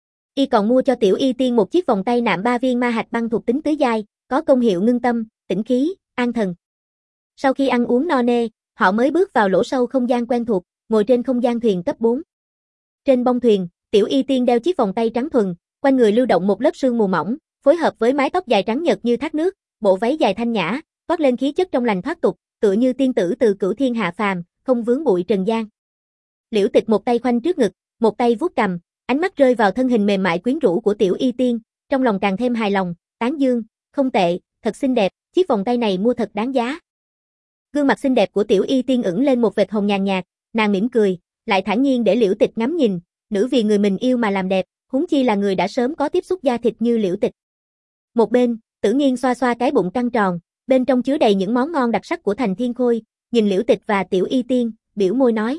Y còn mua cho Tiểu Y Tiên một chiếc vòng tay nạm ba viên ma hạch băng thuộc tính tứ giai, có công hiệu ngưng tâm, tĩnh khí, an thần. Sau khi ăn uống no nê, họ mới bước vào lỗ sâu không gian quen thuộc, ngồi trên không gian thuyền cấp bốn. Trên bông thuyền, Tiểu Y Tiên đeo chiếc vòng tay trắng thuần, quanh người lưu động một lớp sương mù mỏng, phối hợp với mái tóc dài trắng nhợt như thác nước, bộ váy dài thanh nhã, toát lên khí chất trong lành thoát tục, tựa như tiên tử từ cửu thiên hạ phàm, không vướng bụi trần gian. Liễu Tịch một tay khoanh trước ngực, một tay vuốt cằm, ánh mắt rơi vào thân hình mềm mại quyến rũ của Tiểu Y Tiên, trong lòng càng thêm hài lòng, tán dương, không tệ, thật xinh đẹp, chiếc vòng tay này mua thật đáng giá. Gương mặt xinh đẹp của Tiểu Y Tiên ửng lên một vệt hồng nhàn nhạt, nàng mỉm cười, lại thản nhiên để Liễu Tịch ngắm nhìn, nữ vì người mình yêu mà làm đẹp, huống chi là người đã sớm có tiếp xúc da thịt như Liễu Tịch. Một bên, Tử Nghiên xoa xoa cái bụng căng tròn, bên trong chứa đầy những món ngon đặc sắc của thành Thiên Khôi, nhìn Liễu Tịch và Tiểu Y Tiên, biểu môi nói.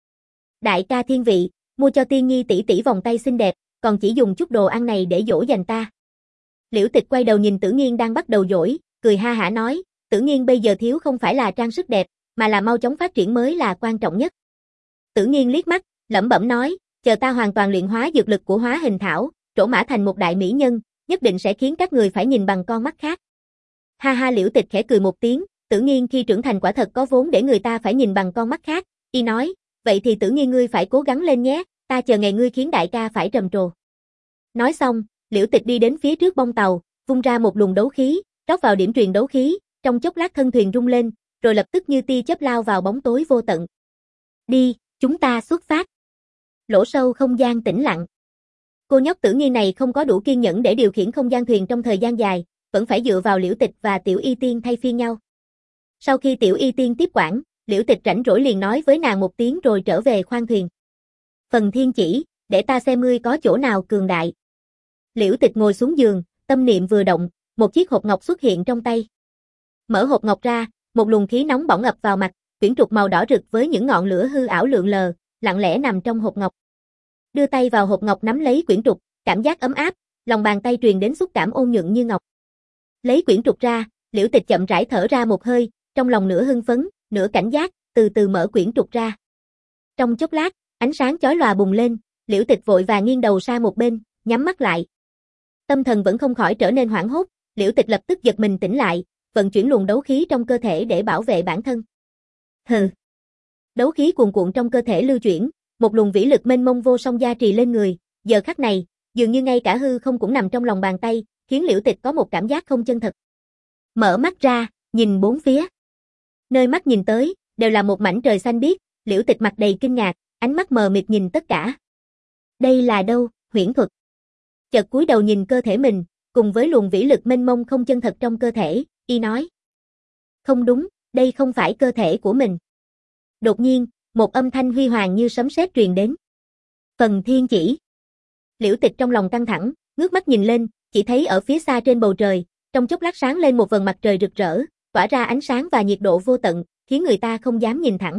Đại ca thiên vị, mua cho Tiên Nhi tỷ tỷ vòng tay xinh đẹp, còn chỉ dùng chút đồ ăn này để dỗ dành ta. Liễu Tịch quay đầu nhìn Tử Nghiên đang bắt đầu dỗi, cười ha hả nói, Tử Nghiên bây giờ thiếu không phải là trang sức đẹp, mà là mau chóng phát triển mới là quan trọng nhất. Tử Nghiên liếc mắt, lẩm bẩm nói, chờ ta hoàn toàn luyện hóa dược lực của hóa hình thảo, trổ mã thành một đại mỹ nhân, nhất định sẽ khiến các người phải nhìn bằng con mắt khác. Ha ha, Liễu Tịch khẽ cười một tiếng, Tử Nghiên khi trưởng thành quả thật có vốn để người ta phải nhìn bằng con mắt khác, y nói, vậy thì Tử Nghiên ngươi phải cố gắng lên nhé, ta chờ ngày ngươi khiến đại ca phải trầm trồ. Nói xong, Liễu Tịch đi đến phía trước bông tàu, vung ra một luồng đấu khí, rót vào điểm truyền đấu khí, trong chốc lát thân thuyền rung lên, rồi lập tức như tia chớp lao vào bóng tối vô tận. Đi, chúng ta xuất phát. Lỗ sâu không gian tĩnh lặng. Cô nhóc Tử Nghiên này không có đủ kiên nhẫn để điều khiển không gian thuyền trong thời gian dài, vẫn phải dựa vào Liễu Tịch và Tiểu Y Tiên thay phiên nhau. Sau khi Tiểu Y Tiên tiếp quản, Liễu Tịch rảnh rỗi liền nói với nàng một tiếng rồi trở về khoang thuyền. Phần Thiên chỉ, để ta xem ngươi có chỗ nào cường đại. Liễu Tịch ngồi xuống giường, tâm niệm vừa động, một chiếc hộp ngọc xuất hiện trong tay. Mở hộp ngọc ra, một luồng khí nóng bỏng ập vào mặt, quyển trục màu đỏ rực với những ngọn lửa hư ảo lượn lờ, lặng lẽ nằm trong hộp ngọc. Đưa tay vào hộp ngọc nắm lấy quyển trục, cảm giác ấm áp, lòng bàn tay truyền đến xúc cảm ôn nhuận như ngọc. Lấy quyển trục ra, Liễu Tịch chậm rãi thở ra một hơi, trong lòng nửa hưng phấn, nửa cảnh giác, từ từ mở quyển trục ra. Trong chốc lát, ánh sáng chói lòa bùng lên, Liễu Tịch vội vàng nghiêng đầu sang một bên, nhắm mắt lại. Tâm thần vẫn không khỏi trở nên hoảng hốt, Liễu Tịch lập tức giật mình tỉnh lại, vận chuyển luồng đấu khí trong cơ thể để bảo vệ bản thân. Hừ. Đấu khí cuồn cuộn trong cơ thể lưu chuyển, một luồng vĩ lực mênh mông vô song gia trì lên người, giờ khắc này, dường như ngay cả hư không cũng nằm trong lòng bàn tay, khiến Liễu Tịch có một cảm giác không chân thật. Mở mắt ra, nhìn bốn phía. Nơi mắt nhìn tới, đều là một mảnh trời xanh biếc, Liễu Tịch mặt đầy kinh ngạc, ánh mắt mờ mịt nhìn tất cả. Đây là đâu, huyễn thuật? Chợt cúi đầu nhìn cơ thể mình, cùng với luồng vĩ lực mênh mông không chân thật trong cơ thể, y nói. Không đúng, đây không phải cơ thể của mình. Đột nhiên, một âm thanh huy hoàng như sấm sét truyền đến. Phần Thiên chỉ. Liễu Tịch trong lòng căng thẳng, ngước mắt nhìn lên, chỉ thấy ở phía xa trên bầu trời, trong chốc lát sáng lên một vầng mặt trời rực rỡ, tỏa ra ánh sáng và nhiệt độ vô tận, khiến người ta không dám nhìn thẳng.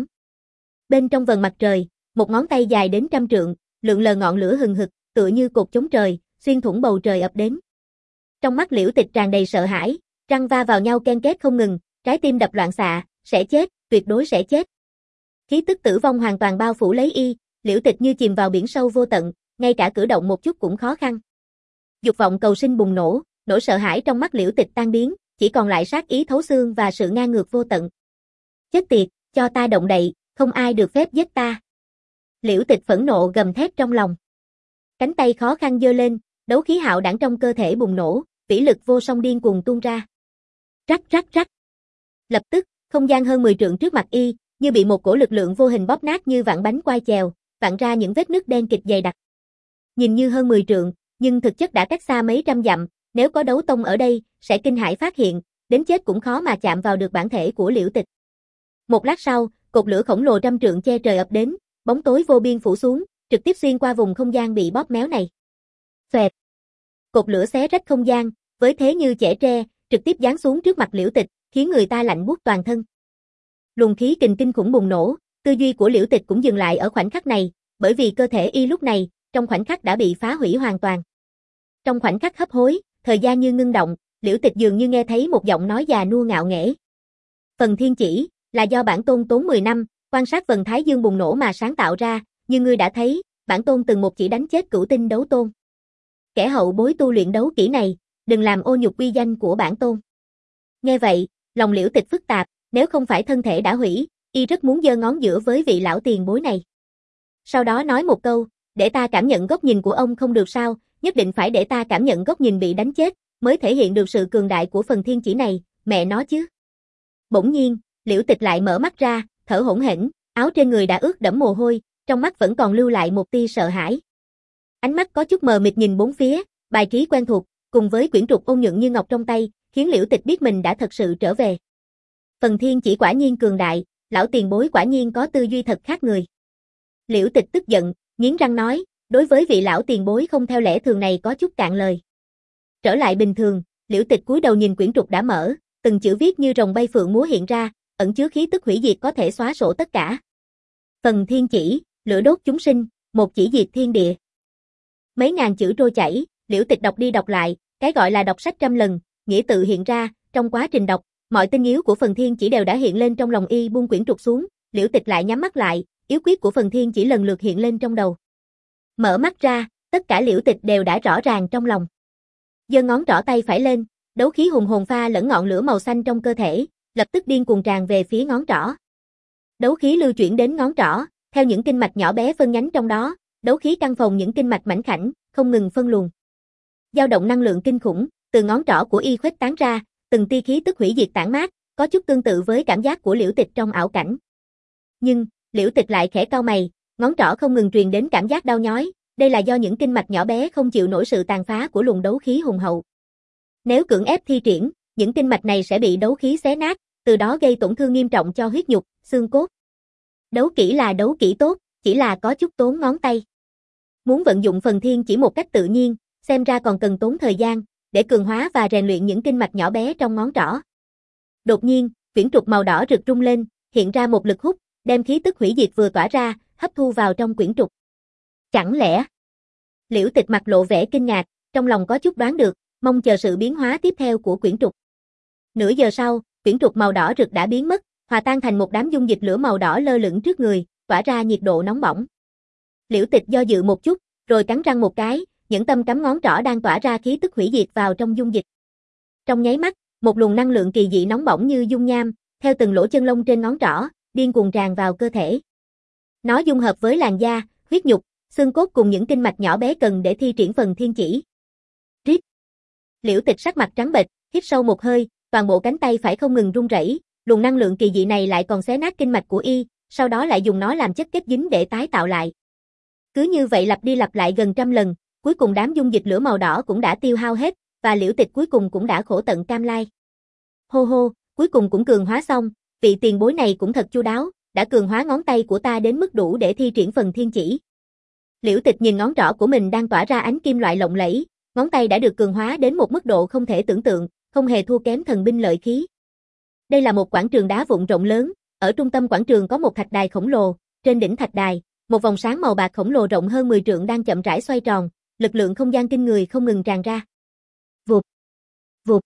Bên trong vầng mặt trời, một ngón tay dài đến trăm trượng, lượn lờ ngọn lửa hừng hực, tựa như cột chống trời, xuyên thủng bầu trời ập đến. Trong mắt Liễu Tịch tràn đầy sợ hãi, răng va vào nhau ken két không ngừng, trái tim đập loạn xạ, sẽ chết, tuyệt đối sẽ chết. Khí tức tử vong hoàn toàn bao phủ lấy y, Liễu Tịch như chìm vào biển sâu vô tận, ngay cả cử động một chút cũng khó khăn. Dục vọng cầu sinh bùng nổ, nỗi sợ hãi trong mắt Liễu Tịch tan biến, chỉ còn lại sát ý thấu xương và sự ngang ngược vô tận. Chết tiệt, cho ta động đậy, không ai được phép giết ta. Liễu Tịch phẫn nộ gầm thét trong lòng. Cánh tay khó khăn giơ lên, đấu khí hạo đảng trong cơ thể bùng nổ, vĩ lực vô song điên cuồng tuôn ra. Rắc rắc rắc. Lập tức, không gian hơn mười trượng trước mặt y, như bị một cổ lực lượng vô hình bóp nát như vạn bánh quai chèo, vặn ra những vết nứt đen kịt dày đặc. Nhìn như hơn mười trượng, nhưng thực chất đã cách xa mấy trăm dặm, nếu có đấu tông ở đây, sẽ kinh hãi phát hiện, đến chết cũng khó mà chạm vào được bản thể của Liễu Tịch. Một lát sau, cột lửa khổng lồ trăm trượng che trời ập đến, bóng tối vô biên phủ xuống, trực tiếp xuyên qua vùng không gian bị bóp méo này. Xoẹt. Cột lửa xé rách không gian, với thế như chẻ tre, trực tiếp giáng xuống trước mặt Liễu Tịch, khiến người ta lạnh buốt toàn thân. Luồng khí kình kinh khủng bùng nổ, tư duy của Liễu Tịch cũng dừng lại ở khoảnh khắc này, bởi vì cơ thể y lúc này, trong khoảnh khắc đã bị phá hủy hoàn toàn. Trong khoảnh khắc hấp hối, thời gian như ngưng động, Liễu Tịch dường như nghe thấy một giọng nói già nua ngạo nghễ. Phần Thiên chỉ, là do bản tôn tốn mười năm, quan sát vầng thái dương bùng nổ mà sáng tạo ra, như ngươi đã thấy, bản tôn từng một chỉ đánh chết cửu tinh đấu tôn. Kẻ hậu bối tu luyện đấu kỹ này, đừng làm ô nhục uy danh của bản tôn. Nghe vậy, lòng Liễu Tịch phức tạp, nếu không phải thân thể đã hủy, y rất muốn giơ ngón giữa với vị lão tiền bối này. Sau đó nói một câu, để ta cảm nhận góc nhìn của ông không được sao, nhất định phải để ta cảm nhận góc nhìn bị đánh chết, mới thể hiện được sự cường đại của phần thiên chỉ này, mẹ nó chứ. Bỗng nhiên, Liễu Tịch lại mở mắt ra, thở hổn hển, áo trên người đã ướt đẫm mồ hôi, trong mắt vẫn còn lưu lại một tia sợ hãi. Ánh mắt có chút mờ mịt nhìn bốn phía, bài trí quen thuộc, cùng với quyển trục ôn nhuận như ngọc trong tay, khiến Liễu Tịch biết mình đã thật sự trở về. Phần thiên chỉ quả nhiên cường đại, lão tiền bối quả nhiên có tư duy thật khác người. Liễu Tịch tức giận, nghiến răng nói, đối với vị lão tiền bối không theo lẽ thường này có chút cạn lời. Trở lại bình thường, Liễu Tịch cúi đầu nhìn quyển trục đã mở, từng chữ viết như rồng bay phượng múa hiện ra, ẩn chứa khí tức hủy diệt có thể xóa sổ tất cả. Phần thiên chỉ, lửa đốt chúng sinh, một chỉ diệt thiên địa. Mấy ngàn chữ trôi chảy, Liễu Tịch đọc đi đọc lại, cái gọi là đọc sách trăm lần, nghĩa tự hiện ra, trong quá trình đọc, mọi tinh yếu của phần thiên chỉ đều đã hiện lên trong lòng y. Buông quyển trục xuống, Liễu Tịch lại nhắm mắt lại, yếu quyết của phần thiên chỉ lần lượt hiện lên trong đầu. Mở mắt ra, tất cả Liễu Tịch đều đã rõ ràng trong lòng. Giơ ngón trỏ tay phải lên, đấu khí hùng hồn pha lẫn ngọn lửa màu xanh trong cơ thể, lập tức điên cuồng tràn về phía ngón trỏ. Đấu khí lưu chuyển đến ngón trỏ, theo những kinh mạch nhỏ bé phân nhánh trong đó, đấu khí căng phồng những kinh mạch mảnh khảnh, không ngừng phân luồng. Dao động năng lượng kinh khủng, từ ngón trỏ của y khuếch tán ra, từng tia khí tức hủy diệt tản mát, có chút tương tự với cảm giác của Liễu Tịch trong ảo cảnh. Nhưng, Liễu Tịch lại khẽ cau mày, ngón trỏ không ngừng truyền đến cảm giác đau nhói, đây là do những kinh mạch nhỏ bé không chịu nổi sự tàn phá của luồng đấu khí hùng hậu. Nếu cưỡng ép thi triển, những kinh mạch này sẽ bị đấu khí xé nát, từ đó gây tổn thương nghiêm trọng cho huyết nhục, xương cốt. Đấu kỹ là đấu kỹ tốt, chỉ là có chút tốn ngón tay. Muốn vận dụng phần thiên chỉ một cách tự nhiên, xem ra còn cần tốn thời gian, để cường hóa và rèn luyện những kinh mạch nhỏ bé trong ngón trỏ. Đột nhiên, quyển trục màu đỏ rực rung lên, hiện ra một lực hút, đem khí tức hủy diệt vừa tỏa ra, hấp thu vào trong quyển trục. Chẳng lẽ? Liễu Tịch mặt lộ vẻ kinh ngạc, trong lòng có chút đoán được, mong chờ sự biến hóa tiếp theo của quyển trục. Nửa giờ sau, quyển trục màu đỏ rực đã biến mất, hòa tan thành một đám dung dịch lửa màu đỏ lơ lửng trước người, tỏa ra nhiệt độ nóng bỏng. Liễu Tịch do dự một chút, rồi cắn răng một cái, nhẫn tâm cắm ngón trỏ đang tỏa ra khí tức hủy diệt vào trong dung dịch. Trong nháy mắt, một luồng năng lượng kỳ dị nóng bỏng như dung nham, theo từng lỗ chân lông trên ngón trỏ, điên cuồng tràn vào cơ thể. Nó dung hợp với làn da, huyết nhục, xương cốt cùng những kinh mạch nhỏ bé cần để thi triển phần thiên chỉ. Rít. Liễu Tịch sắc mặt trắng bệch, hít sâu một hơi, toàn bộ cánh tay phải không ngừng run rẩy, luồng năng lượng kỳ dị này lại còn xé nát kinh mạch của y, sau đó lại dùng nó làm chất kết dính để tái tạo lại. Cứ như vậy lặp đi lặp lại gần trăm lần, cuối cùng đám dung dịch lửa màu đỏ cũng đã tiêu hao hết, và Liễu Tịch cuối cùng cũng đã khổ tận cam lai. Hô hô, cuối cùng cũng cường hóa xong, vị tiền bối này cũng thật chu đáo, đã cường hóa ngón tay của ta đến mức đủ để thi triển phần thiên chỉ. Liễu Tịch nhìn ngón trỏ của mình đang tỏa ra ánh kim loại lộng lẫy, ngón tay đã được cường hóa đến một mức độ không thể tưởng tượng, không hề thua kém thần binh lợi khí. Đây là một quảng trường đá vụn rộng lớn, ở trung tâm quảng trường có một thạch đài khổng lồ, trên đỉnh thạch đài, một vòng sáng màu bạc khổng lồ rộng hơn mười trượng đang chậm rãi xoay tròn, lực lượng không gian kinh người không ngừng tràn ra. Vụt, vụt.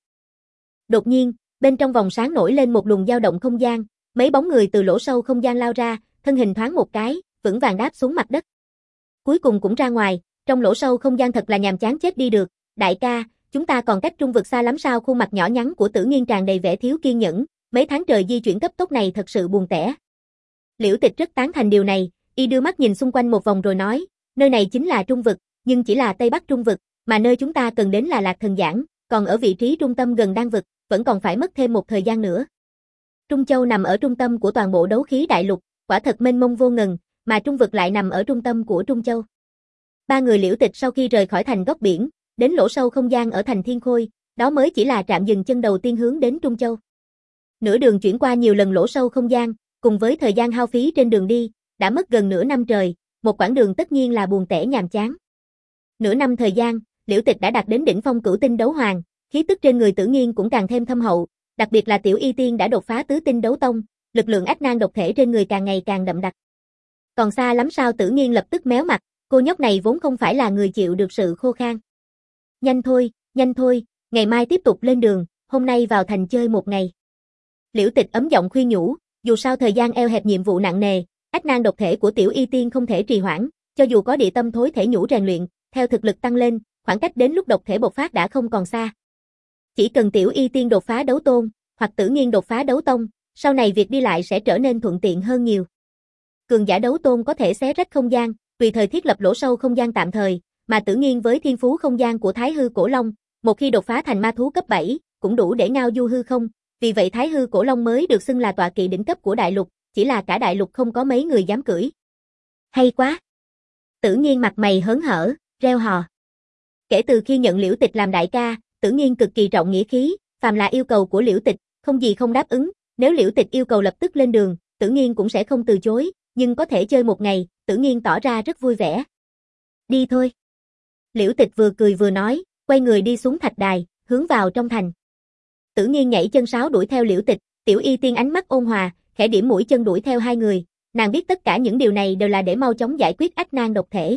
Đột nhiên, bên trong vòng sáng nổi lên một luồng dao động không gian, mấy bóng người từ lỗ sâu không gian lao ra, thân hình thoáng một cái, vững vàng đáp xuống mặt đất. Cuối cùng cũng ra ngoài, trong lỗ sâu không gian thật là nhàm chán chết đi được, đại ca, chúng ta còn cách trung vực xa lắm sao? Khuôn mặt nhỏ nhắn của Tử Nghiên tràn đầy vẻ thiếu kiên nhẫn, mấy tháng trời di chuyển cấp tốc này thật sự buồn tẻ. Liễu Tịch rất tán thành điều này, y đưa mắt nhìn xung quanh một vòng rồi nói, nơi này chính là trung vực, nhưng chỉ là Tây Bắc trung vực, mà nơi chúng ta cần đến là Lạc Thần Giảng, còn ở vị trí trung tâm gần Đan vực, vẫn còn phải mất thêm một thời gian nữa. Trung Châu nằm ở trung tâm của toàn bộ đấu khí đại lục, quả thật mênh mông vô ngần, mà trung vực lại nằm ở trung tâm của Trung Châu. Ba người Liễu Tịch sau khi rời khỏi thành góc biển, đến lỗ sâu không gian ở thành Thiên Khôi, đó mới chỉ là trạm dừng chân đầu tiên hướng đến Trung Châu. Nửa đường chuyển qua nhiều lần lỗ sâu không gian, cùng với thời gian hao phí trên đường đi, đã mất gần nửa năm trời, một quãng đường tất nhiên là buồn tẻ nhàm chán. Nửa năm thời gian, Liễu Tịch đã đạt đến đỉnh phong cửu tinh đấu hoàng, khí tức trên người Tử Nghiên cũng càng thêm thâm hậu, đặc biệt là Tiểu Y Tiên đã đột phá tứ tinh đấu tông, lực lượng ách nan độc thể trên người càng ngày càng đậm đặc. Còn xa lắm sao? Tử Nghiên lập tức méo mặt, cô nhóc này vốn không phải là người chịu được sự khô khan. Nhanh thôi, nhanh thôi, ngày mai tiếp tục lên đường, hôm nay vào thành chơi một ngày. Liễu Tịch ấm giọng khuyên nhủ, dù sao thời gian eo hẹp nhiệm vụ nặng nề, ách nan độc thể của Tiểu Y Tiên không thể trì hoãn, cho dù có địa tâm thối thể nhũ rèn luyện, theo thực lực tăng lên, khoảng cách đến lúc độc thể bộc phát đã không còn xa. Chỉ cần Tiểu Y Tiên đột phá đấu tôn, hoặc Tử Nghiên đột phá đấu tông, sau này việc đi lại sẽ trở nên thuận tiện hơn nhiều. Cường giả đấu tôn có thể xé rách không gian, tùy thời thiết lập lỗ sâu không gian tạm thời, mà Tử Nghiên với thiên phú không gian của Thái Hư Cổ Long, một khi đột phá thành ma thú cấp bảy, cũng đủ để ngao du hư không, vì vậy Thái Hư Cổ Long mới được xưng là tọa kỵ đỉnh cấp của đại lục, chỉ là cả đại lục không có mấy người dám cưỡi. Hay quá! Tử Nghiên mặt mày hớn hở, reo hò. Kể từ khi nhận Liễu Tịch làm đại ca, Tử Nghiên cực kỳ trọng nghĩa khí, phàm là yêu cầu của Liễu Tịch, không gì không đáp ứng, nếu Liễu Tịch yêu cầu lập tức lên đường, Tử Nghiên cũng sẽ không từ chối, nhưng có thể chơi một ngày, Tử Nghiên tỏ ra rất vui vẻ. Đi thôi. Liễu Tịch vừa cười vừa nói, quay người đi xuống thạch đài, hướng vào trong thành. Tử Nghiên nhảy chân sáo đuổi theo Liễu Tịch, Tiểu Y Tiên ánh mắt ôn hòa, khẽ điểm mũi chân đuổi theo hai người, nàng biết tất cả những điều này đều là để mau chóng giải quyết ách nan độc thể.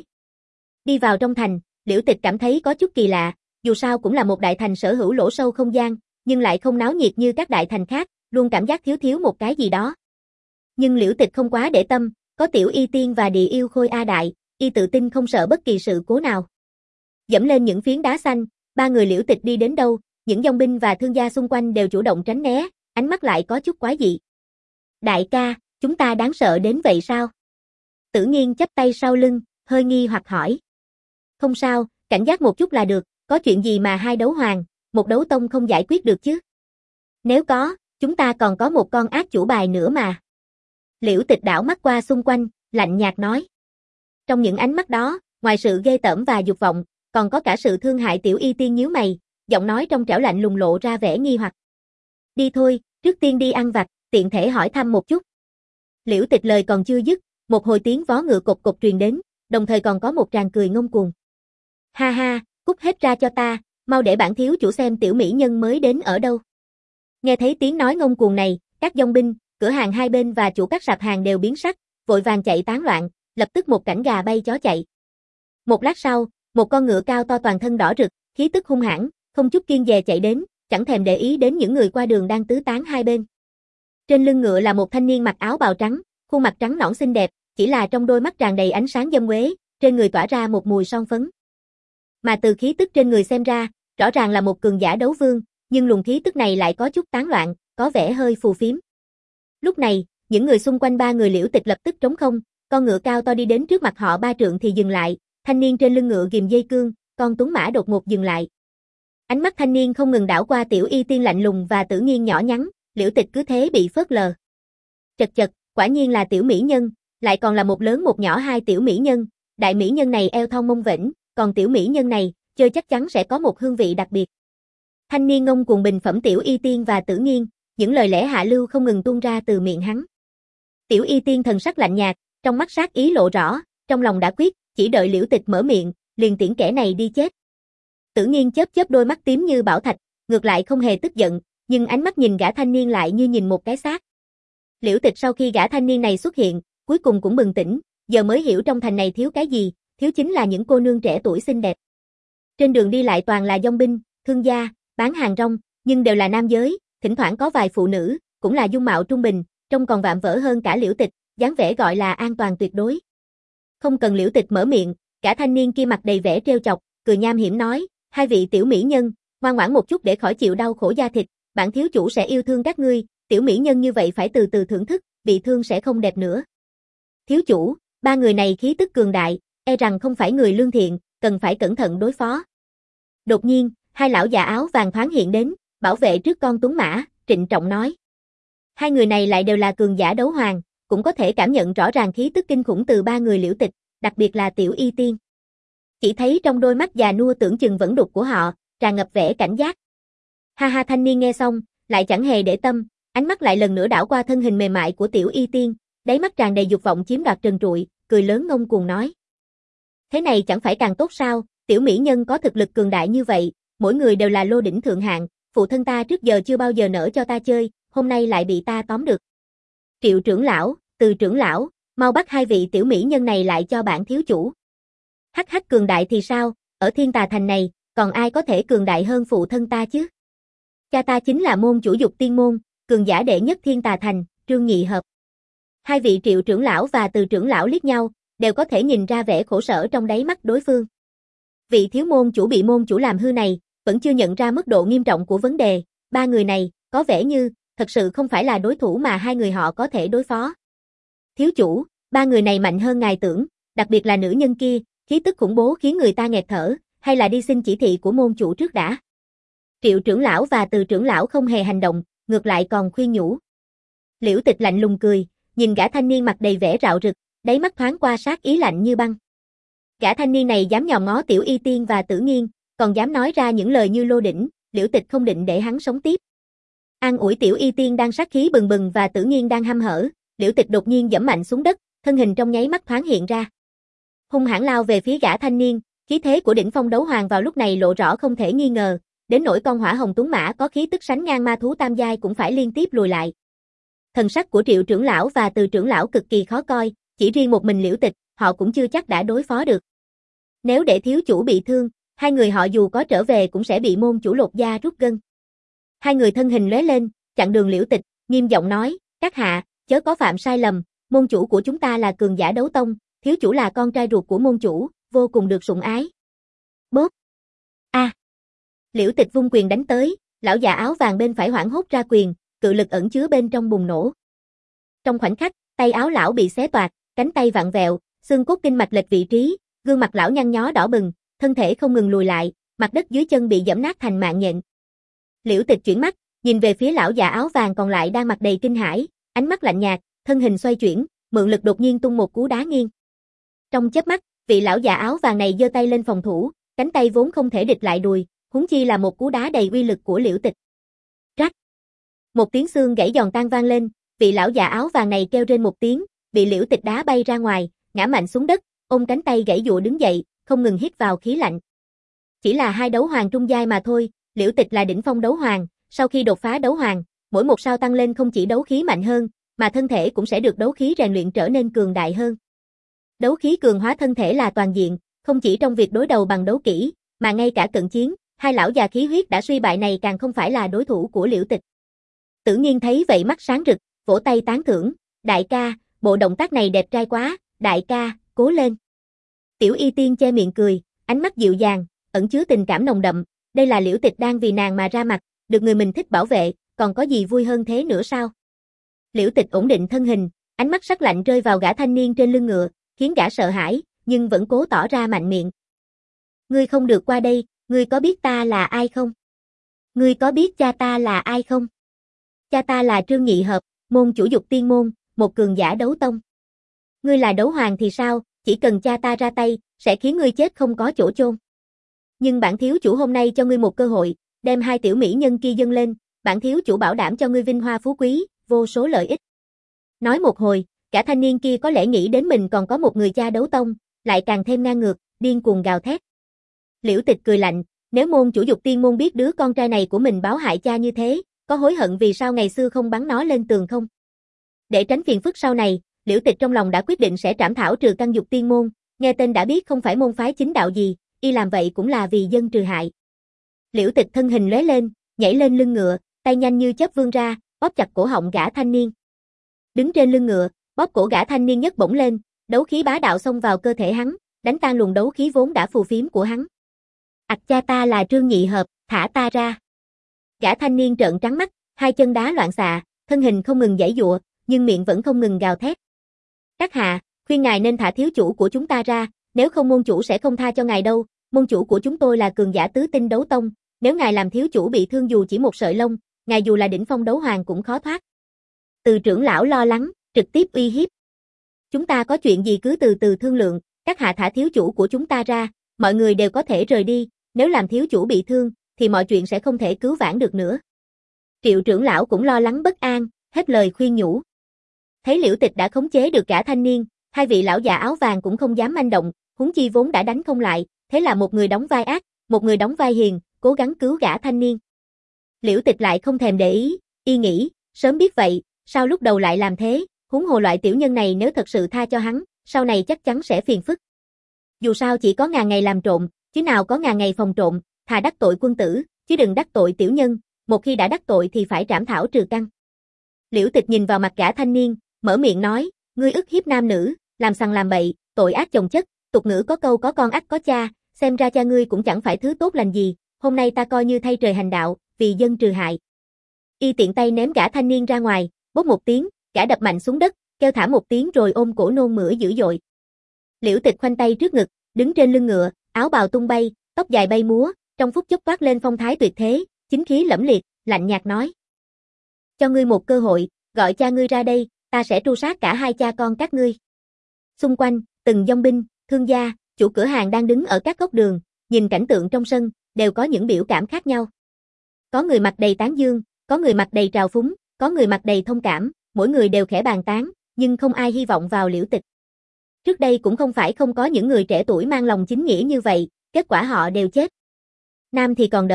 Đi vào trong thành, Liễu Tịch cảm thấy có chút kỳ lạ, dù sao cũng là một đại thành sở hữu lỗ sâu không gian, nhưng lại không náo nhiệt như các đại thành khác, luôn cảm giác thiếu thiếu một cái gì đó. Nhưng Liễu Tịch không quá để tâm, có Tiểu Y Tiên và Địa Yêu Khôi A Đại, y tự tin không sợ bất kỳ sự cố nào. Dẫm lên những phiến đá xanh, ba người Liễu Tịch đi đến đâu, những dòng binh và thương gia xung quanh đều chủ động tránh né, ánh mắt lại có chút quái dị. Đại ca, chúng ta đáng sợ đến vậy sao? Tử Nghiên chắp tay sau lưng, hơi nghi hoặc hỏi. Không sao, cảnh giác một chút là được, có chuyện gì mà hai đấu hoàng, một đấu tông không giải quyết được chứ? Nếu có, chúng ta còn có một con ác chủ bài nữa mà. Liễu Tịch đảo mắt qua xung quanh, lạnh nhạt nói. Trong những ánh mắt đó, ngoài sự ghê tởm và dục vọng, còn có cả sự thương hại. Tiểu Y Tiên nhíu mày, giọng nói trong trẻo lạnh lùng lộ ra vẻ nghi hoặc. Đi thôi, trước tiên đi ăn vặt, tiện thể hỏi thăm một chút. Liễu Tịch lời còn chưa dứt, một hồi tiếng vó ngựa cộc cộc truyền đến, đồng thời còn có một tràng cười ngông cuồng. Ha ha, cút hết ra cho ta, mau để bản thiếu chủ xem tiểu mỹ nhân mới đến ở đâu. Nghe thấy tiếng nói ngông cuồng này, các dòng binh, cửa hàng hai bên và chủ các sạp hàng đều biến sắc, vội vàng chạy tán loạn, lập tức một cảnh gà bay chó chạy. Một lát sau, một con ngựa cao to toàn thân đỏ rực, khí tức hung hãn, không chút kiêng dè chạy đến, chẳng thèm để ý đến những người qua đường đang tứ tán hai bên. Trên lưng ngựa là một thanh niên mặc áo bào trắng, khuôn mặt trắng nõn xinh đẹp, chỉ là trong đôi mắt tràn đầy ánh sáng dâm quế, trên người tỏa ra một mùi son phấn. Mà từ khí tức trên người xem ra, rõ ràng là một cường giả đấu vương, nhưng luồng khí tức này lại có chút tán loạn, có vẻ hơi phù phiếm. Lúc này, những người xung quanh ba người Liễu Tịch lập tức trống không, con ngựa cao to đi đến trước mặt họ ba trượng thì dừng lại, thanh niên trên lưng ngựa ghìm dây cương, con tuấn mã đột ngột dừng lại. Ánh mắt thanh niên không ngừng đảo qua Tiểu Y Tiên lạnh lùng và Tử Nghiên nhỏ nhắn, Liễu Tịch cứ thế bị phớt lờ. Chật chật, quả nhiên là tiểu mỹ nhân, lại còn là một lớn một nhỏ hai tiểu mỹ nhân, đại mỹ nhân này eo thon mông vĩnh, còn tiểu mỹ nhân này, chơi chắc chắn sẽ có một hương vị đặc biệt. Thanh niên ngông cuồng bình phẩm Tiểu Y Tiên và Tử Nghiên, những lời lẽ hạ lưu không ngừng tuôn ra từ miệng hắn. Tiểu Y Tiên thần sắc lạnh nhạt, trong mắt sát ý lộ rõ, trong lòng đã quyết, chỉ đợi Liễu Tịch mở miệng, liền tiễn kẻ này đi chết. Tử Nghiên chớp chớp đôi mắt tím như bảo thạch, ngược lại không hề tức giận, nhưng ánh mắt nhìn gã thanh niên lại như nhìn một cái xác. Liễu Tịch sau khi gã thanh niên này xuất hiện, cuối cùng cũng bừng tỉnh, giờ mới hiểu trong thành này thiếu cái gì, thiếu chính là những cô nương trẻ tuổi xinh đẹp. Trên đường đi lại toàn là dòng binh, thương gia, bán hàng rong, nhưng đều là nam giới, thỉnh thoảng có vài phụ nữ, cũng là dung mạo trung bình, trông còn vạm vỡ hơn cả Liễu Tịch, dáng vẻ gọi là an toàn tuyệt đối. Không cần Liễu Tịch mở miệng, cả thanh niên kia mặt đầy vẻ trêu chọc, cười nham hiểm nói, hai vị tiểu mỹ nhân, ngoan ngoãn một chút để khỏi chịu đau khổ da thịt, bản thiếu chủ sẽ yêu thương các ngươi, tiểu mỹ nhân như vậy phải từ từ thưởng thức, bị thương sẽ không đẹp nữa. Thiếu chủ, ba người này khí tức cường đại, e rằng không phải người lương thiện, cần phải cẩn thận đối phó. Đột nhiên, hai lão già áo vàng thoáng hiện đến, bảo vệ trước con tuấn mã, trịnh trọng nói. Hai người này lại đều là cường giả đấu hoàng, cũng có thể cảm nhận rõ ràng khí tức kinh khủng từ ba người Liễu Tịch, đặc biệt là Tiểu Y Tiên. Chỉ thấy trong đôi mắt già nua tưởng chừng vẫn đục của họ, tràn ngập vẻ cảnh giác. Ha ha, thanh niên nghe xong, lại chẳng hề để tâm, ánh mắt lại lần nữa đảo qua thân hình mềm mại của Tiểu Y Tiên, đáy mắt tràn đầy dục vọng chiếm đoạt trần trụi, cười lớn ngông cuồng nói. Thế này chẳng phải càng tốt sao, tiểu mỹ nhân có thực lực cường đại như vậy, mỗi người đều là lô đỉnh thượng hạng, phụ thân ta trước giờ chưa bao giờ nỡ cho ta chơi, hôm nay lại bị ta tóm được. Triệu trưởng lão, Từ trưởng lão, mau bắt hai vị tiểu mỹ nhân này lại cho bản thiếu chủ. Hắc hắc, cường đại thì sao, ở Thiên Tà Thành này, còn ai có thể cường đại hơn phụ thân ta chứ? Cha ta chính là môn chủ Dục Tiên môn, cường giả đệ nhất Thiên Tà Thành, Trương Nhị Hợp. Hai vị Triệu trưởng lão và Từ trưởng lão liếc nhau, đều có thể nhìn ra vẻ khổ sở trong đáy mắt đối phương. Vị thiếu môn chủ bị môn chủ làm hư này, vẫn chưa nhận ra mức độ nghiêm trọng của vấn đề, ba người này, có vẻ như, thật sự không phải là đối thủ mà hai người họ có thể đối phó. Thiếu chủ, ba người này mạnh hơn ngài tưởng, đặc biệt là nữ nhân kia, khí tức khủng bố khiến người ta nghẹt thở, hay là đi xin chỉ thị của môn chủ trước đã. Triệu trưởng lão và Từ trưởng lão không hề hành động, ngược lại còn khuyên nhủ. Liễu Tịch lạnh lùng cười, nhìn gã thanh niên mặt đầy vẻ rạo rực, đáy mắt thoáng qua sát ý lạnh như băng. Gã thanh niên này dám nhòm ngó Tiểu Y Tiên và Tử Nghiên, còn dám nói ra những lời như lô đỉnh, Liễu Tịch không định để hắn sống tiếp. An ủi Tiểu Y Tiên đang sát khí bừng bừng và Tử Nghiên đang hăm hở, Liễu Tịch đột nhiên giẫm mạnh xuống đất, thân hình trong nháy mắt thoáng hiện ra. Hung hãn lao về phía gã thanh niên, khí thế của đỉnh phong đấu hoàng vào lúc này lộ rõ không thể nghi ngờ, đến nỗi con hỏa hồng tuấn mã có khí tức sánh ngang ma thú tam giai cũng phải liên tiếp lùi lại. Thần sắc của Triệu trưởng lão và Từ trưởng lão cực kỳ khó coi, chỉ riêng một mình Liễu Tịch, họ cũng chưa chắc đã đối phó được. Nếu để thiếu chủ bị thương, hai người họ dù có trở về cũng sẽ bị môn chủ lột da rút gân. Hai người thân hình lóe lên, chặn đường Liễu Tịch, nghiêm giọng nói, các hạ, chớ có phạm sai lầm, môn chủ của chúng ta là cường giả đấu tông, thiếu chủ là con trai ruột của môn chủ, vô cùng được sủng ái. Bốp. A. À. Liễu Tịch vung quyền đánh tới, lão già áo vàng bên phải hoảng hốt ra quyền, cự lực ẩn chứa bên trong bùng nổ. Trong khoảnh khắc, tay áo lão bị xé toạc, cánh tay vặn vẹo, xương cốt kinh mạch lệch vị trí, gương mặt lão nhăn nhó đỏ bừng, thân thể không ngừng lùi lại, mặt đất dưới chân bị giẫm nát thành mạng nhện. Liễu Tịch chuyển mắt, nhìn về phía lão già áo vàng còn lại đang mặt đầy kinh hãi, ánh mắt lạnh nhạt, thân hình xoay chuyển, mượn lực đột nhiên tung một cú đá nghiêng. Trong chớp mắt, vị lão già áo vàng này giơ tay lên phòng thủ, cánh tay vốn không thể địch lại đùi, huống chi là một cú đá đầy uy lực của Liễu Tịch. Rắc. Một tiếng xương gãy giòn tan vang lên, vị lão già áo vàng này kêu rên một tiếng, bị Liễu Tịch đá bay ra ngoài, ngã mạnh xuống đất, ôm cánh tay gãy giụa đứng dậy, không ngừng hít vào khí lạnh. Chỉ là hai đấu hoàng trung giai mà thôi, Liễu Tịch là đỉnh phong đấu hoàng, sau khi đột phá đấu hoàng, mỗi một sao tăng lên không chỉ đấu khí mạnh hơn, mà thân thể cũng sẽ được đấu khí rèn luyện trở nên cường đại hơn. Đấu khí cường hóa thân thể là toàn diện, không chỉ trong việc đối đầu bằng đấu kỹ, mà ngay cả cận chiến, hai lão già khí huyết đã suy bại này càng không phải là đối thủ của Liễu Tịch. Tử Nghiên thấy vậy mắt sáng rực, vỗ tay tán thưởng, đại ca, bộ động tác này đẹp trai quá, đại ca, cố lên. Tiểu Y Tiên che miệng cười, ánh mắt dịu dàng, ẩn chứa tình cảm nồng đậm, đây là Liễu Tịch đang vì nàng mà ra mặt, được người mình thích bảo vệ, còn có gì vui hơn thế nữa sao? Liễu Tịch ổn định thân hình, ánh mắt sắc lạnh rơi vào gã thanh niên trên lưng ngựa, khiến gã sợ hãi, nhưng vẫn cố tỏ ra mạnh miệng. Ngươi không được qua đây, ngươi có biết ta là ai không? Ngươi có biết cha ta là ai không? Cha ta là Trương Nhị Hợp, môn chủ Dục Tiên môn, một cường giả đấu tông. Ngươi là đấu hoàng thì sao, chỉ cần cha ta ra tay, sẽ khiến ngươi chết không có chỗ chôn. Nhưng bản thiếu chủ hôm nay cho ngươi một cơ hội, đem hai tiểu mỹ nhân kia dâng lên, bản thiếu chủ bảo đảm cho ngươi vinh hoa phú quý, vô số lợi ích. Nói một hồi, cả thanh niên kia có lẽ nghĩ đến mình còn có một người cha đấu tông, lại càng thêm ngang ngược, điên cuồng gào thét. Liễu Tịch cười lạnh, nếu môn chủ Dục Tiên môn biết đứa con trai này của mình báo hại cha như thế, có hối hận vì sao ngày xưa không bắn nó lên tường không? Để tránh phiền phức sau này, Liễu Tịch trong lòng đã quyết định sẽ trảm thảo trừ căn Dục Tiên môn, nghe tên đã biết không phải môn phái chính đạo gì, y làm vậy cũng là vì dân trừ hại. Liễu Tịch thân hình lóe lên, nhảy lên lưng ngựa, tay nhanh như chớp vươn ra, bóp chặt cổ họng gã thanh niên. Đứng trên lưng ngựa, bóp cổ gã thanh niên nhấc bổng lên, đấu khí bá đạo xông vào cơ thể hắn, đánh tan luồng đấu khí vốn đã phù phiếm của hắn. Ặc cha ta là Trương Nhị Hợp, thả ta ra. Gã thanh niên trợn trắng mắt, hai chân đá loạn xạ, thân hình không ngừng giãy giụa, nhưng miệng vẫn không ngừng gào thét. Các hạ, khuyên ngài nên thả thiếu chủ của chúng ta ra, nếu không môn chủ sẽ không tha cho ngài đâu, môn chủ của chúng tôi là cường giả tứ tinh đấu tông, nếu ngài làm thiếu chủ bị thương dù chỉ một sợi lông, ngài dù là đỉnh phong đấu hoàng cũng khó thoát. Từ trưởng lão lo lắng, trực tiếp uy hiếp. Chúng ta có chuyện gì cứ từ từ thương lượng, các hạ thả thiếu chủ của chúng ta ra, mọi người đều có thể rời đi, nếu làm thiếu chủ bị thương, thì mọi chuyện sẽ không thể cứu vãn được nữa. Triệu trưởng lão cũng lo lắng bất an, hết lời khuyên nhủ. Thấy Liễu Tịch đã khống chế được cả thanh niên, hai vị lão già áo vàng cũng không dám manh động, huống chi vốn đã đánh không lại, thế là một người đóng vai ác, một người đóng vai hiền, cố gắng cứu gã thanh niên. Liễu Tịch lại không thèm để ý, y nghĩ, sớm biết vậy, sao lúc đầu lại làm thế, huống hồ loại tiểu nhân này nếu thật sự tha cho hắn, sau này chắc chắn sẽ phiền phức. Dù sao chỉ có ngàn ngày làm trộm, chứ nào có ngàn ngày phòng trộm, thà đắc tội quân tử, chứ đừng đắc tội tiểu nhân, một khi đã đắc tội thì phải trảm thảo trừ căn. Liễu Tịch nhìn vào mặt gã thanh niên, mở miệng nói, ngươi ức hiếp nam nữ, làm sằng làm bậy, tội ác chồng chất, tục ngữ có câu có con ắt có cha, xem ra cha ngươi cũng chẳng phải thứ tốt lành gì, hôm nay ta coi như thay trời hành đạo, vì dân trừ hại. Y tiện tay ném gã thanh niên ra ngoài, bốp một tiếng, gã đập mạnh xuống đất, kêu thảm một tiếng rồi ôm cổ nôn mửa dữ dội. Liễu Tịch khoanh tay trước ngực, đứng trên lưng ngựa, áo bào tung bay, tóc dài bay múa, trong phút chốc toát lên phong thái tuyệt thế, chính khí lẫm liệt, lạnh nhạt nói: "Cho ngươi một cơ hội, gọi cha ngươi ra đây, ta sẽ tru sát cả hai cha con các ngươi." Xung quanh, từng dòng binh, thương gia, chủ cửa hàng đang đứng ở các góc đường, nhìn cảnh tượng trong sân, đều có những biểu cảm khác nhau. Có người mặt đầy tán dương, có người mặt đầy trào phúng, có người mặt đầy thông cảm, mỗi người đều khẽ bàn tán, nhưng không ai hy vọng vào Liễu Tịch. Trước đây cũng không phải không có những người trẻ tuổi mang lòng chính nghĩa như vậy, kết quả họ đều chết. Nam thì còn đỡ,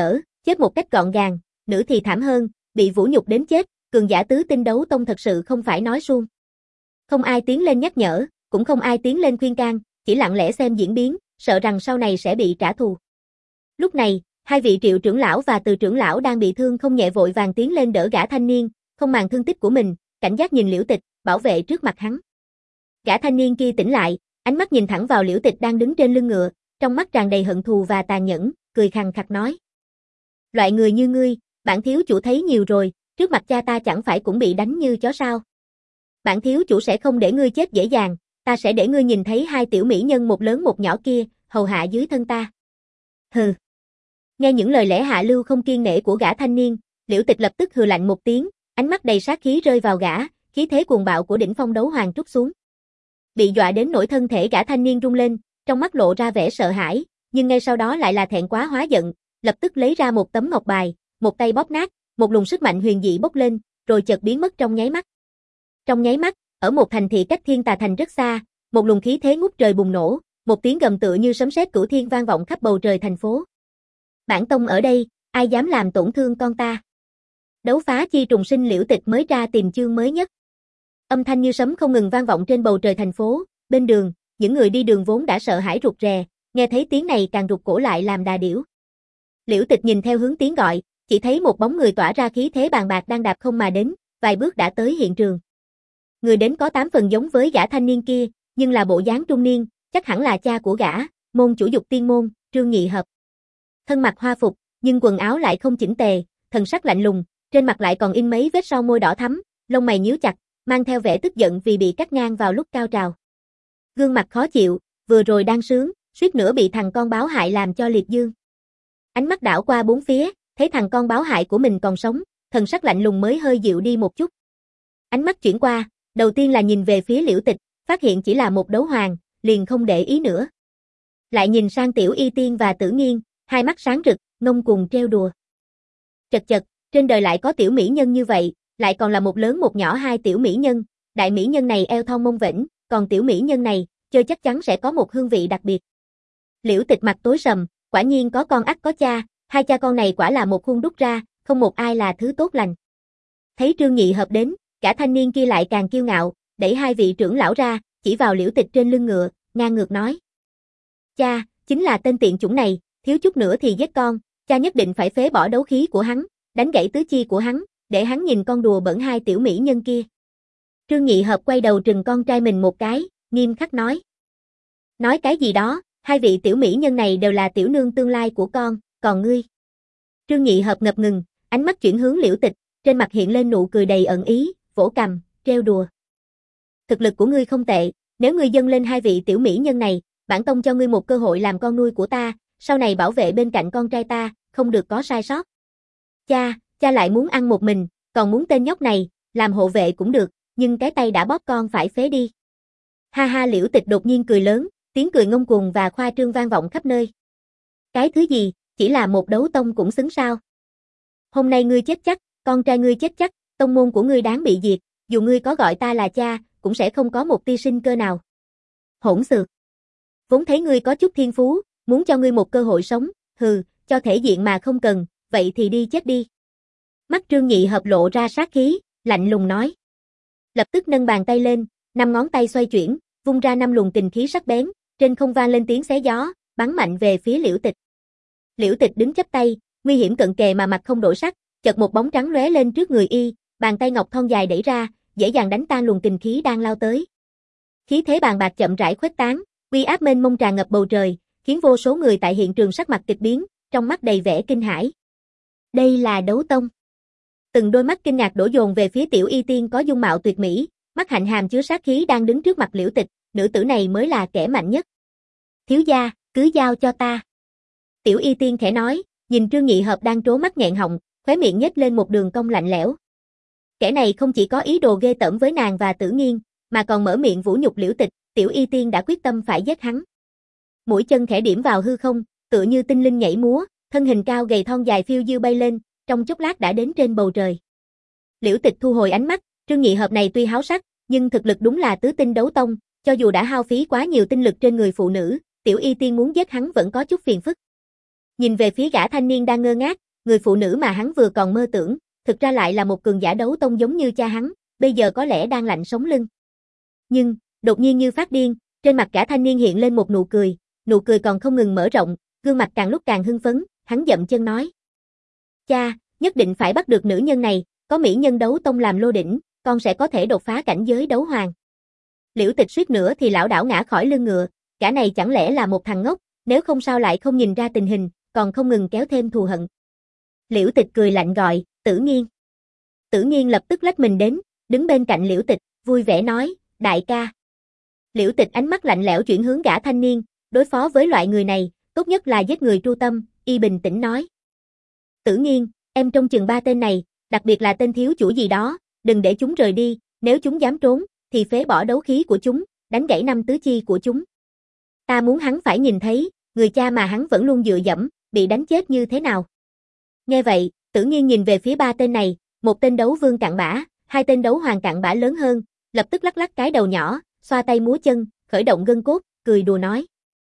chết một cách gọn gàng, nữ thì thảm hơn, bị vũ nhục đến chết, cường giả tứ tinh đấu tông thật sự không phải nói suông. Không ai tiến lên nhắc nhở, cũng không ai tiến lên khuyên can, chỉ lặng lẽ xem diễn biến, sợ rằng sau này sẽ bị trả thù. Lúc này, hai vị Triệu trưởng lão và Từ trưởng lão đang bị thương không nhẹ vội vàng tiến lên đỡ gã thanh niên, không màng thương tích của mình, cảnh giác nhìn Liễu Tịch, bảo vệ trước mặt hắn. Gã thanh niên kia tỉnh lại, ánh mắt nhìn thẳng vào Liễu Tịch đang đứng trên lưng ngựa, trong mắt tràn đầy hận thù và tàn nhẫn, cười khằng khặc nói: "Loại người như ngươi, bản thiếu chủ thấy nhiều rồi, trước mặt cha ta chẳng phải cũng bị đánh như chó sao? Bản thiếu chủ sẽ không để ngươi chết dễ dàng, ta sẽ để ngươi nhìn thấy hai tiểu mỹ nhân một lớn một nhỏ kia, hầu hạ dưới thân ta." Hừ. Nghe những lời lẽ hạ lưu không kiêng nể của gã thanh niên, Liễu Tịch lập tức hừ lạnh một tiếng, ánh mắt đầy sát khí rơi vào gã, khí thế cuồng bạo của đỉnh phong đấu hoàng trút xuống. Bị dọa đến nỗi thân thể gã thanh niên rung lên, trong mắt lộ ra vẻ sợ hãi, nhưng ngay sau đó lại là thẹn quá hóa giận, lập tức lấy ra một tấm ngọc bài, một tay bóp nát, một luồng sức mạnh huyền dị bốc lên, rồi chợt biến mất trong nháy mắt. Trong nháy mắt, ở một thành thị cách Thiên Tà Thành rất xa, một luồng khí thế ngút trời bùng nổ, một tiếng gầm tựa như sấm sét cửu thiên vang vọng khắp bầu trời thành phố. Bản tông ở đây, ai dám làm tổn thương con ta? Đấu phá chi trùng sinh Liễu Tịch mới ra tìm chương mới nhất. Âm thanh như sấm không ngừng vang vọng trên bầu trời thành phố, bên đường, những người đi đường vốn đã sợ hãi rụt rè, nghe thấy tiếng này càng rụt cổ lại làm đà điểu. Liễu Tịch nhìn theo hướng tiếng gọi, chỉ thấy một bóng người tỏa ra khí thế bàn bạc đang đạp không mà đến, vài bước đã tới hiện trường. Người đến có tám phần giống với gã thanh niên kia, nhưng là bộ dáng trung niên, chắc hẳn là cha của gã, môn chủ Dục Tiên môn, Trương Nghị Hợp. Thân mặc hoa phục, nhưng quần áo lại không chỉnh tề, thần sắc lạnh lùng, trên mặt lại còn in mấy vết son môi đỏ thắm, lông mày nhíu chặt, mang theo vẻ tức giận vì bị cắt ngang vào lúc cao trào. Gương mặt khó chịu, vừa rồi đang sướng, suýt nữa bị thằng con báo hại làm cho liệt dương. Ánh mắt đảo qua bốn phía, thấy thằng con báo hại của mình còn sống, thần sắc lạnh lùng mới hơi dịu đi một chút. Ánh mắt chuyển qua, đầu tiên là nhìn về phía Liễu Tịch, phát hiện chỉ là một đấu hoàng, liền không để ý nữa. Lại nhìn sang Tiểu Y Tiên và Tử Nghiên, hai mắt sáng rực, ngông cuồng trêu đùa. Chật chật, trên đời lại có tiểu mỹ nhân như vậy, lại còn là một lớn một nhỏ hai tiểu mỹ nhân, đại mỹ nhân này eo thon mông vĩnh, còn tiểu mỹ nhân này, chơi chắc chắn sẽ có một hương vị đặc biệt. Liễu Tịch mặt tối sầm, quả nhiên có con ắt có cha, hai cha con này quả là một khuôn đúc ra, không một ai là thứ tốt lành. Thấy Trương Nghị Hợp đến, cả thanh niên kia lại càng kiêu ngạo, đẩy hai vị trưởng lão ra, chỉ vào Liễu Tịch trên lưng ngựa, ngang ngược nói: "Cha, chính là tên tiện chủng này, thiếu chút nữa thì giết con, cha nhất định phải phế bỏ đấu khí của hắn, đánh gãy tứ chi của hắn, để hắn nhìn con đùa bẩn hai tiểu mỹ nhân kia." Trương Nghị Hợp quay đầu trừng con trai mình một cái, nghiêm khắc nói: "Nói cái gì đó, hai vị tiểu mỹ nhân này đều là tiểu nương tương lai của con, còn ngươi?" Trương Nghị Hợp ngập ngừng, ánh mắt chuyển hướng Liễu Tịch, trên mặt hiện lên nụ cười đầy ẩn ý, vỗ cằm, trêu đùa: "Thực lực của ngươi không tệ, nếu ngươi dâng lên hai vị tiểu mỹ nhân này, bản tông cho ngươi một cơ hội làm con nuôi của ta, sau này bảo vệ bên cạnh con trai ta, không được có sai sót." Cha, cha lại muốn ăn một mình, còn muốn tên nhóc này, làm hộ vệ cũng được, nhưng cái tay đã bóp con phải phế đi. Ha ha, Liễu Tịch đột nhiên cười lớn, tiếng cười ngông cuồng và khoa trương vang vọng khắp nơi. Cái thứ gì, chỉ là một đấu tông cũng xứng sao? Hôm nay ngươi chết chắc, con trai ngươi chết chắc, tông môn của ngươi đáng bị diệt, dù ngươi có gọi ta là cha, cũng sẽ không có một tia sinh cơ nào. Hỗn xược. Vốn thấy ngươi có chút thiên phú, muốn cho ngươi một cơ hội sống, hừ, cho thể diện mà không cần, vậy thì đi chết đi. Mắt Trương Nghị Hợp lộ ra sát khí, lạnh lùng nói. Lập tức nâng bàn tay lên, năm ngón tay xoay chuyển, vung ra năm luồng kình khí sắc bén, trên không vang lên tiếng xé gió, bắn mạnh về phía Liễu Tịch. Liễu Tịch đứng chắp tay, nguy hiểm cận kề mà mặt không đổi sắc, chợt một bóng trắng lóe lên trước người y, bàn tay ngọc thon dài đẩy ra, dễ dàng đánh tan luồng kình khí đang lao tới. Khí thế bàn bạc chậm rãi khuếch tán, uy áp mênh mông tràn ngập bầu trời, khiến vô số người tại hiện trường sắc mặt kịch biến, trong mắt đầy vẻ kinh hãi. Đây là đấu tông. Từng đôi mắt kinh ngạc đổ dồn về phía Tiểu Y Tiên có dung mạo tuyệt mỹ, mắt hạnh hàm chứa sát khí đang đứng trước mặt Liễu Tịch, nữ tử này mới là kẻ mạnh nhất. Thiếu gia, cứ giao cho ta. Tiểu Y Tiên khẽ nói, nhìn Trương Nghị Hợp đang trố mắt nghẹn họng, khóe miệng nhếch lên một đường cong lạnh lẽo. Kẻ này không chỉ có ý đồ ghê tởm với nàng và Tử Nghiên, mà còn mở miệng vũ nhục Liễu Tịch, Tiểu Y Tiên đã quyết tâm phải giết hắn. Mũi chân khẽ điểm vào hư không, tựa như tinh linh nhảy múa, thân hình cao gầy thon dài phiêu diêu bay lên, trong chốc lát đã đến trên bầu trời. Liễu Tịch thu hồi ánh mắt, Trương Nghị Hợp này tuy háo sắc, nhưng thực lực đúng là tứ tinh đấu tông, cho dù đã hao phí quá nhiều tinh lực trên người phụ nữ, Tiểu Y Tiên muốn giết hắn vẫn có chút phiền phức. Nhìn về phía gã thanh niên đang ngơ ngác, người phụ nữ mà hắn vừa còn mơ tưởng, thực ra lại là một cường giả đấu tông giống như cha hắn, bây giờ có lẽ đang lạnh sống lưng. Nhưng, đột nhiên như phát điên, trên mặt cả thanh niên hiện lên một nụ cười, nụ cười còn không ngừng mở rộng, gương mặt càng lúc càng hưng phấn, hắn dậm chân nói. Cha, nhất định phải bắt được nữ nhân này, có mỹ nhân đấu tông làm lô đỉnh, con sẽ có thể đột phá cảnh giới đấu hoàng. Liễu Tịch suýt nữa thì lão đảo ngã khỏi lưng ngựa, gã này chẳng lẽ là một thằng ngốc, nếu không sao lại không nhìn ra tình hình, còn không ngừng kéo thêm thù hận. Liễu Tịch cười lạnh gọi, Tử Nghiên. Tử Nghiên lập tức lách mình đến, đứng bên cạnh Liễu Tịch, vui vẻ nói, đại ca. Liễu Tịch ánh mắt lạnh lẽo chuyển hướng gã thanh niên, đối phó với loại người này, tốt nhất là giết người tru tâm, y bình tĩnh nói. Tử Nghiên, em trông chừng ba tên này, đặc biệt là tên thiếu chủ gì đó, đừng để chúng rời đi, nếu chúng dám trốn, thì phế bỏ đấu khí của chúng, đánh gãy năm tứ chi của chúng. Ta muốn hắn phải nhìn thấy, người cha mà hắn vẫn luôn dựa dẫm, bị đánh chết như thế nào. Nghe vậy, Tử Nghiên nhìn về phía ba tên này, một tên đấu vương cặn bã, hai tên đấu hoàng cặn bã lớn hơn, lập tức lắc lắc cái đầu nhỏ, xoa tay múa chân, khởi động gân cốt, cười đùa nói.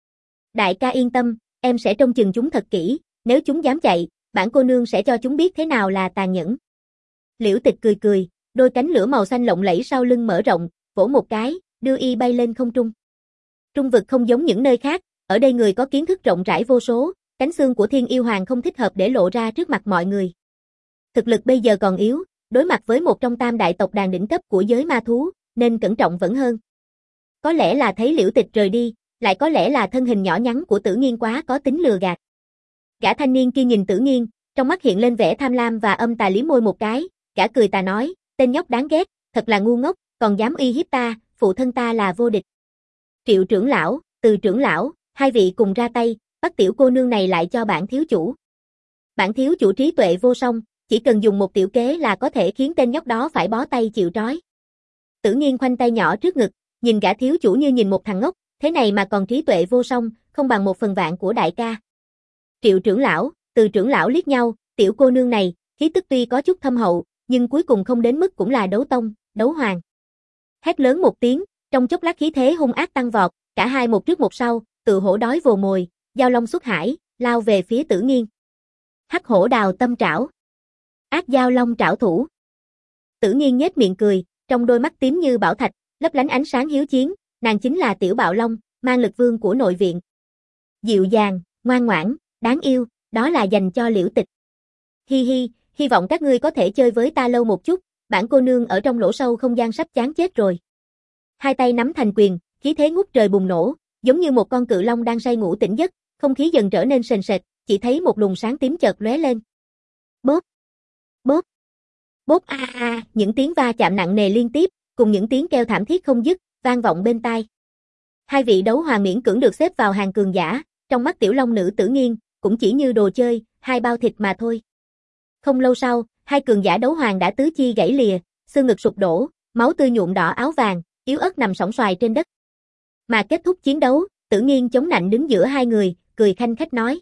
Đại ca yên tâm, em sẽ trông chừng chúng thật kỹ, nếu chúng dám chạy, bản cô nương sẽ cho chúng biết thế nào là tàn nhẫn. Liễu Tịch cười cười, đôi cánh lửa màu xanh lộng lẫy sau lưng mở rộng, vỗ một cái, đưa y bay lên không trung. Trung vực không giống những nơi khác, ở đây người có kiến thức rộng rãi vô số, cánh xương của Thiên Yêu Hoàng không thích hợp để lộ ra trước mặt mọi người. Thực lực bây giờ còn yếu, đối mặt với một trong tam đại tộc đàn đỉnh cấp của giới ma thú, nên cẩn trọng vẫn hơn. Có lẽ là thấy Liễu Tịch rời đi, lại có lẽ là thân hình nhỏ nhắn của Tử Nghiên quá có tính lừa gạt. Gã thanh niên kia nhìn Tử Nghiên, trong mắt hiện lên vẻ tham lam và âm tà liếm môi một cái, gã cười tà nói, tên nhóc đáng ghét, thật là ngu ngốc, còn dám uy hiếp ta, phụ thân ta là vô địch. Triệu trưởng lão, Từ trưởng lão, hai vị cùng ra tay, bắt tiểu cô nương này lại cho bản thiếu chủ. Bản thiếu chủ trí tuệ vô song, chỉ cần dùng một tiểu kế là có thể khiến tên nhóc đó phải bó tay chịu trói. Tử Nghiên khoanh tay nhỏ trước ngực, nhìn gã thiếu chủ như nhìn một thằng ngốc, thế này mà còn trí tuệ vô song, không bằng một phần vạn của đại ca. Triệu trưởng lão, Từ trưởng lão liếc nhau, tiểu cô nương này, khí tức tuy có chút thâm hậu, nhưng cuối cùng không đến mức cũng là đấu tông, đấu hoàng. Hét lớn một tiếng, trong chốc lát khí thế hung ác tăng vọt, cả hai một trước một sau, tự hổ đói vồ mồi, giao long xuất hải, lao về phía Tử Nghiên. Hắc hổ đào tâm trảo. Ác giao long trảo thủ. Tử Nghiên nhếch miệng cười, trong đôi mắt tím như bảo thạch, lấp lánh ánh sáng hiếu chiến, nàng chính là tiểu bạo long, mang lực vương của nội viện. Dịu dàng, ngoan ngoãn, đáng yêu, đó là dành cho Liễu Tịch. Hi hi, hy vọng các ngươi có thể chơi với ta lâu một chút, bản cô nương ở trong lỗ sâu không gian sắp chán chết rồi. Hai tay nắm thành quyền, khí thế ngút trời bùng nổ, giống như một con cự long đang say ngủ tỉnh giấc, không khí dần trở nên sền sệt, chỉ thấy một luồng sáng tím chợt lóe lên. Bốp, bốp, bốp a a, à, những tiếng va chạm nặng nề liên tiếp, cùng những tiếng kêu thảm thiết không dứt, vang vọng bên tai. Hai vị đấu hoàng miễn cưỡng được xếp vào hàng cường giả, trong mắt tiểu long nữ Tử Nghiên, cũng chỉ như đồ chơi, hai bao thịt mà thôi. Không lâu sau, hai cường giả đấu hoàng đã tứ chi gãy lìa, xương ngực sụp đổ, máu tươi nhuộm đỏ áo vàng, yếu ớt nằm sóng xoài trên đất. Mà kết thúc chiến đấu, Tử Nghiên chống nạnh đứng giữa hai người, cười khanh khách nói.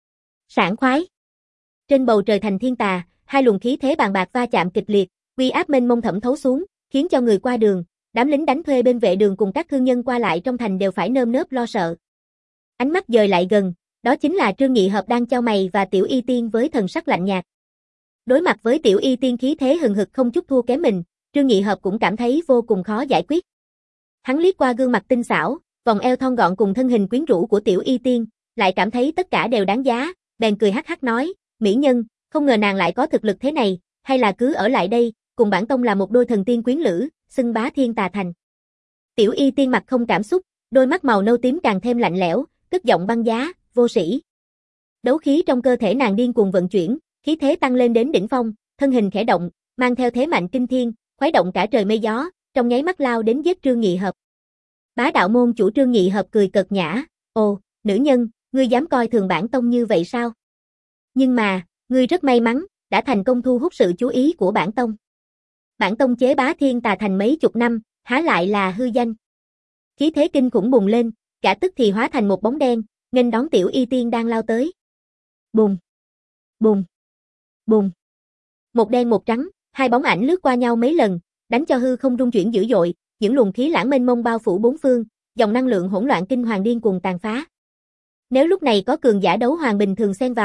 Sảng khoái. Trên bầu trời thành thiên tà, hai luồng khí thế bàn bạc va chạm kịch liệt, uy áp mênh mông thẩm thấu xuống, khiến cho người qua đường, đám lính đánh thuê bên vệ đường cùng các thương nhân qua lại trong thành đều phải nơm nớp lo sợ. Ánh mắt dời lại gần, đó chính là Trương Nghị Hợp đang chau mày và Tiểu Y Tiên với thần sắc lạnh nhạt. Đối mặt với Tiểu Y Tiên khí thế hừng hực không chút thua kém mình, Trương Nghị Hợp cũng cảm thấy vô cùng khó giải quyết. Hắn liếc qua gương mặt tinh xảo, vòng eo thon gọn cùng thân hình quyến rũ của Tiểu Y Tiên, lại cảm thấy tất cả đều đáng giá, bèn cười hắc hắc nói, mỹ nhân, không ngờ nàng lại có thực lực thế này, hay là cứ ở lại đây, cùng bản tông là một đôi thần tiên quyến lữ, xưng bá thiên tà thành. Tiểu Y Tiên mặt không cảm xúc, đôi mắt màu nâu tím càng thêm lạnh lẽo, cất giọng băng giá, vô sĩ. Đấu khí trong cơ thể nàng điên cuồng vận chuyển, khí thế tăng lên đến đỉnh phong, thân hình khẽ động, mang theo thế mạnh kinh thiên, khuấy động cả trời mây gió, trong nháy mắt lao đến giết Trương Nghị Hợp. Bá đạo môn chủ Trương Nghị Hợp cười cợt nhã, ồ, nữ nhân, ngươi dám coi thường bản tông như vậy sao? Nhưng mà, ngươi rất may mắn, đã thành công thu hút sự chú ý của bản tông. Bản tông chế bá thiên tà thành mấy chục năm, há lại là hư danh. Khí thế kinh khủng bùng lên, cả tức thì hóa thành một bóng đen, nghênh đón Tiểu Y Tiên đang lao tới. Bùng, bùng, bùng. Một đen một trắng, hai bóng ảnh lướt qua nhau mấy lần, đánh cho hư không rung chuyển dữ dội, những luồng khí lãng mênh mông bao phủ bốn phương, dòng năng lượng hỗn loạn kinh hoàng điên cuồng tàn phá. Nếu lúc này có cường giả đấu hoàng bình thường xen vào, chỉ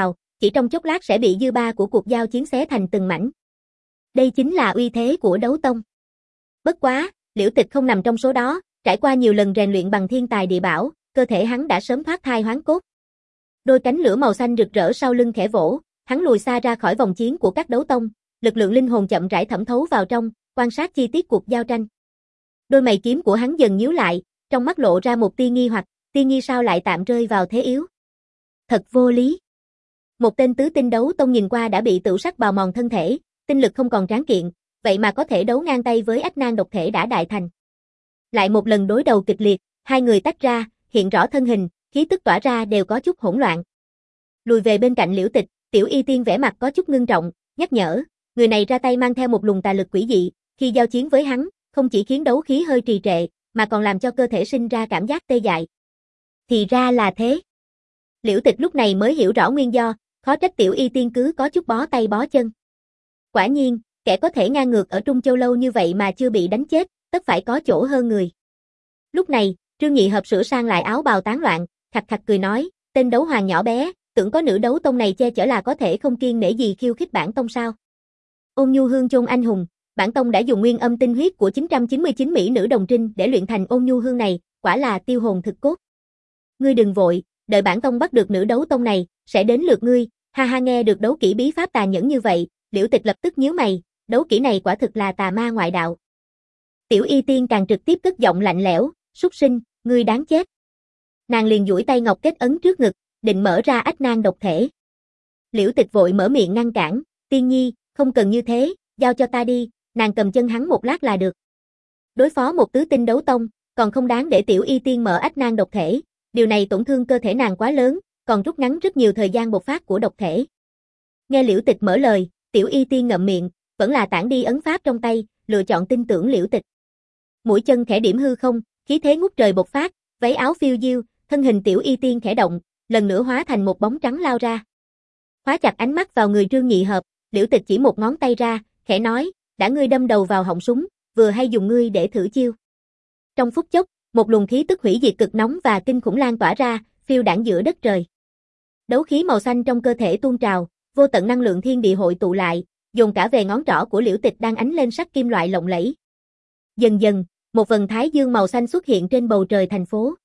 chỉ trong chốc lát sẽ bị dư ba của cuộc giao chiến xé thành từng mảnh. Đây chính là uy thế của đấu tông. Bất quá, Liễu Tịch không nằm trong số đó, trải qua nhiều lần rèn luyện bằng thiên tài địa bảo, cơ thể hắn đã sớm thoát thai hoán cốt. Đôi cánh lửa màu xanh rực rỡ sau lưng khẽ vỗ, hắn lùi xa ra khỏi vòng chiến của các đấu tông, lực lượng linh hồn chậm rãi thẩm thấu vào trong, quan sát chi tiết cuộc giao tranh. Đôi mày kiếm của hắn dần nhíu lại, trong mắt lộ ra một tia nghi hoặc, tia nghi sao lại tạm rơi vào thế yếu. Thật vô lý. Một tên tứ tinh đấu tông nhìn qua đã bị tửu sắc bào mòn thân thể, tinh lực không còn tráng kiện, vậy mà có thể đấu ngang tay với ách nan độc thể đã đại thành. Lại một lần đối đầu kịch liệt, hai người tách ra, hiện rõ thân hình, khí tức tỏa ra đều có chút hỗn loạn. Lùi về bên cạnh Liễu Tịch, Tiểu Y Tiên vẻ mặt có chút ngưng trọng, nhắc nhở, người này ra tay mang theo một luồng tà lực quỷ dị, khi giao chiến với hắn, không chỉ khiến đấu khí hơi trì trệ, mà còn làm cho cơ thể sinh ra cảm giác tê dại. Thì ra là thế. Liễu Tịch lúc này mới hiểu rõ nguyên do, khó trách Tiểu Y Tiên cứ có chút bó tay bó chân. Quả nhiên, kẻ có thể ngang ngược ở Trung Châu lâu như vậy mà chưa bị đánh chết, tất phải có chỗ hơn người. Lúc này, Trương Nhị Hợp sửa sang lại áo bào tán loạn, khặt khặt cười nói, tên đấu hoàng nhỏ bé, tưởng có nữ đấu tông này che chở là có thể không kiêng nể gì khiêu khích bản tông sao? Ôn Nhu Hương chôn anh hùng, bản tông đã dùng nguyên âm tinh huyết của chín trăm chín mươi chín mỹ nữ đồng trinh để luyện thành Ôn Nhu Hương này, quả là tiêu hồn thực cốt. Ngươi đừng vội, đợi bản tông bắt được nữ đấu tông này, sẽ đến lượt ngươi. Ha ha, nghe được đấu kỹ bí pháp tà nhẫn như vậy, Liễu Tịch lập tức nhíu mày, đấu kỹ này quả thực là tà ma ngoại đạo. Tiểu Y Tiên càng trực tiếp cất giọng lạnh lẽo, súc sinh, ngươi đáng chết. Nàng liền duỗi tay ngọc kết ấn trước ngực, định mở ra ách nan độc thể. Liễu Tịch vội mở miệng ngăn cản, Tiên Nhi, không cần như thế, giao cho ta đi, nàng cầm chân hắn một lát là được. Đối phó một tứ tinh đấu tông, còn không đáng để Tiểu Y Tiên mở ách nan độc thể, điều này tổn thương cơ thể nàng quá lớn, còn rút ngắn rất nhiều thời gian bộc phát của độc thể. Nghe Liễu Tịch mở lời, Tiểu Y Tiên ngậm miệng, vẫn là tản đi ấn pháp trong tay, lựa chọn tin tưởng Liễu Tịch. Mũi chân khẽ điểm hư không, khí thế ngút trời bộc phát, váy áo phiêu diêu, thân hình Tiểu Y Tiên khẽ động, lần nữa hóa thành một bóng trắng lao ra. Khóa chặt ánh mắt vào người Trương Nhị Hợp, Liễu Tịch chỉ một ngón tay ra, khẽ nói, đã ngươi đâm đầu vào họng súng, vừa hay dùng ngươi để thử chiêu. Trong phút chốc, một luồng khí tức hủy diệt cực nóng và kinh khủng lan tỏa ra, phiêu đãng giữa đất trời. Đấu khí màu xanh trong cơ thể tuôn trào, vô tận năng lượng thiên địa hội tụ lại, dồn cả về ngón trỏ của Liễu Tịch đang ánh lên sắc kim loại lộng lẫy. Dần dần, một vầng thái dương màu xanh xuất hiện trên bầu trời thành phố.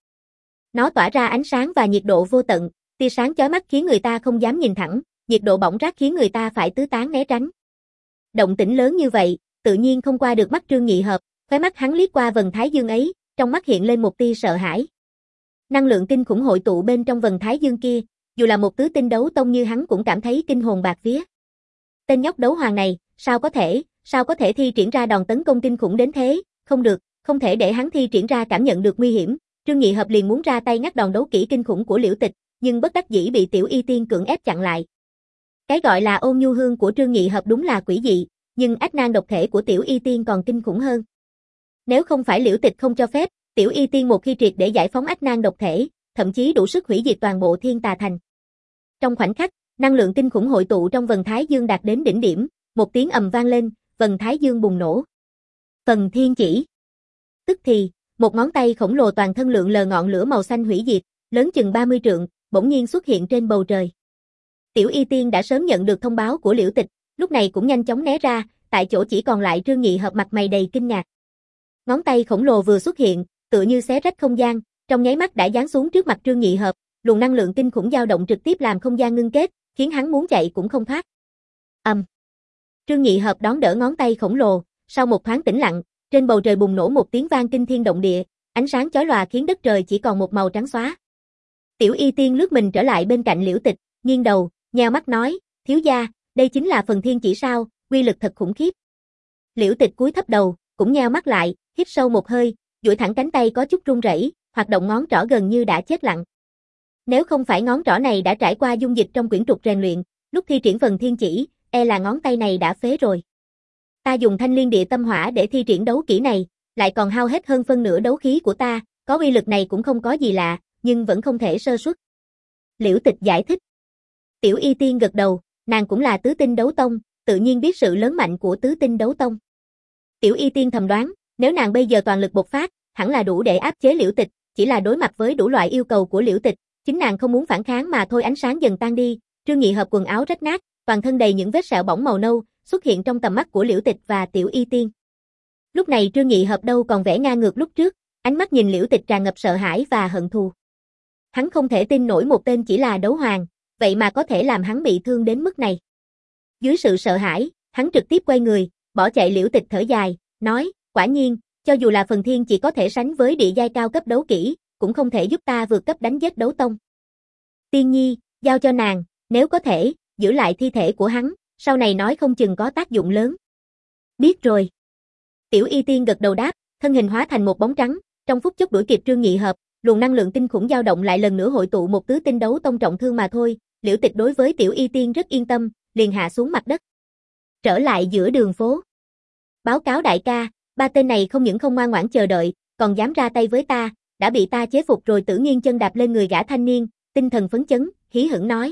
Nó tỏa ra ánh sáng và nhiệt độ vô tận, tia sáng chói mắt khiến người ta không dám nhìn thẳng, nhiệt độ bỏng rát khiến người ta phải tứ tán né tránh. Động tĩnh lớn như vậy, tự nhiên không qua được mắt Trương Nhị Hợp, khóe mắt hắn liếc qua vầng thái dương ấy, trong mắt hiện lên một tia sợ hãi. Năng lượng kinh khủng hội tụ bên trong vầng thái dương kia, dù là một tứ tinh đấu tông như hắn cũng cảm thấy kinh hồn bạt vía. Tên nhóc đấu hoàng này, sao có thể, sao có thể thi triển ra đòn tấn công kinh khủng đến thế, không được, không thể để hắn thi triển ra cảm nhận được nguy hiểm. Trương Nhị Hợp liền muốn ra tay ngắt đòn đấu kỹ kinh khủng của Liễu Tịch, nhưng bất đắc dĩ bị Tiểu Y Tiên cưỡng ép chặn lại. Cái gọi là Ôn Nhu Hương của Trương Nhị Hợp đúng là quỷ dị, nhưng ách nan độc thể của Tiểu Y Tiên còn kinh khủng hơn. Nếu không phải Liễu Tịch không cho phép, Tiểu Y Tiên một khi triệt để giải phóng ách nan độc thể, thậm chí đủ sức hủy diệt toàn bộ Thiên Tà Thành. Trong khoảnh khắc, năng lượng kinh khủng hội tụ trong vầng thái dương đạt đến đỉnh điểm, một tiếng ầm vang lên, vầng thái dương bùng nổ. Phần thiên chỉ. Tức thì, một ngón tay khổng lồ toàn thân lượng lờ ngọn lửa màu xanh hủy diệt, lớn chừng ba mươi trượng, bỗng nhiên xuất hiện trên bầu trời. Tiểu Y Tiên đã sớm nhận được thông báo của Liễu Tịch, lúc này cũng nhanh chóng né ra, tại chỗ chỉ còn lại Trương Nhị Hợp mặt mày đầy kinh ngạc. Ngón tay khổng lồ vừa xuất hiện, tựa như xé rách không gian, trong nháy mắt đã giáng xuống trước mặt Trương Nhị Hợp, luồng năng lượng kinh khủng dao động trực tiếp làm không gian ngưng kết, khiến hắn muốn chạy cũng không thoát. Ầm. Um. Trương Nhị Hợp đón đỡ ngón tay khổng lồ, sau một thoáng tĩnh lặng, trên bầu trời bùng nổ một tiếng vang kinh thiên động địa, ánh sáng chói lòa khiến đất trời chỉ còn một màu trắng xóa. Tiểu Y Tiên lướt mình trở lại bên cạnh Liễu Tịch, nghiêng đầu, nheo mắt nói, thiếu gia, đây chính là phần thiên chỉ sao, uy lực thật khủng khiếp. Liễu Tịch cúi thấp đầu, cũng nheo mắt lại, hít sâu một hơi, duỗi thẳng cánh tay có chút run rẩy, hoạt động ngón trỏ gần như đã chết lặng. Nếu không phải ngón trỏ này đã trải qua dung dịch trong quyển trục rèn luyện, lúc thi triển phần thiên chỉ, e là ngón tay này đã phế rồi. Ta dùng thanh liên địa tâm hỏa để thi triển đấu kỹ này, lại còn hao hết hơn phân nửa đấu khí của ta, có uy lực này cũng không có gì lạ, nhưng vẫn không thể sơ suất. Liễu Tịch giải thích. Tiểu Y Tiên gật đầu, nàng cũng là tứ tinh đấu tông, tự nhiên biết sự lớn mạnh của tứ tinh đấu tông. Tiểu Y Tiên thầm đoán, nếu nàng bây giờ toàn lực bộc phát, hẳn là đủ để áp chế Liễu Tịch, chỉ là đối mặt với đủ loại yêu cầu của Liễu Tịch, chính nàng không muốn phản kháng mà thôi. Ánh sáng dần tan đi, Trương Nghị Hợp quần áo rách nát, toàn thân đầy những vết sẹo bỏng màu nâu, xuất hiện trong tầm mắt của Liễu Tịch và Tiểu Y Tiên. Lúc này Trương Nghị Hợp đâu còn vẻ ngang ngược lúc trước, ánh mắt nhìn Liễu Tịch tràn ngập sợ hãi và hận thù. Hắn không thể tin nổi một tên chỉ là đấu hoàng, vậy mà có thể làm hắn bị thương đến mức này. Dưới sự sợ hãi, hắn trực tiếp quay người, bỏ chạy. Liễu Tịch thở dài, nói, quả nhiên, cho dù là phần thiên chỉ có thể sánh với địa giai cao cấp đấu kỹ, cũng không thể giúp ta vượt cấp đánh giết đấu tông. Tiên Nhi, giao cho nàng, nếu có thể, giữ lại thi thể của hắn, sau này nói không chừng có tác dụng lớn. Biết rồi. Tiểu Y Tiên gật đầu đáp, thân hình hóa thành một bóng trắng, trong phút chốc đuổi kịp Trương Nghị Hợp, luồng năng lượng kinh khủng dao động lại lần nữa hội tụ một tứ tinh đấu tông trọng thương mà thôi. Liễu Tịch đối với Tiểu Y Tiên rất yên tâm, liền hạ xuống mặt đất. Trở lại giữa đường phố. Báo cáo đại ca, ba tên này không những không ngoan ngoãn chờ đợi, còn dám ra tay với ta, đã bị ta chế phục rồi. Tử Nghiên chân đạp lên người gã thanh niên, tinh thần phấn chấn, hí hửng nói.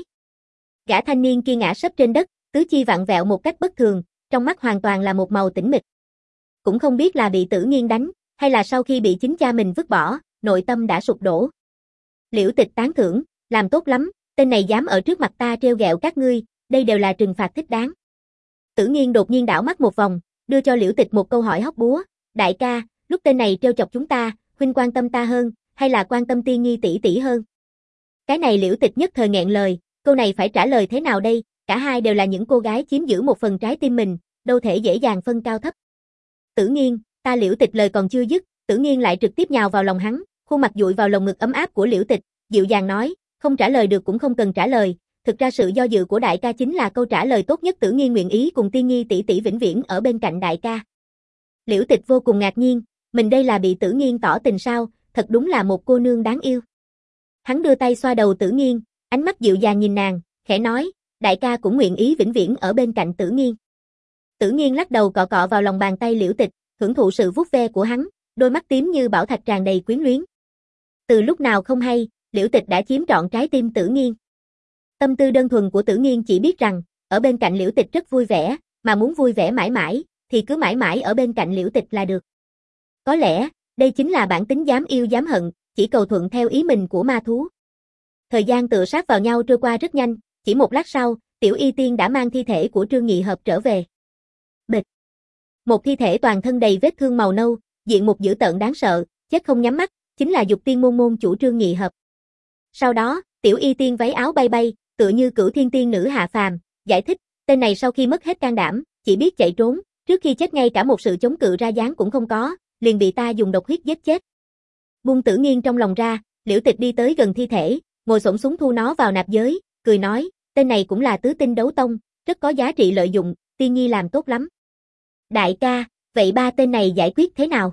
Gã thanh niên kia ngã sấp trên đất, tứ chi vặn vẹo một cách bất thường, trong mắt hoàn toàn là một màu tĩnh mịch. Cũng không biết là bị Tử Nghiên đánh, hay là sau khi bị chính cha mình vứt bỏ, nội tâm đã sụp đổ. Liễu Tịch tán thưởng, làm tốt lắm, tên này dám ở trước mặt ta trêu ghẹo các ngươi, đây đều là trừng phạt thích đáng. Tử Nghiên đột nhiên đảo mắt một vòng, đưa cho Liễu Tịch một câu hỏi hóc búa, đại ca, lúc tên này trêu chọc chúng ta, huynh quan tâm ta hơn, hay là quan tâm Tiên Nhi tỷ tỷ hơn? Cái này Liễu Tịch nhất thời nghẹn lời, câu này phải trả lời thế nào đây, cả hai đều là những cô gái chiếm giữ một phần trái tim mình, đâu thể dễ dàng phân cao thấp. Tử Nghiên, ta Liễu Tịch lời còn chưa dứt, Tử Nghiên lại trực tiếp nhào vào lòng hắn, khuôn mặt dụi vào lồng ngực ấm áp của Liễu Tịch, dịu dàng nói, không trả lời được cũng không cần trả lời, thực ra sự do dự của đại ca chính là câu trả lời tốt nhất. Tử Nghiên nguyện ý cùng Tiên Nhi tỷ tỷ vĩnh viễn ở bên cạnh đại ca. Liễu Tịch vô cùng ngạc nhiên, mình đây là bị Tử Nghiên tỏ tình sao, thật đúng là một cô nương đáng yêu. Hắn đưa tay xoa đầu Tử Nghiên, ánh mắt dịu dàng nhìn nàng, khẽ nói, đại ca cũng nguyện ý vĩnh viễn ở bên cạnh Tử Nghiên. Tử Nghiên lắc đầu cọ cọ vào lòng bàn tay Liễu Tịch, hưởng thụ sự vuốt ve của hắn, đôi mắt tím như bảo thạch tràn đầy quyến luyến. Từ lúc nào không hay, Liễu Tịch đã chiếm trọn trái tim Tử Nghiên. Tâm tư đơn thuần của Tử Nghiên chỉ biết rằng, ở bên cạnh Liễu Tịch rất vui vẻ, mà muốn vui vẻ mãi mãi, thì cứ mãi mãi ở bên cạnh Liễu Tịch là được. Có lẽ, đây chính là bản tính dám yêu dám hận, chỉ cầu thuận theo ý mình của ma thú. Thời gian tựa sát vào nhau trôi qua rất nhanh, chỉ một lát sau, Tiểu Y Tiên đã mang thi thể của Trương Nghị Hợp trở về. Bịch. Một thi thể toàn thân đầy vết thương màu nâu, diện mục dữ tợn đáng sợ, chết không nhắm mắt, chính là Dục Tiên môn môn chủ Trương Nghị Hợp. Sau đó, Tiểu Y Tiên váy áo bay bay, tựa như cửu thiên tiên nữ hạ phàm, giải thích, tên này sau khi mất hết can đảm, chỉ biết chạy trốn, trước khi chết ngay cả một sự chống cự ra dáng cũng không có, liền bị ta dùng độc huyết giết chết. Buông Tử Nghiên trong lòng ra, Liễu Tịch đi tới gần thi thể, ngồi xổm xuống thu nó vào nạp giới, cười nói, tên này cũng là tứ tinh đấu tông, rất có giá trị lợi dụng, Tiên Nhi làm tốt lắm. Đại ca, vậy ba tên này giải quyết thế nào?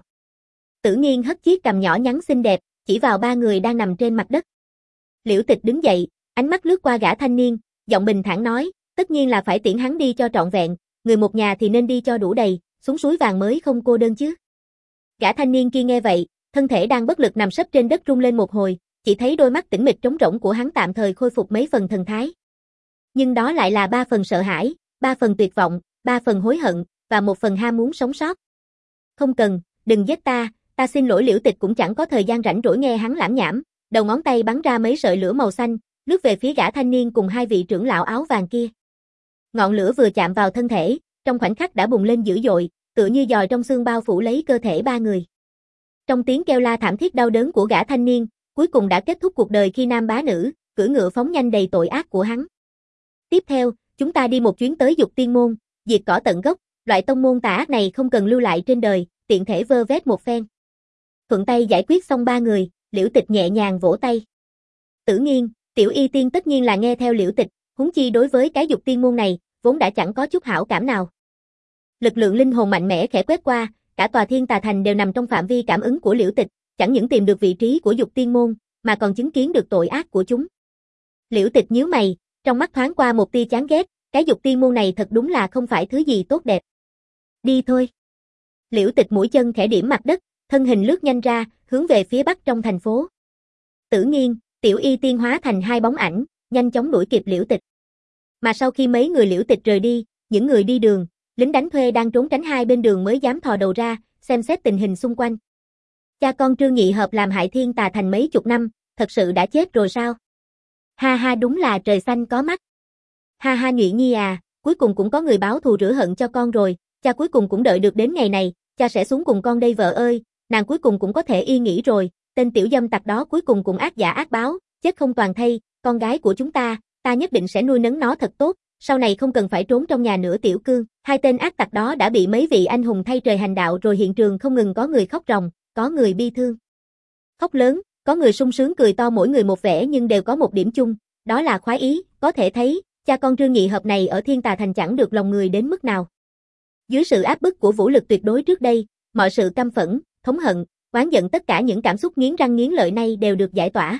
Tử Nghiên hất chiếc cằm nhỏ nhắn xinh đẹp, chỉ vào ba người đang nằm trên mặt đất. Liễu Tịch đứng dậy, ánh mắt lướt qua gã thanh niên, giọng bình thản nói, tất nhiên là phải tiễn hắn đi cho trọn vẹn, người một nhà thì nên đi cho đủ đầy, xuống suối vàng mới không cô đơn chứ. Gã thanh niên kia nghe vậy, thân thể đang bất lực nằm sấp trên đất rung lên một hồi, chỉ thấy đôi mắt tĩnh mịch trống rỗng của hắn tạm thời khôi phục mấy phần thần thái. Nhưng đó lại là ba phần sợ hãi, ba phần tuyệt vọng, ba phần hối hận, và một phần ham muốn sống sót. Không cần, đừng giết ta, ta xin lỗi. Liễu Tịch cũng chẳng có thời gian rảnh rỗi nghe hắn lảm nhảm, đầu ngón tay bắn ra mấy sợi lửa màu xanh, lướt về phía gã thanh niên cùng hai vị trưởng lão áo vàng kia. Ngọn lửa vừa chạm vào thân thể, trong khoảnh khắc đã bùng lên dữ dội, tựa như giòi trong xương bao phủ lấy cơ thể ba người. Trong tiếng kêu la thảm thiết đau đớn của gã thanh niên, cuối cùng đã kết thúc cuộc đời khi nam bá nữ, cưỡi ngựa phóng nhanh đầy tội ác của hắn. Tiếp theo, chúng ta đi một chuyến tới Dục Tiên môn, diệt cỏ tận gốc, loại tông môn tà ác này không cần lưu lại trên đời, tiện thể vơ vét một phen. Thuận tay giải quyết xong ba người, Liễu Tịch nhẹ nhàng vỗ tay. Tử Nghiên, Tiểu Y Tiên tất nhiên là nghe theo Liễu Tịch, huống chi đối với cái Dục Tiên môn này, vốn đã chẳng có chút hảo cảm nào. Lực lượng linh hồn mạnh mẽ khẽ quét qua, cả tòa Thiên Tà Thành đều nằm trong phạm vi cảm ứng của Liễu Tịch, chẳng những tìm được vị trí của Dục Tiên môn, mà còn chứng kiến được tội ác của chúng. Liễu Tịch nhíu mày, trong mắt thoáng qua một tia chán ghét, cái Dục Tiên môn này thật đúng là không phải thứ gì tốt đẹp. Đi thôi. Liễu Tịch mũi chân khẽ điểm mặt đất, thân hình lướt nhanh ra, hướng về phía bắc trong thành phố. Tử Nghiên, Tiểu Y Tiên hóa thành hai bóng ảnh, nhanh chóng đuổi kịp Liễu Tịch. Mà sau khi mấy người Liễu Tịch rời đi, những người đi đường, lính đánh thuê đang trốn tránh hai bên đường mới dám thò đầu ra, xem xét tình hình xung quanh. Cha con Trương Nghị Hợp làm hại Thiên Tà Thành mấy chục năm, thật sự đã chết rồi sao? Ha ha, đúng là trời xanh có mắt. Ha ha Nhụy Nhi à, cuối cùng cũng có người báo thù rửa hận cho con rồi, cha cuối cùng cũng đợi được đến ngày này, cha sẽ xuống cùng con đây vợ ơi, nàng cuối cùng cũng có thể yên nghỉ rồi, tên tiểu dâm tặc đó cuối cùng cũng ác giả ác báo, chết không toàn thây, con gái của chúng ta, ta nhất định sẽ nuôi nấng nó thật tốt, sau này không cần phải trốn trong nhà nữa Tiểu Cương. Hai tên ác tặc đó đã bị mấy vị anh hùng thay trời hành đạo rồi, hiện trường không ngừng có người khóc ròng, có người bi thương, khóc lớn, có người sung sướng cười to, mỗi người một vẻ nhưng đều có một điểm chung, đó là khoái ý, có thể thấy, cha con Trương Nhị Hợp này ở Thiên Tà Thành chẳng được lòng người đến mức nào. Dưới sự áp bức của vũ lực tuyệt đối trước đây, mọi sự căm phẫn, thống hận, oán giận, tất cả những cảm xúc nghiến răng nghiến lợi này đều được giải tỏa.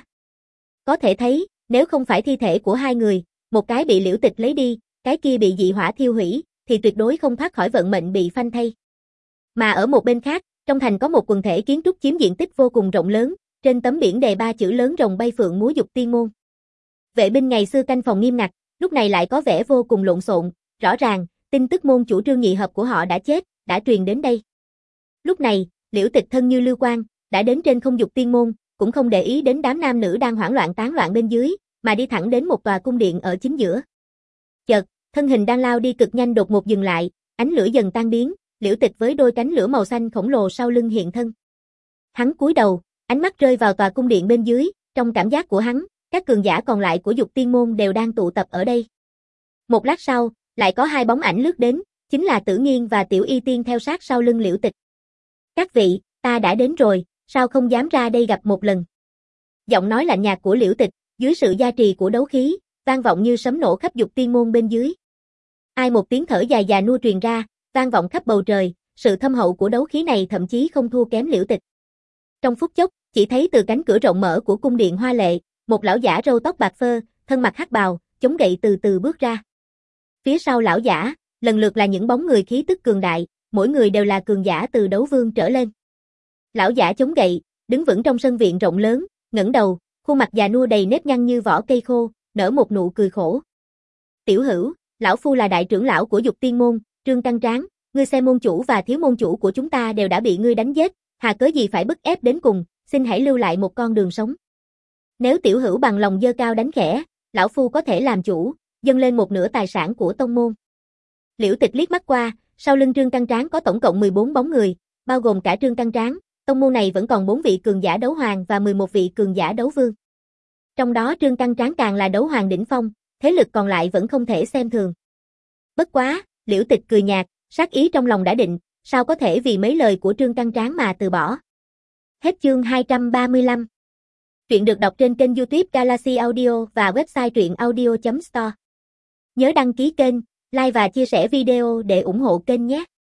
Có thể thấy, nếu không phải thi thể của hai người, một cái bị Liễu Tịch lấy đi, cái kia bị dị hỏa thiêu hủy, thì tuyệt đối không thoát khỏi vận mệnh bị phanh thây. Mà ở một bên khác, trong thành có một quần thể kiến trúc chiếm diện tích vô cùng rộng lớn, trên tấm biển đề ba chữ lớn rồng bay phượng múa Dục Tiên môn. Vệ binh ngày xưa canh phòng nghiêm ngặt, lúc này lại có vẻ vô cùng lộn xộn, rõ ràng, tin tức môn chủ Trương Nhị Hợp của họ đã chết, đã truyền đến đây. Lúc này, Liễu Tịch thân như lưu quang, đã đến trên không Dục Tiên môn, cũng không để ý đến đám nam nữ đang hoảng loạn tán loạn bên dưới, mà đi thẳng đến một tòa cung điện ở chính giữa. Chợt, thân hình đang lao đi cực nhanh đột ngột dừng lại, ánh lửa dần tan biến, Liễu Tịch với đôi cánh lửa màu xanh khổng lồ sau lưng hiện thân. Hắn cúi đầu, ánh mắt rơi vào tòa cung điện bên dưới, trong cảm giác của hắn, các cường giả còn lại của Dục Tiên môn đều đang tụ tập ở đây. Một lát sau, lại có hai bóng ảnh lướt đến, chính là Tử Nghiên và Tiểu Y Tiên theo sát sau lưng Liễu Tịch. Các vị, ta đã đến rồi, sao không dám ra đây gặp một lần? Giọng nói lạnh nhạt của Liễu Tịch, dưới sự gia trì của đấu khí, vang vọng như sấm nổ khắp Dục Tiên môn bên dưới. Ai một tiếng thở dài già nua truyền ra, vang vọng khắp bầu trời, sự thâm hậu của đấu khí này thậm chí không thua kém Liễu Tịch. Trong phút chốc, chỉ thấy từ cánh cửa rộng mở của cung điện hoa lệ, một lão giả râu tóc bạc phơ, thân mặc hắc bào, chống gậy từ từ bước ra. Phía sau lão giả, lần lượt là những bóng người khí tức cường đại, mỗi người đều là cường giả từ đấu vương trở lên. Lão giả chống gậy, đứng vững trong sân viện rộng lớn, ngẩng đầu, khuôn mặt già nua đầy nếp nhăn như vỏ cây khô, nở một nụ cười khổ. Tiểu Hữu, lão phu là đại trưởng lão của Dục Tiên môn, Trương Căng Tráng, ngươi xem môn chủ và thiếu môn chủ của chúng ta đều đã bị ngươi đánh giết, hà cớ gì phải bức ép đến cùng, xin hãy lưu lại một con đường sống. Nếu Tiểu Hữu bằng lòng giơ cao đánh khẽ, lão phu có thể làm chủ, dâng lên một nửa tài sản của tông môn. Liễu Tịch liếc mắt qua, sau lưng Trương Căng Tráng có tổng cộng mười bốn bóng người, bao gồm cả Trương Căng Tráng, tông môn này vẫn còn bốn vị cường giả đấu hoàng và mười một vị cường giả đấu vương. Trong đó Trương Căng Tráng càng là đấu hoàng đỉnh phong, thế lực còn lại vẫn không thể xem thường. Bất quá, Liễu Tịch cười nhạt, sát ý trong lòng đã định, sao có thể vì mấy lời của Trương Căng Tráng mà từ bỏ. Hết chương hai trăm ba mươi lăm. Truyện được đọc trên kênh YouTube Galaxy Audio và website truyện audio chấm store. Nhớ đăng ký kênh, like và chia sẻ video để ủng hộ kênh nhé.